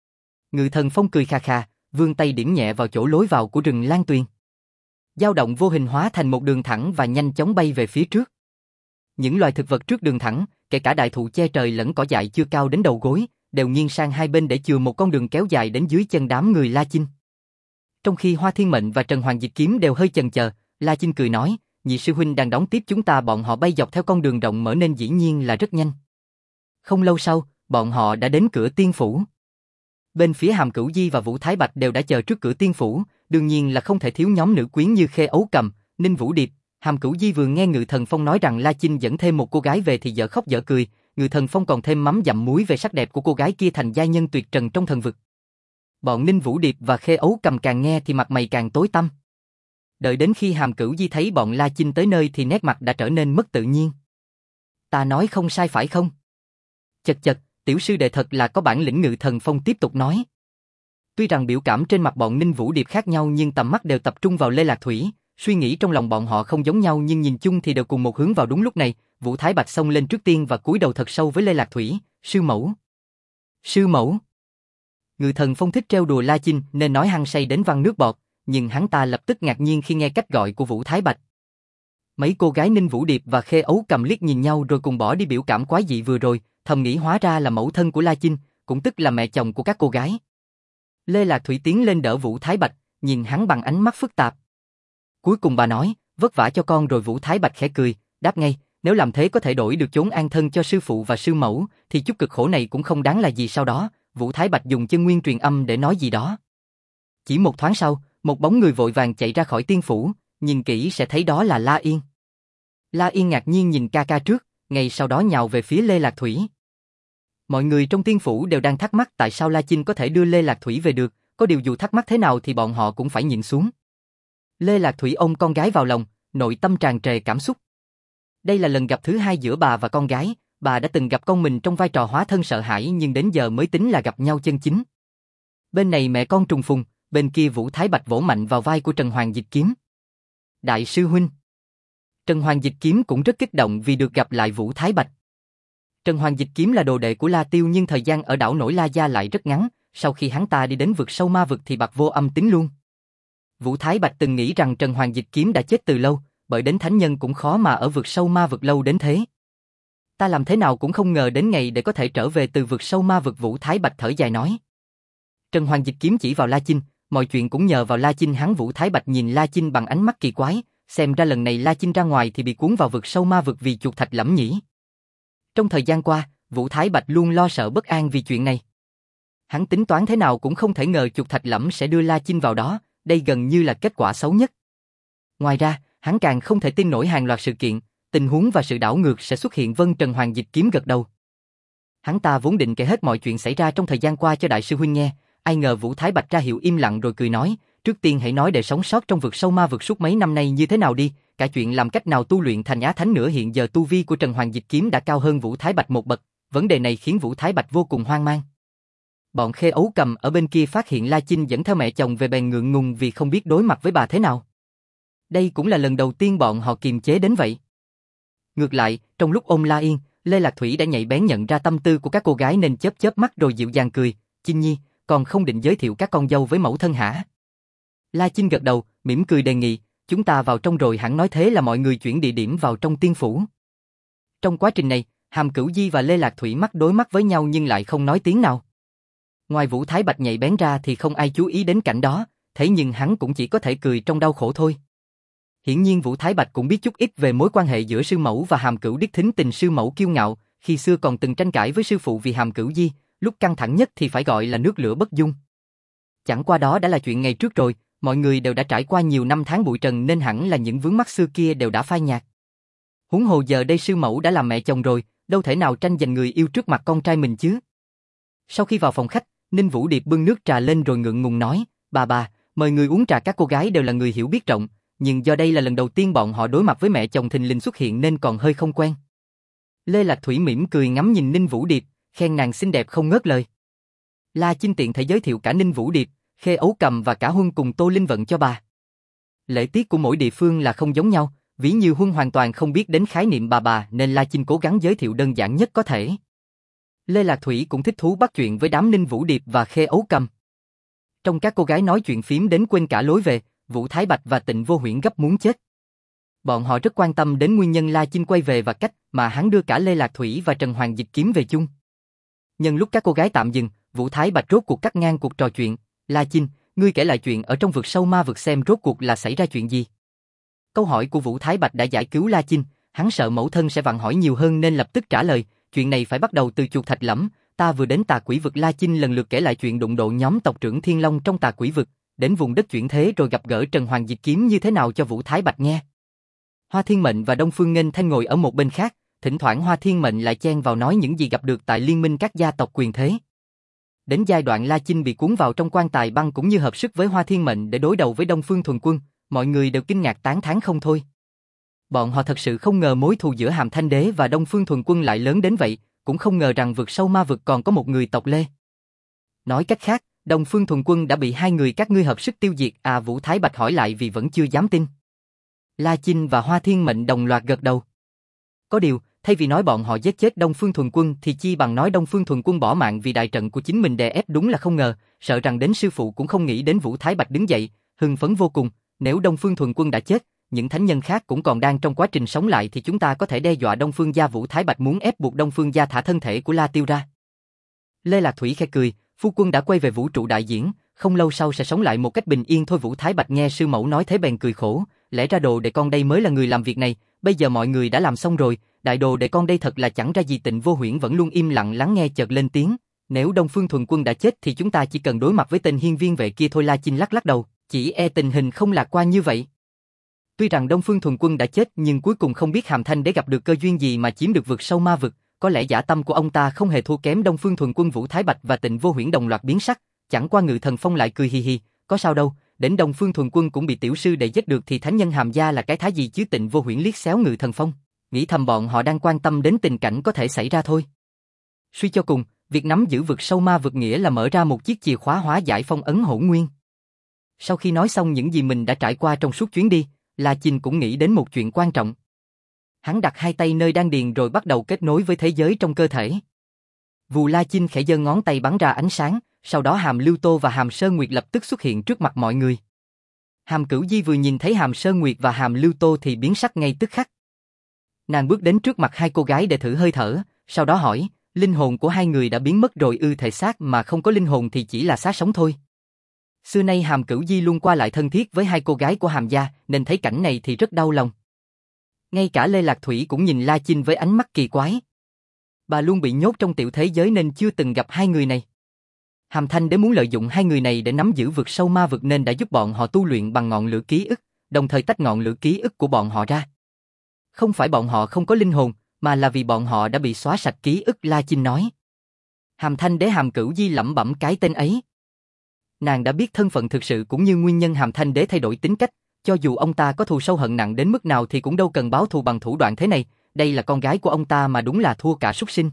[SPEAKER 1] Ngự Thần Phong cười khà khà, vươn tay điểm nhẹ vào chỗ lối vào của rừng Lan Tuyền. Dao động vô hình hóa thành một đường thẳng và nhanh chóng bay về phía trước. Những loài thực vật trước đường thẳng, kể cả đại thụ che trời lẫn cỏ dại chưa cao đến đầu gối, đều nghiêng sang hai bên để chừa một con đường kéo dài đến dưới chân đám người La Chinh. Trong khi Hoa Thiên Mệnh và Trần Hoàng Dịch Kiếm đều hơi chần chờ, La Chinh cười nói, nhị sư huynh đang đón tiếp chúng ta. Bọn họ bay dọc theo con đường rộng mở nên dĩ nhiên là rất nhanh. Không lâu sau, bọn họ đã đến cửa tiên phủ. Bên phía Hàm Cửu Di và Vũ Thái Bạch đều đã chờ trước cửa tiên phủ, đương nhiên là không thể thiếu nhóm nữ quyến như Khê Ấu Cầm, Ninh Vũ Điệp. Hàm Cửu Di vừa nghe Ngự Thần Phong nói rằng La Chinh dẫn thêm một cô gái về thì dở khóc dở cười, Ngự Thần Phong còn thêm mắm dặm muối về sắc đẹp của cô gái kia thành giai nhân tuyệt trần trong thần vực. Bọn Ninh Vũ Điệp và Khê Ấu Cầm càng nghe thì mặt mày càng tối tăm. Đợi đến khi Hàm Cửu Di thấy bọn La Chinh tới nơi thì nét mặt đã trở nên mất tự nhiên. Ta nói không sai phải không? Chật chật, tiểu sư đệ thật là có bản lĩnh. Ngự Thần Phong tiếp tục nói. Tuy rằng biểu cảm trên mặt bọn Ninh Vũ Điệp khác nhau nhưng tầm mắt đều tập trung vào Lê Lạc Thủy, suy nghĩ trong lòng bọn họ không giống nhau nhưng nhìn chung thì đều cùng một hướng. Vào đúng lúc này, Vũ Thái Bạch xông lên trước tiên và cúi đầu thật sâu với Lê Lạc Thủy, sư mẫu. Sư mẫu. Ngự Thần Phong thích trêu đùa La Chinh nên nói hăng say đến văng nước bọt, nhưng hắn ta lập tức ngạc nhiên khi nghe cách gọi của Vũ Thái Bạch. Mấy cô gái Ninh Vũ Điệp và Khê Ấu Cầm liếc nhìn nhau rồi cùng bỏ đi biểu cảm quái dị vừa rồi, thầm nghĩ hóa ra là mẫu thân của La Chinh, cũng tức là mẹ chồng của các cô gái. Lê Lạc Thủy tiến lên đỡ Vũ Thái Bạch, nhìn hắn bằng ánh mắt phức tạp. Cuối cùng bà nói, vất vả cho con rồi. Vũ Thái Bạch khẽ cười, đáp ngay, nếu làm thế có thể đổi được chốn an thân cho sư phụ và sư mẫu, thì chút cực khổ này cũng không đáng là gì. Sau đó, Vũ Thái Bạch dùng chân nguyên truyền âm để nói gì đó. Chỉ một thoáng sau, một bóng người vội vàng chạy ra khỏi tiên phủ, nhìn kỹ sẽ thấy đó là La Yên. La Yên ngạc nhiên nhìn ca ca trước, ngay sau đó nhào về phía Lê Lạc Thủy. Mọi người trong tiên phủ đều đang thắc mắc tại sao La Chinh có thể đưa Lê Lạc Thủy về được, có điều dù thắc mắc thế nào thì bọn họ cũng phải nhìn xuống. Lê Lạc Thủy ôm con gái vào lòng, nội tâm tràn trề cảm xúc. Đây là lần gặp thứ hai giữa bà và con gái, bà đã từng gặp con mình trong vai trò hóa thân sợ hãi nhưng đến giờ mới tính là gặp nhau chân chính. Bên này mẹ con trùng phùng, bên kia Vũ Thái Bạch vỗ mạnh vào vai của Trần Hoàng Dịch Kiếm. Đại sư huynh. Trần Hoàng Dịch Kiếm cũng rất kích động vì được gặp lại Vũ Thái Bạch. Trần Hoàng Dịch Kiếm là đồ đệ của La Tiêu nhưng thời gian ở đảo nổi La Gia lại rất ngắn, sau khi hắn ta đi đến vực sâu ma vực thì bạc vô âm tín luôn. Vũ Thái Bạch từng nghĩ rằng Trần Hoàng Dịch Kiếm đã chết từ lâu, bởi đến thánh nhân cũng khó mà ở vực sâu ma vực lâu đến thế. Ta làm thế nào cũng không ngờ đến ngày để có thể trở về từ vực sâu ma vực. Vũ Thái Bạch thở dài nói. Trần Hoàng Dịch Kiếm chỉ vào La Chinh, mọi chuyện cũng nhờ vào La Chinh hắn. Vũ Thái Bạch nhìn La Chinh bằng ánh mắt kỳ quái, xem ra lần này La Chinh ra ngoài thì bị cuốn vào vực sâu ma vực vì chuột thạch lẫm nhỉ. Trong thời gian qua, Vũ Thái Bạch luôn lo sợ bất an vì chuyện này. Hắn tính toán thế nào cũng không thể ngờ chuột thạch lẫm sẽ đưa La Chinh vào đó, đây gần như là kết quả xấu nhất. Ngoài ra, hắn càng không thể tin nổi hàng loạt sự kiện, tình huống và sự đảo ngược sẽ xuất hiện. Vân. Trần Hoàng Dịch Kiếm gật đầu. Hắn ta vốn định kể hết mọi chuyện xảy ra trong thời gian qua cho đại sư huynh nghe, ai ngờ Vũ Thái Bạch ra hiệu im lặng rồi cười nói, trước tiên hãy nói để sống sót trong vực sâu ma vực suốt mấy năm nay như thế nào đi, cả chuyện làm cách nào tu luyện thành Á Thánh nữa. Hiện giờ tu vi của Trần Hoàng Dịch Kiếm đã cao hơn Vũ Thái Bạch một bậc, vấn đề này khiến Vũ Thái Bạch vô cùng hoang mang. Bọn Khê Ấu Cầm ở bên kia phát hiện La Chinh dẫn theo mẹ chồng về bèn ngượng ngùng vì không biết đối mặt với bà thế nào. Đây cũng là lần đầu tiên bọn họ kiềm chế đến vậy. Ngược lại, trong lúc ôm La Yên, Lê Lạc Thủy đã nhạy bén nhận ra tâm tư của các cô gái nên chớp chớp mắt rồi dịu dàng cười, Chinh Nhi, còn không định giới thiệu các con dâu với mẫu thân hả? La Chinh gật đầu, mỉm cười đề nghị, chúng ta vào trong rồi hẳn. Nói thế là mọi người chuyển địa điểm vào trong tiên phủ. Trong quá trình này, Hàm Cửu Di và Lê Lạc Thủy mắt đối mắt với nhau nhưng lại không nói tiếng nào. Ngoài Vũ Thái Bạch nhạy bén ra thì không ai chú ý đến cảnh đó, thế nhưng hắn cũng chỉ có thể cười trong đau khổ thôi. Hiển nhiên Vũ Thái Bạch cũng biết chút ít về mối quan hệ giữa sư mẫu và Hàm Cửu Điếc. Thính tình sư mẫu kiêu ngạo, khi xưa còn từng tranh cãi với sư phụ vì Hàm Cửu Di, lúc căng thẳng nhất thì phải gọi là nước lửa bất dung. Chẳng qua đó đã là chuyện ngày trước rồi, mọi người đều đã trải qua nhiều năm tháng bụi trần nên hẳn là những vướng mắc xưa kia đều đã phai nhạt. Huống hồ giờ đây sư mẫu đã làm mẹ chồng rồi, đâu thể nào tranh giành người yêu trước mặt con trai mình chứ. Sau khi vào phòng khách, Ninh Vũ Điệp bưng nước trà lên rồi ngượng ngùng nói, bà, mời người uống trà. Các cô gái đều là người hiểu biết rộng, nhưng do đây là lần đầu tiên bọn họ đối mặt với mẹ chồng thình lình xuất hiện nên còn hơi không quen. Lê Lạc Thủy mỉm cười ngắm nhìn Ninh Vũ Điệp, khen nàng xinh đẹp không ngớt lời. La Chinh tiện thể giới thiệu cả Ninh Vũ Điệp, Khê Ấu Cầm và cả Huân cùng Tô Linh Vận cho bà. Lễ tiết của mỗi địa phương là không giống nhau, ví như Huân hoàn toàn không biết đến khái niệm bà nên La Chinh cố gắng giới thiệu đơn giản nhất có thể. Lê Lạc Thủy cũng thích thú bắt chuyện với đám Ninh Vũ Điệp và Khê Ấu Cầm. Trong các cô gái nói chuyện phím đến quên cả lối về, Vũ Thái Bạch và Tịnh Vô Huyễn gấp muốn chết. Bọn họ rất quan tâm đến nguyên nhân La Chinh quay về và cách mà hắn đưa cả Lê Lạc Thủy và Trần Hoàng Dịch Kiếm về chung. Nhân lúc các cô gái tạm dừng, Vũ Thái Bạch rốt cuộc cắt ngang cuộc trò chuyện, La Chinh, ngươi kể lại chuyện ở trong vực sâu ma vực xem rốt cuộc là xảy ra chuyện gì. Câu hỏi của Vũ Thái Bạch đã giải cứu La Chinh, hắn sợ mẫu thân sẽ vặn hỏi nhiều hơn nên lập tức trả lời, chuyện này phải bắt đầu từ chuột Thạch Lẫm, ta vừa đến Tà Quỷ vực. La Chinh lần lượt kể lại chuyện đụng độ nhóm tộc trưởng Thiên Long trong Tà Quỷ vực, đến vùng đất chuyển thế rồi gặp gỡ Trần Hoàng Diệt Kiếm như thế nào cho Vũ Thái Bạch nghe. Hoa Thiên Mệnh và Đông Phương Nghênh Thanh ngồi ở một bên khác, thỉnh thoảng Hoa Thiên Mệnh lại chen vào nói những gì gặp được tại liên minh các gia tộc quyền thế. Đến giai đoạn La Chinh bị cuốn vào trong quan tài băng cũng như hợp sức với Hoa Thiên Mệnh để đối đầu với Đông Phương Thuần Quân, mọi người đều kinh ngạc tán thán không thôi. Bọn họ thật sự không ngờ mối thù giữa Hàm Thanh Đế và Đông Phương Thuần Quân lại lớn đến vậy, cũng không ngờ rằng vực sâu ma vực còn có một người tộc Lê. Nói cách khác, Đông Phương Thuần Quân đã bị hai người các ngươi hợp sức tiêu diệt à? Vũ Thái Bạch hỏi lại vì vẫn chưa dám tin. La Chinh và Hoa Thiên Mệnh đồng loạt gật đầu. Có điều, thay vì nói bọn họ giết chết Đông Phương Thuần Quân thì chi bằng nói Đông Phương Thuần Quân bỏ mạng vì đại trận của chính mình đè ép. Đúng là không ngờ, sợ rằng đến sư phụ cũng không nghĩ đến. Vũ Thái Bạch đứng dậy, hưng phấn vô cùng, nếu Đông Phương Thuần Quân đã chết, những thánh nhân khác cũng còn đang trong quá trình sống lại thì chúng ta có thể đe dọa Đông Phương gia. Vũ Thái Bạch muốn ép buộc Đông Phương gia thả thân thể của La Tiêu ra. Lê Lạc Thủy khẽ cười, phu quân đã quay về vũ trụ đại diễn, không lâu sau sẽ sống lại một cách bình yên thôi. Vũ Thái Bạch nghe sư mẫu nói thế bèn cười khổ, lẽ ra đồ đệ con đây mới là người làm việc này, bây giờ mọi người đã làm xong rồi, đại đồ đệ con đây thật là chẳng ra gì. Tịnh Vô Huyễn vẫn luôn im lặng lắng nghe chợt lên tiếng, nếu Đông Phương Thuần Quân đã chết thì chúng ta chỉ cần đối mặt với tên hiên viên vệ kia thôi. La Chinh lắc lắc đầu, chỉ e tình hình không lạc quan như vậy. Tuy rằng Đông Phương Thuần Quân đã chết nhưng cuối cùng không biết Hàm Thanh Đế gặp được cơ duyên gì mà chiếm được vực sâu ma vực, có lẽ dã tâm của ông ta không hề thua kém Đông Phương Thuần Quân. Vũ Thái Bạch và Tịnh Vô Huyễn đồng loạt biến sắc, chẳng qua Ngự Thần Phong lại cười hì hì, có sao đâu, đến Đông Phương Thuần Quân cũng bị tiểu sư đệ giết được thì thánh nhân Hàm gia là cái thá gì chứ? Tịnh Vô Huyễn liếc xéo Ngự Thần Phong, nghĩ thầm bọn họ đang quan tâm đến tình cảnh có thể xảy ra thôi. Suy cho cùng, việc nắm giữ vực sâu ma vực nghĩa là mở ra một chiếc chìa khóa hóa giải phong ấn hỗn nguyên. Sau khi nói xong những gì mình đã trải qua trong suốt chuyến đi, La Chinh cũng nghĩ đến một chuyện quan trọng. Hắn đặt hai tay nơi đan điền rồi bắt đầu kết nối với thế giới trong cơ thể. Vù La Chinh khẽ giơ ngón tay bắn ra ánh sáng, sau đó Hàm Lưu Tô và Hàm Sơn Nguyệt lập tức xuất hiện trước mặt mọi người. Hàm Cửu Di vừa nhìn thấy Hàm Sơn Nguyệt và Hàm Lưu Tô thì biến sắc ngay tức khắc. Nàng bước đến trước mặt hai cô gái để thử hơi thở, sau đó hỏi, linh hồn của hai người đã biến mất rồi ư? Thể xác mà không có linh hồn thì chỉ là xác sống thôi. Xưa nay Hàm Cửu Di luôn qua lại thân thiết với hai cô gái của Hàm gia, nên thấy cảnh này thì rất đau lòng. Ngay cả Lê Lạc Thủy cũng nhìn La Chinh với ánh mắt kỳ quái. Bà luôn bị nhốt trong tiểu thế giới nên chưa từng gặp hai người này. Hàm Thanh Đế muốn lợi dụng hai người này để nắm giữ vực sâu ma vực nên đã giúp bọn họ tu luyện bằng ngọn lửa ký ức, đồng thời tách ngọn lửa ký ức của bọn họ ra. Không phải bọn họ không có linh hồn, mà là vì bọn họ đã bị xóa sạch ký ức. La Chinh nói. Hàm Thanh Đế Hàm Cửu Di lẩm bẩm cái tên ấy. Nàng đã biết thân phận thực sự cũng như nguyên nhân Hàm Thanh Đế thay đổi tính cách, cho dù ông ta có thù sâu hận nặng đến mức nào thì cũng đâu cần báo thù bằng thủ đoạn thế này, đây là con gái của ông ta mà đúng là thua cả súc sinh.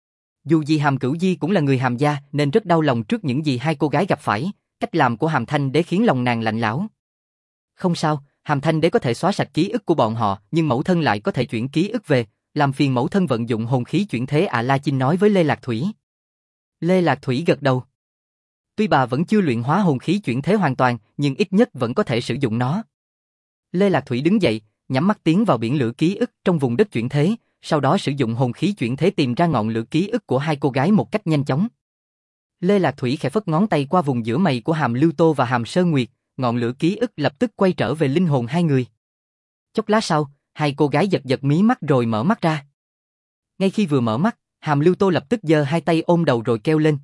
[SPEAKER 1] Dù gì Hàm Cửu Di cũng là người Hàm gia nên rất đau lòng trước những gì hai cô gái gặp phải, cách làm của Hàm Thanh Đế khiến lòng nàng lạnh lẽo. Không sao, Hàm Thanh Đế có thể xóa sạch ký ức của bọn họ, nhưng mẫu thân lại có thể chuyển ký ức về, làm phiền mẫu thân vận dụng hồn khí chuyển thế à? La Chinh nói với Lê Lạc Thủy. Lê Lạc Thủy gật đầu. Tuy bà vẫn chưa luyện hóa hồn khí chuyển thế hoàn toàn, nhưng ít nhất vẫn có thể sử dụng nó. Lê Lạc Thủy đứng dậy, nhắm mắt tiến vào biển lửa ký ức trong vùng đất chuyển thế, sau đó sử dụng hồn khí chuyển thế tìm ra ngọn lửa ký ức của hai cô gái một cách nhanh chóng. Lê Lạc Thủy khẽ phất ngón tay qua vùng giữa mày của Hàm Lưu Tô và Hàm Sơn Nguyệt, ngọn lửa ký ức lập tức quay trở về linh hồn hai người. Chốc lát sau, hai cô gái giật giật mí mắt rồi mở mắt ra. Ngay khi vừa mở mắt, Hàm Lưu Tô lập tức giơ hai tay ôm đầu rồi kêu lên,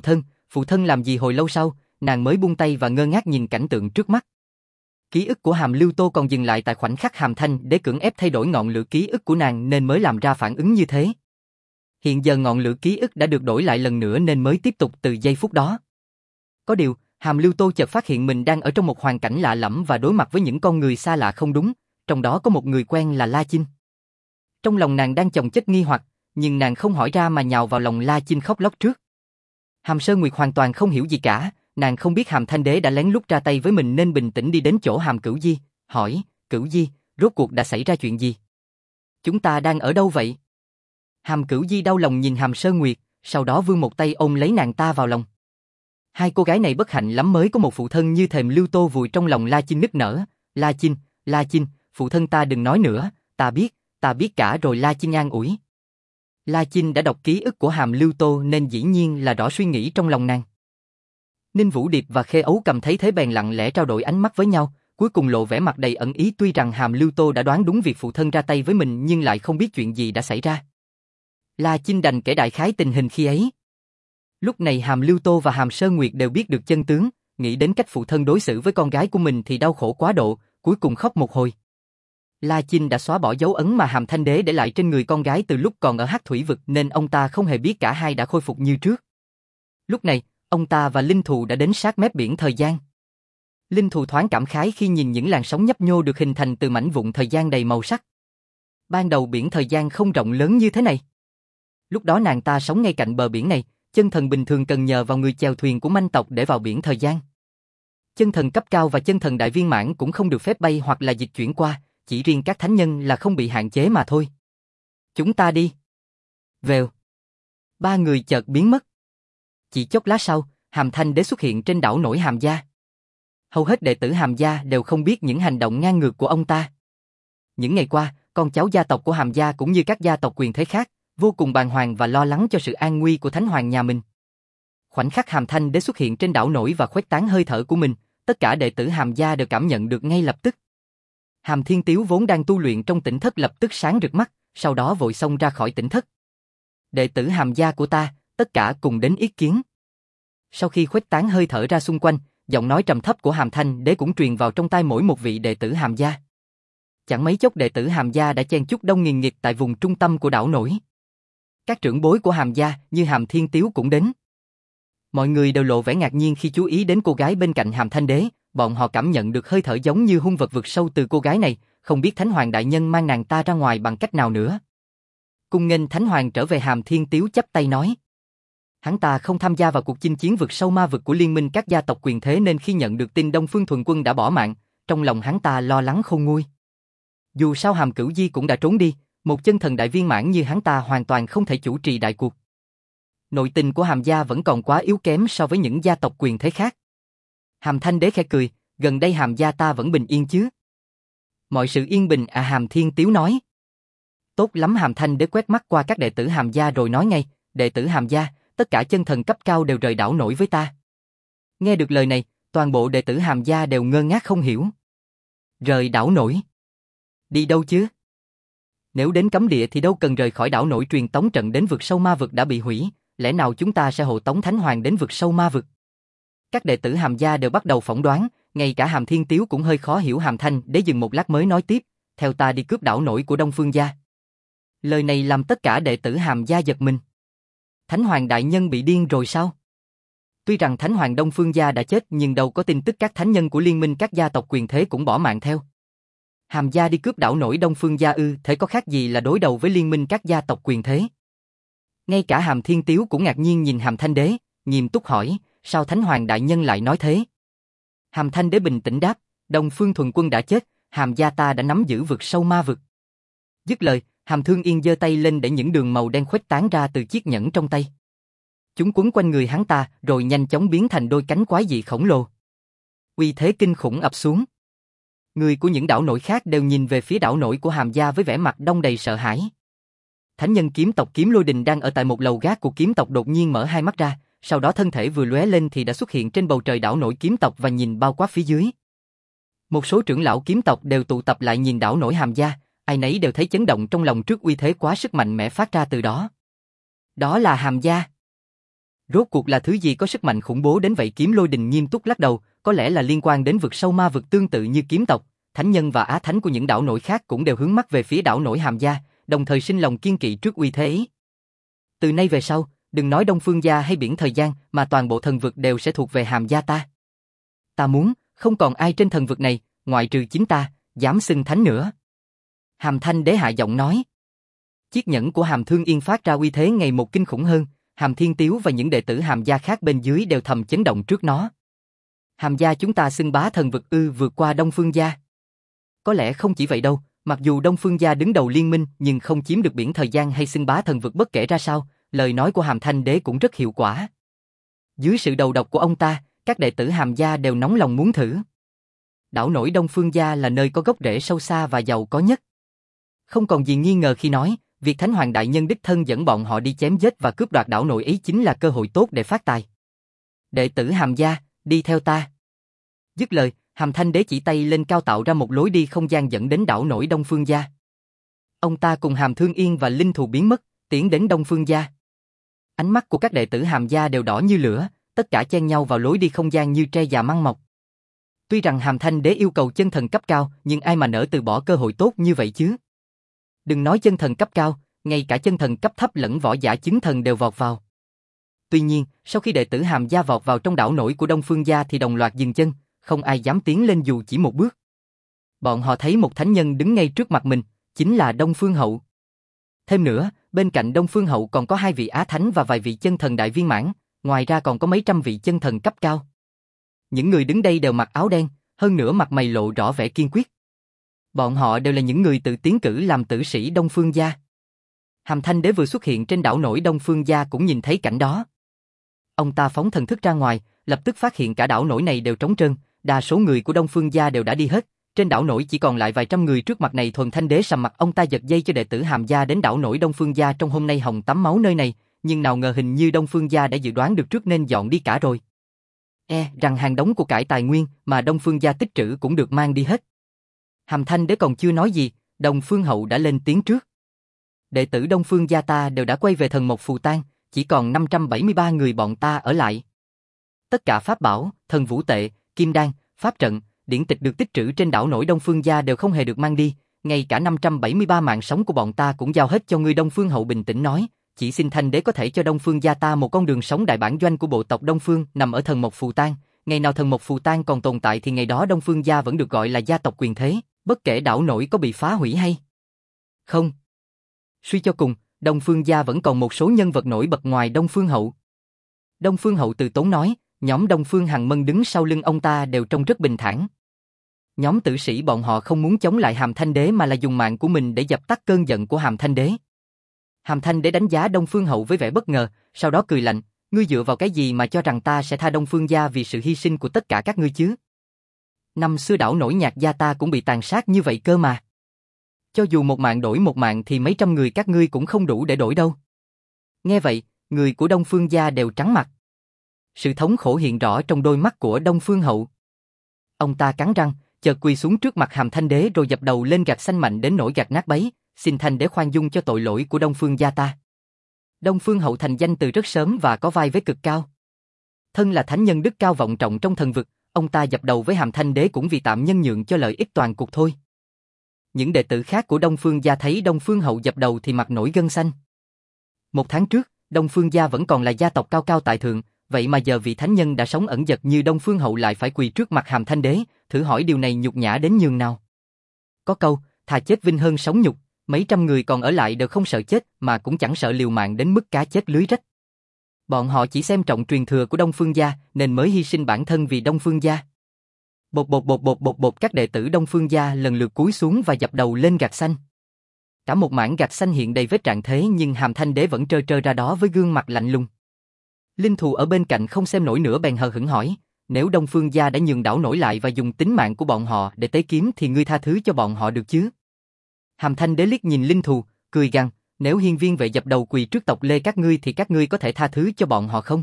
[SPEAKER 1] phụ thân làm gì? Hồi lâu sau, nàng mới buông tay và ngơ ngác nhìn cảnh tượng trước mắt. Ký ức của Hàm Lưu Tô còn dừng lại tại khoảnh khắc Hàm Thanh Đế cưỡng ép thay đổi ngọn lửa ký ức của nàng nên mới làm ra phản ứng như thế. Hiện giờ ngọn lửa ký ức đã được đổi lại lần nữa nên mới tiếp tục từ giây phút đó. Có điều, Hàm Lưu Tô chợt phát hiện mình đang ở trong một hoàn cảnh lạ lẫm và đối mặt với những con người xa lạ không đúng, trong đó có một người quen là La Chinh. Trong lòng nàng đang chồng chất nghi hoặc, nhưng nàng không hỏi ra mà nhào vào lòng La Chinh khóc lóc trước. Hàm Sơn Nguyệt hoàn toàn không hiểu gì cả, nàng không biết Hàm Thanh Đế đã lén lút ra tay với mình nên bình tĩnh đi đến chỗ Hàm Cửu Di, hỏi, Cửu Di, rốt cuộc đã xảy ra chuyện gì? Chúng ta đang ở đâu vậy? Hàm Cửu Di đau lòng nhìn Hàm Sơn Nguyệt, sau đó vươn một tay ôm lấy nàng ta vào lòng. Hai cô gái này bất hạnh lắm mới có một phụ thân như thềm Lưu Tô vùi trong lòng La Chinh nức nở. La Chinh, phụ thân ta đừng nói nữa, ta biết cả rồi. La Chinh an ủi. La Chinh đã đọc ký ức của Hàm Lưu Tô nên dĩ nhiên là rõ suy nghĩ trong lòng nàng. Ninh Vũ Điệp và Khê Ấu Cầm thấy thế bèn lặng lẽ trao đổi ánh mắt với nhau, cuối cùng lộ vẻ mặt đầy ẩn ý, tuy rằng Hàm Lưu Tô đã đoán đúng việc phụ thân ra tay với mình nhưng lại không biết chuyện gì đã xảy ra. La Chinh đành kể đại khái tình hình khi ấy. Lúc này Hàm Lưu Tô và Hàm Sơn Nguyệt đều biết được chân tướng, nghĩ đến cách phụ thân đối xử với con gái của mình thì đau khổ quá độ, cuối cùng khóc một hồi. La Chinh đã xóa bỏ dấu ấn mà Hàm Thanh Đế để lại trên người con gái từ lúc còn ở Hắc Thủy Vực nên ông ta không hề biết cả hai đã khôi phục như trước. Lúc này, ông ta và Linh Thù đã đến sát mép biển thời gian. Linh Thù thoáng cảm khái khi nhìn những làn sóng nhấp nhô được hình thành từ mảnh vụn thời gian đầy màu sắc. Ban đầu biển thời gian không rộng lớn như thế này. Lúc đó nàng ta sống ngay cạnh bờ biển này, chân thần bình thường cần nhờ vào người chèo thuyền của manh tộc để vào biển thời gian. Chân thần cấp cao và chân thần đại viên mãn cũng không được phép bay hoặc là dịch chuyển qua, chỉ riêng các thánh nhân là không bị hạn chế mà thôi. Chúng ta đi. Vèo. Ba người chợt biến mất. Chỉ chốc lát sau, Hàm Thanh Đế xuất hiện trên đảo nổi Hàm Gia. Hầu hết đệ tử Hàm Gia đều không biết những hành động ngang ngược của ông ta. Những ngày qua, con cháu gia tộc của Hàm Gia cũng như các gia tộc quyền thế khác, vô cùng bàng hoàng và lo lắng cho sự an nguy của Thánh Hoàng nhà mình. Khoảnh khắc Hàm Thanh Đế xuất hiện trên đảo nổi và khuếch tán hơi thở của mình, tất cả đệ tử Hàm Gia đều cảm nhận được ngay lập tức. Hàm Thiên Tiếu vốn đang tu luyện trong tỉnh thất lập tức sáng rực mắt, sau đó vội xông ra khỏi tỉnh thất. Đệ tử Hàm Gia của ta, tất cả cùng đến ý kiến. Sau khi khuếch tán hơi thở ra xung quanh, giọng nói trầm thấp của Hàm Thanh Đế cũng truyền vào trong tai mỗi một vị đệ tử Hàm Gia. Chẳng mấy chốc đệ tử Hàm Gia đã chen chúc đông nghìn nghịt tại vùng trung tâm của đảo nổi. Các trưởng bối của Hàm Gia như Hàm Thiên Tiếu cũng đến. Mọi người đều lộ vẻ ngạc nhiên khi chú ý đến cô gái bên cạnh Hàm Thanh Đế, bọn họ cảm nhận được hơi thở giống như hung vật vực sâu từ cô gái này, không biết Thánh Hoàng đại nhân mang nàng ta ra ngoài bằng cách nào nữa. Cung nghênh Thánh Hoàng trở về. Hàm Thiên Tiếu chắp tay nói. Hắn ta không tham gia vào cuộc chinh chiến vực sâu ma vực của liên minh các gia tộc quyền thế nên khi nhận được tin Đông Phương Thuần Quân đã bỏ mạng, trong lòng hắn ta lo lắng khôn nguôi. Dù sao Hàm Cửu Di cũng đã trốn đi, một chân thần đại viên mãn như hắn ta hoàn toàn không thể chủ trì đại cuộc. Nội tình của Hàm Gia vẫn còn quá yếu kém so với những gia tộc quyền thế khác. Hàm Thanh Đế khẽ cười, gần đây Hàm Gia ta vẫn bình yên chứ? Mọi sự yên bình à? Hàm Thiên Tiếu nói. Tốt lắm. Hàm Thanh Đế quét mắt qua các đệ tử Hàm Gia rồi nói ngay, đệ tử Hàm Gia, tất cả chân thần cấp cao đều rời đảo nổi với ta. Nghe được lời này, toàn bộ đệ tử Hàm Gia đều ngơ ngác không hiểu. Rời đảo nổi? Đi đâu chứ? Nếu đến cấm địa thì đâu cần rời khỏi đảo nổi. Truyền tống trận đến vực sâu ma vực đã bị hủy, lẽ nào chúng ta sẽ hộ tống Thánh Hoàng đến vực sâu ma vực? Các đệ tử Hàm Gia đều bắt đầu phỏng đoán, ngay cả Hàm Thiên Tiếu cũng hơi khó hiểu. Hàm Thanh Đế dừng một lát mới nói tiếp, theo ta đi cướp đảo nổi của Đông Phương Gia. Lời này làm tất cả đệ tử Hàm Gia giật mình. Thánh Hoàng đại nhân bị điên rồi sao? Tuy rằng Thánh Hoàng Đông Phương Gia đã chết nhưng đâu có tin tức các thánh nhân của liên minh các gia tộc quyền thế cũng bỏ mạng theo. Hàm Gia đi cướp đảo nổi Đông Phương Gia ư? Thể có khác gì là đối đầu với liên minh các gia tộc quyền thế? Ngay cả Hàm Thiên Tiếu cũng ngạc nhiên nhìn Hàm Thanh Đế, nghiêm túc hỏi, sao Thánh Hoàng đại nhân lại nói thế? Hàm Thanh Đế bình tĩnh đáp, Đông Phương Thuần Quân đã chết, Hàm Gia ta đã nắm giữ vực sâu ma vực. Dứt lời, Hàm Thương Yên giơ tay lên để những đường màu đen khuếch tán ra từ chiếc nhẫn trong tay. Chúng quấn quanh người hắn ta rồi nhanh chóng biến thành đôi cánh quái dị khổng lồ. Uy thế kinh khủng ập xuống. Người của những đảo nổi khác đều nhìn về phía đảo nổi của Hàm Gia với vẻ mặt đong đầy sợ hãi. Thánh nhân kiếm tộc Kiếm Lôi Đình đang ở tại một lầu gác của kiếm tộc đột nhiên mở hai mắt ra, sau đó thân thể vừa lóe lên thì đã xuất hiện trên bầu trời đảo nổi kiếm tộc và nhìn bao quát phía dưới. Một số trưởng lão kiếm tộc đều tụ tập lại nhìn đảo nổi Hàm Gia, ai nấy đều thấy chấn động trong lòng trước uy thế quá sức mạnh mẽ phát ra từ đó. Đó là Hàm Gia. Rốt cuộc là thứ gì có sức mạnh khủng bố đến vậy? Kiếm Lôi Đình nghiêm túc lắc đầu, có lẽ là liên quan đến vực sâu ma vực tương tự như kiếm tộc. Thánh nhân và á thánh của những đảo nổi khác cũng đều hướng mắt về phía đảo nổi Hàm Gia, đồng thời sinh lòng kiên kỵ trước uy thế ấy. Từ nay về sau, đừng nói Đông Phương Gia hay biển thời gian, mà toàn bộ thần vực đều sẽ thuộc về Hàm Gia ta. Ta muốn, không còn ai trên thần vực này, ngoại trừ chính ta, dám xưng thánh nữa. Hàm Thanh Đế hạ giọng nói. Chiếc nhẫn của Hàm Thương Yên phát ra uy thế ngày một kinh khủng hơn, Hàm Thiên Tiếu và những đệ tử Hàm Gia khác bên dưới đều thầm chấn động trước nó. Hàm Gia chúng ta xưng bá thần vực ư? Vượt qua Đông Phương Gia? Có lẽ không chỉ vậy đâu, mặc dù Đông Phương Gia đứng đầu liên minh nhưng không chiếm được biển thời gian hay xưng bá thần vực. Bất kể ra sao, lời nói của Hàm Thanh Đế cũng rất hiệu quả. Dưới sự đầu độc của ông ta, các đệ tử Hàm Gia đều nóng lòng muốn thử. Đảo nổi Đông Phương Gia là nơi có gốc rễ sâu xa và giàu có nhất. Không còn gì nghi ngờ khi nói, việc Thánh Hoàng đại nhân đích thân dẫn bọn họ đi chém giết và cướp đoạt đảo nổi ấy chính là cơ hội tốt để phát tài. Đệ tử Hàm Gia, đi theo ta. Dứt lời, Hàm Thanh Đế chỉ tay lên cao tạo ra một lối đi không gian dẫn đến đảo nổi Đông Phương Gia. Ông ta cùng Hàm Thương Yên và Linh Thù biến mất, tiến đến Đông Phương Gia. Ánh mắt của các đệ tử Hàm gia đều đỏ như lửa, tất cả chen nhau vào lối đi không gian như tre già măng mọc. Tuy rằng Hàm Thanh Đế yêu cầu chân thần cấp cao, nhưng ai mà nỡ từ bỏ cơ hội tốt như vậy chứ? Đừng nói chân thần cấp cao, ngay cả chân thần cấp thấp lẫn võ giả chứng thần đều vọt vào. Tuy nhiên, sau khi đệ tử Hàm gia vọt vào trong đảo nổi của Đông Phương Gia thì đồng loạt dừng chân, không ai dám tiến lên dù chỉ một bước. Bọn họ thấy một thánh nhân đứng ngay trước mặt mình, chính là Đông Phương Hậu. Thêm nữa, bên cạnh Đông Phương Hậu còn có 2 vị Á Thánh và vài vị chân thần đại viên mãn, ngoài ra còn có mấy trăm vị chân thần cấp cao. Những người đứng đây đều mặc áo đen, hơn nữa mặt mày lộ rõ vẻ kiên quyết. Bọn họ đều là những người tự tiến cử làm tử sĩ Đông Phương Gia. Hàm Thanh Đế vừa xuất hiện trên đảo nổi Đông Phương Gia cũng nhìn thấy cảnh đó. Ông ta phóng thần thức ra ngoài, lập tức phát hiện cả đảo nổi này đều trống trơn, đa số người của Đông Phương Gia đều đã đi hết. Trên đảo nổi chỉ còn lại vài trăm người trước mặt này. Thuần Thanh Đế sầm mặt, ông ta giật dây cho đệ tử Hàm gia đến đảo nổi Đông Phương Gia trong hôm nay hồng tắm máu nơi này, nhưng nào ngờ hình như Đông Phương Gia đã dự đoán được trước nên dọn đi cả rồi. Rằng hàng đống của cải tài nguyên mà Đông Phương Gia tích trữ cũng được mang đi hết. Hàm Thanh Đế còn chưa nói gì, Đông Phương Hậu đã lên tiếng trước. Đệ tử Đông Phương Gia ta đều đã quay về Thần Mộc Phù Tang, chỉ còn 573 người bọn ta ở lại. Tất cả pháp bảo, thần vũ tệ, kim đan, pháp trận, điển tịch được tích trữ trên đảo nổi Đông Phương Gia đều không hề được mang đi, ngay cả 573 mạng sống của bọn ta cũng giao hết cho ngươi. Đông Phương Hậu bình tĩnh nói, chỉ xin Thanh Đế có thể cho Đông Phương Gia ta một con đường sống. Đại bản doanh của bộ tộc Đông Phương nằm ở Thần Mộc Phù Tang, ngày nào Thần Mộc Phù Tang còn tồn tại thì ngày đó Đông Phương Gia vẫn được gọi là gia tộc quyền thế, bất kể đảo nổi có bị phá hủy hay không. Suy cho cùng, Đông Phương Gia vẫn còn một số nhân vật nổi bật ngoài Đông Phương Hậu. Đông Phương Hậu từ tốn nói, nhóm Đông Phương Hằng Mân đứng sau lưng ông ta đều trông rất bình thản. Nhóm tử sĩ bọn họ không muốn chống lại Hàm Thanh Đế mà là dùng mạng của mình để dập tắt cơn giận của Hàm Thanh Đế. Hàm Thanh Đế đánh giá Đông Phương Hậu với vẻ bất ngờ, sau đó cười lạnh, ngươi dựa vào cái gì mà cho rằng ta sẽ tha Đông Phương Gia vì sự hy sinh của tất cả các ngươi chứ? Năm xưa đảo nổi Nhạc gia ta cũng bị tàn sát như vậy cơ mà. Cho dù một mạng đổi một mạng thì mấy trăm người các ngươi cũng không đủ để đổi đâu. Nghe vậy, người của Đông Phương Gia đều trắng mặt. Sự thống khổ hiện rõ trong đôi mắt của Đông Phương Hậu. Ông ta cắn răng, chợt quỳ xuống trước mặt Hàm Thanh Đế rồi dập đầu lên gạch xanh mạnh đến nỗi gạch nát bấy, xin Thanh Đế khoan dung cho tội lỗi của Đông Phương Gia ta. Đông Phương Hậu thành danh từ rất sớm và có vai vế cực cao. Thân là thánh nhân đức cao vọng trọng trong thần vực, ông ta dập đầu với Hàm Thanh Đế cũng vì tạm nhân nhượng cho lợi ích toàn cục thôi. Những đệ tử khác của Đông Phương Gia thấy Đông Phương Hậu dập đầu thì mặt nổi gân xanh. 1 tháng trước, Đông Phương Gia vẫn còn là gia tộc cao cao tại thượng, vậy mà giờ vị thánh nhân đã sống ẩn dật như Đông Phương Hậu lại phải quỳ trước mặt Hàm Thanh Đế, thử hỏi điều này nhục nhã đến nhường nào. Có câu, thà chết vinh hơn sống nhục, mấy trăm người còn ở lại đều không sợ chết mà cũng chẳng sợ liều mạng đến mức cá chết lưới rách. Bọn họ chỉ xem trọng truyền thừa của Đông Phương Gia nên mới hy sinh bản thân vì Đông Phương Gia. Bột bột bột bột bột bột, các đệ tử Đông Phương Gia lần lượt cúi xuống và dập đầu lên gạch xanh. Cả một mảng gạch xanh hiện đầy vết rạn thế nhưng Hàm Thanh Đế vẫn trơ trơ ra đó với gương mặt lạnh lùng. Linh Thù ở bên cạnh không xem nổi nữa bèn hờ hững hỏi, nếu Đông Phương Gia đã nhường đảo nổi lại và dùng tính mạng của bọn họ để tế kiếm thì ngươi tha thứ cho bọn họ được chứ? Hàm Thanh Đế liếc nhìn Linh Thù, cười gằn, nếu Hiên Viên Vệ dập đầu quỳ trước tộc Lê các ngươi thì các ngươi có thể tha thứ cho bọn họ không?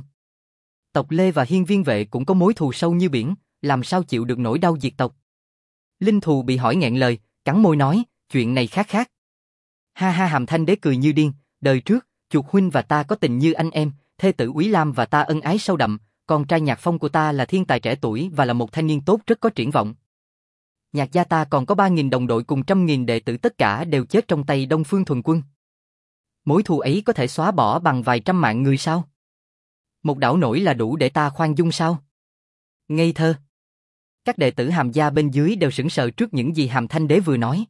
[SPEAKER 1] Tộc Lê và Hiên Viên Vệ cũng có mối thù sâu như biển, làm sao chịu được nỗi đau diệt tộc? Linh Thù bị hỏi nghẹn lời, cắn môi nói, chuyện này khác khác. Ha ha, Hàm Thanh Đế cười như điên, đời trước, Chuột huynh và ta có tình như anh em, thê tử Úy Lam và ta ân ái sâu đậm, con trai Nhạc Phong của ta là thiên tài trẻ tuổi và là một thanh niên tốt rất có triển vọng. Nhạc gia ta còn có 3.000 đồng đội cùng 100.000 đệ tử, tất cả đều chết trong tay Đông Phương Thuần Quân. Mối thù ấy có thể xóa bỏ bằng vài trăm mạng người sao? Một đảo nổi là đủ để ta khoan dung sao? Ngây thơ. Các đệ tử Hàm gia bên dưới đều sững sờ trước những gì Hàm Thanh Đế vừa nói.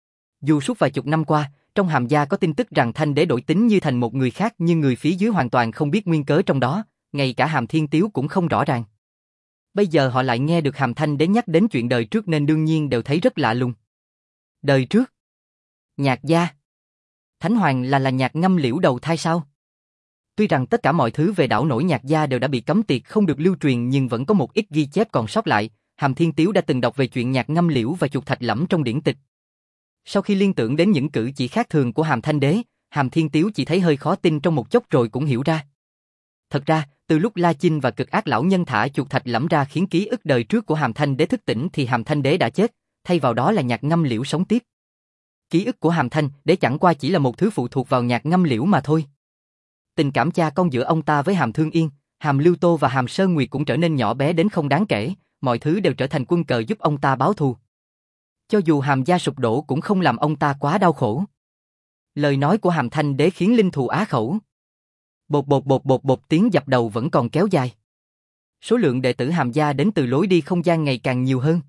[SPEAKER 1] Dù suốt vài chục năm qua, trong Hàm gia có tin tức rằng Thanh Đế đổi tính như thành một người khác nhưng người phía dưới hoàn toàn không biết nguyên cớ trong đó, ngay cả Hàm Thiên Tiếu cũng không rõ ràng. Bây giờ họ lại nghe được Hàm Thanh Đế nhắc đến chuyện đời trước nên đương nhiên đều thấy rất lạ lùng. Đời trước? Nhạc gia? Thánh Hoàng là nhạc ngâm liễu đầu thai sao? Tuy rằng tất cả mọi thứ về đảo nổi Nhạc gia đều đã bị cấm tiệt không được lưu truyền nhưng vẫn có một ít ghi chép còn sót lại. Hàm Thiên Tiếu đã từng đọc về chuyện nhạc ngâm liễu và chuột thạch lẫm trong điển tịch. Sau khi liên tưởng đến những cử chỉ khác thường của Hàm Thanh Đế, Hàm Thiên Tiếu chỉ thấy hơi khó tin trong một chốc rồi cũng hiểu ra. Thật ra, từ lúc La Chinh và cực ác lão nhân thả chuột thạch lẫm ra khiến ký ức đời trước của Hàm Thanh Đế thức tỉnh thì Hàm Thanh Đế đã chết, thay vào đó là nhạc ngâm liễu sống tiếp. Ký ức của Hàm Thanh Đế chẳng qua chỉ là một thứ phụ thuộc vào nhạc ngâm liễu mà thôi. Tình cảm cha con giữa ông ta với Hàm Thương Yên, Hàm Lưu Tô và Hàm Sơn Nguyệt cũng trở nên nhỏ bé đến không đáng kể, mọi thứ đều trở thành quân cờ giúp ông ta báo thù. Cho dù Hàm gia sụp đổ cũng không làm ông ta quá đau khổ. Lời nói của Hàm Thanh Đế khiến linh thù á khẩu. Bột bột bột bột bột tiếng dập đầu vẫn còn kéo dài. Số lượng đệ tử Hàm gia đến từ lối đi không gian ngày càng nhiều hơn.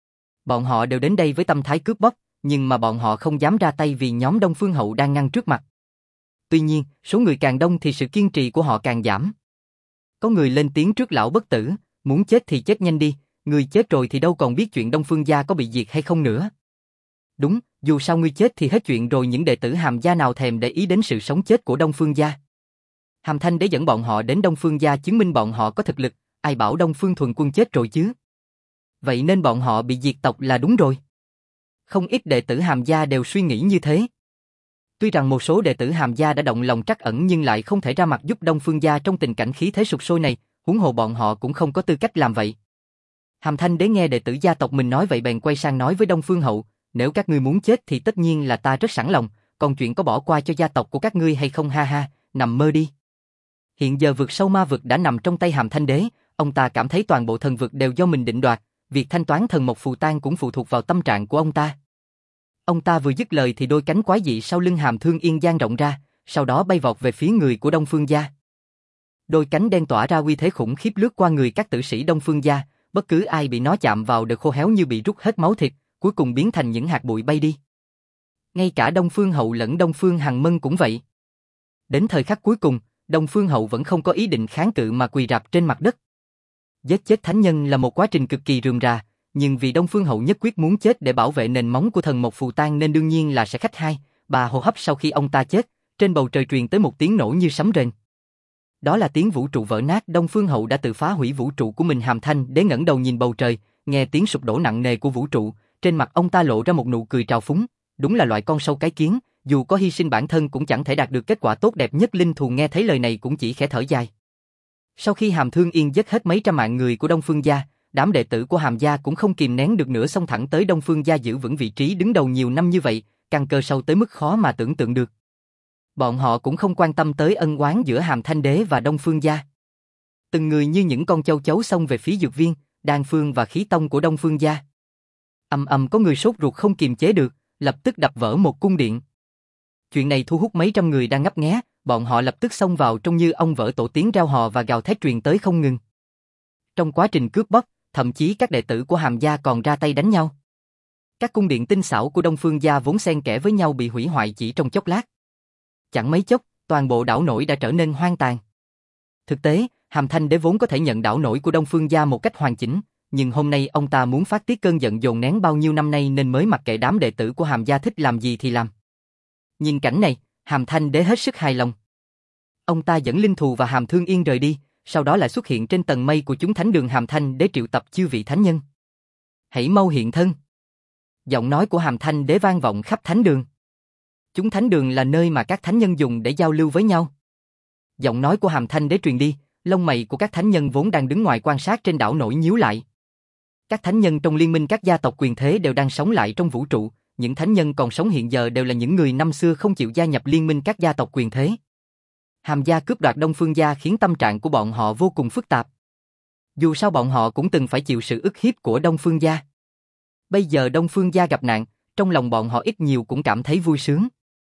[SPEAKER 1] Bọn họ đều đến đây với tâm thái cướp bóc, nhưng mà bọn họ không dám ra tay vì nhóm Đông Phương Hậu đang ngăn trước mặt. Tuy nhiên, số người càng đông thì sự kiên trì của họ càng giảm. Có người lên tiếng trước lão bất tử, muốn chết thì chết nhanh đi, người chết rồi thì đâu còn biết chuyện Đông Phương gia có bị diệt hay không nữa. Đúng, dù sao ngươi chết thì hết chuyện rồi, những đệ tử Hàm gia nào thèm để ý đến sự sống chết của Đông Phương gia. Hàm Thanh Đế dẫn bọn họ đến Đông Phương gia chứng minh bọn họ có thực lực, ai bảo Đông Phương Thuần Quân chết rồi chứ. Vậy nên bọn họ bị diệt tộc là đúng rồi. Không ít đệ tử Hàm gia đều suy nghĩ như thế. Tuy rằng một số đệ tử Hàm gia đã động lòng trắc ẩn nhưng lại không thể ra mặt giúp Đông Phương gia trong tình cảnh khí thế sụp sôi này, huống hồ bọn họ cũng không có tư cách làm vậy. Hàm Thanh Đế nghe đệ tử gia tộc mình nói vậy bèn quay sang nói với Đông Phương Hậu, nếu các ngươi muốn chết thì tất nhiên là ta rất sẵn lòng, còn chuyện có bỏ qua cho gia tộc của các ngươi hay không ha ha, nằm mơ đi. Hiện giờ vực sâu ma vực đã nằm trong tay Hàm Thanh Đế, ông ta cảm thấy toàn bộ thần vực đều do mình định đoạt, việc thanh toán thần mộc phù tang cũng phụ thuộc vào tâm trạng của ông ta. Ông ta vừa dứt lời thì đôi cánh quái dị sau lưng Hàm Thương Yên dang rộng ra, sau đó bay vọt về phía người của Đông Phương gia. Đôi cánh đen tỏa ra uy thế khủng khiếp lướt qua người các tử sĩ Đông Phương gia, bất cứ ai bị nó chạm vào đều khô héo như bị rút hết máu thịt, cuối cùng biến thành những hạt bụi bay đi. Ngay cả Đông Phương Hậu lẫn Đông Phương Hằng Mân cũng vậy. Đến thời khắc cuối cùng, Đông Phương Hậu vẫn không có ý định kháng cự mà quỳ rạp trên mặt đất. Giết chết thánh nhân là một quá trình cực kỳ rườm rà, nhưng vì Đông Phương Hậu nhất quyết muốn chết để bảo vệ nền móng của thần mộc phù tang nên đương nhiên là sẽ khách hai, bà hô hấp sau khi ông ta chết, trên bầu trời truyền tới một tiếng nổ như sấm rền. Đó là tiếng vũ trụ vỡ nát, Đông Phương Hậu đã tự phá hủy vũ trụ của mình. Hàm Thanh Đế ngẩng đầu nhìn bầu trời, nghe tiếng sụp đổ nặng nề của vũ trụ, trên mặt ông ta lộ ra một nụ cười trào phúng, đúng là loại con sâu cái kiến, dù có hy sinh bản thân cũng chẳng thể đạt được kết quả tốt đẹp nhất. Linh thù nghe thấy lời này cũng chỉ khẽ thở dài. Sau khi Hàm Thương Yên giết hết mấy trăm mạng người của Đông Phương gia, đám đệ tử của Hàm gia cũng không kìm nén được nữa xông thẳng tới Đông Phương gia giữ vững vị trí đứng đầu nhiều năm như vậy, căn cơ sâu tới mức khó mà tưởng tượng được. Bọn họ cũng không quan tâm tới ân oán giữa Hàm Thanh Đế và Đông Phương gia. Từng người như những con châu chấu xông về phía dược viên, đan phương và khí tông của Đông Phương gia. Ầm ầm có người sốt ruột không kiềm chế được, lập tức đập vỡ một cung điện. Chuyện này thu hút mấy trăm người đang ngấp nghé, bọn họ lập tức xông vào trông như ong vỡ tổ, tiếng reo hò và gào thét truyền tới không ngừng. Trong quá trình cướp bóc, thậm chí các đệ tử của Hàm gia còn ra tay đánh nhau. Các cung điện tinh xảo của Đông Phương gia vốn xen kẽ với nhau bị hủy hoại chỉ trong chốc lát. Chẳng mấy chốc, toàn bộ đảo nổi đã trở nên hoang tàn. Thực tế, Hàm Thanh Đế vốn có thể nhận đảo nổi của Đông Phương gia một cách hoàn chỉnh, nhưng hôm nay ông ta muốn phát tiết cơn giận dồn nén bao nhiêu năm nay nên mới mặc kệ đám đệ tử của Hàm gia thích làm gì thì làm. Nhìn cảnh này, Hàm Thanh Đế hết sức hài lòng. Ông ta dẫn Linh Thù và Hàm Thương Yên rời đi, sau đó lại xuất hiện trên tầng mây của chúng thánh đường. Hàm Thanh Đế triệu tập chư vị thánh nhân. Hãy mau hiện thân. Giọng nói của Hàm Thanh Đế vang vọng khắp thánh đường. Chúng thánh đường là nơi mà các thánh nhân dùng để giao lưu với nhau. Giọng nói của Hàm Thanh Đế truyền đi, lông mày của các thánh nhân vốn đang đứng ngoài quan sát trên đảo nổi nhíu lại. Các thánh nhân trong liên minh các gia tộc quyền thế đều đang sống lại trong vũ trụ, những thánh nhân còn sống hiện giờ đều là những người năm xưa không chịu gia nhập liên minh các gia tộc quyền thế. Hàm gia cướp đoạt Đông Phương gia khiến tâm trạng của bọn họ vô cùng phức tạp. Dù sao bọn họ cũng từng phải chịu sự ức hiếp của Đông Phương gia. Bây giờ Đông Phương gia gặp nạn, trong lòng bọn họ ít nhiều cũng cảm thấy vui sướng.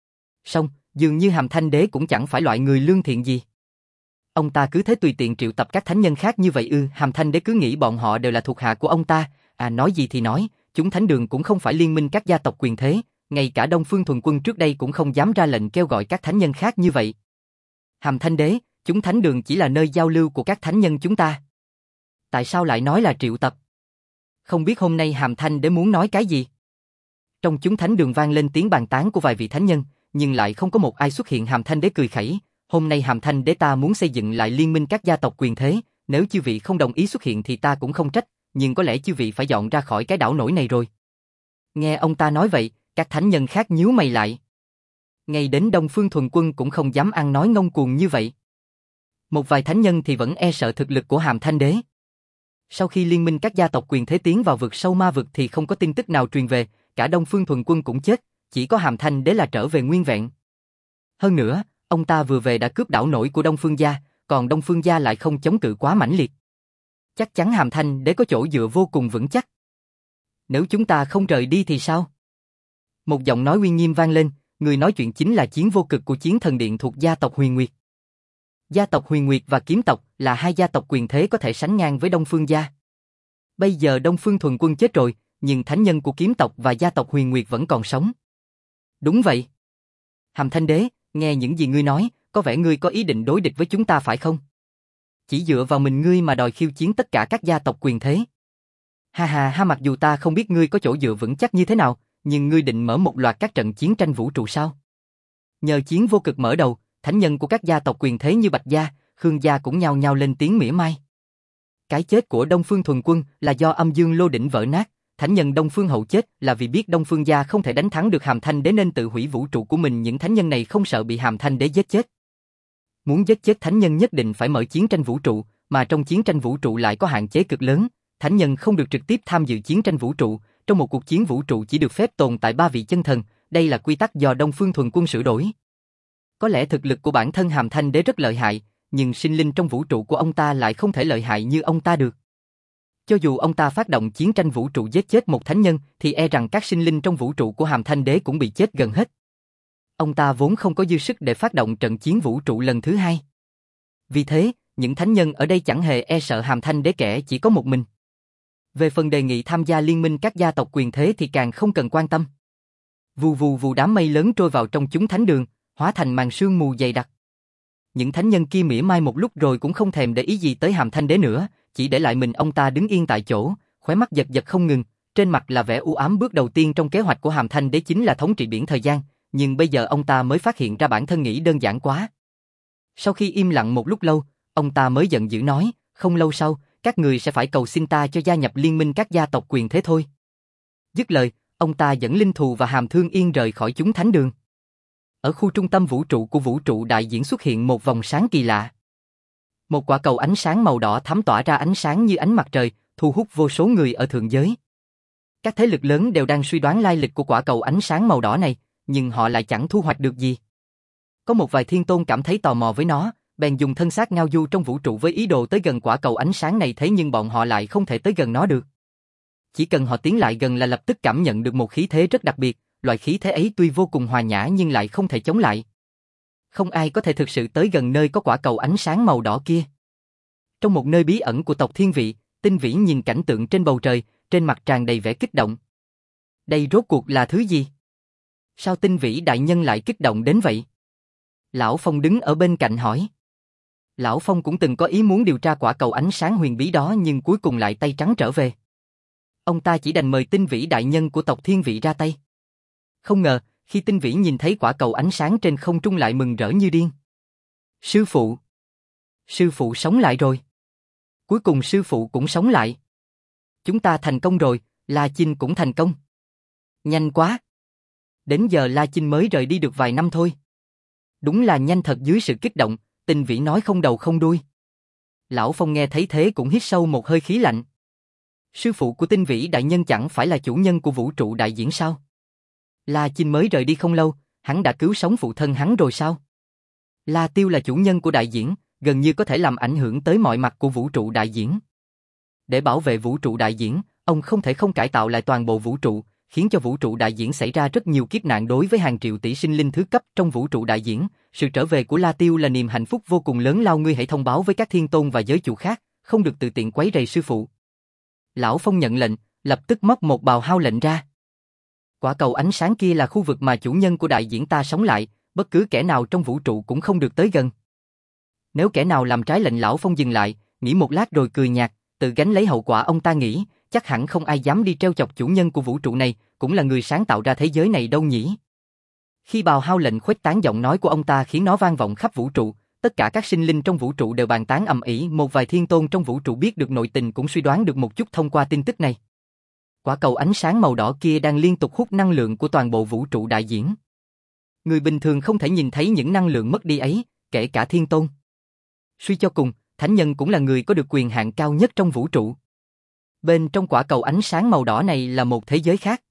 [SPEAKER 1] Song, dường như Hàm Thanh Đế cũng chẳng phải loại người lương thiện gì. Ông ta cứ thế tùy tiện triệu tập các thánh nhân khác như vậy ư? Hàm Thanh Đế cứ nghĩ bọn họ đều là thuộc hạ của ông ta. Nói gì thì nói, chúng thánh đường cũng không phải liên minh các gia tộc quyền thế, ngay cả Đông Phương Thuần Quân trước đây cũng không dám ra lệnh kêu gọi các thánh nhân khác như vậy. Hàm Thanh Đế, chúng thánh đường chỉ là nơi giao lưu của các thánh nhân chúng ta. Tại sao lại nói là triệu tập? Không biết hôm nay Hàm Thanh Đế muốn nói cái gì? Trong chúng thánh đường vang lên tiếng bàn tán của vài vị thánh nhân, nhưng lại không có một ai xuất hiện. Hàm Thanh Đế cười khẩy, hôm nay Hàm Thanh Đế ta muốn xây dựng lại liên minh các gia tộc quyền thế, nếu chư vị không đồng ý xuất hiện thì ta cũng không trách, nhưng có lẽ chư vị phải dọn ra khỏi cái đảo nổi này rồi. Nghe ông ta nói vậy, các thánh nhân khác nhíu mày lại. Ngay đến Đông Phương Thuần Quân cũng không dám ăn nói ngông cuồng như vậy. Một vài thánh nhân thì vẫn e sợ thực lực của Hàm Thanh Đế. Sau khi liên minh các gia tộc quyền thế tiến vào vực sâu ma vực thì không có tin tức nào truyền về, cả Đông Phương Thuần Quân cũng chết, chỉ có Hàm Thanh Đế là trở về nguyên vẹn. Hơn nữa, ông ta vừa về đã cướp đảo nổi của Đông Phương gia, còn Đông Phương gia lại không chống cự quá mãnh liệt. Chắc chắn Hàm Thanh Đế có chỗ dựa vô cùng vững chắc. Nếu chúng ta không rời đi thì sao? Một giọng nói uy nghiêm vang lên, người nói chuyện chính là Chiến Vô Cực của Chiến Thần Điện thuộc gia tộc Huyền Nguyệt. Gia tộc Huyền Nguyệt và Kiếm tộc là hai gia tộc quyền thế có thể sánh ngang với Đông Phương gia. Bây giờ Đông Phương Thuần Quân chết rồi, nhưng thánh nhân của Kiếm tộc và gia tộc Huyền Nguyệt vẫn còn sống. Đúng vậy. Hàm Thanh Đế, nghe những gì ngươi nói, có vẻ ngươi có ý định đối địch với chúng ta phải không? Chỉ dựa vào mình ngươi mà đòi khiêu chiến tất cả các gia tộc quyền thế. Ha ha ha, mặc dù ta không biết ngươi có chỗ dựa vững chắc như thế nào, nhưng ngươi định mở một loạt các trận chiến tranh vũ trụ sao? Nhờ Chiến Vô Cực mở đầu, thánh nhân của các gia tộc quyền thế như Bạch gia, Khương gia cũng nhao nhao lên tiếng mỉa mai. Cái chết của Đông Phương Thuần Quân là do âm dương lô đỉnh vỡ nát, thánh nhân Đông Phương Hậu chết là vì biết Đông Phương gia không thể đánh thắng được Hàm Thanh Đế nên tự hủy vũ trụ của mình. Những thánh nhân này không sợ bị Hàm Thanh Đế giết chết. Muốn giết chết thánh nhân nhất định phải mở chiến tranh vũ trụ, mà trong chiến tranh vũ trụ lại có hạn chế cực lớn, thánh nhân không được trực tiếp tham dự chiến tranh vũ trụ, trong một cuộc chiến vũ trụ chỉ được phép tồn tại 3 vị chân thần, đây là quy tắc do Đông Phương Thuần Quân sửa đổi. Có lẽ thực lực của bản thân Hàm Thanh Đế rất lợi hại, nhưng sinh linh trong vũ trụ của ông ta lại không thể lợi hại như ông ta được. Cho dù ông ta phát động chiến tranh vũ trụ giết chết một thánh nhân, thì e rằng các sinh linh trong vũ trụ của Hàm Thanh Đế cũng bị chết gần hết. Ông ta vốn không có dư sức để phát động trận chiến vũ trụ lần thứ hai. Vì thế, những thánh nhân ở đây chẳng hề e sợ Hàm Thanh Đế kẻ chỉ có một mình. Về phần đề nghị tham gia liên minh các gia tộc quyền thế thì càng không cần quan tâm. Vù vù vù, đám mây lớn trôi vào trong chúng thánh đường, hóa thành màn sương mù dày đặc. Những thánh nhân kia mỉa mai một lúc rồi cũng không thèm để ý gì tới Hàm Thanh Đế nữa, chỉ để lại mình ông ta đứng yên tại chỗ, khóe mắt giật giật không ngừng, trên mặt là vẻ u ám. Bước đầu tiên trong kế hoạch của Hàm Thanh Đế chính là thống trị biển thời gian, nhưng bây giờ ông ta mới phát hiện ra bản thân nghĩ đơn giản quá. Sau khi im lặng một lúc lâu, ông ta mới giận dữ nói, không lâu sau, các người sẽ phải cầu xin ta cho gia nhập liên minh các gia tộc quyền thế thôi. Dứt lời, ông ta dẫn Linh Thù và Hàm Thương Yên rời khỏi chúng thánh đường. Ở khu trung tâm vũ trụ của vũ trụ đại diễn xuất hiện một vòng sáng kỳ lạ. Một quả cầu ánh sáng màu đỏ thắm tỏa ra ánh sáng như ánh mặt trời, thu hút vô số người ở thượng giới. Các thế lực lớn đều đang suy đoán lai lịch của quả cầu ánh sáng màu đỏ này, nhưng họ lại chẳng thu hoạch được gì. Có một vài thiên tôn cảm thấy tò mò với nó, bèn dùng thân xác ngao du trong vũ trụ với ý đồ tới gần quả cầu ánh sáng này, thế nhưng bọn họ lại không thể tới gần nó được. Chỉ cần họ tiến lại gần là lập tức cảm nhận được một khí thế rất đặc biệt, loại khí thế ấy tuy vô cùng hòa nhã nhưng lại không thể chống lại. Không ai có thể thực sự tới gần nơi có quả cầu ánh sáng màu đỏ kia. Trong một nơi bí ẩn của tộc Thiên Vị, Tinh Vĩ nhìn cảnh tượng trên bầu trời, trên mặt tràn đầy vẻ kích động. Đây rốt cuộc là thứ gì? Sao Tinh Vĩ đại nhân lại kích động đến vậy? Lão Phong đứng ở bên cạnh hỏi. Lão Phong cũng từng có ý muốn điều tra quả cầu ánh sáng huyền bí đó nhưng cuối cùng lại tay trắng trở về. Ông ta chỉ đành mời Tinh Vĩ đại nhân của tộc Thiên Vị ra tay. Không ngờ, khi Tinh Vĩ nhìn thấy quả cầu ánh sáng trên không trung lại mừng rỡ như điên. Sư phụ! Sư phụ sống lại rồi! Cuối cùng sư phụ cũng sống lại. Chúng ta thành công rồi, La Chinh cũng thành công. Nhanh quá! Đến giờ La Chinh mới rời đi được vài năm thôi. Đúng là nhanh thật. Dưới sự kích động, Tinh Vĩ nói không đầu không đuôi. Lão Phong nghe thấy thế cũng hít sâu một hơi khí lạnh. Sư phụ của Tinh Vĩ đại nhân chẳng phải là chủ nhân của vũ trụ đại diễn sao? La Chinh mới rời đi không lâu, hắn đã cứu sống phụ thân hắn rồi sao? La Tiêu là chủ nhân của đại diễn, gần như có thể làm ảnh hưởng tới mọi mặt của vũ trụ đại diễn. Để bảo vệ vũ trụ đại diễn, ông không thể không cải tạo lại toàn bộ vũ trụ, khiến cho vũ trụ đại diễn xảy ra rất nhiều kiếp nạn. Đối với hàng triệu tỷ sinh linh thứ cấp trong vũ trụ đại diễn, sự trở về của La Tiêu là niềm hạnh phúc vô cùng lớn lao. Ngươi hãy thông báo với các thiên tôn và giới chủ khác, không được tự tiện quấy rầy sư phụ. Lão Phong nhận lệnh, lập tức móc một bào hao lệnh ra. Quả cầu ánh sáng kia là khu vực mà chủ nhân của đại diễn ta sống lại, bất cứ kẻ nào trong vũ trụ cũng không được tới gần. Nếu kẻ nào làm trái lệnh, Lão Phong dừng lại, nghĩ một lát rồi cười nhạt, tự gánh lấy hậu quả. Ông ta nghĩ, chắc hẳn không ai dám đi trêu chọc chủ nhân của vũ trụ này, cũng là người sáng tạo ra thế giới này đâu nhỉ. Khi bào hao lệnh khuếch tán, giọng nói của ông ta khiến nó vang vọng khắp vũ trụ, tất cả các sinh linh trong vũ trụ đều bàn tán ầm ĩ. Một vài thiên tôn trong vũ trụ biết được nội tình cũng suy đoán được một chút thông qua tin tức này. Quả cầu ánh sáng màu đỏ kia đang liên tục hút năng lượng của toàn bộ vũ trụ đại diễn. Người bình thường không thể nhìn thấy những năng lượng mất đi ấy, kể cả thiên tôn. Suy cho cùng, thánh nhân cũng là người có được quyền hạn cao nhất trong vũ trụ. Bên trong quả cầu ánh sáng màu đỏ này là một thế giới khác.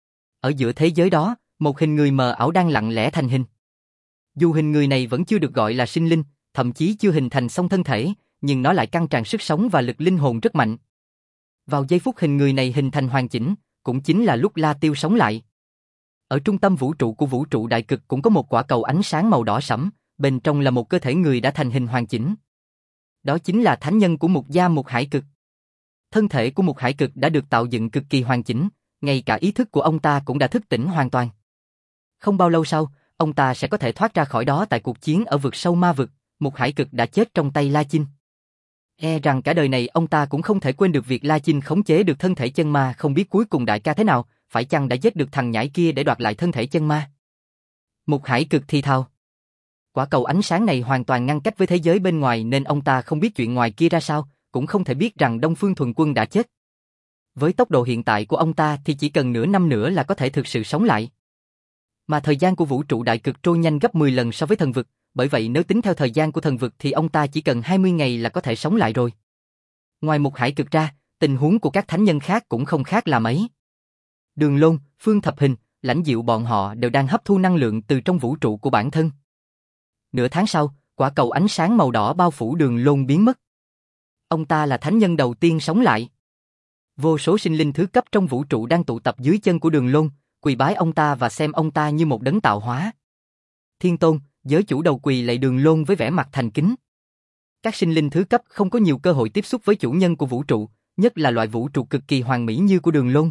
[SPEAKER 1] Ở giữa thế giới đó, một hình người mờ ảo đang lặng lẽ thành hình. Dù hình người này vẫn chưa được gọi là sinh linh, thậm chí chưa hình thành xong thân thể, nhưng nó lại căng tràn sức sống và lực linh hồn rất mạnh. Vào giây phút hình người này hình thành hoàn chỉnh, cũng chính là lúc La Tiêu sống lại. Ở trung tâm vũ trụ của vũ trụ đại cực cũng có một quả cầu ánh sáng màu đỏ sẫm, bên trong là một cơ thể người đã thành hình hoàn chỉnh. Đó chính là thánh nhân của Mục Gia Mục Hải Cực. Thân thể của Mục Hải Cực đã được tạo dựng cực kỳ hoàn chỉnh, ngay cả ý thức của ông ta cũng đã thức tỉnh hoàn toàn. Không bao lâu sau, ông ta sẽ có thể thoát ra khỏi đó tại cuộc chiến ở vực sâu ma vực. Mục Hải Cực đã chết trong tay La Chinh. Rằng cả đời này ông ta cũng không thể quên được việc La Chinh khống chế được thân thể chân ma, không biết cuối cùng đại ca thế nào, phải chăng đã giết được thằng nhãi kia để đoạt lại thân thể chân ma. Mục Hải Cực thì thào. Quả cầu ánh sáng này hoàn toàn ngăn cách với thế giới bên ngoài nên ông ta không biết chuyện ngoài kia ra sao, cũng không thể biết rằng Đông Phương Thuần Quân đã chết. Với tốc độ hiện tại của ông ta thì chỉ cần nửa năm nữa là có thể thực sự sống lại. Mà thời gian của vũ trụ đại cực trôi nhanh gấp 10 lần so với thần vực, bởi vậy nếu tính theo thời gian của thần vực thì ông ta chỉ cần 20 ngày là có thể sống lại rồi. Ngoài Mục Hải Cực ra, tình huống của các thánh nhân khác cũng không khác là mấy. Đường Lôn, Phương Thập Hình, Lãnh Diệu bọn họ đều đang hấp thu năng lượng từ trong vũ trụ của bản thân. Nửa tháng sau, quả cầu ánh sáng màu đỏ bao phủ Đường Lôn biến mất. Ông ta là thánh nhân đầu tiên sống lại. Vô số sinh linh thứ cấp trong vũ trụ đang tụ tập dưới chân của Đường Lôn, quỳ bái ông ta và xem ông ta như một đấng tạo hóa. Thiên Tôn, giới chủ đầu quỳ lạy Đường Lôn với vẻ mặt thành kính. Các sinh linh thứ cấp không có nhiều cơ hội tiếp xúc với chủ nhân của vũ trụ, nhất là loại vũ trụ cực kỳ hoàn mỹ như của Đường Lôn.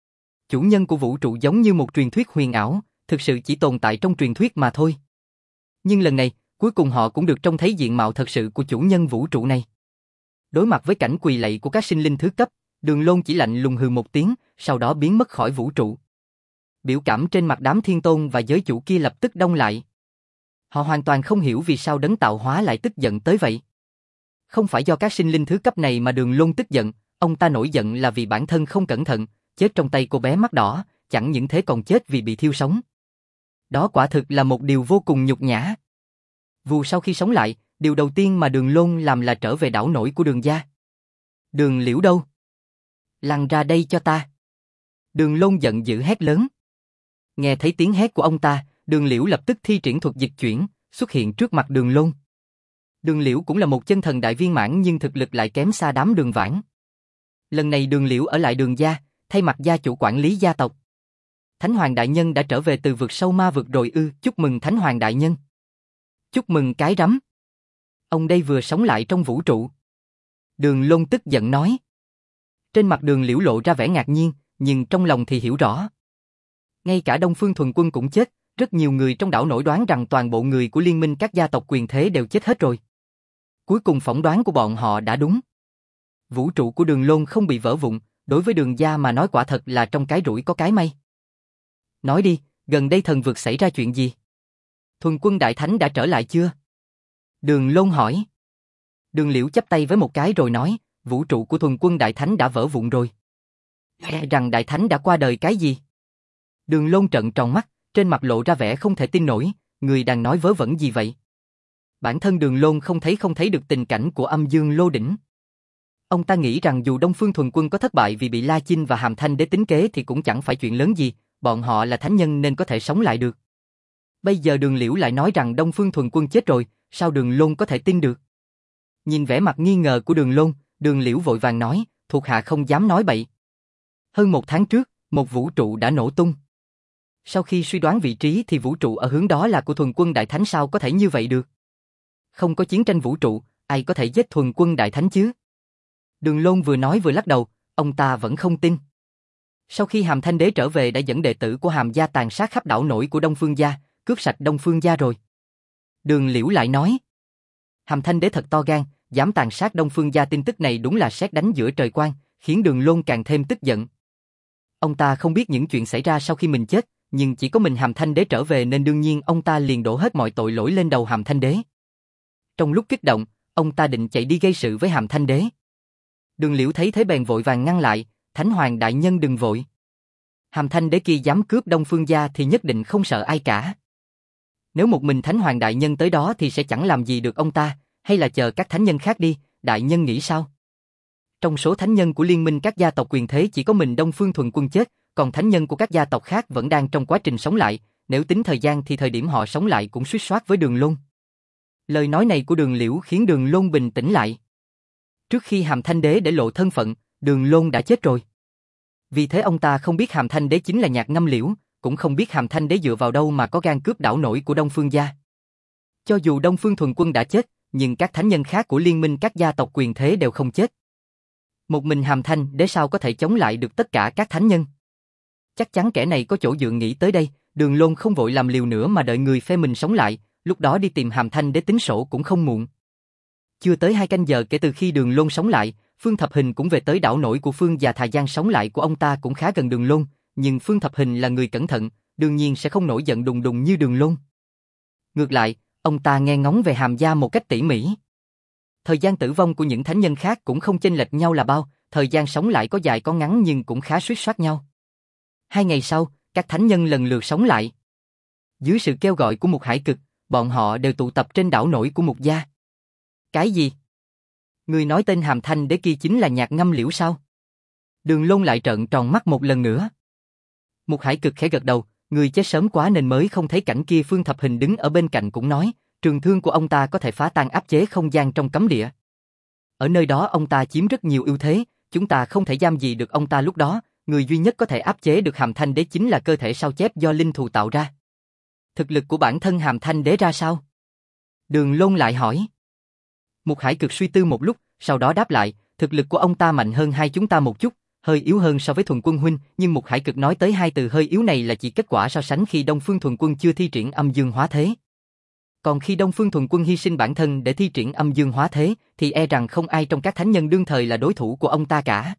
[SPEAKER 1] Chủ nhân của vũ trụ giống như một truyền thuyết huyền ảo, thực sự chỉ tồn tại trong truyền thuyết mà thôi. Nhưng lần này, cuối cùng họ cũng được trông thấy diện mạo thật sự của chủ nhân vũ trụ này. Đối mặt với cảnh quỳ lạy của các sinh linh thứ cấp, Đường Lôn chỉ lạnh lùng hừ một tiếng, sau đó biến mất khỏi vũ trụ. Biểu cảm trên mặt đám thiên tôn và giới chủ kia lập tức đông lại. Họ hoàn toàn không hiểu vì sao đấng tạo hóa lại tức giận tới vậy. Không phải do các sinh linh thứ cấp này mà Đường Lôn tức giận, ông ta nổi giận là vì bản thân không cẩn thận, chết trong tay cô bé mắt đỏ, chẳng những thế còn chết vì bị thiêu sống. Đó quả thực là một điều vô cùng nhục nhã. Vù sau khi sống lại, điều đầu tiên mà Đường Lôn làm là trở về đảo nổi của Đường gia. Đường Liễu đâu? Lăn ra đây cho ta. Đường Lôn giận dữ hét lớn. Nghe thấy tiếng hét của ông ta, Đường Liễu lập tức thi triển thuật dịch chuyển, xuất hiện trước mặt Đường Lôn. Đường Liễu cũng là một chân thần đại viên mãn nhưng thực lực lại kém xa đám Đường Vãn. Lần này Đường Liễu ở lại Đường gia, thay mặt gia chủ quản lý gia tộc. Thánh Hoàng đại nhân đã trở về từ vực sâu ma vực rồi ư? Chúc mừng Thánh Hoàng đại nhân. Chúc mừng cái rắm. Ông đây vừa sống lại trong vũ trụ. Đường Lôn tức giận nói. Trên mặt Đường Liễu lộ ra vẻ ngạc nhiên, nhưng trong lòng thì hiểu rõ. Ngay cả Đông Phương Thuần Quân cũng chết, rất nhiều người trong đảo nổi đoán rằng toàn bộ người của liên minh các gia tộc quyền thế đều chết hết rồi. Cuối cùng phỏng đoán của bọn họ đã đúng. Vũ trụ của Đường Lôn không bị vỡ vụn, đối với Đường gia mà nói quả thật là trong cái rủi có cái may. Nói đi, gần đây thần vực xảy ra chuyện gì? Thuần Quân Đại Thánh đã trở lại chưa? Đường Lôn hỏi. Đường Liễu chắp tay với một cái rồi nói, vũ trụ của Thuần Quân Đại Thánh đã vỡ vụn rồi. Rằng Đại Thánh đã qua đời cái gì? Đường Lôn trợn tròn mắt, trên mặt lộ ra vẻ không thể tin nổi, người đang nói vớ vẩn gì vậy? Bản thân Đường Lôn không thấy được tình cảnh của Âm Dương Lô Đỉnh. Ông ta nghĩ rằng dù Đông Phương Thuần Quân có thất bại vì bị La Chinh và Hàm Thanh Đế tính kế thì cũng chẳng phải chuyện lớn gì, bọn họ là thánh nhân nên có thể sống lại được. Bây giờ Đường Liễu lại nói rằng Đông Phương Thuần Quân chết rồi, sao Đường Lôn có thể tin được? Nhìn vẻ mặt nghi ngờ của Đường Lôn, Đường Liễu vội vàng nói, thuộc hạ không dám nói bậy. Hơn một tháng trước, một vũ trụ đã nổ tung. Sau khi suy đoán vị trí thì vũ trụ ở hướng đó là của Thuần Quân Đại Thánh, sao có thể như vậy được? Không có chiến tranh vũ trụ, ai có thể giết Thuần Quân Đại Thánh chứ? Đường Lôn vừa nói vừa lắc đầu, ông ta vẫn không tin. Sau khi Hàm Thanh Đế trở về đã dẫn đệ tử của Hàm gia tàn sát khắp đảo nổi của Đông Phương gia, cướp sạch Đông Phương gia rồi. Đường Liễu lại nói, Hàm Thanh Đế thật to gan, dám tàn sát Đông Phương gia, tin tức này đúng là sét đánh giữa trời quang, khiến Đường Lôn càng thêm tức giận. Ông ta không biết những chuyện xảy ra sau khi mình chết, nhưng chỉ có mình Hàm Thanh Đế trở về nên đương nhiên ông ta liền đổ hết mọi tội lỗi lên đầu Hàm Thanh Đế. Trong lúc kích động, ông ta định chạy đi gây sự với Hàm Thanh Đế. Đường Liễu thấy thế bèn vội vàng ngăn lại, Thánh Hoàng đại nhân đừng vội. Hàm Thanh Đế kia dám cướp Đông Phương gia thì nhất định không sợ ai cả. Nếu một mình Thánh Hoàng đại nhân tới đó thì sẽ chẳng làm gì được ông ta, Hay là chờ các thánh nhân khác đi, đại nhân nghĩ sao? Trong số thánh nhân của liên minh các gia tộc quyền thế chỉ có mình Đông Phương Thuần Quân chết, còn thánh nhân của các gia tộc khác vẫn đang trong quá trình sống lại, nếu tính thời gian thì thời điểm họ sống lại cũng suýt soát với Đường Lôn. Lời nói này của Đường Liễu khiến Đường Lôn bình tĩnh lại. Trước khi Hàm Thanh Đế để lộ thân phận, Đường Lôn đã chết rồi. Vì thế ông ta không biết Hàm Thanh Đế chính là Nhạc Ngâm Liễu, cũng không biết Hàm Thanh Đế dựa vào đâu mà có gan cướp đảo nổi của Đông Phương gia. Cho dù Đông Phương Thuần Quân đã chết, nhưng các thánh nhân khác của liên minh các gia tộc quyền thế đều không chết. Một mình Hàm Thanh Đế sao có thể chống lại được tất cả các thánh nhân? Chắc chắn kẻ này có chỗ dựa nghĩ tới đây, Đường Lôn không vội làm liều nữa mà đợi người phe mình sống lại, lúc đó đi tìm Hàm Thanh Đế tính sổ cũng không muộn. Chưa tới 2 canh giờ kể từ khi Đường Lôn sống lại, Phương Thập Hình cũng về tới đảo nổi của Phương và thời gian sống lại của ông ta cũng khá gần Đường Lôn, nhưng Phương Thập Hình là người cẩn thận, đương nhiên sẽ không nổi giận đùng đùng như Đường Lôn. Ngược lại, ông ta nghe ngóng về Hàm gia một cách tỉ mỉ. Thời gian tử vong của những thánh nhân khác cũng không chênh lệch nhau là bao, thời gian sống lại có dài có ngắn nhưng cũng khá suýt soát nhau. 2 ngày sau, các thánh nhân lần lượt sống lại. Dưới sự kêu gọi của Mục Hải Cực, bọn họ đều tụ tập trên đảo nổi của Mục gia. Cái gì? Người nói tên Hàm Thanh Đế kia chính là Nhạc Ngâm Liễu sao? Đường Lôn lại trợn tròn mắt một lần nữa. Mục Hải Cực khẽ gật đầu, người chết sớm quá nên mới không thấy cảnh kia. Phương Thập Hình đứng ở bên cạnh cũng nói, trường thương của ông ta có thể phá tan áp chế không gian trong cấm địa. Ở nơi đó ông ta chiếm rất nhiều ưu thế, chúng ta không thể giam gì được ông ta lúc đó, người duy nhất có thể áp chế được Hàm Thanh Đế chính là cơ thể sao chép do linh thù tạo ra. Thực lực của bản thân Hàm Thanh Đế ra sao? Đường Lôn lại hỏi. Mục Hải Cực suy tư một lúc, sau đó đáp lại, thực lực của ông ta mạnh hơn hai chúng ta một chút, hơi yếu hơn so với Thuần Quân huynh, nhưng Mục Hải Cực nói tới hai từ hơi yếu này là chỉ kết quả so sánh khi Đông Phương Thuần Quân chưa thi triển âm dương hóa thế. Còn khi Đông Phương Thuần Quân hy sinh bản thân để thi triển âm dương hóa thế, thì e rằng không ai trong các thánh nhân đương thời là đối thủ của ông ta cả.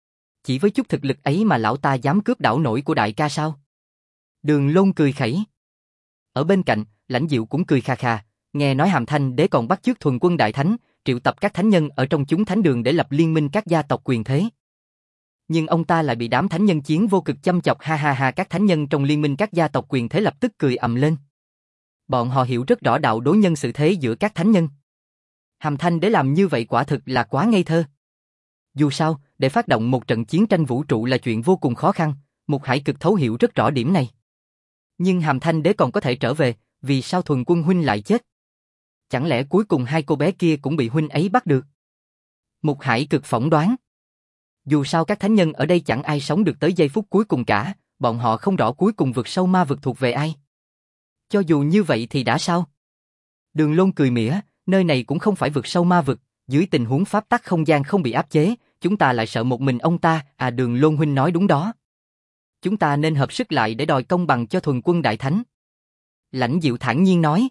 [SPEAKER 1] Chỉ với chút thực lực ấy mà lão ta dám cướp đảo nổi của đại ca sao? Đường Lôn cười khẩy. Ở bên cạnh, Lãnh Diệu cũng cười khà khà, nghe nói Hàm Thanh Đế còn bắt chước Thuần Quân đại thánh, triệu tập các thánh nhân ở trong chúng thánh đường để lập liên minh các gia tộc quyền thế. Nhưng ông ta lại bị đám thánh nhân chiến vô cực châm chọc, ha ha ha. Các thánh nhân trong liên minh các gia tộc quyền thế lập tức cười ầm lên. Bọn họ hiểu rất rõ đạo đối nhân xử thế giữa các thánh nhân. Hàm Thanh Đế làm như vậy quả thực là quá ngây thơ. Dù sao, để phát động một trận chiến tranh vũ trụ là chuyện vô cùng khó khăn, Mục Hải Cực thấu hiểu rất rõ điểm này. Nhưng Hàm Thanh Đế còn có thể trở về, vì sao Thuần Quân huynh lại chết? Chẳng lẽ cuối cùng hai cô bé kia cũng bị huynh ấy bắt được? Mục Hải Cực phỏng đoán. Dù sao các thánh nhân ở đây chẳng ai sống được tới giây phút cuối cùng cả, bọn họ không rõ cuối cùng vực sâu ma vực thuộc về ai. Cho dù như vậy thì đã sao? Đường Lôn cười mỉa, nơi này cũng không phải vực sâu ma vực, dưới tình huống pháp tắc không gian không bị áp chế, chúng ta lại sợ một mình ông ta, à Đường Lôn huynh nói đúng đó. Chúng ta nên hợp sức lại để đòi công bằng cho Thuần Quân đại thánh. Lãnh Diệu thản nhiên nói.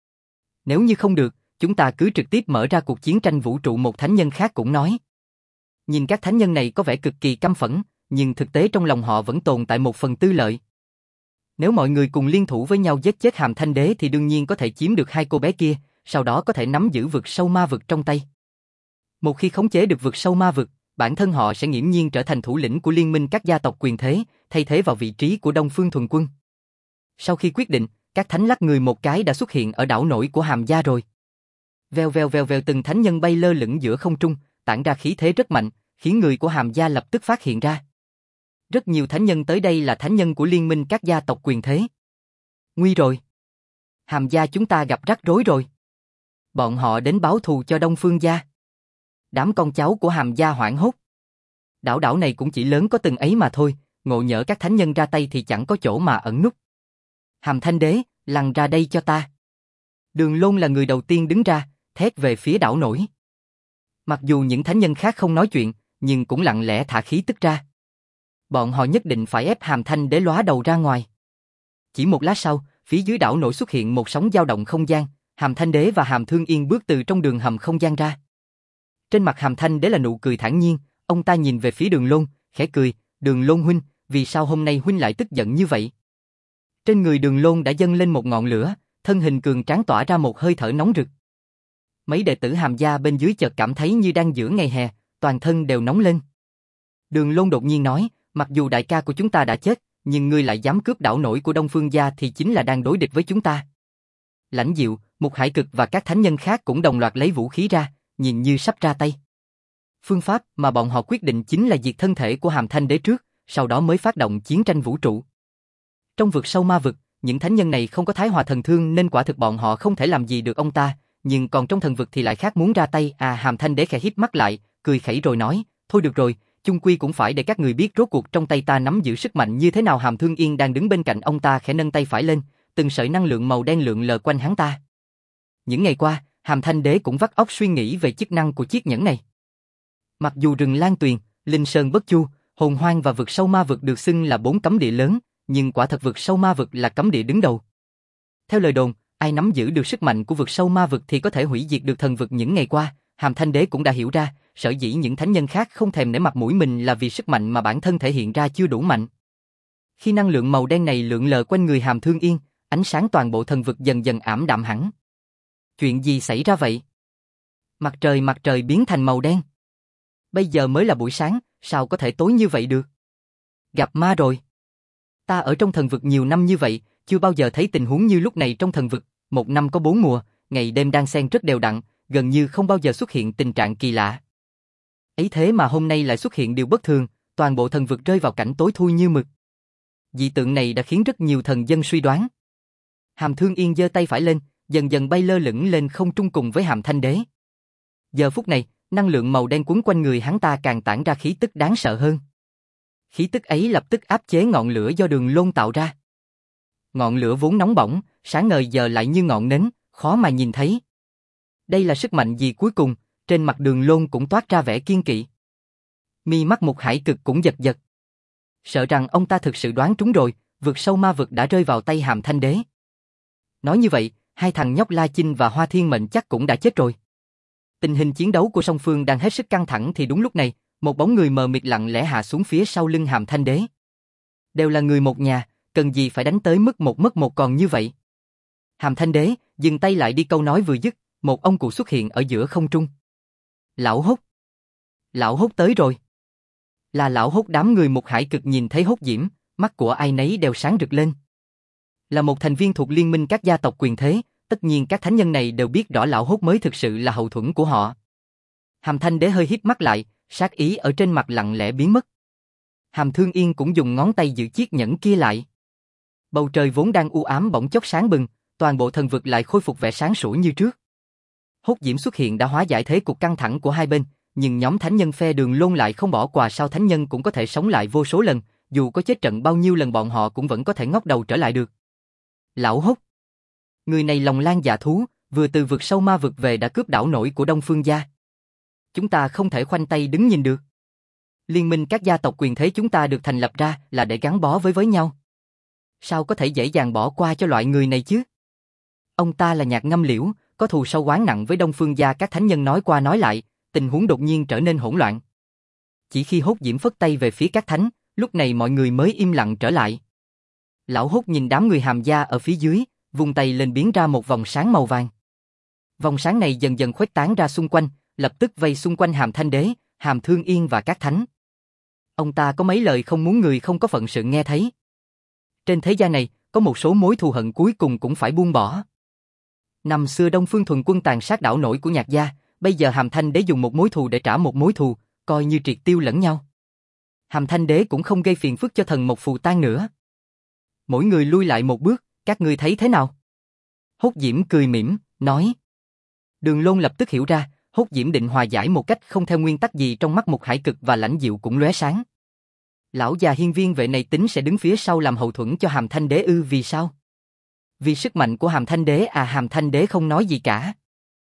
[SPEAKER 1] Nếu như không được, chúng ta cứ trực tiếp mở ra cuộc chiến tranh vũ trụ. Một thánh nhân khác cũng nói. Nhìn các thánh nhân này có vẻ cực kỳ căm phẫn, nhưng thực tế trong lòng họ vẫn tồn tại một phần tư lợi. Nếu mọi người cùng liên thủ với nhau giết chết Hàm Thanh Đế thì đương nhiên có thể chiếm được hai cô bé kia, sau đó có thể nắm giữ vực sâu ma vực trong tay. Một khi khống chế được vực sâu ma vực, bản thân họ sẽ nghiễm nhiên trở thành thủ lĩnh của liên minh các gia tộc quyền thế, thay thế vào vị trí của Đông Phương Thuần Quân. Sau khi quyết định, các thánh lắc người một cái đã xuất hiện ở đảo nổi của Hàm gia rồi. Vèo vèo vèo vèo, từng thánh nhân bay lơ lửng giữa không trung, tản ra khí thế rất mạnh, khiến người của Hàm gia lập tức phát hiện ra. Rất nhiều thánh nhân tới đây là thánh nhân của liên minh các gia tộc quyền thế. Nguy rồi. Hàm gia chúng ta gặp rắc rối rồi. Bọn họ đến báo thù cho Đông Phương gia. Đám con cháu của Hàm gia hoảng hốt. Đảo này cũng chỉ lớn có từng ấy mà thôi, ngộ nhỡ các thánh nhân ra tay thì chẳng có chỗ mà ẩn núp. Hàm Thanh Đế, lăn ra đây cho ta. Đường Lôn là người đầu tiên đứng ra, thét về phía đảo nổi. Mặc dù những thánh nhân khác không nói chuyện, nhưng cũng lặng lẽ thả khí tức ra. Bọn họ nhất định phải ép Hàm Thanh Đế lóa đầu ra ngoài. Chỉ một lát sau, phía dưới đảo nổi xuất hiện một sóng dao động không gian, Hàm Thanh Đế và Hàm Thương Yên bước từ trong đường hầm không gian ra. Trên mặt Hàm Thanh Đế là nụ cười thản nhiên, ông ta nhìn về phía Đường Lôn, khẽ cười, Đường Lôn huynh, vì sao hôm nay huynh lại tức giận như vậy? Trên người Đường Lôn đã dâng lên một ngọn lửa, thân hình cường tráng tỏa ra một hơi thở nóng rực. Mấy đệ tử Hàm gia bên dưới chợt cảm thấy như đang giữa ngày hè, toàn thân đều nóng lên. Đường Lôn đột nhiên nói, mặc dù đại ca của chúng ta đã chết, nhưng ngươi lại dám cướp đảo nổi của Đông Phương gia thì chính là đang đối địch với chúng ta. Lãnh Diệu, Mục Hải Cực và các thánh nhân khác cũng đồng loạt lấy vũ khí ra, nhìn như sắp ra tay. Phương pháp mà bọn họ quyết định chính là diệt thân thể của Hàm Thanh Đế trước, sau đó mới phát động chiến tranh vũ trụ. Trong vực sâu ma vực, những thánh nhân này không có thái hòa thần thương nên quả thực bọn họ không thể làm gì được ông ta, nhưng còn trong thần vực thì lại khác muốn ra tay. Hàm Thanh Đế khẽ híp mắt lại, cười khẩy rồi nói, thôi được rồi, chung quy cũng phải để các người biết rốt cuộc trong tay ta nắm giữ sức mạnh như thế nào. Hàm Thương Yên đang đứng bên cạnh ông ta khẽ nâng tay phải lên, từng sợi năng lượng màu đen lượn lờ quanh hắn ta. Những ngày qua, Hàm Thanh Đế cũng vắt óc suy nghĩ về chức năng của chiếc nhẫn này. Mặc dù rừng Lan Tuyền, Linh Sơn Bất Chu, Hồn Hoang và vực sâu ma vực được xưng là 4 cấm địa lớn, nhưng quả thật vực sâu ma vực là cấm địa đứng đầu. Theo lời đồn, ai nắm giữ được sức mạnh của vực sâu ma vực thì có thể hủy diệt được thần vực. Những ngày qua, Hàm Thanh Đế cũng đã hiểu ra, sở dĩ những thánh nhân khác không thèm nể mặt mũi mình là vì sức mạnh mà bản thân thể hiện ra chưa đủ mạnh. Khi năng lượng màu đen này lượn lờ quanh người Hàm Thương Yên, ánh sáng toàn bộ thần vực dần dần ảm đạm hẳn. Chuyện gì xảy ra vậy? Mặt trời biến thành màu đen. Bây giờ mới là buổi sáng, sao có thể tối như vậy được? Gặp ma rồi. Ta ở trong thần vực nhiều năm như vậy, chưa bao giờ thấy tình huống như lúc này trong thần vực. Một năm có 4 mùa, ngày đêm đan xen rất đều đặn, gần như không bao giờ xuất hiện tình trạng kỳ lạ. Ấy thế mà hôm nay lại xuất hiện điều bất thường, toàn bộ thần vực rơi vào cảnh tối thui như mực. Dị tượng này đã khiến rất nhiều thần dân suy đoán. Hàm Thương Yên giơ tay phải lên, dần dần bay lơ lửng lên không trung cùng với Hàm Thanh Đế. Giờ phút này, năng lượng màu đen quấn quanh người hắn ta càng tản ra khí tức đáng sợ hơn. Khí tức ấy lập tức áp chế ngọn lửa do Đường Lôn tạo ra. Ngọn lửa vốn nóng bỏng, sáng ngời giờ lại như ngọn nến, khó mà nhìn thấy. Đây là sức mạnh gì cuối cùng? Trên mặt Đường Lôn cũng toát ra vẻ kiên kỵ. Mi mắt Mục Hải Cực cũng giật giật. Sợ rằng ông ta thực sự đoán trúng rồi, vực sâu ma vực đã rơi vào tay Hàm Thanh Đế. Nói như vậy, hai thằng nhóc La Chinh và Hoa Thiên Mệnh chắc cũng đã chết rồi. Tình hình chiến đấu của song phương đang hết sức căng thẳng thì đúng lúc này, một bóng người mờ mịt lặng lẽ hạ xuống phía sau lưng Hàm Thanh Đế. Đều là người một nhà, cần gì phải đánh tới mức một mất một còn như vậy? Hàm Thanh Đế dừng tay lại đi, câu nói vừa dứt, một ông cụ xuất hiện ở giữa không trung. Lão Hốt. Lão Hốt tới rồi. Là Lão Hốt. Đám người Mục Hải Cực nhìn thấy Hốt Diễm, mắt của ai nấy đều sáng rực lên. Là một thành viên thuộc liên minh các gia tộc quyền thế, tất nhiên các thánh nhân này đều biết rõ Lão Hốt mới thực sự là hậu thuẫn của họ. Hàm Thanh Đế hơi híp mắt lại, sát ý ở trên mặt lặng lẽ biến mất. Hàm Thương Yên cũng dùng ngón tay giữ chiếc nhẫn kia lại. Bầu trời vốn đang u ám bỗng chốc sáng bừng, toàn bộ thần vực lại khôi phục vẻ sáng sủa như trước. Hốt Diễm xuất hiện đã hóa giải thế cục căng thẳng của hai bên, nhưng nhóm thánh nhân phe Đường Lôn lại không bỏ qua. Sao thánh nhân cũng có thể sống lại vô số lần, dù có chết trận bao nhiêu lần bọn họ cũng vẫn có thể ngóc đầu trở lại được. Lão Hốt. Người này lòng lang dạ thú, vừa từ vực sâu ma vực về đã cướp đảo nổi của Đông Phương gia. Chúng ta không thể khoanh tay đứng nhìn được. Liên minh các gia tộc quyền thế chúng ta được thành lập ra là để gắn bó với nhau. Sao có thể dễ dàng bỏ qua cho loại người này chứ? Ông ta là Nhạc Ngâm Liễu, có thù sâu oán nặng với Đông Phương gia. Các thánh nhân nói qua nói lại, tình huống đột nhiên trở nên hỗn loạn. Chỉ khi Hốt Diễm phất tay về phía các thánh, lúc này mọi người mới im lặng trở lại. Lão Hốt nhìn đám người Hàm gia ở phía dưới, vung tay lên biến ra một vòng sáng màu vàng. Vòng sáng này dần dần khuếch tán ra xung quanh, lập tức vây xung quanh Hàm Thanh Đế, Hàm Thương Yên và các thánh. Ông ta có mấy lời không muốn người không có phận sự nghe thấy. Trên thế gian này, có một số mối thù hận cuối cùng cũng phải buông bỏ. Năm xưa Đông Phương Thuần Quân tàn sát đảo nổi của Nhạc gia, bây giờ Hàm Thanh Đế dùng một mối thù để trả một mối thù, coi như triệt tiêu lẫn nhau. Hàm Thanh Đế cũng không gây phiền phức cho thần Mộc Phù Tan nữa. Mỗi người lui lại một bước, các ngươi thấy thế nào? Hốt Diễm cười mỉm, nói. Đường Lôn lập tức hiểu ra, Hốt Diễm định hòa giải một cách không theo nguyên tắc gì. Trong mắt Mục Hải Cực và Lãnh Diệu cũng lóe sáng. Lão già hiên viên vệ này tính sẽ đứng phía sau làm hậu thuẫn cho Hàm Thanh Đế ư? Vì sao? Vì sức mạnh của Hàm Thanh Đế à? Hàm Thanh Đế không nói gì cả.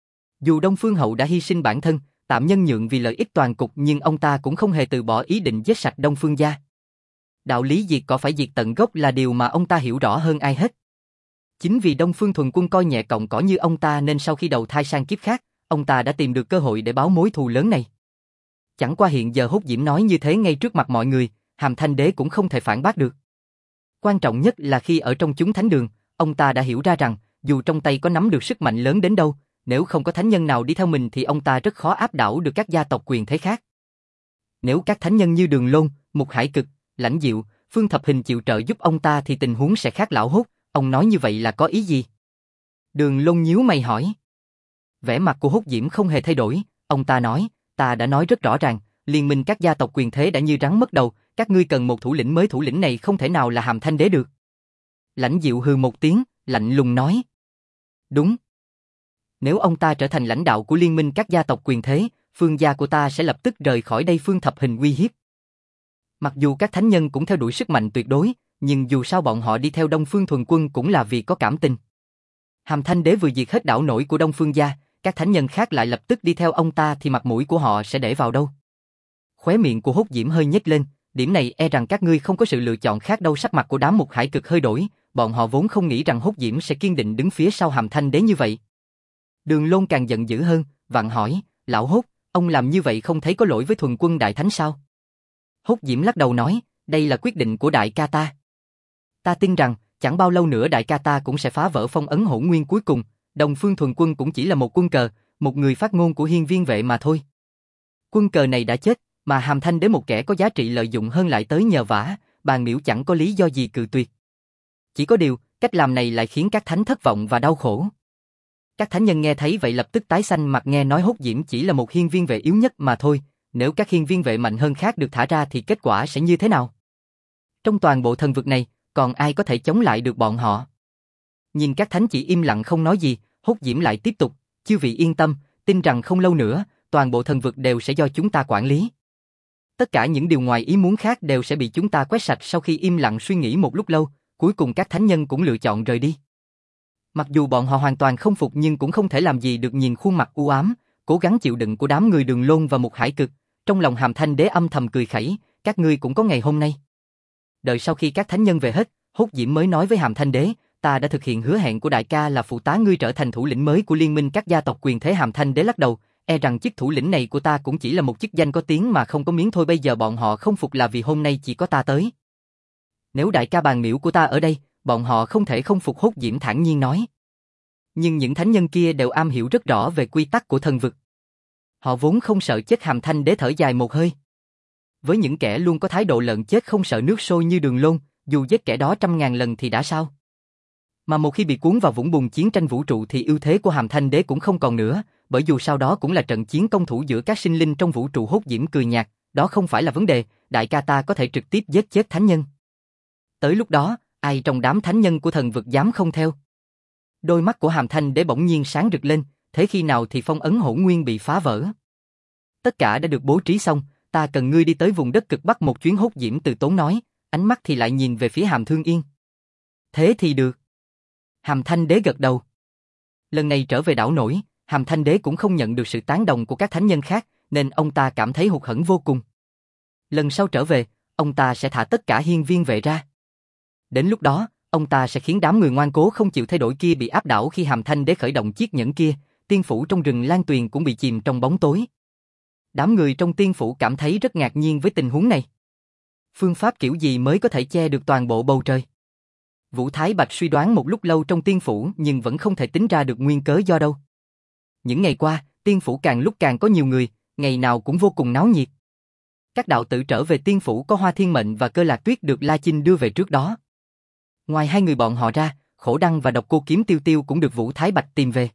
[SPEAKER 1] Dù Đông Phương Hậu đã hy sinh bản thân, tạm nhân nhượng vì lợi ích toàn cục, nhưng ông ta cũng không hề từ bỏ ý định giết sạch Đông Phương gia. Đạo lý diệt cỏ phải diệt tận gốc là điều mà ông ta hiểu rõ hơn ai hết. Chính vì Đông Phương Thuần Quân coi nhẹ cọng cỏ như ông ta nên sau khi đầu thai sang kiếp khác, ông ta đã tìm được cơ hội để báo mối thù lớn này. Chẳng qua hiện giờ Hốt Diễm nói như thế ngay trước mặt mọi người, Hàm Thanh Đế cũng không thể phản bác được. Quan trọng nhất là khi ở trong chúng thánh đường, ông ta đã hiểu ra rằng, dù trong tay có nắm được sức mạnh lớn đến đâu, nếu không có thánh nhân nào đi theo mình thì ông ta rất khó áp đảo được các gia tộc quyền thế khác. Nếu các thánh nhân như Đường Lôn, Mục Hải Cực, Lãnh Diệu, Phương Thập Hình chịu trợ giúp ông ta thì tình huống sẽ khác. Lão Hốt, ông nói như vậy là có ý gì? Đường Lôn nhíu mày hỏi. Vẻ mặt của Húc Diễm không hề thay đổi, ông ta nói, ta đã nói rất rõ ràng, liên minh các gia tộc quyền thế đã như rắn mất đầu, các ngươi cần một thủ lĩnh mới, thủ lĩnh này không thể nào là Hàm Thanh Đế được. Lãnh Diệu hừ một tiếng, lạnh lùng nói. Đúng. Nếu ông ta trở thành lãnh đạo của liên minh các gia tộc quyền thế, phương gia của ta sẽ lập tức rời khỏi đây. Phương Thập Hình uy hiếp. Mặc dù các thánh nhân cũng theo đuổi sức mạnh tuyệt đối, nhưng dù sao bọn họ đi theo Đông Phương Thuần Quân cũng là vì có cảm tình. Hàm Thanh Đế vừa diệt hết đảo nổi của Đông Phương gia, các thánh nhân khác lại lập tức đi theo ông ta thì mặt mũi của họ sẽ để vào đâu? Khóe miệng của Húc Diễm hơi nhếch lên, điểm này e rằng các ngươi không có sự lựa chọn khác đâu. Sắc mặt của đám Mục Hải Cực hơi đổi, bọn họ vốn không nghĩ rằng Húc Diễm sẽ kiên định đứng phía sau Hàm Thanh Đế như vậy. Đường Lôn càng giận dữ hơn, vặn hỏi, lão Húc, ông làm như vậy không thấy có lỗi với Thuần Quân đại thánh sao? Húc Diễm lắc đầu nói, đây là quyết định của đại ca ta. Ta tin rằng, chẳng bao lâu nữa đại ca ta cũng sẽ phá vỡ phong ấn Hỗn Nguyên cuối cùng, Đông Phương Thuần Quân cũng chỉ là một quân cờ, một người phát ngôn của Hiên Viên vệ mà thôi. Quân cờ này đã chết, mà Hàm Thanh Đế một kẻ có giá trị lợi dụng hơn lại tới nhờ vả, Bàn Miễu chẳng có lý do gì cự tuyệt. Chỉ có điều, cách làm này lại khiến các thánh thất vọng và đau khổ. Các thánh nhân nghe thấy vậy lập tức tái xanh mặt, nghe nói Húc Diễm chỉ là một hiên viên vệ yếu nhất mà thôi, nếu các hiên viên vệ mạnh hơn khác được thả ra thì kết quả sẽ như thế nào? Trong toàn bộ thần vực này, còn ai có thể chống lại được bọn họ? Nhìn các thánh chỉ im lặng không nói gì, Húc Diễm lại tiếp tục, chư vị yên tâm, tin rằng không lâu nữa, toàn bộ thần vực đều sẽ do chúng ta quản lý. Tất cả những điều ngoài ý muốn khác đều sẽ bị chúng ta quét sạch. Sau khi im lặng suy nghĩ một lúc lâu, cuối cùng các thánh nhân cũng lựa chọn rời đi. Mặc dù bọn họ hoàn toàn không phục nhưng cũng không thể làm gì được, nhìn khuôn mặt u ám, cố gắng chịu đựng của đám người Đường Lôn và Mục Hải Cực, trong lòng Hàm Thanh Đế âm thầm cười khẩy, các ngươi cũng có ngày hôm nay. Đợi sau khi các thánh nhân về hết, Húc Diễm mới nói với Hàm Thanh Đế, ta đã thực hiện hứa hẹn của đại ca là phụ tá ngươi trở thành thủ lĩnh mới của liên minh các gia tộc quyền thế. Hàm Thanh Đế lắc đầu, e rằng chức thủ lĩnh này của ta cũng chỉ là một chức danh có tiếng mà không có miếng thôi. Bây giờ bọn họ không phục là vì hôm nay chỉ có ta tới. Nếu đại ca Bàn Miễu của ta ở đây, bọn họ không thể không phục. Húc Diễm thản nhiên nói. Nhưng những thánh nhân kia đều am hiểu rất rõ về quy tắc của thần vực. Họ vốn không sợ chết. Hàm Thanh Đế thở dài một hơi. Với những kẻ luôn có thái độ lợn chết không sợ nước sôi như Đường Lôn, dù giết kẻ đó 100.000 lần thì đã sao? Mà một khi bị cuốn vào vũng bùn chiến tranh vũ trụ thì ưu thế của Hàm Thanh Đế cũng không còn nữa, bởi dù sau đó cũng là trận chiến công thủ giữa các sinh linh trong vũ trụ. Húc Diễm cười nhạt, đó không phải là vấn đề, đại ca ta có thể trực tiếp giết chết thánh nhân. Tới lúc đó, ai trong đám thánh nhân của thần vực dám không theo? Đôi mắt của Hàm Thanh Đế bỗng nhiên sáng rực lên, thế khi nào thì phong ấn Hỗn Nguyên bị phá vỡ? Tất cả đã được bố trí xong, ta cần ngươi đi tới vùng đất cực Bắc một chuyến. Húc Diễm từ tốn nói, ánh mắt thì lại nhìn về phía Hàm Thương Yên. Thế thì được. Hàm Thanh Đế gật đầu. Lần này trở về đảo nổi, Hàm Thanh Đế cũng không nhận được sự tán đồng của các thánh nhân khác, nên ông ta cảm thấy hụt hẫng vô cùng. Lần sau trở về, ông ta sẽ thả tất cả hiên viên vệ ra. Đến lúc đó, ông ta sẽ khiến đám người ngoan cố không chịu thay đổi kia bị áp đảo. Khi Hàm Thanh Đế khởi động chiếc nhẫn kia, tiên phủ trong rừng Lan Tuyền cũng bị chìm trong bóng tối. Đám người trong tiên phủ cảm thấy rất ngạc nhiên với tình huống này. Phương pháp kiểu gì mới có thể che được toàn bộ bầu trời? Vũ Thái Bạch suy đoán một lúc lâu trong tiên phủ nhưng vẫn không thể tính ra được nguyên cớ do đâu. Những ngày qua, tiên phủ càng lúc càng có nhiều người, ngày nào cũng vô cùng náo nhiệt. Các đạo tử trở về tiên phủ có Hoa Thiên Mệnh và Cơ Lạc Tuyết được La Chinh đưa về trước đó. Ngoài hai người bọn họ ra, Khổ Đăng và Độc Cô Kiếm Tiêu Tiêu cũng được Vũ Thái Bạch tìm về.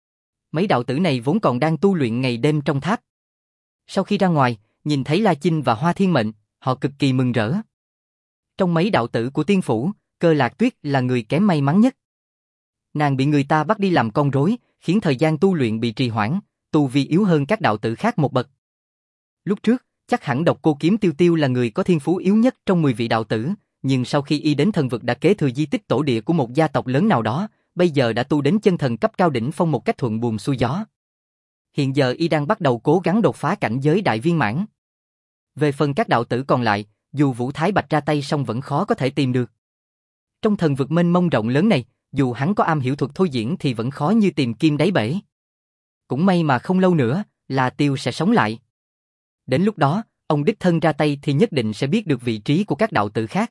[SPEAKER 1] Mấy đạo tử này vốn còn đang tu luyện ngày đêm trong tháp. Sau khi ra ngoài, nhìn thấy La Chinh và Hoa Thiên Mệnh, họ cực kỳ mừng rỡ. Trong mấy đạo tử của tiên phủ, Cơ Lạc Tuyết là người kém may mắn nhất. Nàng bị người ta bắt đi làm con rối, khiến thời gian tu luyện bị trì hoãn, tu vi yếu hơn các đạo tử khác một bậc. Lúc trước, chắc hẳn Độc Cô Kiếm Tiêu Tiêu là người có thiên phú yếu nhất trong 10 vị đạo tử, nhưng sau khi y đến thần vực đã kế thừa di tích tổ địa của một gia tộc lớn nào đó, bây giờ đã tu đến chân thần cấp cao đỉnh phong một cách thuận buồm xuôi gió. Hiện giờ y đang bắt đầu cố gắng đột phá cảnh giới đại viên mãn. Về phần các đạo tử còn lại, dù Vũ Thái Bạch ra tay song vẫn khó có thể tìm được. Trong thần vực mênh mông rộng lớn này, dù hắn có am hiểu thuật thôi diễn thì vẫn khó như tìm kim đáy bể. Cũng may mà không lâu nữa, La Tiêu sẽ sống lại. Đến lúc đó, ông đích thân ra tay thì nhất định sẽ biết được vị trí của các đạo tử khác.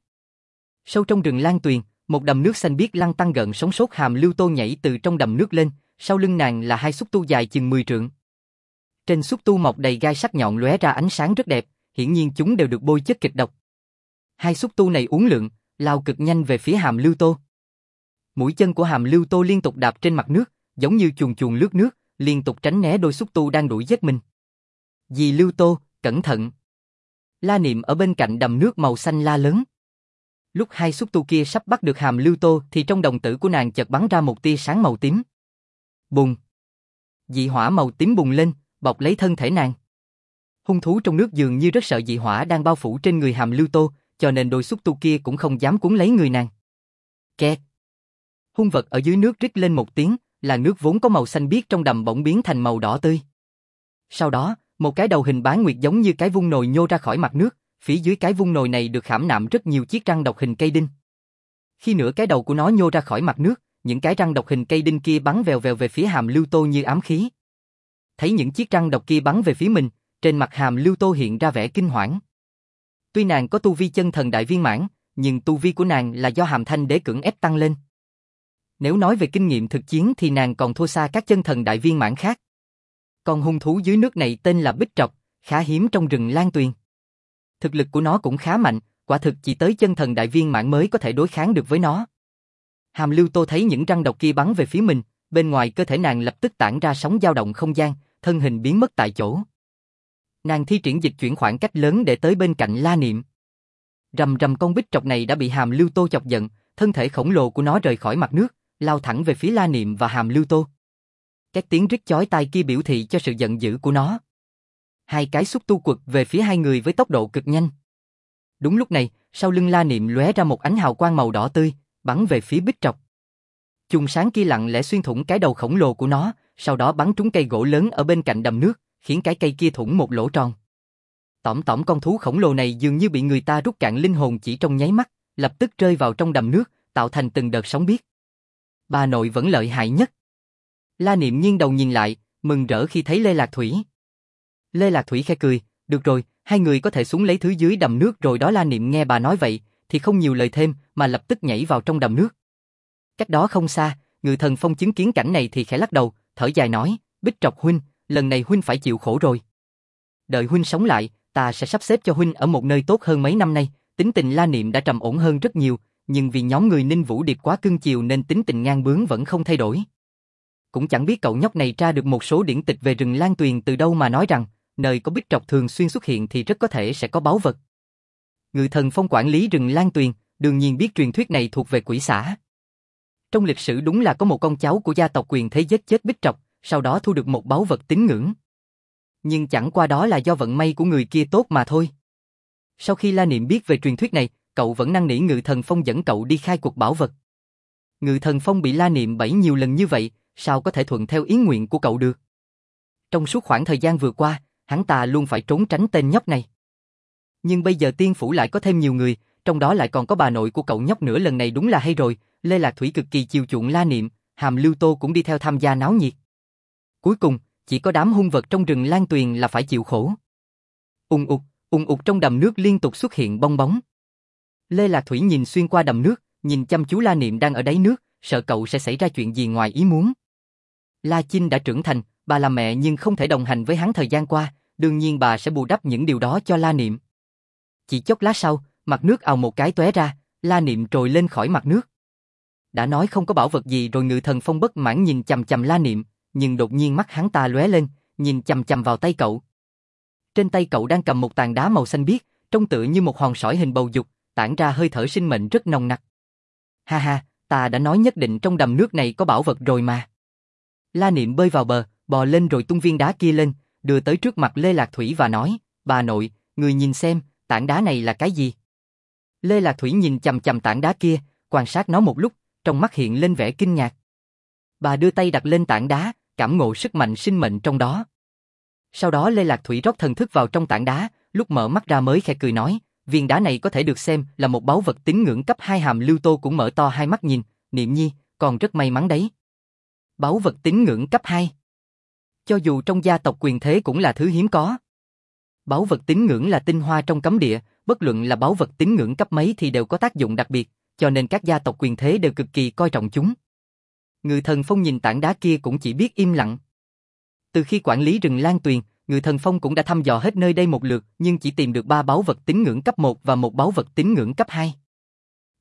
[SPEAKER 1] Sâu trong rừng Lan Tuyền, một đầm nước xanh biếc lăn tăn gợn sóng sốt. Hàm Lưu Tô nhảy từ trong đầm nước lên, sau lưng nàng là hai xúc tu dài chừng 10 trượng. Trên xúc tu mọc đầy gai sắc nhọn lóe ra ánh sáng rất đẹp, hiển nhiên chúng đều được bôi chất kịch độc. Hai xúc tu này uốn lượn, lao cực nhanh về phía Hàm Lưu Tô. Mũi chân của Hàm Lưu Tô liên tục đạp trên mặt nước, giống như chuồn chuồn lướt nước, liên tục tránh né đôi xúc tu đang đuổi giết mình. Dì Lưu Tô, cẩn thận! La Niệm ở bên cạnh đầm nước màu xanh la lớn. Lúc hai xúc tu kia sắp bắt được Hàm Lưu Tô thì trong đồng tử của nàng chợt bắn ra một tia sáng màu tím. Bùng! Dị hỏa màu tím bùng lên, bọc lấy thân thể nàng. Hung thú trong nước dường như rất sợ dị hỏa đang bao phủ trên người Hàm Lưu Tô, cho nên đôi xúc tu kia cũng không dám cuốn lấy người nàng. Kẹt! Hung vật ở dưới nước rít lên một tiếng, làn nước vốn có màu xanh biếc trong đầm bỗng biến thành màu đỏ tươi. Sau đó, một cái đầu hình bán nguyệt giống như cái vung nồi nhô ra khỏi mặt nước, phía dưới cái vung nồi này được khảm nạm rất nhiều chiếc răng độc hình cây đinh. Khi nửa cái đầu của nó nhô ra khỏi mặt nước, những cái răng độc hình cây đinh kia bắn vèo vèo về phía Hàm Lưu Tô như ám khí. Thấy những chiếc răng độc kia bắn về phía mình, trên mặt Hàm Lưu Tô hiện ra vẻ kinh hoảng. Tuy nàng có tu vi chân thần đại viên mãn, nhưng tu vi của nàng là do Hàm Thanh Đế cưỡng ép tăng lên. Nếu nói về kinh nghiệm thực chiến thì nàng còn thua xa các chân thần đại viên mãn khác. Con hung thú dưới nước này tên là Bích Trọc, khá hiếm trong rừng Lan Tuyền. Thực lực của nó cũng khá mạnh, quả thực chỉ tới chân thần đại viên mãn mới có thể đối kháng được với nó. Hàm Lưu Tô thấy những răng độc kia bắn về phía mình, bên ngoài cơ thể nàng lập tức tản ra sóng dao động không gian, thân hình biến mất tại chỗ. Nàng thi triển dịch chuyển khoảng cách lớn để tới bên cạnh La Niệm. Rầm rầm, con Bích Trọc này đã bị Hàm Lưu Tô chọc giận, thân thể khổng lồ của nó rời khỏi mặt nước, lao thẳng về phía La Niệm và Hàm Lưu Tô. Các tiếng rít chói tai kia biểu thị cho sự giận dữ của nó. Hai cái xúc tu quật về phía hai người với tốc độ cực nhanh. Đúng lúc này, sau lưng La Niệm lóe ra một ánh hào quang màu đỏ tươi, bắn về phía Bích Trọc. Chùm sáng kia lặng lẽ xuyên thủng cái đầu khổng lồ của nó, sau đó bắn trúng cây gỗ lớn ở bên cạnh đầm nước, khiến cái cây kia thủng một lỗ tròn. Tỏm tỏm, con thú khổng lồ này dường như bị người ta rút cạn linh hồn chỉ trong nháy mắt, lập tức rơi vào trong đầm nước, tạo thành từng đợt sóng biếc. Bà nội vẫn lợi hại nhất. La Niệm nghiêng đầu nhìn lại, mừng rỡ khi thấy Lê Lạc Thủy. Lê Lạc Thủy khẽ cười, được rồi, hai người có thể xuống lấy thứ dưới đầm nước rồi đó. La Niệm nghe bà nói vậy, thì không nhiều lời thêm mà lập tức nhảy vào trong đầm nước. Cách đó không xa, Ngự Thần Phong chứng kiến cảnh này thì khẽ lắc đầu, thở dài nói, Bích Trọc huynh, lần này huynh phải chịu khổ rồi. Đợi huynh sống lại, ta sẽ sắp xếp cho huynh ở một nơi tốt hơn mấy năm nay. Tính tình La Niệm đã trầm ổn hơn rất nhiều, nhưng vì nhóm người Ninh Vũ Điệp quá cưng chiều nên tính tình ngang bướng vẫn không thay đổi. Cũng chẳng biết cậu nhóc này tra được một số điển tịch về rừng Lan Tuyền từ đâu mà nói rằng, nơi có Bích Trọc thường xuyên xuất hiện thì rất có thể sẽ có báu vật. Ngự Thần Phong quản lý rừng Lan Tuyền, đương nhiên biết truyền thuyết này thuộc về quỷ xã. Trong lịch sử đúng là có một con cháu của gia tộc quyền thế giết chết Bích Trọc, sau đó thu được một báu vật tín ngưỡng. Nhưng chẳng qua đó là do vận may của người kia tốt mà thôi. Sau khi La Niệm biết về truyền thuyết này, cậu vẫn năn nỉ Ngự Thần Phong dẫn cậu đi khai cuộc bảo vật. Ngự Thần Phong bị La Niệm bẫy nhiều lần như vậy, sao có thể thuận theo ý nguyện của cậu được? Trong suốt khoảng thời gian vừa qua, hắn ta luôn phải trốn tránh tên nhóc này. Nhưng bây giờ Tiên Phủ lại có thêm nhiều người, trong đó lại còn có bà nội của cậu nhóc nữa, lần này đúng là hay rồi. Lê Lạc Thủy cực kỳ chiều chuộng La Niệm, Hàm Lưu Tô cũng đi theo tham gia náo nhiệt. Cuối cùng, chỉ có đám hung vật trong rừng Lan Tuyền là phải chịu khổ. Ùng ục trong đầm nước liên tục xuất hiện bong bóng. Lê Lạc Thủy nhìn xuyên qua đầm nước, nhìn chăm chú La Niệm đang ở đáy nước, sợ cậu sẽ xảy ra chuyện gì ngoài ý muốn. La Chinh đã trưởng thành, bà là mẹ nhưng không thể đồng hành với hắn thời gian qua, đương nhiên bà sẽ bù đắp những điều đó cho La Niệm. Chỉ chốc lát sau, mặt nước ào một cái tóe ra, La Niệm trồi lên khỏi mặt nước. Đã nói không có bảo vật gì rồi. Ngự Thần Phong bất mãn nhìn chằm chằm La Niệm, nhưng đột nhiên mắt hắn ta lóe lên, nhìn chằm chằm vào tay cậu. Trên tay cậu đang cầm một tảng đá màu xanh biếc, trông tựa như một hòn sỏi hình bầu dục, tản ra hơi thở sinh mệnh rất nồng nặc. Ha ha, ta đã nói nhất định trong đầm nước này có bảo vật rồi mà. La Niệm bơi vào bờ, bò lên rồi tung viên đá kia lên, đưa tới trước mặt Lê Lạc Thủy và nói, bà nội, người nhìn xem, tảng đá này là cái gì? Lê Lạc Thủy nhìn chằm chằm tảng đá kia, quan sát nó một lúc, trong mắt hiện lên vẻ kinh ngạc. Bà đưa tay đặt lên tảng đá, cảm ngộ sức mạnh sinh mệnh trong đó. Sau đó Lê Lạc Thủy rót thần thức vào trong tảng đá, lúc mở mắt ra mới khẽ cười nói, viên đá này có thể được xem là một báu vật tín ngưỡng cấp 2. Hàm Lưu Tô cũng mở to hai mắt nhìn, Niệm nhi, còn rất may mắn đấy. Báu vật tín ngưỡng cấp 2. Cho dù trong gia tộc quyền thế cũng là thứ hiếm có. Báu vật tín ngưỡng là tinh hoa trong cấm địa, bất luận là báu vật tín ngưỡng cấp mấy thì đều có tác dụng đặc biệt, cho nên các gia tộc quyền thế đều cực kỳ coi trọng chúng. Ngự Thần Phong nhìn tảng đá kia cũng chỉ biết im lặng. Từ khi quản lý rừng Lan Tuyền, Ngự Thần Phong cũng đã thăm dò hết nơi đây một lượt, nhưng chỉ tìm được 3 báu vật tín ngưỡng cấp 1 và một báu vật tín ngưỡng cấp 2.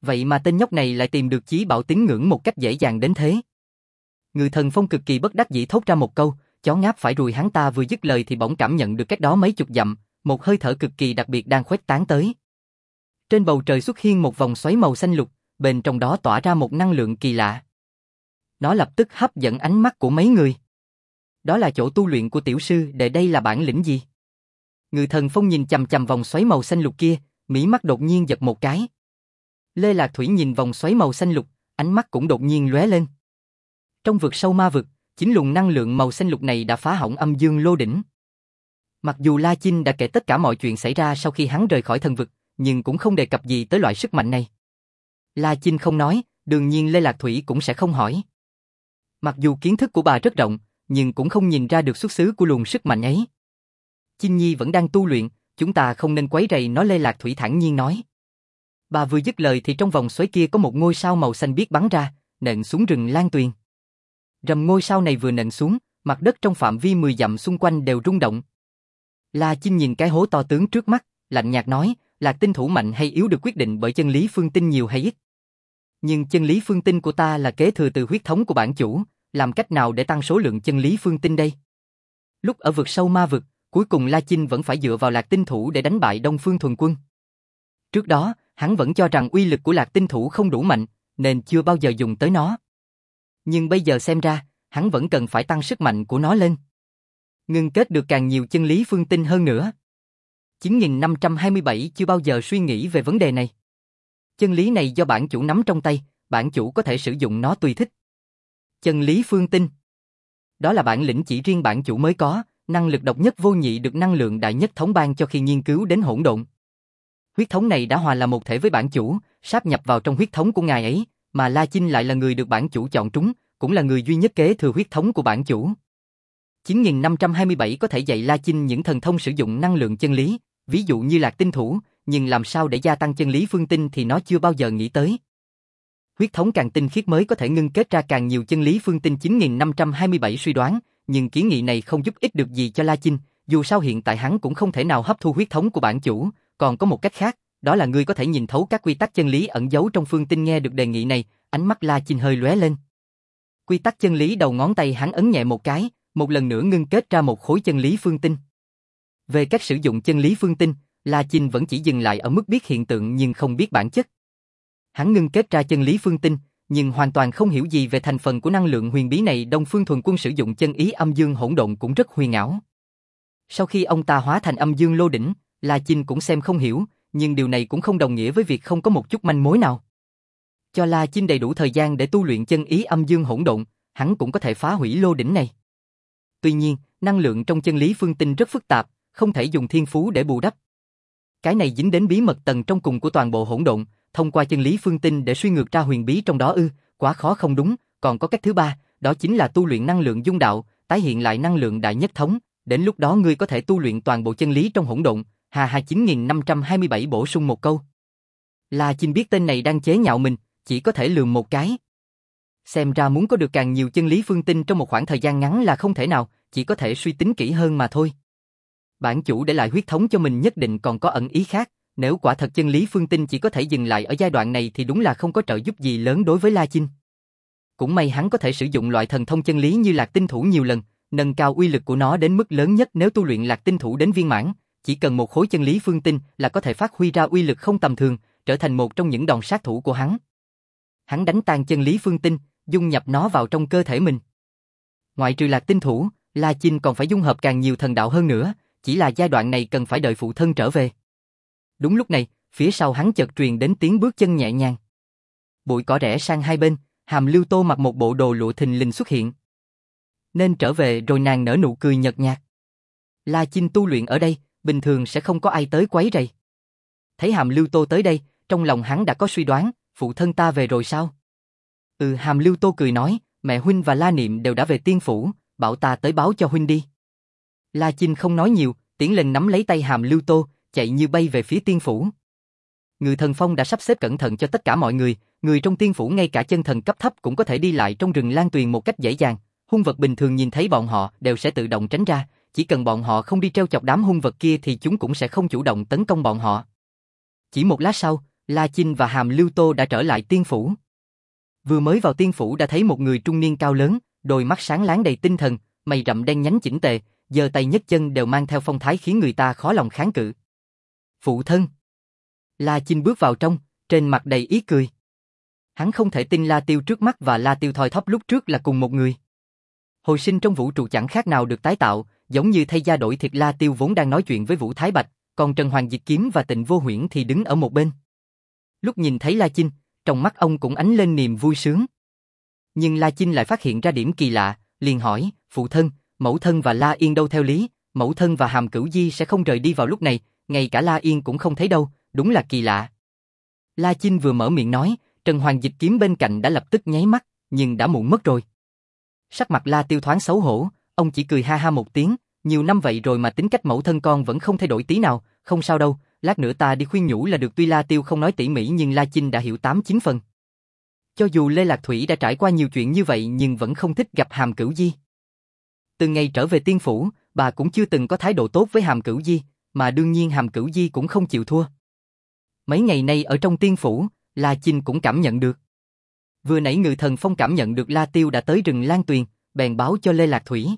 [SPEAKER 1] Vậy mà tên nhóc này lại tìm được chí bảo tín ngưỡng một cách dễ dàng đến thế. Ngự Thần Phong cực kỳ bất đắc dĩ thốt ra một câu, chó ngáp phải ruồi. Hắn ta vừa dứt lời thì bỗng cảm nhận được cách đó mấy chục dặm, một hơi thở cực kỳ đặc biệt đang khuếch tán tới. Trên bầu trời xuất hiện một vòng xoáy màu xanh lục, bên trong đó tỏa ra một năng lượng kỳ lạ. Nó lập tức hấp dẫn ánh mắt của mấy người. Đó là chỗ tu luyện của tiểu sư đệ, đây là bản lĩnh gì? Ngự Thần Phong nhìn chằm chằm vòng xoáy màu xanh lục kia, mí mắt đột nhiên giật một cái. Lê Lạc Thủy nhìn vòng xoáy màu xanh lục, ánh mắt cũng đột nhiên lóe lên. Trong vực sâu ma vực, chính luồng năng lượng màu xanh lục này đã phá hỏng âm dương lô đỉnh. Mặc dù La Chinh đã kể tất cả mọi chuyện xảy ra sau khi hắn rời khỏi thần vực, nhưng cũng không đề cập gì tới loại sức mạnh này. La Chinh không nói, đương nhiên Lê Lạc Thủy cũng sẽ không hỏi. Mặc dù kiến thức của bà rất rộng, nhưng cũng không nhìn ra được xuất xứ của luồng sức mạnh ấy. Chinh Nhi vẫn đang tu luyện, chúng ta không nên quấy rầy nó, Lê Lạc Thủy thản nhiên nói. Bà vừa dứt lời thì trong vòng xoáy kia có một ngôi sao màu xanh biếc bắn ra, nện xuống rừng Lan Tuyền. Rầm, ngôi sao này vừa nện xuống, mặt đất trong phạm vi 10 dặm xung quanh đều rung động. La Chinh nhìn cái hố to tướng trước mắt, lạnh nhạt nói, Lạc tinh thủ mạnh hay yếu được quyết định bởi chân lý phương tinh nhiều hay ít. Nhưng chân lý phương tinh của ta là kế thừa từ huyết thống của bản chủ, làm cách nào để tăng số lượng chân lý phương tinh đây? Lúc ở vực sâu ma vực, cuối cùng La Chinh vẫn phải dựa vào Lạc tinh thủ để đánh bại Đông Phương Thuần Quân. Trước đó, hắn vẫn cho rằng uy lực của Lạc tinh thủ không đủ mạnh, nên chưa bao giờ dùng tới nó. Nhưng bây giờ xem ra, hắn vẫn cần phải tăng sức mạnh của nó lên. Ngưng kết được càng nhiều chân lý phương tinh hơn nữa. 9527 chưa bao giờ suy nghĩ về vấn đề này. Chân lý này do bản chủ nắm trong tay, bản chủ có thể sử dụng nó tùy thích. Chân lý phương tinh. Đó là bản lĩnh chỉ riêng bản chủ mới có, năng lực độc nhất vô nhị được năng lượng đại nhất thống ban cho khi nghiên cứu đến hỗn độn. Huyết thống này đã hòa là một thể với bản chủ, sáp nhập vào trong huyết thống của ngài ấy, mà La Chinh lại là người được bản chủ chọn trúng, cũng là người duy nhất kế thừa huyết thống của bản chủ. 9527 có thể dạy La Chinh những thần thông sử dụng năng lượng chân lý, ví dụ như Lạc tinh thủ, nhưng làm sao để gia tăng chân lý phương tinh thì nó chưa bao giờ nghĩ tới. Huyết thống càng tinh khiết mới có thể ngưng kết ra càng nhiều chân lý phương tinh. 9527 suy đoán, nhưng kiến nghị này không giúp ích được gì cho La Chinh, dù sao hiện tại hắn cũng không thể nào hấp thu huyết thống của bản chủ, còn có một cách khác, đó là ngươi có thể nhìn thấu các quy tắc chân lý ẩn giấu trong phương tinh. Nghe được đề nghị này, ánh mắt La Chinh hơi lóe lên. Quy tắc chân lý đầu ngón tay hắn ấn nhẹ một cái, một lần nữa ngưng kết ra một khối chân lý phương tinh. Về cách sử dụng chân lý phương tinh, La Chinh vẫn chỉ dừng lại ở mức biết hiện tượng nhưng không biết bản chất. Hắn ngưng kết ra chân lý phương tinh, nhưng hoàn toàn không hiểu gì về thành phần của năng lượng huyền bí này. Đông Phương Thuần Quân sử dụng chân ý âm dương hỗn độn cũng rất huyền ảo. Sau khi ông ta hóa thành âm dương lô đỉnh, La Chinh cũng xem không hiểu, nhưng điều này cũng không đồng nghĩa với việc không có một chút manh mối nào. Cho La Chinh đầy đủ thời gian để tu luyện chân ý âm dương hỗn độn, hắn cũng có thể phá hủy lô đỉnh này. Tuy nhiên, năng lượng trong chân lý phương tinh rất phức tạp, không thể dùng thiên phú để bù đắp. Cái này dính đến bí mật tầng trong cùng của toàn bộ hỗn độn, thông qua chân lý phương tinh để suy ngược ra huyền bí trong đó quá khó không đúng, còn có cách thứ ba, đó chính là tu luyện năng lượng dung đạo, tái hiện lại năng lượng đại nhất thống, đến lúc đó ngươi có thể tu luyện toàn bộ chân lý trong hỗn độn. 9527 bổ sung một câu. La Chinh biết tên này đang chế nhạo mình, chỉ có thể lườm một cái. Xem ra muốn có được càng nhiều chân lý phương tinh trong một khoảng thời gian ngắn là không thể nào, chỉ có thể suy tính kỹ hơn mà thôi. Bản chủ để lại huyết thống cho mình nhất định còn có ẩn ý khác, nếu quả thật chân lý phương tinh chỉ có thể dừng lại ở giai đoạn này thì đúng là không có trợ giúp gì lớn đối với La Chinh. Cũng may hắn có thể sử dụng loại thần thông chân lý như Lạc tinh thủ nhiều lần, nâng cao uy lực của nó đến mức lớn nhất. Nếu tu luyện Lạc tinh thủ đến viên mãn, chỉ cần một khối chân lý phương tinh là có thể phát huy ra uy lực không tầm thường, trở thành một trong những đòn sát thủ của hắn. Hắn đánh tan chân lý phương tinh, dung nhập nó vào trong cơ thể mình. Ngoại trừ Lạc tinh thủ, La Chinh còn phải dung hợp càng nhiều thần đạo hơn nữa, chỉ là giai đoạn này cần phải đợi phụ thân trở về. Đúng lúc này, phía sau hắn chợt truyền đến tiếng bước chân nhẹ nhàng. Bụi cỏ rẽ sang hai bên, Hàm Lưu Tô mặc một bộ đồ lụa thình lình xuất hiện. Nên trở về rồi, nàng nở nụ cười nhợt nhạt. La Chinh tu luyện ở đây, bình thường sẽ không có ai tới quấy rầy. Thấy Hàm Lưu Tô tới đây, trong lòng hắn đã có suy đoán, phụ thân ta về rồi sao? Hàm Lưu Tô cười nói, mẹ huynh và La Niệm đều đã về tiên phủ, bảo ta tới báo cho huynh đi. La Chinh không nói nhiều, tiến lên nắm lấy tay Hàm Lưu Tô, chạy như bay về phía tiên phủ. Ngự Thần Phong đã sắp xếp cẩn thận cho tất cả mọi người, người trong tiên phủ ngay cả chân thần cấp thấp cũng có thể đi lại trong rừng Lan Tuyền một cách dễ dàng. Hung vật bình thường nhìn thấy bọn họ đều sẽ tự động tránh ra, chỉ cần bọn họ không đi trêu chọc đám hung vật kia thì chúng cũng sẽ không chủ động tấn công bọn họ. Chỉ một lát sau, La Chinh và Hàm Lưu Tô đã trở lại tiên phủ. Vừa mới vào tiên phủ đã thấy một người trung niên cao lớn, đôi mắt sáng láng đầy tinh thần, mày rậm đen nhánh chỉnh tề, giơ tay nhấc chân đều mang theo phong thái khiến người ta khó lòng kháng cự. Phụ thân. La Chinh bước vào trong, trên mặt đầy ý cười. Hắn không thể tin La Tiêu trước mắt và La Tiêu thoi thóp lúc trước là cùng một người. Hồi sinh trong vũ trụ chẳng khác nào được tái tạo, giống như thay da đổi thịt. La Tiêu vốn đang nói chuyện với Vũ Thái Bạch, còn Trần Hoàng Dịch Kiếm và Tịnh Vô Huyễn thì đứng ở một bên. Lúc nhìn thấy La Chinh, trong mắt ông cũng ánh lên niềm vui sướng. Nhưng La Chinh lại phát hiện ra điểm kỳ lạ, liền hỏi, phụ thân, mẫu thân và La Yên đâu? Theo lý, mẫu thân và Hàm Cửu Di sẽ không rời đi vào lúc này, ngay cả La Yên cũng không thấy đâu, đúng là kỳ lạ. La Chinh vừa mở miệng nói, Trần Hoàng Dịch Kiếm bên cạnh đã lập tức nháy mắt, nhưng đã muộn mất rồi. Sắc mặt La Tiêu thoáng xấu hổ, ông chỉ cười ha ha một tiếng, nhiều năm vậy rồi mà tính cách mẫu thân con vẫn không thay đổi tí nào, không sao đâu, lát nữa ta đi khuyên nhủ là được. Tuy La Tiêu không nói tỉ mỉ nhưng La Chinh đã hiểu 8-9 phần. Cho dù Lê Lạc Thủy đã trải qua nhiều chuyện như vậy nhưng vẫn không thích gặp Hàm Cửu Di. Từ ngày trở về tiên phủ, bà cũng chưa từng có thái độ tốt với Hàm Cửu Di, mà đương nhiên Hàm Cửu Di cũng không chịu thua. Mấy ngày nay ở trong tiên phủ, La Chinh cũng cảm nhận được. Vừa nãy Ngự Thần Phong cảm nhận được La Tiêu đã tới rừng Lan Tuyền, bèn báo cho Lê Lạc Thủy.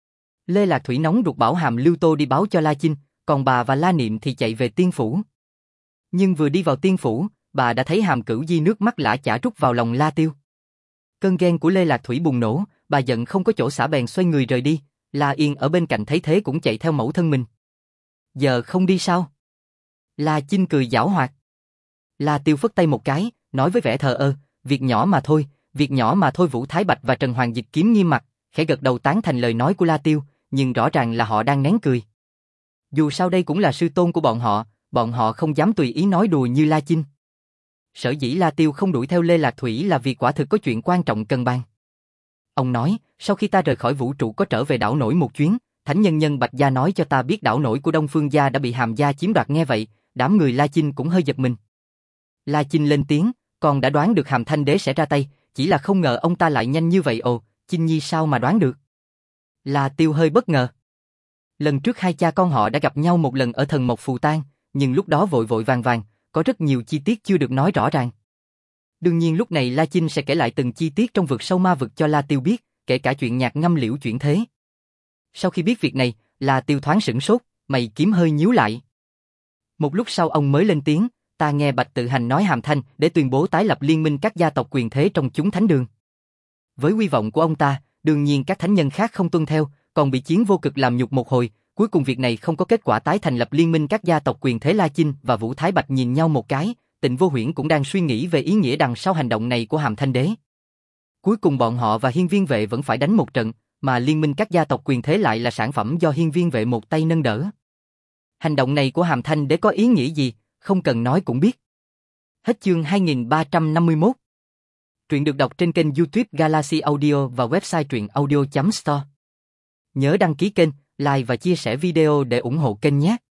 [SPEAKER 1] Lê Lạc Thủy nóng ruột bảo Hàm Lưu Tô đi báo cho La Chinh, còn bà và La Niệm thì chạy về tiên phủ. Nhưng vừa đi vào tiên phủ, bà đã thấy Hàm Cửu Di nước mắt lã chã rút vào lòng La Tiêu. Cơn ghen của Lê Lạc Thủy bùng nổ, bà giận không có chỗ xả bèn xoay người rời đi. La Yên ở bên cạnh thấy thế cũng chạy theo mẫu thân mình. Giờ không đi sao? La Chinh cười giảo hoạt. La Tiêu phất tay một cái, nói với vẻ thờ ơ, việc nhỏ mà thôi, việc nhỏ mà thôi. Vũ Thái Bạch và Trần Hoàng Dịch Kiếm nghiêm mặt, khẽ gật đầu tán thành lời nói của La Tiêu, nhưng rõ ràng là họ đang nén cười. Dù sao đây cũng là sư tôn của bọn họ không dám tùy ý nói đùa như La Chinh. Sở dĩ La Tiêu không đuổi theo Lê Lạc Thủy là vì quả thực có chuyện quan trọng cần bàn. Ông nói, sau khi ta rời khỏi vũ trụ có trở về đảo nổi một chuyến, Thánh Nhân Nhân Bạch Gia nói cho ta biết đảo nổi của Đông Phương Gia đã bị Hàm Gia chiếm đoạt. Nghe vậy, đám người La Chinh cũng hơi giật mình. La Chinh lên tiếng, con đã đoán được Hàm Thanh Đế sẽ ra tay, chỉ là không ngờ ông ta lại nhanh như vậy. Ồ, Chinh Nhi sao mà đoán được? La Tiêu hơi bất ngờ. Lần trước hai cha con họ đã gặp nhau một lần ở Thần Mộc Phù Tang, nhưng lúc đó vội vội vàng, có rất nhiều chi tiết chưa được nói rõ ràng. Đương nhiên lúc này La Chinh sẽ kể lại từng chi tiết trong vực sâu ma vực cho La Tiêu biết, kể cả chuyện nhạc ngâm liễu chuyển thế. Sau khi biết việc này, La Tiêu thoáng sửng sốt, mày kiếm hơi nhíu lại. Một lúc sau ông mới lên tiếng, ta nghe Bạch Tự Hành nói Hàm Thanh để tuyên bố tái lập liên minh các gia tộc quyền thế trong chúng thánh đường. Với uy vọng của ông ta, đương nhiên các thánh nhân khác không tuân theo, còn bị Chiến Vô Cực làm nhục một hồi, cuối cùng việc này không có kết quả tái thành lập liên minh các gia tộc quyền thế. La Chinh và Vũ Thái Bạch nhìn nhau một cái, Tịnh Vô Huyễn cũng đang suy nghĩ về ý nghĩa đằng sau hành động này của Hàm Thanh Đế. Cuối cùng bọn họ và Hiên Viên Vệ vẫn phải đánh một trận, mà liên minh các gia tộc quyền thế lại là sản phẩm do Hiên Viên Vệ một tay nâng đỡ. Hành động này của Hàm Thanh Đế có ý nghĩa gì, không cần nói cũng biết. Hết chương 2351. Truyện được đọc trên kênh YouTube Galaxy Audio và website truyệnaudio.store. Nhớ đăng ký kênh, like và chia sẻ video để ủng hộ kênh nhé.